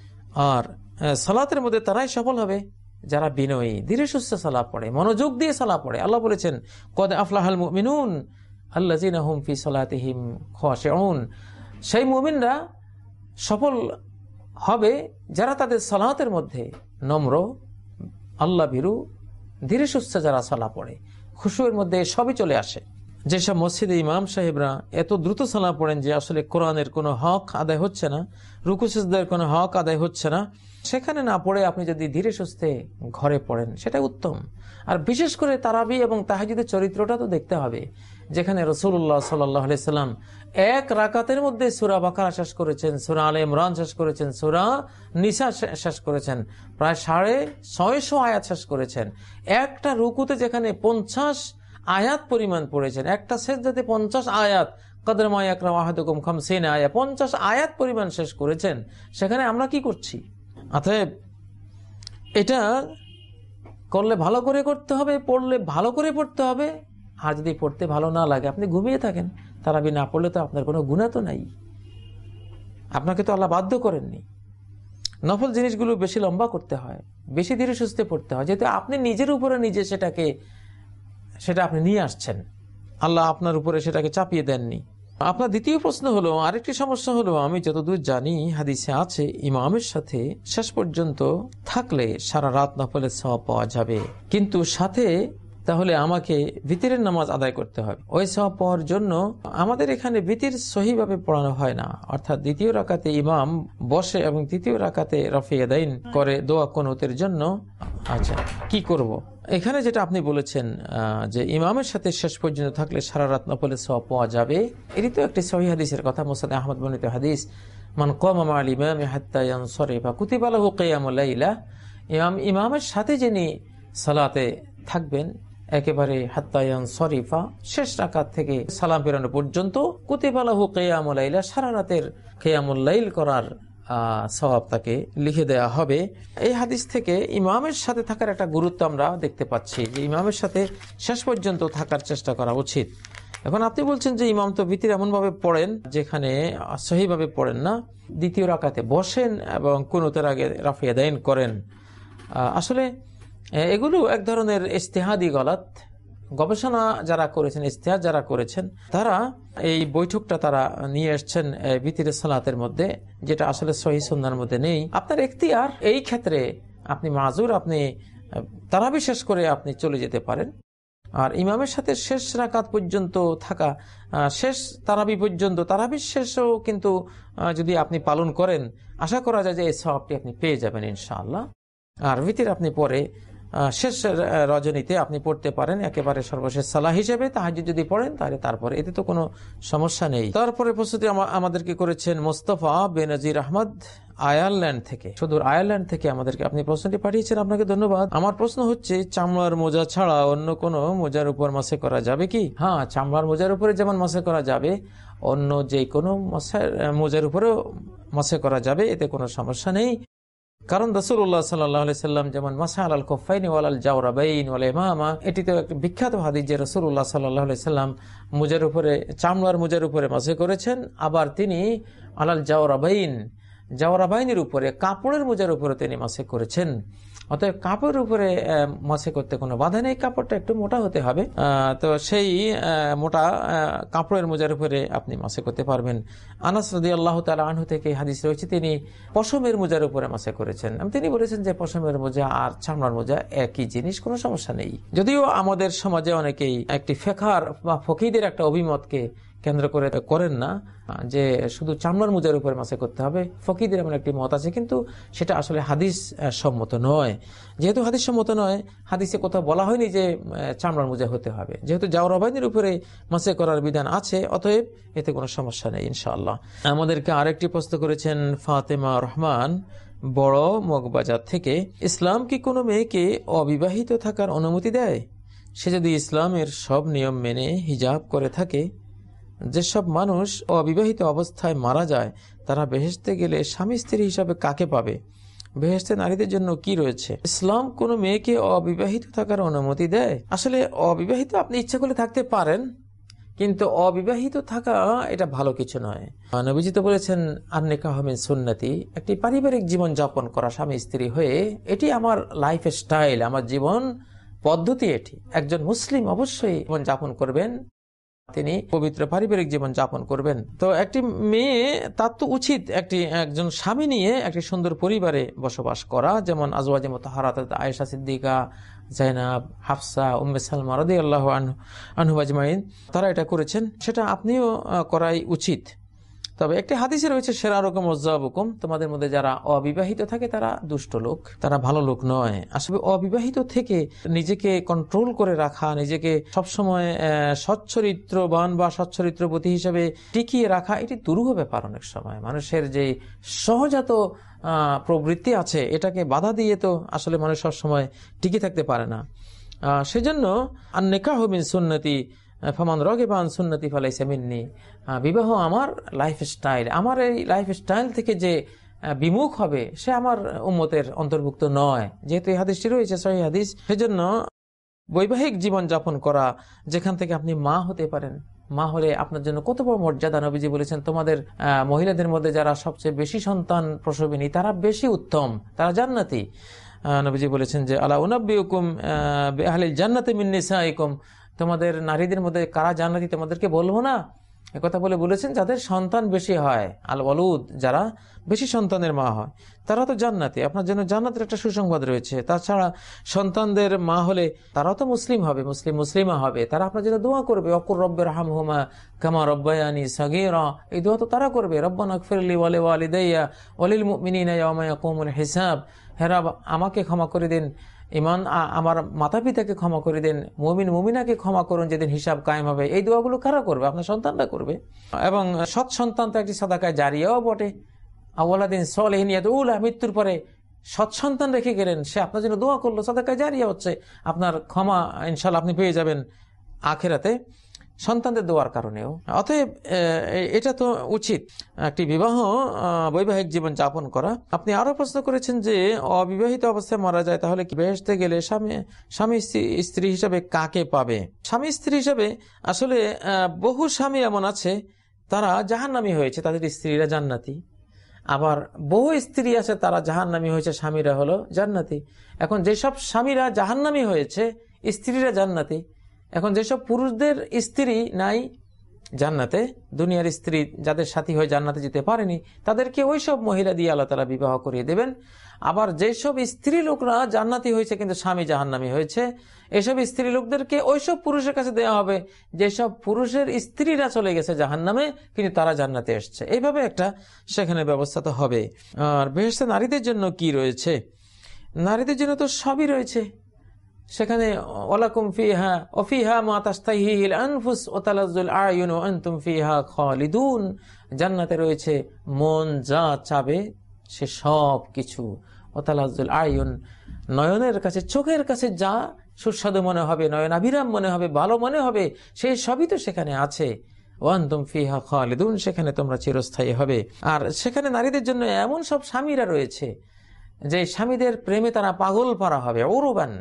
আর সালাতের মধ্যে তারাই সফল হবে যারা বিনয়ী, ধীরে সুস্থে সালাত পড়ে, মনোযোগ দিয়ে সালাত পড়ে। আল্লাহ বলেছেন, কদ আফলাহাল মুমিনুন আল্লাযিনা হুম ফি সালাতিহিম খাশিউন, সেই মুমিনরা সফল হবে যারা তাদের সালাতের মধ্যে নম্র, আল্লাহ ভীরু, ধীরে সুস্থে যারা সালাত পড়ে, খুশুয়ের মধ্যে সবই চলে আসে। যেসব মসজিদে ইমাম সাহেবরা এত দ্রুত সালাত পড়েন যে আসলে কোরআনের কোনো হক আদায় হচ্ছে না, রুকু সিজদার কোনো হক আদায় হচ্ছে না, সেখানে না পড়ে আপনি যদি ধীরে সুস্থে ঘরে পড়েন সেটা উত্তম। আর বিশেষ করে তারাবি এবং তাহাজ্জুদের চরিত্রটা তো দেখতে হবে, যেখানে রাসূলুল্লাহ সাল্লাল্লাহু আলাইহি সাল্লাম এক রাকাতের মধ্যে সূরা বাকারা শেষ করেছেন, সূরা আলে ইমরান শেষ করেছেন, সূরা নিসা শেষ করেছেন, প্রায় সাড়ে ছয়শো আয়াত শেষ করেছেন। একটা রুকুতে যেখানে পঞ্চাশ আয়াত পরিমাণ পড়েছেন, একটা সেজদাতে পঞ্চাশ আয়াত, কদর মা ইয়াকরাউ আহাদুকুম খামসিনা আয়াত, পঞ্চাশ আয়াত পরিমাণ শেষ করেছেন। সেখানে আমরা কি করছি? অতএব এটা করলে ভালো করে করতে হবে, পড়লে ভালো করে পড়তে হবে। আর যদি পড়তে ভালো না লাগে, আপনি ঘুমিয়ে থাকেন, তারাবি না পড়লে তো আপনার কোনো গুনাহ তো নাই, আপনাকে তো আল্লাহ বাধ্য করেননি। নফল জিনিসগুলো বেশি লম্বা করতে হয়, বেশি ধীরে সুস্থে পড়তে হয়, যেহেতু আপনি নিজের উপরে নিজে সেটাকে সেটা আপনি নিয়ে আসছেন, আল্লাহ আপনার উপরে সেটাকে চাপিয়ে দেননি। আপনার দ্বিতীয় প্রশ্ন হলো, আরেকটি সমস্যা হলো, আমি যতদূর জানি হাদিসে আছে ইমামের সাথে শেষ পর্যন্ত থাকলে সারা রাত নফলের সওয়াব পাওয়া যাবে, কিন্তু সাথে তাহলে আমাকে ভিতরের নামাজ আদায় করতে হবে। ওই সওয়াব পাওয়ার জন্য আমাদের এখানে ভিতর সহিভাবে পড়ানো হয় না, অর্থাৎ দ্বিতীয় রাকাতে ইমাম বসে এবং তৃতীয় রাকাতে রাফিয়া দাইন করে দোয়া কুনুতের জন্য। আচ্ছা, কি করব? এখানে যেটা আপনি বলেছেন যে ইমামের সাথে শেষ পর্যন্ত থাকলে সারা রাত নফলের সওয়াব পাওয়া যাবে, এটি তো একটি সহিহ হাদিসের কথা, মুসনাদ আহমদ বর্ণিত হাদিস, মান কামা মা'আল ইমামি হাত্তা ইয়ানসারিফা কুতিবা লাহু কিয়ামুল লাইলা, ইমাম ইমামের সাথে যিনি সালাতে থাকবেন একেবারে হাত্তা ইয়ানসারিফা, শেষ রাকাত থেকে সালাম ফেরানো পর্যন্ত, কুতিবা লাহু কিয়ামুল লাইলা, সারা রাতের কিয়ামুল লাইল করার সওয়াব তাকে লিখে দেয়া হবে। এই হাদিস থেকে ইমামের সাথে থাকার একটা গুরুত্ব আমরা দেখতে পাচ্ছি, যে ইমামের সাথে শেষ পর্যন্ত থাকার চেষ্টা করা উচিত। এখন আপনি বলছেন যে ইমাম তো ভিতরে এমন ভাবে পড়েন যেখানে সহিভাবে পড়েন না, দ্বিতীয় রাকাতে বসেন এবং কুনুতের আগে রাফিয়া দাইন করেন। আসলে এগুলো এক ধরনের ইজতিহাদি গলত, গবেষণা যারা করেছেন, ইস্তেহাদ যারা করেছেন, তারা এই বৈঠকটা তারা নিয়ে এসছেন ভিতরে সালাতের মধ্যে, যেটা আসলে সহিহ সুন্নাহর মধ্যে নেই। আপনার এখতিয়ার, এই ক্ষেত্রে আপনি মাজুর, আপনি তারাবি শেষ করে আপনি চলে যেতে পারেন। আর ইমামের সাথে শেষ রাকাত পর্যন্ত থাকা, শেষ তারাবি পর্যন্ত, তারাবি শেষও কিন্তু যদি আপনি পালন করেন, আশা করা যায় যে এই সওয়াবটি আপনি পেয়ে যাবেন ইনশাআল্লাহ। আর ভিতর আপনি পরে শেষ রজনীতে আপনি পড়তে পারেন একেবারে সর্বশেষ সালাহ হিসেবে। তাহাজ্জুদ যদি পড়েন তাহলে তারপরে, এতে তো কোনো সমস্যা নেই। তারপরে প্রস্তুতি আমাদেরকে করেছেন মোস্তফা বেনজির আহমদ আয়ারল্যান্ড থেকে, সুদূর আয়ারল্যান্ড থেকে আমাদেরকে আপনি প্রশ্নটি পাঠিয়েছেন, আপনাকে ধন্যবাদ। আমার প্রশ্ন হচ্ছে, চামড়ার মোজা ছাড়া অন্য কোনো মোজার উপর মাসে করা যাবে কি? হ্যাঁ, চামড়ার মোজার উপরে যেমন মাসে করা যাবে, অন্য যে কোনো মোজার উপরেও মাসে করা যাবে, এতে কোনো সমস্যা নেই। কারণ রাসূলুল্লাহ সাল্লাল্লাহু আলাইহি সাল্লাম যেমন মাসা আলাল কুফাইনি ওয়াল জাওরাবাইন ওয়াল ইমামা, এটি তো একটা বিখ্যাত হাদিস যে রাসূলুল্লাহ সাল্লাল্লাহু আলাইহি সাল্লাম মুজার উপরে, চামড়ার মুজার উপরে মাসে করেছেন। আবার তিনি আলাল জাওরাবাইন, জাওরাবাইনের উপরে, কাপড়ের মুজার উপরে তিনি মাসে করেছেন। অতএব কাপড়ের উপরে মাসে করতে কোনো বাধা নেই, কাপড়টা একটু মোটা হতে হবে। তো সেই মোটা কাপড়ের মোজার উপরে আপনি মাসে করতে পারবেন। আনাস রাদিয়াল্লাহু তাআলা আনহু থেকে হাদিস রয়েছে, তিনি পশমের মোজার উপরে মাসে করেছেন। তিনি বলেছেন যে পশমের মোজা আর চামড়ার মোজা একই জিনিস, কোনো সমস্যা নেই। যদিও আমাদের সমাজে অনেকেই একটি ফিকহার বা ফকিহদের একটা অভিমতকে কেন্দ্র করে করেন না যে শুধু চামড়ার মোজার উপরে মাসে করতে হবে, ফকিহদের এমন একটি মত আছে, কিন্তু সেটা আসলে হাদিস সম্মত নয়। যেহেতু হাদিস সম্মত নয়, হাদিসে কোথাও বলা হয়নি যে চামড়ার মোজা হতে হবে। যেহেতু জাওরাবাইনের উপরে মাসে করার বিধান আছে, অতএব এতে কোনো সমস্যা নেই ইনশাআল্লাহ। আমাদেরকে আরেকটি প্রশ্ন করেছেন ফাতেমা রহমান বড় মগবাজার থেকে, ইসলাম কি কোনো মেয়েকে অবিবাহিত থাকার অনুমতি দেয়? সে যদি ইসলামের সব নিয়ম মেনে হিজাব করে থাকে, যেসব মানুষ অবিবাহিত অবস্থায় মারা যায় তারা বেহেশতে গেলে স্বামী স্ত্রী হিসাবে কাকে পাবে? বেহেশতে নারীদের জন্য কি রয়েছে? ইসলাম কোনো মেয়েকে অবিবাহিত থাকার অনুমতি দেয়? আসলে অবিবাহিত আপনি ইচ্ছা করলে থাকতে পারেন, কিন্তু অবিবাহিত থাকা এটা ভালো কিছু নয়। নবীজি তো বলেছেন আন-নিকাহু মিন সুন্নতি, একটি পারিবারিক জীবন যাপন করা স্বামী স্ত্রী হয়ে, এটি আমার লাইফ স্টাইল, আমার জীবন পদ্ধতি। এটি একজন মুসলিম অবশ্যই জীবন যাপন করবেন, তিনি পবিত্র পারিবারিক জীবন যাপন করবেন। তো একটি মেয়ে, তার তো উচিত একটি একজন স্বামী নিয়ে একটি সুন্দর পরিবারে বসবাস করা, যেমন আজওয়াজে মুতাহহারাত আয়েশা সিদ্দিকা, জাইনাব, হাফসা, উম্মে সালমা রাদিয়াল্লাহু আনহু আজমাইন, তারা এটা করেছেন, সেটা আপনিও করাই উচিত। তবে একটি হাদিসে রয়েছে শিরারুকুম ওয়াজ্জাবুকুম, তোমাদের মধ্যে যারা অবিবাহিত থাকে তারা দুষ্ট লোক, তারা ভালো লোক নয়। আসলে অবিবাহিত থেকে নিজেকে কন্ট্রোল করে রাখা, নিজেকে সবসময় সচ্চরিত্রবান বা সচ্চরিত্রবতী হিসেবে টিকিয়ে রাখা, এটি দুরূহ ব্যাপার। অনেক সময় মানুষের যে সহজাত প্রবৃত্তি আছে, এটাকে বাধা দিয়ে তো আসলে মানুষ সবসময় টিকে থাকতে পারে না। সেজন্য আন-নিকাহু মিন সুন্নতি ফামান রাগিবা আন সুন্নতি ফালাইসা মিন্নি, বিবাহ আমার লাইফ স্টাইল, আমার এই লাইফ স্টাইল থেকে যে বিমুখ হবে সে আমার উম্মতের অন্তর্ভুক্ত নয়। যেহেতু এই হাদিসটি রয়েছে সহিহ হাদিস, সেজন্য বৈবাহিক জীবন যাপন করা, যেখান থেকে আপনি মা হতে পারেন, মা হলে আপনার জন্য কত বড় মর্যাদা। নবীজি বলেছেন তোমাদের মহিলাদের মধ্যে যারা সবচেয়ে বেশি সন্তান প্রসবিনী তারা বেশি উত্তম, তারা জান্নাতি। নবীজি বলেছেন যে আলা উনাব্বিউকুম বিআহলিল জান্নাতি মিন নিসাইকুম, তোমাদের নারীদের মধ্যে কারা জান্নাতি তোমাদেরকে বলবো না? একথা বলে বলেছেন যাদের সন্তান বেশি হয়, আল ওয়ালুদ, যারা বেশি সন্তানের মা হয় তারা তো জান্নাতি। আপনার জন্য জান্নাতের একটা সুসংবাদ রয়েছে। তাছাড়া সন্তানদের মা হলে তারাও তো মুসলিম হবে, মুসলিম মুসলিমা হবে, তারা আপনার জন্য দোয়া করবে, অকুর রব্বির হামহুমা কামা রব্বায়ানি সাগীরা, এই দোয়া তো তারা করবে, রব্বানা ইগফিরলি ওয়া লিওয়ালিদাইয়া ওয়া লিল মুমিনিনা ইয়াওমা ইয়াকুমুল হিসাব, হে রব আমাকে ক্ষমা করে দিন, ইমান আমার মাতা পিতাকে ক্ষমা করে দেন, মুমিন মুমিনাকে ক্ষমা করুন যেদিন হিসাব কায়েম হবে। এই দোয়াগুলো কারা করবে? আপনার সন্তানরা করবে। এবং সৎ সন্তান তো একটি সাদাকায়ে জারিয়াও বটে। আওয়ালাদিন সলিহিন ইয়াদউলা, মৃত্যুর পরে সৎ সন্তান রেখে গেলেন, সে আপনার জন্য দোয়া করলো, সাদাকায়ে জারিয়া হচ্ছে, আপনার ক্ষমা ইনশাআল্লাহ আপনি পেয়ে যাবেন আখিরাতে সন্তানদের দোয়ার কারণেও। অতএব এটা তো উচিত একটি বিবাহ বৈবাহিক জীবন যাপন করা। আপনি আরো প্রশ্ন করেছেন যে অবিবাহিত অবস্থায় মারা যায় তাহলে কি বেহেশতে গেলে স্বামী স্বামী স্ত্রী হিসাবে কাকে পাবে? স্বামী স্ত্রী হিসাবে আসলে বহু স্বামী এমন আছে তারা জাহান্নামী হয়েছে, তাদের স্ত্রীরা জান্নাতি। আবার বহু স্ত্রী আছে তারা জাহান্নামী হয়েছে, স্বামীরা হলো জান্নাতি। এখন যেসব স্বামীরা জাহান্নামী হয়েছে, স্ত্রীরা জান্নাতি, এখন যেসব পুরুষদের স্ত্রী নাই জান্নাতে, দুনিয়ার স্ত্রী যাদের সাথী হয়ে জান্নাতে যেতে পারেনি, তাদেরকে ওইসব মহিলা দিয়ে আল্লাহ তাআলা বিবাহ করিয়ে দেবেন। আবার যেসব স্ত্রী লোকরা জান্নাতি হয়েছে কিন্তু স্বামী জাহান্নামী হয়েছে, এসব স্ত্রী লোকদেরকে ওইসব পুরুষের কাছে দেওয়া হবে যেসব পুরুষের স্ত্রীরা চলে গেছে জাহান্নামে কিন্তু তারা জান্নাতে এসছে। এইভাবে একটা সেখানে ব্যবস্থা তো হবে। আর বেহেশতে নারীদের জন্য কি রয়েছে? নারীদের জন্য তো সবই রয়েছে সেখানে। ওয়ালাকুম ফিহা ওয়া ফিহা মা তাশতাহিল আনফুস ওয়া তালাজ্জুল আয়ুন ওয়া আনতুম ফিহা খালিদুন। জান্নাতে রয়েছে মন যা চাবে সে সব কিছু। ওয়া তালাজ্জুল আয়ুন, নয়নের কাছে, চোখের কাছে যা সুস্বাদু মনে হবে, নয়নাভিরাম মনে হবে, ভালো মনে হবে, সেই সবই তো সেখানে আছে। ওয়া আনতুম ফিহা খালিদুন, সেখানে তোমরা চিরস্থায়ী হবে। আর সেখানে নারীদের জন্য এমন সব স্বামীরা রয়েছে যে স্বামীদের প্রেমে তারা পাগল পারা হবে। উরুবান,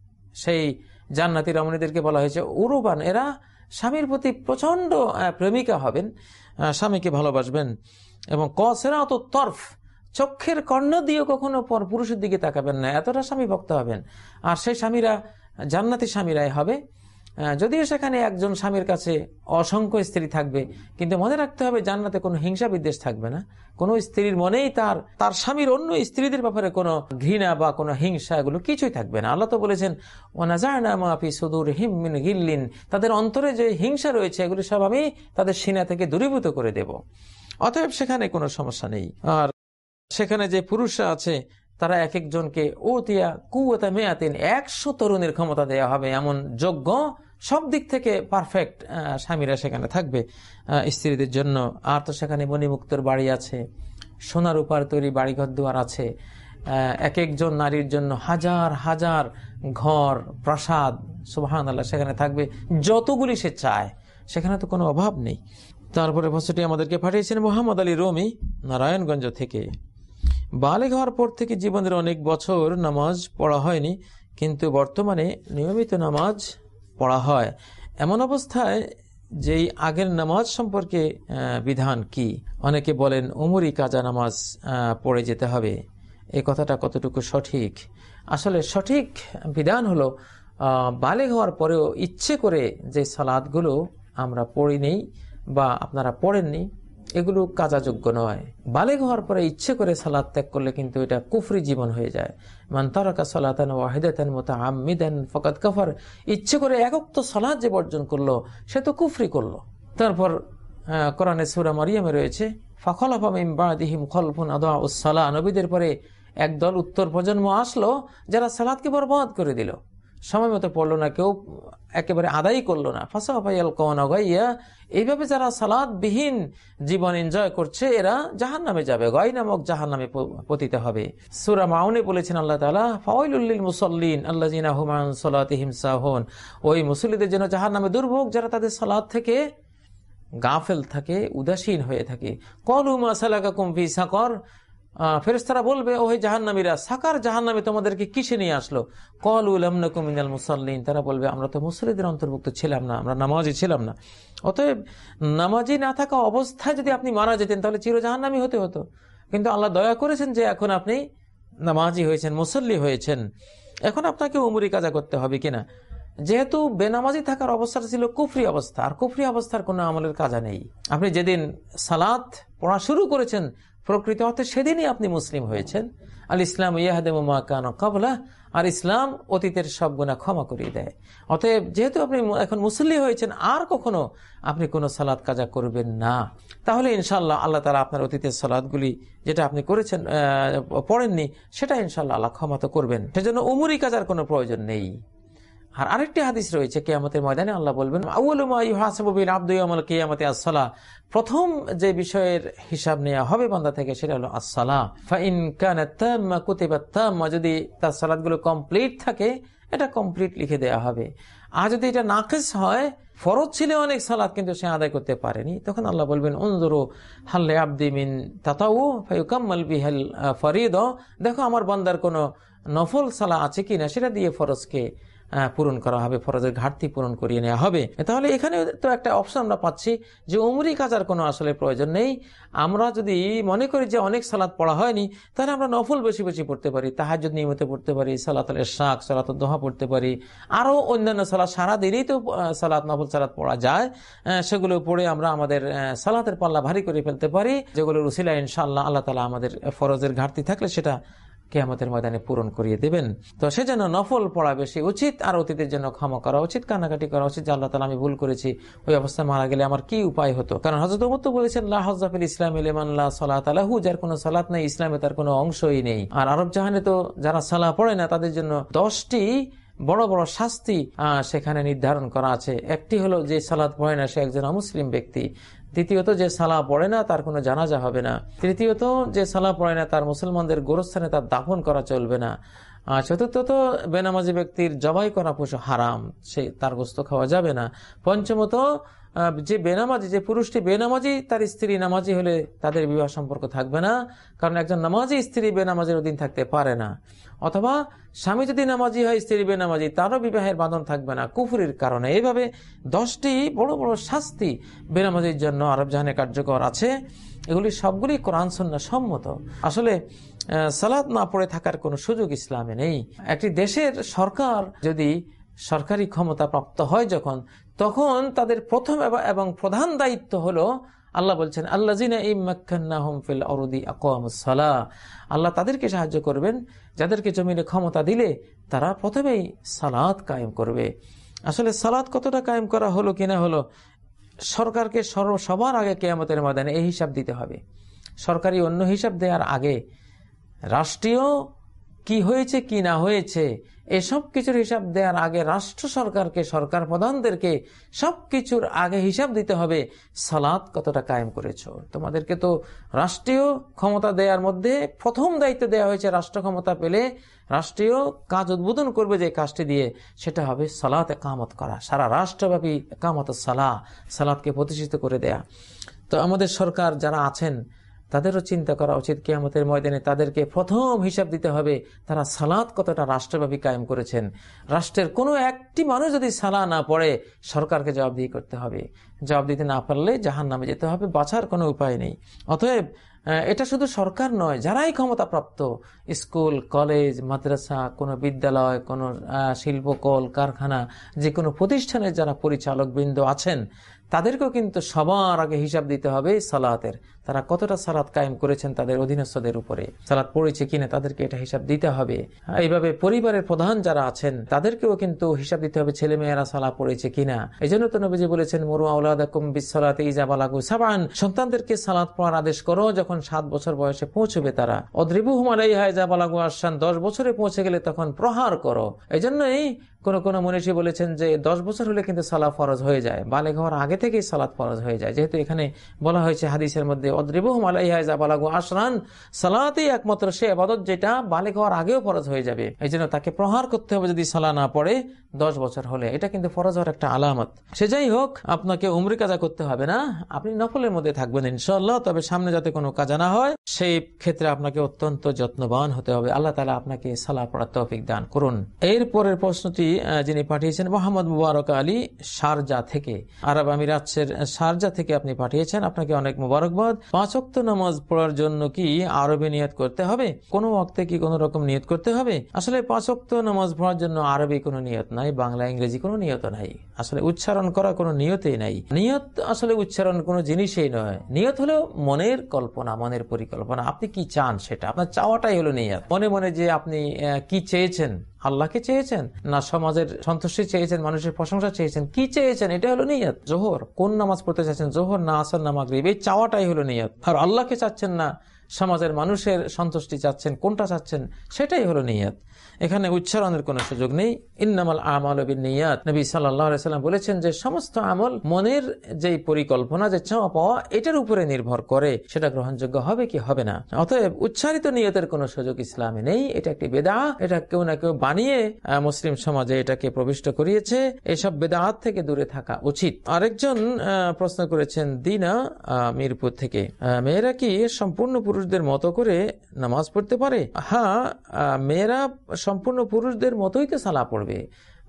সেই জান্নাতি রমণীদেরকে বলা হয়েছে উরুবান। এরা স্বামীর প্রতি প্রচন্ড প্রেমিকা হবেন, স্বামীকে ভালোবাসবেন। এবং কসেরাত তরফ, চক্ষের কর্ণ দিয়ে কখনো পর পুরুষের দিকে তাকাবেন না, এতটা স্বামী ভক্ত হবেন। আর সেই স্বামীরা জান্নাতি স্বামীরাই হবে। যদিও সেখানে একজন স্বামীর কাছে অসংখ্য স্ত্রী থাকবে, কিন্তু মনে রাখতে হবে জান্নাতে কোনো হিংসা বিদ্বেষ থাকবে না। কোনো স্ত্রীর মনেই তার তার স্বামীর অন্য স্ত্রীদের ব্যাপারে কোনো ঘৃণা বা কোনো হিংসা, এগুলো কিছুই থাকবে না। আল্লাহ তো বলেছেন ওয়ানাযা'না মা ফি সুদুরিহিম মিন গিল্লিন, তাদের অন্তরে যে হিংসা রয়েছে এগুলি সব আমি তাদের সিনা থেকে দূরীভূত করে দেব। অতএব সেখানে কোনো সমস্যা নেই। আর সেখানে যে পুরুষরা আছে তারা এক একজনকে ওতিয়া কুওয়াতা মিয়াতিন, একশো তরুণের ক্ষমতা দেওয়া হবে, এমন যোগ্য সব দিক থেকে পারফেক্ট স্বামীরা সেখানে থাকবে স্ত্রীদের জন্য। আর তো সেখানে মণিমুক্তর বাড়ি আছে, সোনার উপার তৈরি বাড়িঘর দুয়ার আছে, এক একজন নারীর জন্য হাজার হাজার ঘর প্রাসাদ সুবহানাল্লাহ সেখানে থাকবে, যতগুলি সে চায়, সেখানে তো কোনো অভাব নেই। তারপরে বছরটি আমাদেরকে পাঠিয়েছেন মোহাম্মদ আলী রমি নারায়ণগঞ্জ থেকে। বালেগ হওয়ার পর থেকে জীবনের অনেক বছর নামাজ পড়া হয়নি, কিন্তু বর্তমানে নিয়মিত নামাজ পড়া হয়। এমন অবস্থায় যেই আগের নামাজ সম্পর্কে বিধান কি? অনেকে বলেন উমরি কাজা নামাজ পড়ে যেতে হবে। এই কথাটা কতটুকু সঠিক? আসলে সঠিক বিধান হলো বালেগ হওয়ার পরেও ইচ্ছে করে যে সালাতগুলো আমরা পড়ি নেই বা আপনারা পড়েননি, এগুলো কাজাযোগ্য নয়। বালেগ হওয়ার পরে ইচ্ছে করে সালাত ত্যাগ করলে কিন্তু এটা কুফরি জীবন হয়ে যায়। মান তারাকা সালাতান ওয়াহিদাতান মুতাআম্মিদান ফাকাদ কাফার, ইচ্ছে করে একক সালাত যে বর্জন করলো সে তো কুফরি করলো। তারপর কোরআনে সূরা মারিয়ামে রয়েছে ফাখলাফা মিন বাদিহিম খলফুন আদাউস সালাহ, নবীদের পরে একদল উত্তর প্রজন্ম আসলো যারা সালাতকে বরবাদ করে দিল, সময় মতো পড়লো না, কেউ একেবারে আদায় করলো না। ফাসাফাইয়াল কওনা গাইয়া, এইভাবে যারা সালাত বিহীন জীবন এনজয় করছে এরা জাহান্নামে যাবে, গাই নামক জাহান্নামে পতিত হবে। সূরা মাউনে বলেছেন আল্লাহ তাআলা ফাওয়াইলুল লিল মুসাল্লিন আল্লাযিনা হুম আন সালাতিহিম সাহুন, ওই মুসল্লিদের জন্য জাহান্নামে দুর্ভোগ যারা তাদের সালাত থেকে গাফেল থাকে, উদাসীন হয়ে থাকে। ক্বালু মা সালাকাকুম ফি সাকর, ফেরেশতারা বলবে ওই জাহান্নামীরা, সাকার জাহান্নামে তোমাদেরকে কিসে নিয়ে আসলো? ক্বালু লাম নাকু মিনাল মুসাল্লিন, তারা বলবে আমরা তো মুসল্লিদের অন্তর্ভুক্ত ছিলাম না, আমরা নামাজি ছিলাম না। অতএব নামাজি না থাকা অবস্থায় যদি আপনি মারা যেতেন তাহলে চির জাহান্নামী হতে হতো। কিন্তু আল্লাহ দয়া করেছেন যে এখন আপনি নামাজি হয়েছেন, মুসল্লি হয়েছেন, এখন আপনাকে উমরি কাজা করতে হবে কিনা। যেহেতু বেনামাজি থাকার অবস্থাটা ছিল কুফরি অবস্থা, আর কুফরি অবস্থার কোনো আমলের কাজা নেই। আপনি যেদিন সালাত পড়া শুরু করেছেন প্রকৃত অর্থে সেদিনই আপনি মুসলিম হয়েছেন। আল ইসলাম ইয়াহদিমু মা কানা ক্বাবলা, আর ইসলাম অতীতের সব গুনাহ ক্ষমা করিয়ে দেয়। অতএব যেহেতু আপনি এখন মুসল্লি হয়েছেন আর কখনো আপনি কোনো সালাত কাজা করবেন না, তাহলে ইনশাআল্লাহ আল্লাহ তাআলা আপনার অতীতের সালাতগুলি যেটা আপনি করেছেন পড়েননি সেটা ইনশাআল্লাহ আল্লাহ ক্ষমা তো করবেন। সেজন্য উমরি কাজার কোনো প্রয়োজন নেই। আর আরেকটি হাদিস রয়েছে কিয়ামতের ময়দানে আল্লাহ বলবেন আউয়ালু মা ইউহাসাবু বিল আবদু ইয়াউমাল কিয়ামাতি আস-সালাহ, প্রথম যে বিষয়ের হিসাব নেওয়া হবে বান্দা থেকে সেটা হলো আস-সালাহ। ফা ইন কানাত তাম্মা কুতিবাত তাম্মা, যদি তার সালাতগুলো কমপ্লিট থাকে এটা কমপ্লিট লিখে দেওয়া হবে। আর যদি এটা নাকিস হয়, ফরজ ছিল অনেক সালাত কিন্তু সে আদায় করতে পারেনি, তখন আল্লাহ বলবেন উনজুরু হাল লিআবদি মিন তাতাউ ফায়ুকাম্মাল বিহাল ফরিদ, দেখো আমার বান্দার কোনো নফল সালাহ আছে কিনা, সেটা দিয়ে ফরজকে পূরণ করা হবে, ফরজের ঘাটতি পূরণ করিয়ে নেওয়া হবে। তাহলে এখানে তো একটা অপশন আমরা পাচ্ছি যে উমরি কাজার কোনো আসলে প্রয়োজন নেই। আমরা যদি মনে করি যে অনেক সালাত পড়া হয়নি, তাহলে আমরা নফল বেশি বেশি পড়তে পারি, তাহাজ্জুদ নিয়মিত পড়তে পারি, সালাতুল ইশরাক, সালাতুল দুহা পড়তে পারি, আরো অন্যান্য সালাত সারা দিনই তো সালাত নফল সালাত পড়া যায়, সেগুলো পড়ে আমরা আমাদের সালাতের পাল্লা ভারী করে ফেলতে পারি, যেগুলোর উসিলায় ইনশাআল্লাহ আল্লাহ তাআলা আমাদের ফরজের ঘাটতি থাকলে সেটা কিয়ামতের ময়দানে পূরণ করিয়ে দেবেন। তো সেজন্য নফল পড়া বেশি উচিত, আর অতীতের জন্য ক্ষমা করা উচিত, কান্নাকাটি করা উচিত যে আল্লাহ তাআলা আমি ভুল করেছি, ওই অবস্থায় মারা গেলে আমার কি উপায় হতো। কারণ হযরত ওমর তো বলেছেন লা হজ্জা ফিল ইসলামি লিমান লা সালাতা লাহু, যার কোনো সালাত নেই ইসলামে তার কোনো অংশই নেই। আর আরব জাহানে তো যারা সালাত পড়ে না তাদের জন্য দশটি বড় বড় শাস্তি সেখানে নির্ধারণ করা আছে। একটি হলো যে সালাত পড়ে না সে একজন অমুসলিম ব্যক্তি, দ্বিতীয়ত যে সালাহ পড়ে না তার কোনো জানাজা হবে না, তৃতীয়ত যে সালাহ পড়ে না তার মুসলমানদের গোরস্থানে তার দাফন করা চলবে না, চতুর্থত বেনামাজি ব্যক্তির জবাই করা পশু হারাম, সে তার গোশত খাওয়া যাবে না, পঞ্চমত যে বেনামাজি যে পুরুষটি বেনামাজি তার স্ত্রী নামাজি হলে তাদের বিবাহ সম্পর্ক থাকবে না, কারণ একজন নামাজি স্ত্রী বেনামাজির অধীন থাকতে পারে না, অথবা স্বামী যদি নামাজি হয় স্ত্রী বেনামাজি তারও বিবাহের বাঁধন থাকবে না কুফরির কারণে। এইভাবে দশটি বড় বড় শাস্তি বেনামাজির জন্য আরব জাহানে কার্যকর আছে। এগুলি সবগুলি কোরআন সুন্নাহ সম্মত। আসলে সালাত না পড়ে থাকার কোনো সুযোগ ইসলামে নেই। একটি দেশের সরকার যদি সরকারি ক্ষমতা প্রাপ্ত হয় যখন, তখন তাদের প্রথম এবং প্রধান দায়িত্ব হলো, আল্লাহ বলছেন আল্লাযিনা ইম্মাক্কান্নাহুম ফিল আরদি আকামুস সালাহ, আল্লাহ তাদেরকে সাহায্য করবেন যাদেরকে জমিনে ক্ষমতা দিলে তারা প্রথমেই সালাত কায়েম করবে। আসলে সালাত কতটা কায়েম করা হলো কিনা হলো সরকারকে সবার আগে কিয়ামতের ময়দানে এই হিসাব দিতে হবে। সরকারি অন্য হিসাব দেওয়ার আগে রাষ্ট্রীয় কি হয়েছে কি না হয়েছে এসব কিছুর হিসাব দেওয়ার আগে রাষ্ট্র সরকারকে, সরকার প্রধানদেরকে সবকিছুর আগে হিসাব দিতে হবে সালাত কতটা কায়েম করেছো। তোমাদেরকে তো রাষ্ট্রীয় ক্ষমতা দেওয়ার মধ্যে প্রথম দায়িত্ব দেওয়া হয়েছে, রাষ্ট্র ক্ষমতা পেলে রাষ্ট্রীয় কাজ উদ্বোধন করবে যে কাজটি দিয়ে, সেটা হবে সালাত একামত করা, সারা রাষ্ট্রব্যাপী একামত সালাহ, সালাতকে প্রতিষ্ঠিত করে দেয়া। তো আমাদের সরকার যারা আছেন তাদেরও চিন্তা করা উচিত কিয়ামতের ময়দানে তাদেরকে প্রথম হিসাব দিতে হবে তারা সালাত কতটা রাষ্ট্রব্যাপী কায়েম করেছেন। রাষ্ট্রের কোনো একটি মানুষ যদি সালাহ না পড়ে সরকারকে জবাবদিহি করতে হবে, জবাব দিতে না পারলে জাহান্নামে যেতে হবে, বাঁচার কোনো উপায় নেই। অতএব এটা শুধু সরকার নয়, যারাই ক্ষমতাপ্রাপ্ত স্কুল, কলেজ, মাদ্রাসা, কোনো বিদ্যালয়, কোনো শিল্প কল কারখানা, যে কোনো প্রতিষ্ঠানের যারা পরিচালক বৃন্দ আছেন তাদেরকেও কিন্তু সবার আগে হিসাব দিতে হবে সালাতের, তারা কতটা সালাত কায়েম করেছেন তাদের অধীনস্থদের উপরে, সালাত পড়েছে কিনা তাদেরকে এটা হিসাব দিতে হবে। এইভাবে পরিবারের প্রধান যারা আছেন তাদেরকেও কিন্তু হিসাব দিতে হবে ছেলে মেয়েরা সালাত পড়েছে কিনা। এই জন্য তো নবীজি বলেছেন মুরু আওলাদাকুম বিসসালাতি ইযা বালাগু সাবআন, সন্তানদেরকে সালাত পড়ার আদেশ করো যখন সাত বছর বয়সে পৌঁছবে তারা, অদ্রিবুহুম আলাইহা ইযা বালাগু আশরান, দশ বছরে পৌঁছে গেলে তখন প্রহার করো। এই জন্যই কোন কোন মনীষী বলেছেন যে দশ বছর হলে কিন্তু সালাত ফরজ হয়ে যায়, বালেগ হওয়ার আগে থেকেই সালাত ফরজ হয়ে যায়, যেহেতু এখানে বলা হয়েছে হাদিসের মধ্যে অদ্রিবুহুম আলাইহা ইযা বালাগু আশরান, সালাতই একমাত্র সে ইবাদত যেটা বালেগ হওয়ার আগেও ফরজ হয়ে যাবে। এই জন্য তাকে প্রহার করতে হবে যদি সালাত না পড়ে দশ বছর হলে, এটা কিন্তু ফরজ হওয়ার একটা আলামত। সে যাই হোক, আপনাকে উমরি কাজা করতে হবে না, আপনি নফলের মধ্যে থাকবেন ইনশাআল্লাহ। তবে সামনে যাতে কোনো কাজা না হয় সেই ক্ষেত্রে আপনাকে অত্যন্ত যত্নবান হতে হবে। আল্লাহ তাআলা আপনাকে সালাত পড়ার তৌফিক দান করুন। এর পরের প্রশ্নটি যিনি পাঠিয়েছেন মোহাম্মদ মুবারক আলী শারজা থেকে, আরব আমিরাতের শারজা থেকে আপনি পাঠিয়েছেন, আপনাকে অনেক মুবারকবাদ। পাঁচ ওয়াক্ত নামাজ পড়ার জন্য কি আরবি নিয়ত করতে হবে? কোনো ওয়াক্তে কি কোনো রকম নিয়ত করতে হবে? আসলে পাঁচ ওয়াক্ত নামাজ পড়ার জন্য আরবি কোনো নিয়ত নাই, বাংলা ইংরেজি কোনো নিয়ত নাই, আসলে উচ্চারণ করা কোনো নিয়তই নাই। নিয়ত আসলে উচ্চারণ কোনো জিনিসই নয়, নিয়ত হলো মনের কল্পনা, মনের পরিকল্পনা, আপনি কি চান সেটা, আপনার চাওয়াটাই হলো নিয়ত। মনে মনে যে আপনি কি চেয়েছেন, আল্লাহকে চেয়েছেন না সমাজের সন্তুষ্টি চেয়েছেন, মানুষের প্রশংসা চেয়েছেন, কি চেয়েছেন, এটা হলো নিয়ত। জোহর কোন নামাজ পড়তে চাচ্ছেন, জোহর না আসর না মাগরিব, এই চাওয়াটাই হলো নিয়ত। আর আল্লাহকে চাচ্ছেন না সমাজের মানুষের সন্তুষ্টি চাচ্ছেন, কোনটা চাচ্ছেন সেটাই হলো নিয়ত। এখানে উচ্চারণের কোনো সুযোগ নেই। ইন্নামাল আমালু বিন্নিয়াত, নবী সাল্লাল্লাহু আলাইহি সাল্লাম বলেছেন যে সমস্ত আমল মনের যে পরিকল্পনা, যে চাওয়া পাওয়া, এটার উপরে নির্ভর করে সেটা গ্রহণযোগ্য হবে কি হবে না। অতএব উচ্চারিত নিয়তের কোনো সুযোগ ইসলামে নেই, এটা একটি বেদাত, এটা কেউ না কেউ বানিয়ে মুসলিম সমাজে এটাকে প্রবিষ্ট করিয়েছে, এসব বেদাত থেকে দূরে থাকা উচিত। আরেকজন প্রশ্ন করেছেন দিনা মিরপুর থেকে, মেয়েরা কি সম্পূর্ণ পুরুষদের মতো করে নামাজ পড়তে পারে? হ্যাঁ, মেয়েরা সম্পূর্ণ পুরুষদের মতোই তো সালাত পড়বে।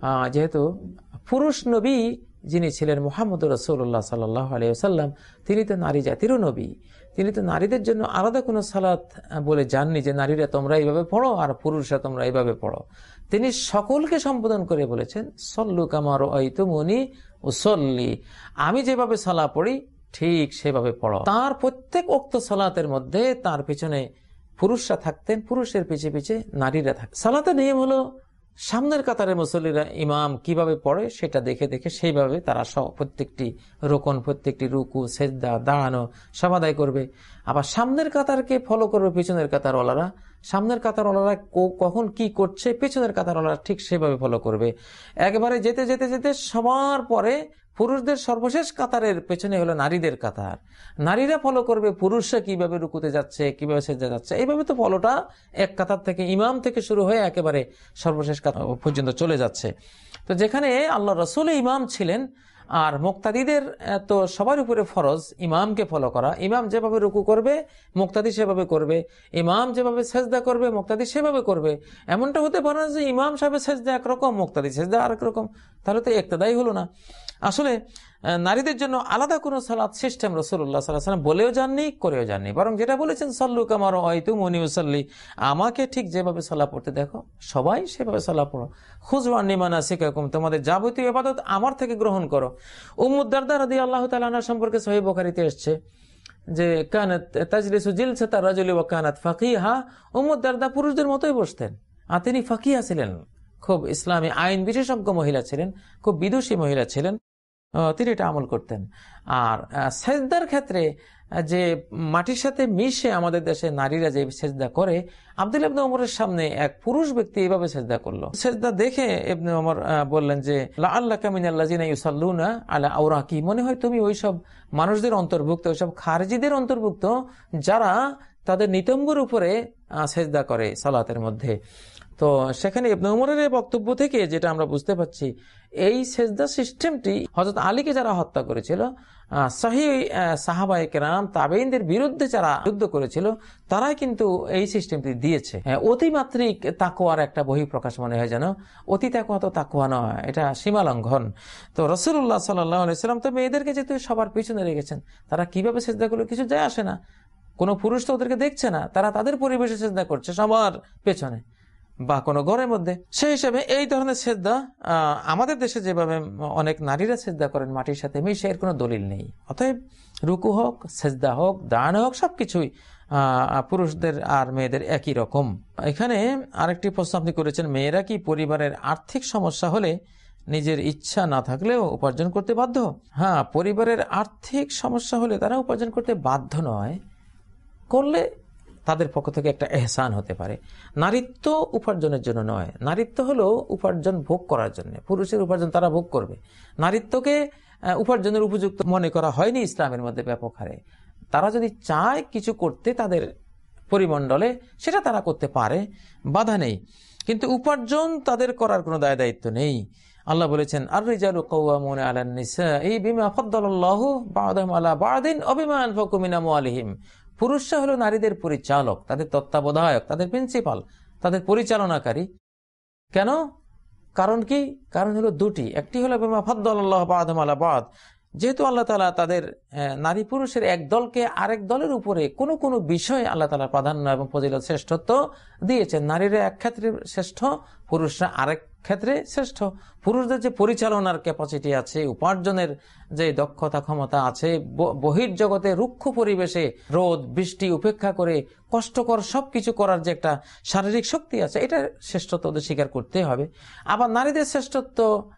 যেহেতু পুরুষ নবী যিনি ছিলেন মুহাম্মদ রাসূলুল্লাহ সাল্লাল্লাহু আলাইহি ওয়াসাল্লাম, তিনি তো নারী জাতিরও নবী। তিনি তো নারীদের জন্য আলাদা কোনো সালাত বলে যাননি যে নারীরা তোমরা এইভাবে পড়ো আর পুরুষরা তোমরা এইভাবে পড়ো। তিনি সকলকে সম্বোধন করে বলেছেন, সল্লু কামা রাআইতুমুনি উসাল্লি, আমি যেভাবে সালাত পড়ি ঠিক সেভাবে পড়ো। তার প্রত্যেক ওয়াক্ত সালাতের মধ্যে তার পিছনে পুরুষরা থাকতেন, পুরুষের পিছে পিছে নারীরা থাকতেন। সালাতের নিয়ম হলো সামনের কাতারের মুসল্লিরা ইমাম কিভাবে পড়ে সেটা দেখে দেখে সেইভাবে তারা প্রত্যেকটি রোকন, প্রত্যেকটি রুকু, সেজদা, দাঁড়ানো সব আদায় করবে। আবার সামনের কাতারকে ফলো করবে পিছনের কাতারওয়ালারা। সামনের কাতারওয়ালারা কখন কি করছে পেছনের কাতারওয়ালারা ঠিক সেভাবে ফলো করবে। একবারে যেতে যেতে যেতে সবার পরে পুরুষদের সর্বশেষ কাতারের পেছনে হলো নারীদের কাতার। নারীরা ফলো করবে পুরুষরা কিভাবে রুকুতে যাচ্ছে, কিভাবে সেজদা যাচ্ছে। এইভাবে তো ফলোটা এক কাতার থেকে ইমাম থেকে শুরু হয়ে একেবারে সর্বশেষ কাতার পর্যন্ত চলে যাচ্ছে। তো যেখানে আল্লাহ রাসূল ইমাম ছিলেন আর মুক্তাদিদের তো সবার উপরে ফরজ ইমামকে ফলো করা। ইমাম যেভাবে রুকু করবে মুক্তাদি সেভাবে করবে, ইমাম যেভাবে সেজদা করবে মুক্তাদি সেভাবে করবে। এমনটা হতে পারে না যে ইমাম সাহেবের সেজদা একরকম মুক্তাদি সেজদা আরেক রকম, তাহলে তো ইক্তেদাই হলো না। আসলে নারীদের জন্য আলাদা কোনো সালাত সিস্টেম রাসূলুল্লাহ সাল্লাল্লাহু আলাইহি ওয়াসাল্লাম বলেও যাননি, করেও যাননি। বরং যেটা বলেছেন সল্লু কামা রাআইতুমুনি উসাল্লি, আমাকে ঠিক যেভাবে সালাত পড়তে দেখো সবাই সেভাবে সালাত পড়ো। খুযু আন্নী মানাসিকাকুম, তোমাদের যাবতীয় ইবাদত আমার থেকে গ্রহণ করো। উম্মু দারদা রাদিয়াল্লাহু তাআলা আনহা সম্পর্কে সহিহ বুখারীতে এসেছে যে কানাত তাজলিসু জিলসাতা রাজুলি ওয়া কানাত ফাকিহা, উম্মু দারদা পুরুষদের মতোই বসতেন আর তিনি ফাকিহা ছিলেন, খুব ইসলামী আইন বিশেষজ্ঞ মহিলা ছিলেন, খুব বিদুষী মহিলা ছিলেন, তিনি এটা আমল করতেন। আর সেজদার ক্ষেত্রে যে মাটির সাথে মিশে আমাদের দেশে নারীরা যে সেজদা করে, আব্দুল্লাহ ইবনে ওমরের সামনে এক পুরুষ ব্যক্তি এইভাবে সেজদা করলো। সেজদা দেখে ইবনে ওমর বললেন যে লাআল্লাকা মিনাল্লাযিনা ইউসাল্লুনা আলা আওরাকি, মনে হয় তুমি ওইসব মানুষদের অন্তর্ভুক্ত, ওইসব খারজিদের অন্তর্ভুক্ত যারা তাদের নিতম্বর উপরে সেজদা করে সালাতের মধ্যে। তো সেখানে ইবনে ওমরের বক্তব্য থেকে যেটা আমরা বুঝতে পারছি, এই সেজদা সিস্টেমটি হযরত আলীকে যারা হত্যা করেছিল, সহিহ সাহাবায়ে কেরাম তাবেঈনদের বিরুদ্ধে যারা যুদ্ধ করেছিল, তারাই কিন্তু এই সিস্টেমটি দিয়েছে। অতিমাত্রিক তাকওয়ার একটা বহিঃপ্রকাশ মনে হয় যেন। অতি তাকওয়া তো তাকওয়া নয়, এটা সীমা লঙ্ঘন। তো রাসূলুল্লাহ সাল্লাল্লাহু আলাইহি ওয়াসাল্লাম তো মেয়েদেরকে যেহেতু সবার পিছনে রেখেছেন, তারা কিভাবে সেজদা করলো কিছু যায় আসে না, কোনো পুরুষ তো ওদেরকে দেখছে না, তারা তাদের পরিবেশে সেজদা করছে সবার পেছনে বা কোনো ঘরের মধ্যে। সেই হিসেবে এই ধরনের সেজদা আমাদের দেশে যেভাবে অনেক নারীরা সেজদা করেন মাটির সাথে মিশে, এর কোনো দলিল নেই। অতএব রুকু হোক, সেজদা হোক, দাঁড়ানো হোক, সবকিছুই পুরুষদের আর মেয়েদের একই রকম। এখানে আরেকটি প্রশ্ন আপনি করেছেন, মেয়েরা কি পরিবারের আর্থিক সমস্যা হলে নিজের ইচ্ছা না থাকলেও উপার্জন করতে বাধ্য? হ্যাঁ, পরিবারের আর্থিক সমস্যা হলে তারা উপার্জন করতে বাধ্য নয়, করলে তাদের পক্ষ থেকে একটা এহসান হতে পারে। নারীত্ব উপার্জনের জন্য নয়, নারীত্ব হলো উপার্জন ভোগ করার জন্য। পুরুষের উপার্জন তারা ভোগ করবে, নারীত্বকে উপার্জনের উপযুক্ত মনে করা হয়নি ইসলামের মধ্যে ব্যাপক হারে। তারা যদি চায় কিছু করতে তাদের পরিমণ্ডলে, সেটা তারা করতে পারে, বাধা নেই, কিন্তু উপার্জন তাদের করার কোনো দায় দায়িত্ব নেই। আল্লাহ বলেছেন, আর রিজালু কাওয়ামুনা আলান নিসাই বিমা ফাদ্দালাল্লাহু বা'দাহুম আলা বা'দিন ওয়া বিমা আনফাকু মিন আমওয়ালিহিম। পুরুষরা হলো নারীদের পরিচালক, তাদের তত্ত্বাবধায়ক, তাদের প্রিন্সিপাল, তাদের পরিচালনাকারী। কেন? কারণ কি? কারণ হলো দুটি। একটি হলো বিমা ফাদ্দালাল্লাহু বা'দাহুম আলা বা'দ, যেহেতু আল্লাহ তাআলা তাদের নারী পুরুষের এক দলকে আরেক দলের উপরে কোনো কোনো বিষয়ে আল্লাহ তাআলা প্রাধান্য এবং ফজিলত শ্রেষ্ঠত্ব দিয়েছেন। নারীরা এক ক্ষেত্রে শ্রেষ্ঠ, পুরুষরা আরেক ক্ষেত্রে শ্রেষ্ঠ। পুরুষদের যে পরিচালনার ক্যাপাসিটি আছে, উপার্জনের যে দক্ষতা ক্ষমতা আছে, বহির্জগতে রুক্ষ পরিবেশে রোদ বৃষ্টি উপেক্ষা করে কষ্টকর সবকিছু করার যে একটা শারীরিক শক্তি আছে, এটা শ্রেষ্ঠত্ব ওদের স্বীকার করতে হবে। আবার নারীদের শ্রেষ্ঠত্ব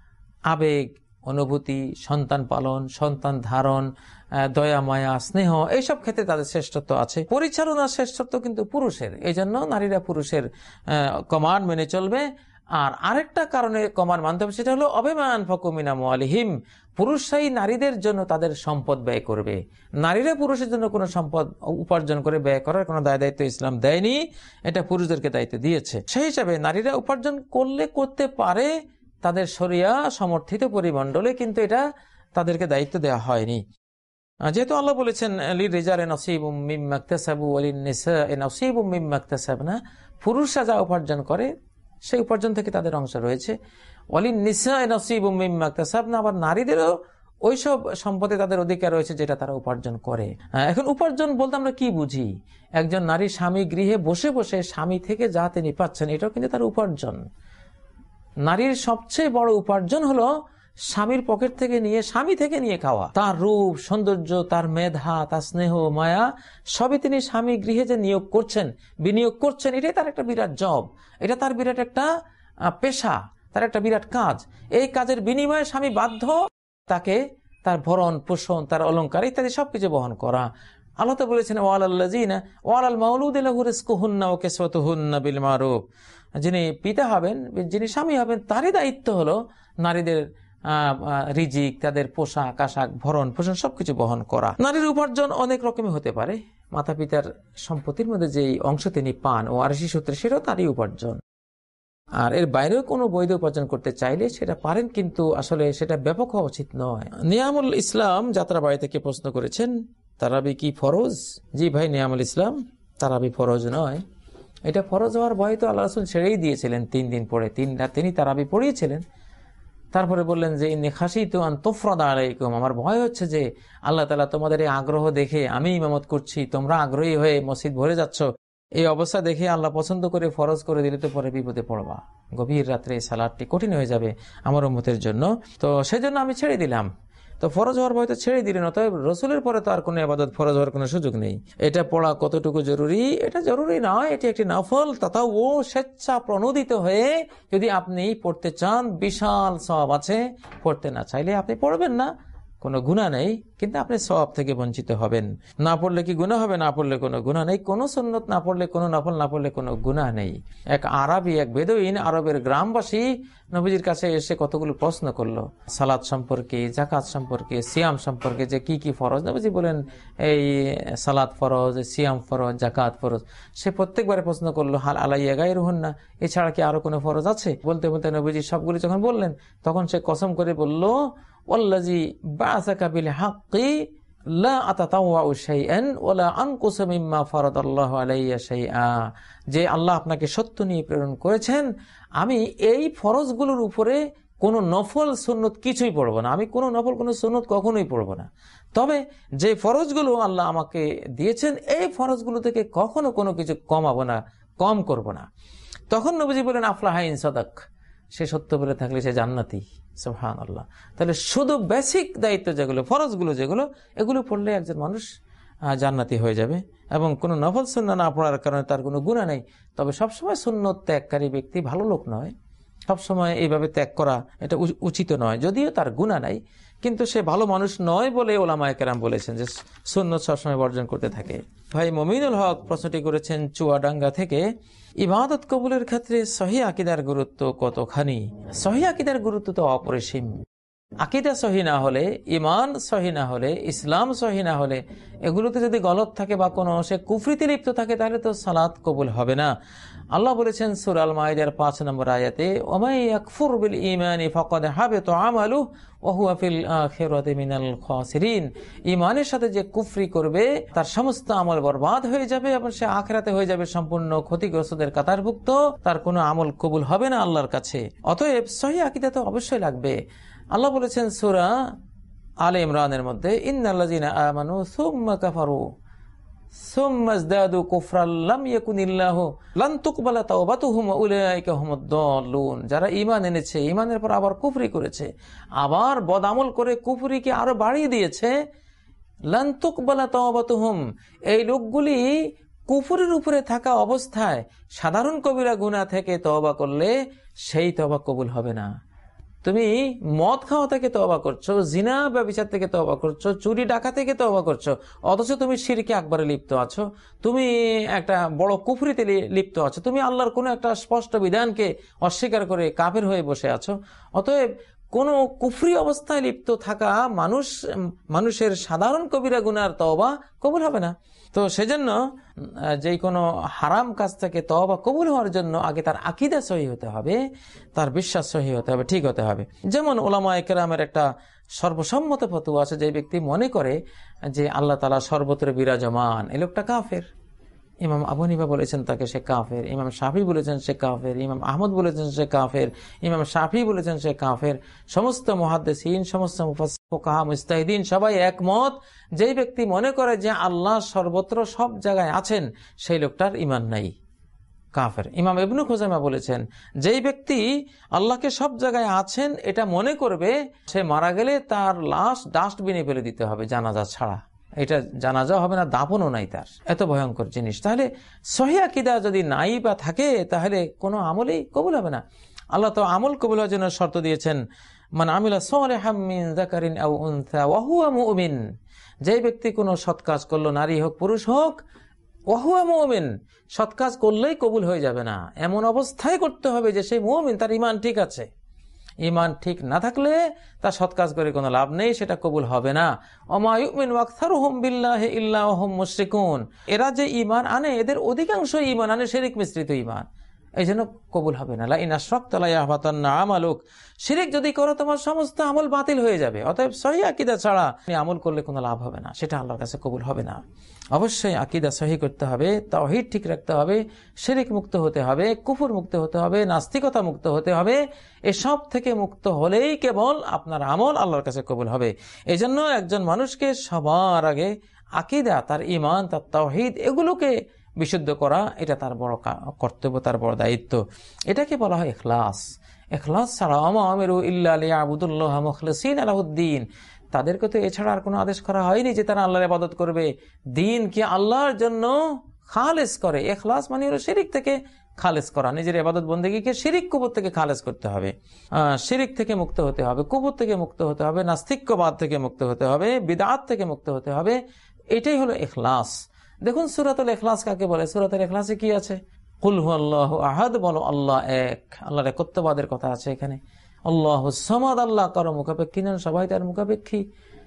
আবেগ, অনুভূতি, সন্তান পালন, সন্তান ধারণ, দয়া মায়া স্নেহ, এইসব ক্ষেত্রে তাদের শ্রেষ্ঠত্ব আছে। পরিচালনার শ্রেষ্ঠত্ব কিন্তু পুরুষের, এই জন্য নারীরা পুরুষের কমান্ড মেনে চলবে। আর আরেকটা কারণে কমান্ড মানতে হবে, সেটা হলো অবিমা আনফাকু মিন আমওয়ালিহিম। পুরুষরাই নারীদের জন্য তাদের সম্পদ ব্যয় করবে, নারীরা পুরুষের জন্য কোনো সম্পদ উপার্জন করে ব্যয় করার কোনো দায় দায়িত্ব ইসলাম দেয়নি, এটা পুরুষদেরকে দায়িত্ব দিয়েছে। সেই হিসাবে নারীরা উপার্জন করলে করতে পারে তাদের শরিয়া সমর্থিত পরিমণ্ডলে, কিন্তু এটা তাদেরকে দায়িত্ব দেওয়া হয়নি। যেহেতু আল্লাহ বলেছেন লিররিজালি নসীবুম মিম্মা ইকতাসাবু ওয়া লিন-নিসাই নসীবুম মিম্মা ইকতাসাবনা, পুরুষরা যা উপার্জন করে সেই উপার্জন থেকে তাদের অংশ রয়েছে। ওয়ালিন নিসাই নাসিবুম মিম্মা ইকতাসাবনা, আবার নারীদেরও ওইসব সম্পদে তাদের অধিকার রয়েছে যেটা তারা উপার্জন করে। এখন উপার্জন বলতে আমরা কি বুঝি? একজন নারী স্বামী গৃহে বসে বসে স্বামী থেকে যা তিনি পাচ্ছেন, এটাও কিন্তু তার উপার্জন। নারীর সবচেয়ে বড় উপার্জন হলো স্বামীর পকেট থেকে নিয়ে, স্বামী থেকে নিয়ে খাওয়া। তার রূপ সৌন্দর্য, তার মেধা, তার স্নেহ মায়া সবই তিনি স্বামী গৃহে যে নিয়োগ করছেন, বিনিয়োগ করছেন, এটাই তার একটা বিরাট জব, এটা তার বিরাট একটা পেশা, তার একটা বিরাট কাজ। এই কাজের বিনিময়ে স্বামী বাধ্য তাকে তার ভরণ পোষণ, তার অলংকার ইত্যাদি সবকিছু বহন করা। আল্লাহ তো বলেছেন ওয়ালাল্লাযিনা ওয়ালাল মাউলুদি লাহু রিজকুহুন্না ওয়া কিসওয়াতুহুন্না বিল মারুফ, যিনি পিতা হবেন, যিনি স্বামী হবেন, তারই দায়িত্ব হলো নারীদের রিজিক, তাদের পোশাক আশাক, ভরণ পোষণ সবকিছু বহন করা। নারীর উপার্জন অনেক রকমের হতে পারে। মাতা পিতার সম্পত্তির মধ্যে যে অংশ তিনি পান ও আরশি সূত্রে, সেটাও তারই উপার্জন। আর এর বাইরেও কোনো বৈধ উপার্জন করতে চাইলে সেটা পারেন, কিন্তু আসলে সেটা ব্যাপক হওয়া উচিত নয়। নিয়ামুল ইসলাম যাত্রাবাড়ি থেকে প্রশ্ন করেছেন, তারাবি কি ফরজ? জি ভাই, নিয়ামুল ইসলাম, তারাবি ফরজ নয়। এটা ফরজ হওয়ার ভয় তো আল্লাহ রাসূল ছেড়েই দিয়েছিলেন। তিন দিন পরে তিন রাত তিনি তারাবি পড়িয়েছিলেন। তারপরে বললেন যে ইন্নী খাশিতু আন তুফরাদা আলাইকুম, আমার ভয় হচ্ছে যে আল্লাহ তাআলা তোমাদের এই আগ্রহ দেখে, আমি ইমামত করছি, তোমরা আগ্রহী হয়ে মসজিদ ভরে যাচ্ছ, এই অবস্থা দেখে আল্লাহ পছন্দ করে ফরজ করে দিলে তো পরে বিপদে পড়বা, গভীর রাত্রে সালাতটি কঠিন হয়ে যাবে আমার উম্মতের জন্য, তো সেজন্য আমি ছেড়ে দিলাম। তো ফরজ হওয়ার ভয় তো ছেড়ে দিলেন, অতএব রসুলের পরে তো আর কোনো ইবাদত ফরজ হওয়ার কোনো সুযোগ নেই। এটা পড়া কতটুকু জরুরি? এটা জরুরি নয়, এটি একটি নফল, তাও ও স্বেচ্ছা প্রণোদিত হয়ে যদি আপনি পড়তে চান বিশাল সওয়াব আছে, পড়তে না চাইলে আপনি পড়বেন না, কোনো গুনাহ নেই, কিন্তু আপনি সওয়াব থেকে বঞ্চিত হবেন। না পড়লে কি গুনাহ হবে? না পড়লে কোনো গুনাহ নেই। কোনো সুন্নত না পড়লে, কোনো নফল না পড়লে কোনো গুনাহ নেই। এক আরবি, এক বেদুইন আরবের গ্রামবাসী নবীজির কাছে এসে কতগুলো প্রশ্ন করলো সালাত সম্পর্কে, জাকাত সম্পর্কে, সিয়াম সম্পর্কে, যে কি কি ফরজ। নবীজি বলেন এই সালাত ফরজ, সিয়াম ফরজ, জাকাত ফরজ। সে প্রত্যেকবারে প্রশ্ন করলো হাল আলাইয়া গায়রুহুন না, এছাড়া কি আরো কোনো ফরজ আছে? বলতে বলতে নবীজি সবগুলো যখন বললেন, তখন সে কসম করে বলল ওয়াল্লাযী বা'আসাকা বিল হাক্কি লা আতাতাওয়াউ শাইআন ওয়ালা আনকুসু মিম্মা ফারাদাল্লাহু আলাইয়া শাইআ, যে আল্লাহ আপনাকে সত্য নিয়ে প্রেরণ করেছেন, আমি এই ফরজগুলোর উপরে কোনো নফল সুন্নত কিছুই পড়বো না, আমি কোনো নফল কোনো সুন্নত কখনোই পড়বো না, তবে যে ফরজগুলো আল্লাহ আমাকে দিয়েছেন এই ফরজগুলো থেকে কখনো কোনো কিছু কমাবো না, কম করব না। তখন নবীজি বলেন আফলাহা ইন সাদাক, সে সত্য বলে থাকলে সে জান্নাতি। সুবহানাল্লাহ। তাহলে শুধু বেসিক দায়িত্ব যেগুলো, ফরজগুলো যেগুলো, এগুলো পড়লে একজন মানুষ জান্নাতি হয়ে যাবে, এবং কোনো নফল সুন্নাহ না পড়ার কারণে তার কোনো গুনাহ নেই। তবে সবসময় সুন্নত ত্যাগকারী ব্যক্তি ভালো লোক নয়, সবসময় এইভাবে ত্যাগ করা এটা উচিত নয়, যদিও তার গুনাহ নাই, কিন্তু সে ভালো মানুষ নয় বলে ওলামায়ে কেরাম বলেছেন যে সুন্নত সবসময় বর্জন করতে থাকে। ভাই মমিনুল হক প্রশ্নটি করেছেন চুয়াডাঙ্গা থেকে, ইবাদত কবুলের ক্ষেত্রে সহিহ আকীদার গুরুত্ব কতখানি? সহিহ আকীদার গুরুত্ব তো অপরিসীম। আকীদা সহিহ না হলে, ঈমান সহিহ না হলে, ইসলাম সহিহ না হলে, এগুলোতে যদি গলত থাকে বা কোনো সে কুফরিতে লিপ্ত থাকে, তাহলে তো সালাত কবুল হবে না। আল্লাহ বলেছেন সূরা আল মাইদার পাঁচ নম্বর আয়াতে, ওমাই ইয়াকফুর বিল ঈমানি ফাকাদ হাবিতা আমালুহু ওয়া হুয়া ফিল আখিরাতি মিনাল খাসিরিন, ঈমানের সাথে যে কুফরি করবে তার সমস্ত আমল বরবাদ হয়ে যাবে এবং সে আখিরাতে হয়ে যাবে সম্পূর্ণ ক্ষতিগ্রস্তদের কাতারভুক্ত, তার কোনো আমল কবুল হবে না আল্লাহর কাছে। অতএব সহিহ আকীদা তো অবশ্যই লাগবে। আল্লাহ বলেছেন সূরা আলে ইমরানের মধ্যে, ইন্নাল্লাযীনা আমানু সুম্মা কাফারু সুম্মা ইজদাদু কুফরান লাম ইয়াকুনিল্লাহু লান তুকবালা তাওবাতুহুম ওয়া উলাইকা হুমুদ দাল্লুন, যারা ঈমান এনেছে, ঈমানের পর আবার কুফরি করেছে, আবার বদআমল করে কুফরিকে আরো বাড়িয়ে দিয়েছে, লান তুকবালা তাওবাতুহুম, এই লোকগুলি কুফরের উপরে থাকা অবস্থায় সাধারণ কবিরা গুনাহ থেকে তওবা করলে সেই তওবা কবুল হবে না। তুমি মদ খাওয়া থেকে তওবা করছো, জিনা ব্যভিচার থেকে তওবা করছো, চুরি ডাকা থেকে তওবা করছো, অথচ তুমি শিরকে আকবারে লিপ্ত আছো, তুমি একটা বড় কুফরিতে লিপ্ত আছো, তুমি আল্লাহর কোনো একটা স্পষ্ট বিধানকে অস্বীকার করে কাফের হয়ে বসে আছো। অতএব কোন কুফরি অবস্থায় লিপ্ত থাকা মানুষ মানুষের সাধারণ কবিরা গুনার তওবা কবুল হবে না। তো সেজন্য যে কোনো হারাম কাজ থেকে তওবা কবুল হওয়ার জন্য আগে তার আকীদা সহিহ হতে হবে, তার বিশ্বাস সহিহ হতে হবে, ঠিক হতে হবে। যেমন উলামায়ে কেরামের একটা সর্বসম্মত ফতোয়া আছে, যে ব্যক্তি মনে করে যে আল্লাহ তাআলা সর্বত্র বিরাজমান, এই লোকটা কাফের। ইমাম আবু হানিফা বলেছেন তাকে সে কাফের, ইমাম শাফি বলেছেন সে কাফের, ইমাম আহমদ বলেছেন সে কাফের, ইমাম শাফি বলেছেন সে কাফের। সমস্ত মুহাদ্দিসিন, সমস্ত ফুকাহা, মুজতাহিদিন সবাই একমত, যেই ব্যক্তি মনে করে যে আল্লাহ সর্বত্র সব জায়গায় আছেন, সেই লোকটার ঈমান নাই, কাফের। ইমাম ইবনে খুজাইমা বলেছেন যেই ব্যক্তি আল্লাহকে সব জায়গায় আছেন এটা মনে করবে, সে মারা গেলে তার লাশ ডাস্টবিনে ফেলে দিতে হবে জানাজা ছাড়া, এটা জানাজা হবে না, দাফনও নাই তার। এত ভয়ঙ্কর জিনিস। তাহলে সহিহ আকীদা যদি নাই বা থাকে তাহলে কোনো আমলই কবুল হবে না। আল্লাহ তো আমল কবুল হওয়ার জন্য শর্ত দিয়েছেন, মান আমিলা সালিহাম মিন যাকারিন আও উনসা ওয়া হুয়া মুমিন। যে ব্যক্তি কোনো সৎ কাজ করলো, নারী হোক পুরুষ হোক, ওয়া হুয়া মুমিন, সৎ কাজ করলেই কবুল হয়ে যাবে না, এমন অবস্থায় করতে হবে যে সেই মুমিন, তার ঈমান ঠিক আছে। ঈমান ঠিক না থাকলে তার সৎ কাজ করে কোনো লাভ নেই, সেটা কবুল হবে না। ওমা ইউমিনু আকসারুহুম বিল্লাহি ইল্লা ওয়া হুম মুশরিকুন। এরা যে ঈমান আনে, এদের অধিকাংশ ঈমান আনে শিরক মিশ্রিত ঈমান, এই জন্য কবুল হবে না। লা ইন আশরাকতা লা ইয়াহবাতান্না আমালুক। শিরক যদি করো তোমার সমস্ত আমল বাতিল হয়ে যাবে। অতএব সহিহ আকীদা ছাড়া আমল করলে কোনো লাভ হবে না, সেটা আল্লাহর কাছে কবুল হবে না। অবশ্যই আকীদা সহিহ করতে হবে, তাওহীদ ঠিক রাখতে হবে, শিরক মুক্ত হতে হবে, কুফর মুক্ত হতে হবে, নাস্তিকতা মুক্ত হতে হবে। এসব থেকে মুক্ত হলেই কেবল আপনার আমল আল্লাহর কাছে কবুল হবে। এই জন্য একজন মানুষকে সবার আগে আকীদা, তার ঈমান, তার তাওহীদ, এগুলোকে বিশুদ্ধ করা, এটা তার বড় কর্তব্য, তার বড় দায়িত্ব। এটাকে বলা হয় ইখলাস। ইখলাস ছাড়া ওয়া মা উমিরু ইল্লা লিয়াবুদুল্লাহা মুখলিসিনা লাহুদ্দীন, তাদেরকে তো এছাড়া আর কোনো আদেশ করা হয়নি যে তারা আল্লাহর ইবাদত করবে, দিন কি আল্লাহর জন্য খালেস করে। ইখলাস মানে হলো শিরক থেকে খালেস করা, নিজের ইবাদত বন্দেগীকে শিরক কুফর থেকে খালেস করতে হবে, শিরক থেকে মুক্ত হতে হবে, কুফর থেকে মুক্ত হতে হবে, নাস্তিক্যবাদ থেকে মুক্ত হতে হবে, বিদআত থেকে মুক্ত হতে হবে। এটাই হলো ইখলাস। দেখুন সূরাতুল ইখলাস কাকে বলে? সূরাতুল ইখলাসে কি আছে? কুল হুয়াল্লাহু আহাদ, বলো আল্লাহ এক। আল্লাহর একত্ববাদের কথা আছে এখানে। আল্লাহুস সামাদ, আল্লাহ কারো মুখাপেক্ষী নন, সবাই তার মুখাপেক্ষী।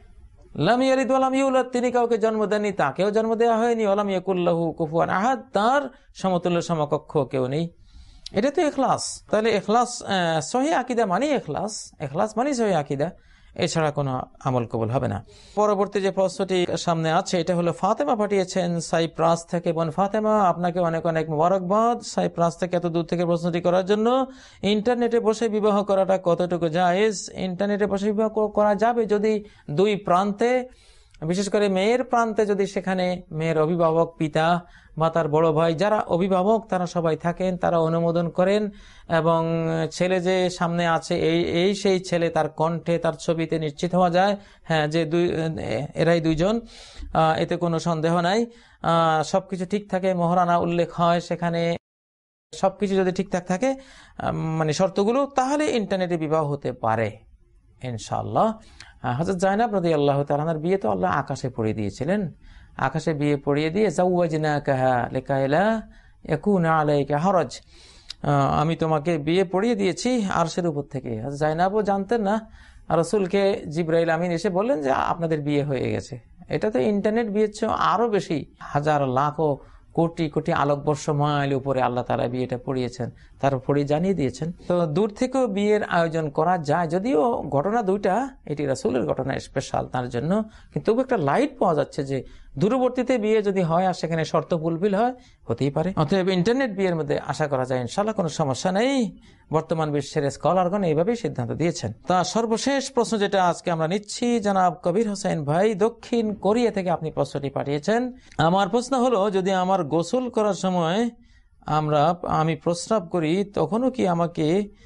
লাম ইয়ালিদ ওয়া লাম ইউলাদ, তিনি কাউকে জন্ম দেননি, তাকেও জন্ম দেওয়া হয়নি। ওয়া লাম ইয়াকুল লাহু কুফুয়ান আহাদ, তার সমতুল্য সমকক্ষ কেউ নেই। এটা তো ইখলাস। তাহলে ইখলাস, সহিহ আকীদা মানে ইখলাস, ইখলাস মানে সহিহ আকীদা, এছাড়া কোনো আমল কবুল হবে না। পরবর্তী যে প্রশ্নটি সামনে আছে এটা হলো ফাতেমা পাঠিয়েছেন সাইপ্রাস থেকে। বোন ফাতেমা, আপনাকে অনেক অনেক মোবারকবাদ সাইপ্রাস থেকে এত দূর থেকে প্রশ্নটি করার জন্য। ইন্টারনেটে বসে বিবাহ করাটা কতটুকু জায়েজ? ইন্টারনেটে বসে বিবাহ করা যাবে যদি দুই প্রান্তে, বিশেষ করে মেয়ের প্রান্তে, যদি সেখানে মেয়ের অভিভাবক, পিতা বা তার বড় ভাই, যারা অভিভাবক তারা সবাই থাকেন, তারা অনুমোদন করেন, এবং ছেলে যে সামনে আছে এই এই সেই ছেলে, তার কণ্ঠে, তার ছবিতে নিশ্চিত হওয়া যায় হ্যাঁ যে দুই এরাই দুইজন, এতে কোনো সন্দেহ নাই। সবকিছু ঠিক থাকে, মোহরানা উল্লেখ হয় সেখানে, সবকিছু যদি ঠিকঠাক থাকে মানে শর্তগুলো, তাহলে ইন্টারনেটে বিবাহ হতে পারে ইনশাআল্লাহ। হযরত যায়েনব রাদিয়াল্লাহু তাআলা আনহার বিয়ে তো আল্লাহ আকাশে পড়িয়ে দিয়েছিলেন। আকাশে বিয়ে পড়িয়ে দিয়ে যাওয়াজনাকাহা লিকাইলা ইয়াকুনা আলাইকা হারাজ, আমি তোমাকে বিয়ে পড়িয়ে দিয়েছি আরশের উপর থেকে। হযরত যায়েনবও জানতেন না, রাসূলকে জিবরাইল আমিন এসে বললেন যে আপনাদের বিয়ে হয়ে গেছে। এটা তো ইন্টারনেট বিয়ের চেয়ে আরো বেশি, হাজার লাখ ও কোটি কোটি আলোকবর্ষ মাইল উপরে আল্লাহ তাআলা বিয়েটা পড়িয়েছেন, তারপরে জানিয়ে দিয়েছেন। তো দূর থেকেও বিয়ের আয়োজন করা যায়, যদিও ঘটনা দুইটা, এটি রাসূলের ঘটনা স্পেশাল তার জন্য, কিন্তু একটা লাইট পাওয়া যাচ্ছে যে দূরবর্তীতে বিয়ে যদি হয় আর সেখানে শর্ত ফুলফিল হয়, হতেই পারে। অতএব ইন্টারনেট বিয়ের মধ্যে আশা করা যায় ইনশাআল্লাহ কোনো সমস্যা নেই। বর্তমান বিশ্বের স্কলারগণ এইভাবেই সিদ্ধান্ত দিয়েছেন। তা সর্বশেষ প্রশ্ন যেটা আজকে আমরা নিচ্ছি, জনাব কবির হোসেন ভাই দক্ষিণ কোরিয়া থেকে আপনি প্রশ্নটি পাঠিয়েছেন। আমার প্রশ্ন হলো, যদি আমার গোসল করার সময় আমরা আমি প্রস্রাব করি তখনও কি আমাকে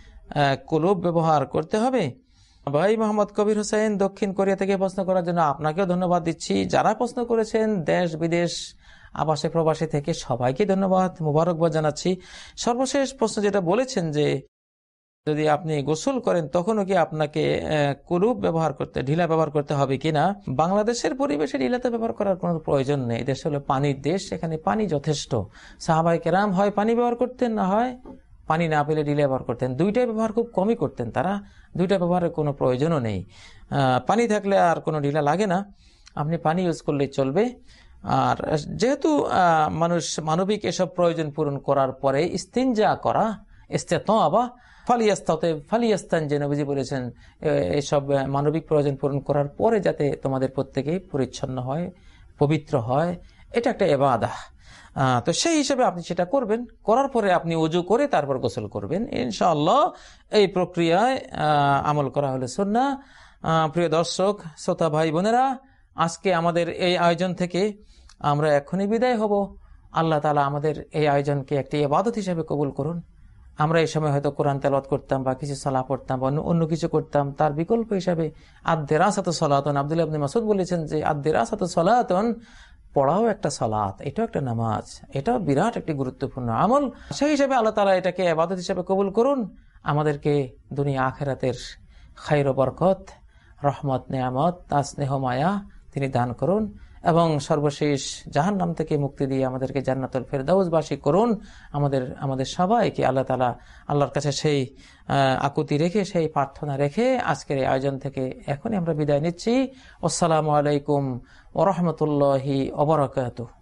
কলব ব্যবহার করতে হবে? ভাই মোহাম্মদ কবির হোসেন দক্ষিণ কোরিয়া থেকে প্রশ্ন করার জন্য আপনাকেও ধন্যবাদ দিচ্ছি। যারা প্রশ্ন করেছেন দেশ বিদেশ আবাসে প্রবাসে থেকে সবাইকে ধন্যবাদ, মোবারকবাদ জানাচ্ছি। সর্বশেষ প্রশ্ন যেটা বলেছেন যে যদি আপনি গোসল করেন তখনও কি আপনাকে কুলুপ ব্যবহার করতে, ঢিলা ব্যবহার করতে হবে কিনা? বাংলাদেশের পরিবেশে ঢিলাতে ব্যবহার করার কোনো প্রয়োজন নেই। দেশ হলো পানির দেশ, সেখানে পানি যথেষ্ট। সাহাবায়ে কেরাম হয় পানি ব্যবহার করতেন, না হয় পানি না পেলে ঢিলা ব্যবহার করতেন। দুইটাই ব্যবহার খুব কমই করতেন তারা, দুইটা ব্যবহারের কোনো প্রয়োজনও নেই। পানি থাকলে আর কোনো ঢিলা লাগে না, আপনি পানি ইউজ করলেই চলবে। আর যেহেতু মানুষ মানবিক এসব প্রয়োজন পূরণ করার পরে ইস্তিনজা করা, ইস্তেতাবা ফালিয়াস্তাতে ফালিয়াস্তান, যে নবীজি বলেছেন এসব মানবিক প্রয়োজন পূরণ করার পরে যাতে তোমাদের প্রত্যেকেই পরিচ্ছন্ন হয়, পবিত্র হয়, এটা একটা ইবাদত। তো সেই হিসেবে আপনি সেটা করবেন, করার পরে আপনি ওযু করে তারপর গোসল করবেন। ইনশাআল্লাহ এই প্রক্রিয়ায় আমল করা হলে সুন্নাহ। প্রিয় দর্শক, শ্রোতা ভাই বোনেরা, আজকে আমাদের এই আয়োজন থেকে আমরা এখনই বিদায় হব। আল্লাহ তাআলা আমাদের এই আয়োজনকে একটি ইবাদত হিসেবে কবুল করুন। আমরা এই সময় হয়তো কোরআন তেলাওয়াত করতাম বা কিছু সালাহ পড়তাম বা অন্য কিছু করতাম, তার বিকল্প হিসাবে আদ-দিরাসাতু সালাতুন, আব্দুল্লাহ ইবনে মাসউদ বলেছেন যে আদ-দিরাসাতু সালাতুন, পড়াও একটা সালাত, এটাও একটা নামাজ, এটাও বিরাট একটি গুরুত্বপূর্ণ আমল। সেই হিসেবে আল্লাহ তাআলা এটাকে ইবাদত হিসেবে কবুল করুন। আমাদেরকে দুনিয়া আখিরাতের খায়র ও বরকত, রহমত, নেয়ামত, তার স্নেহ মায়া তিনি দান করুন এবং সর্বশেষ জাহান্নাম থেকে মুক্তি দিয়ে আমাদেরকে জান্নাতুল ফেরদাউসবাসী করুন। আমাদের আমাদের সবাইকে আল্লাহ তাআলা আল্লাহর কাছে সেই আকুতি রেখে, সেই প্রার্থনা রেখে আজকের এই আয়োজন থেকে এখনই আমরা বিদায় নিচ্ছি। আসসালামু আলাইকুম ওয়া রাহমাতুল্লাহি ওয়া বারাকাতুহু।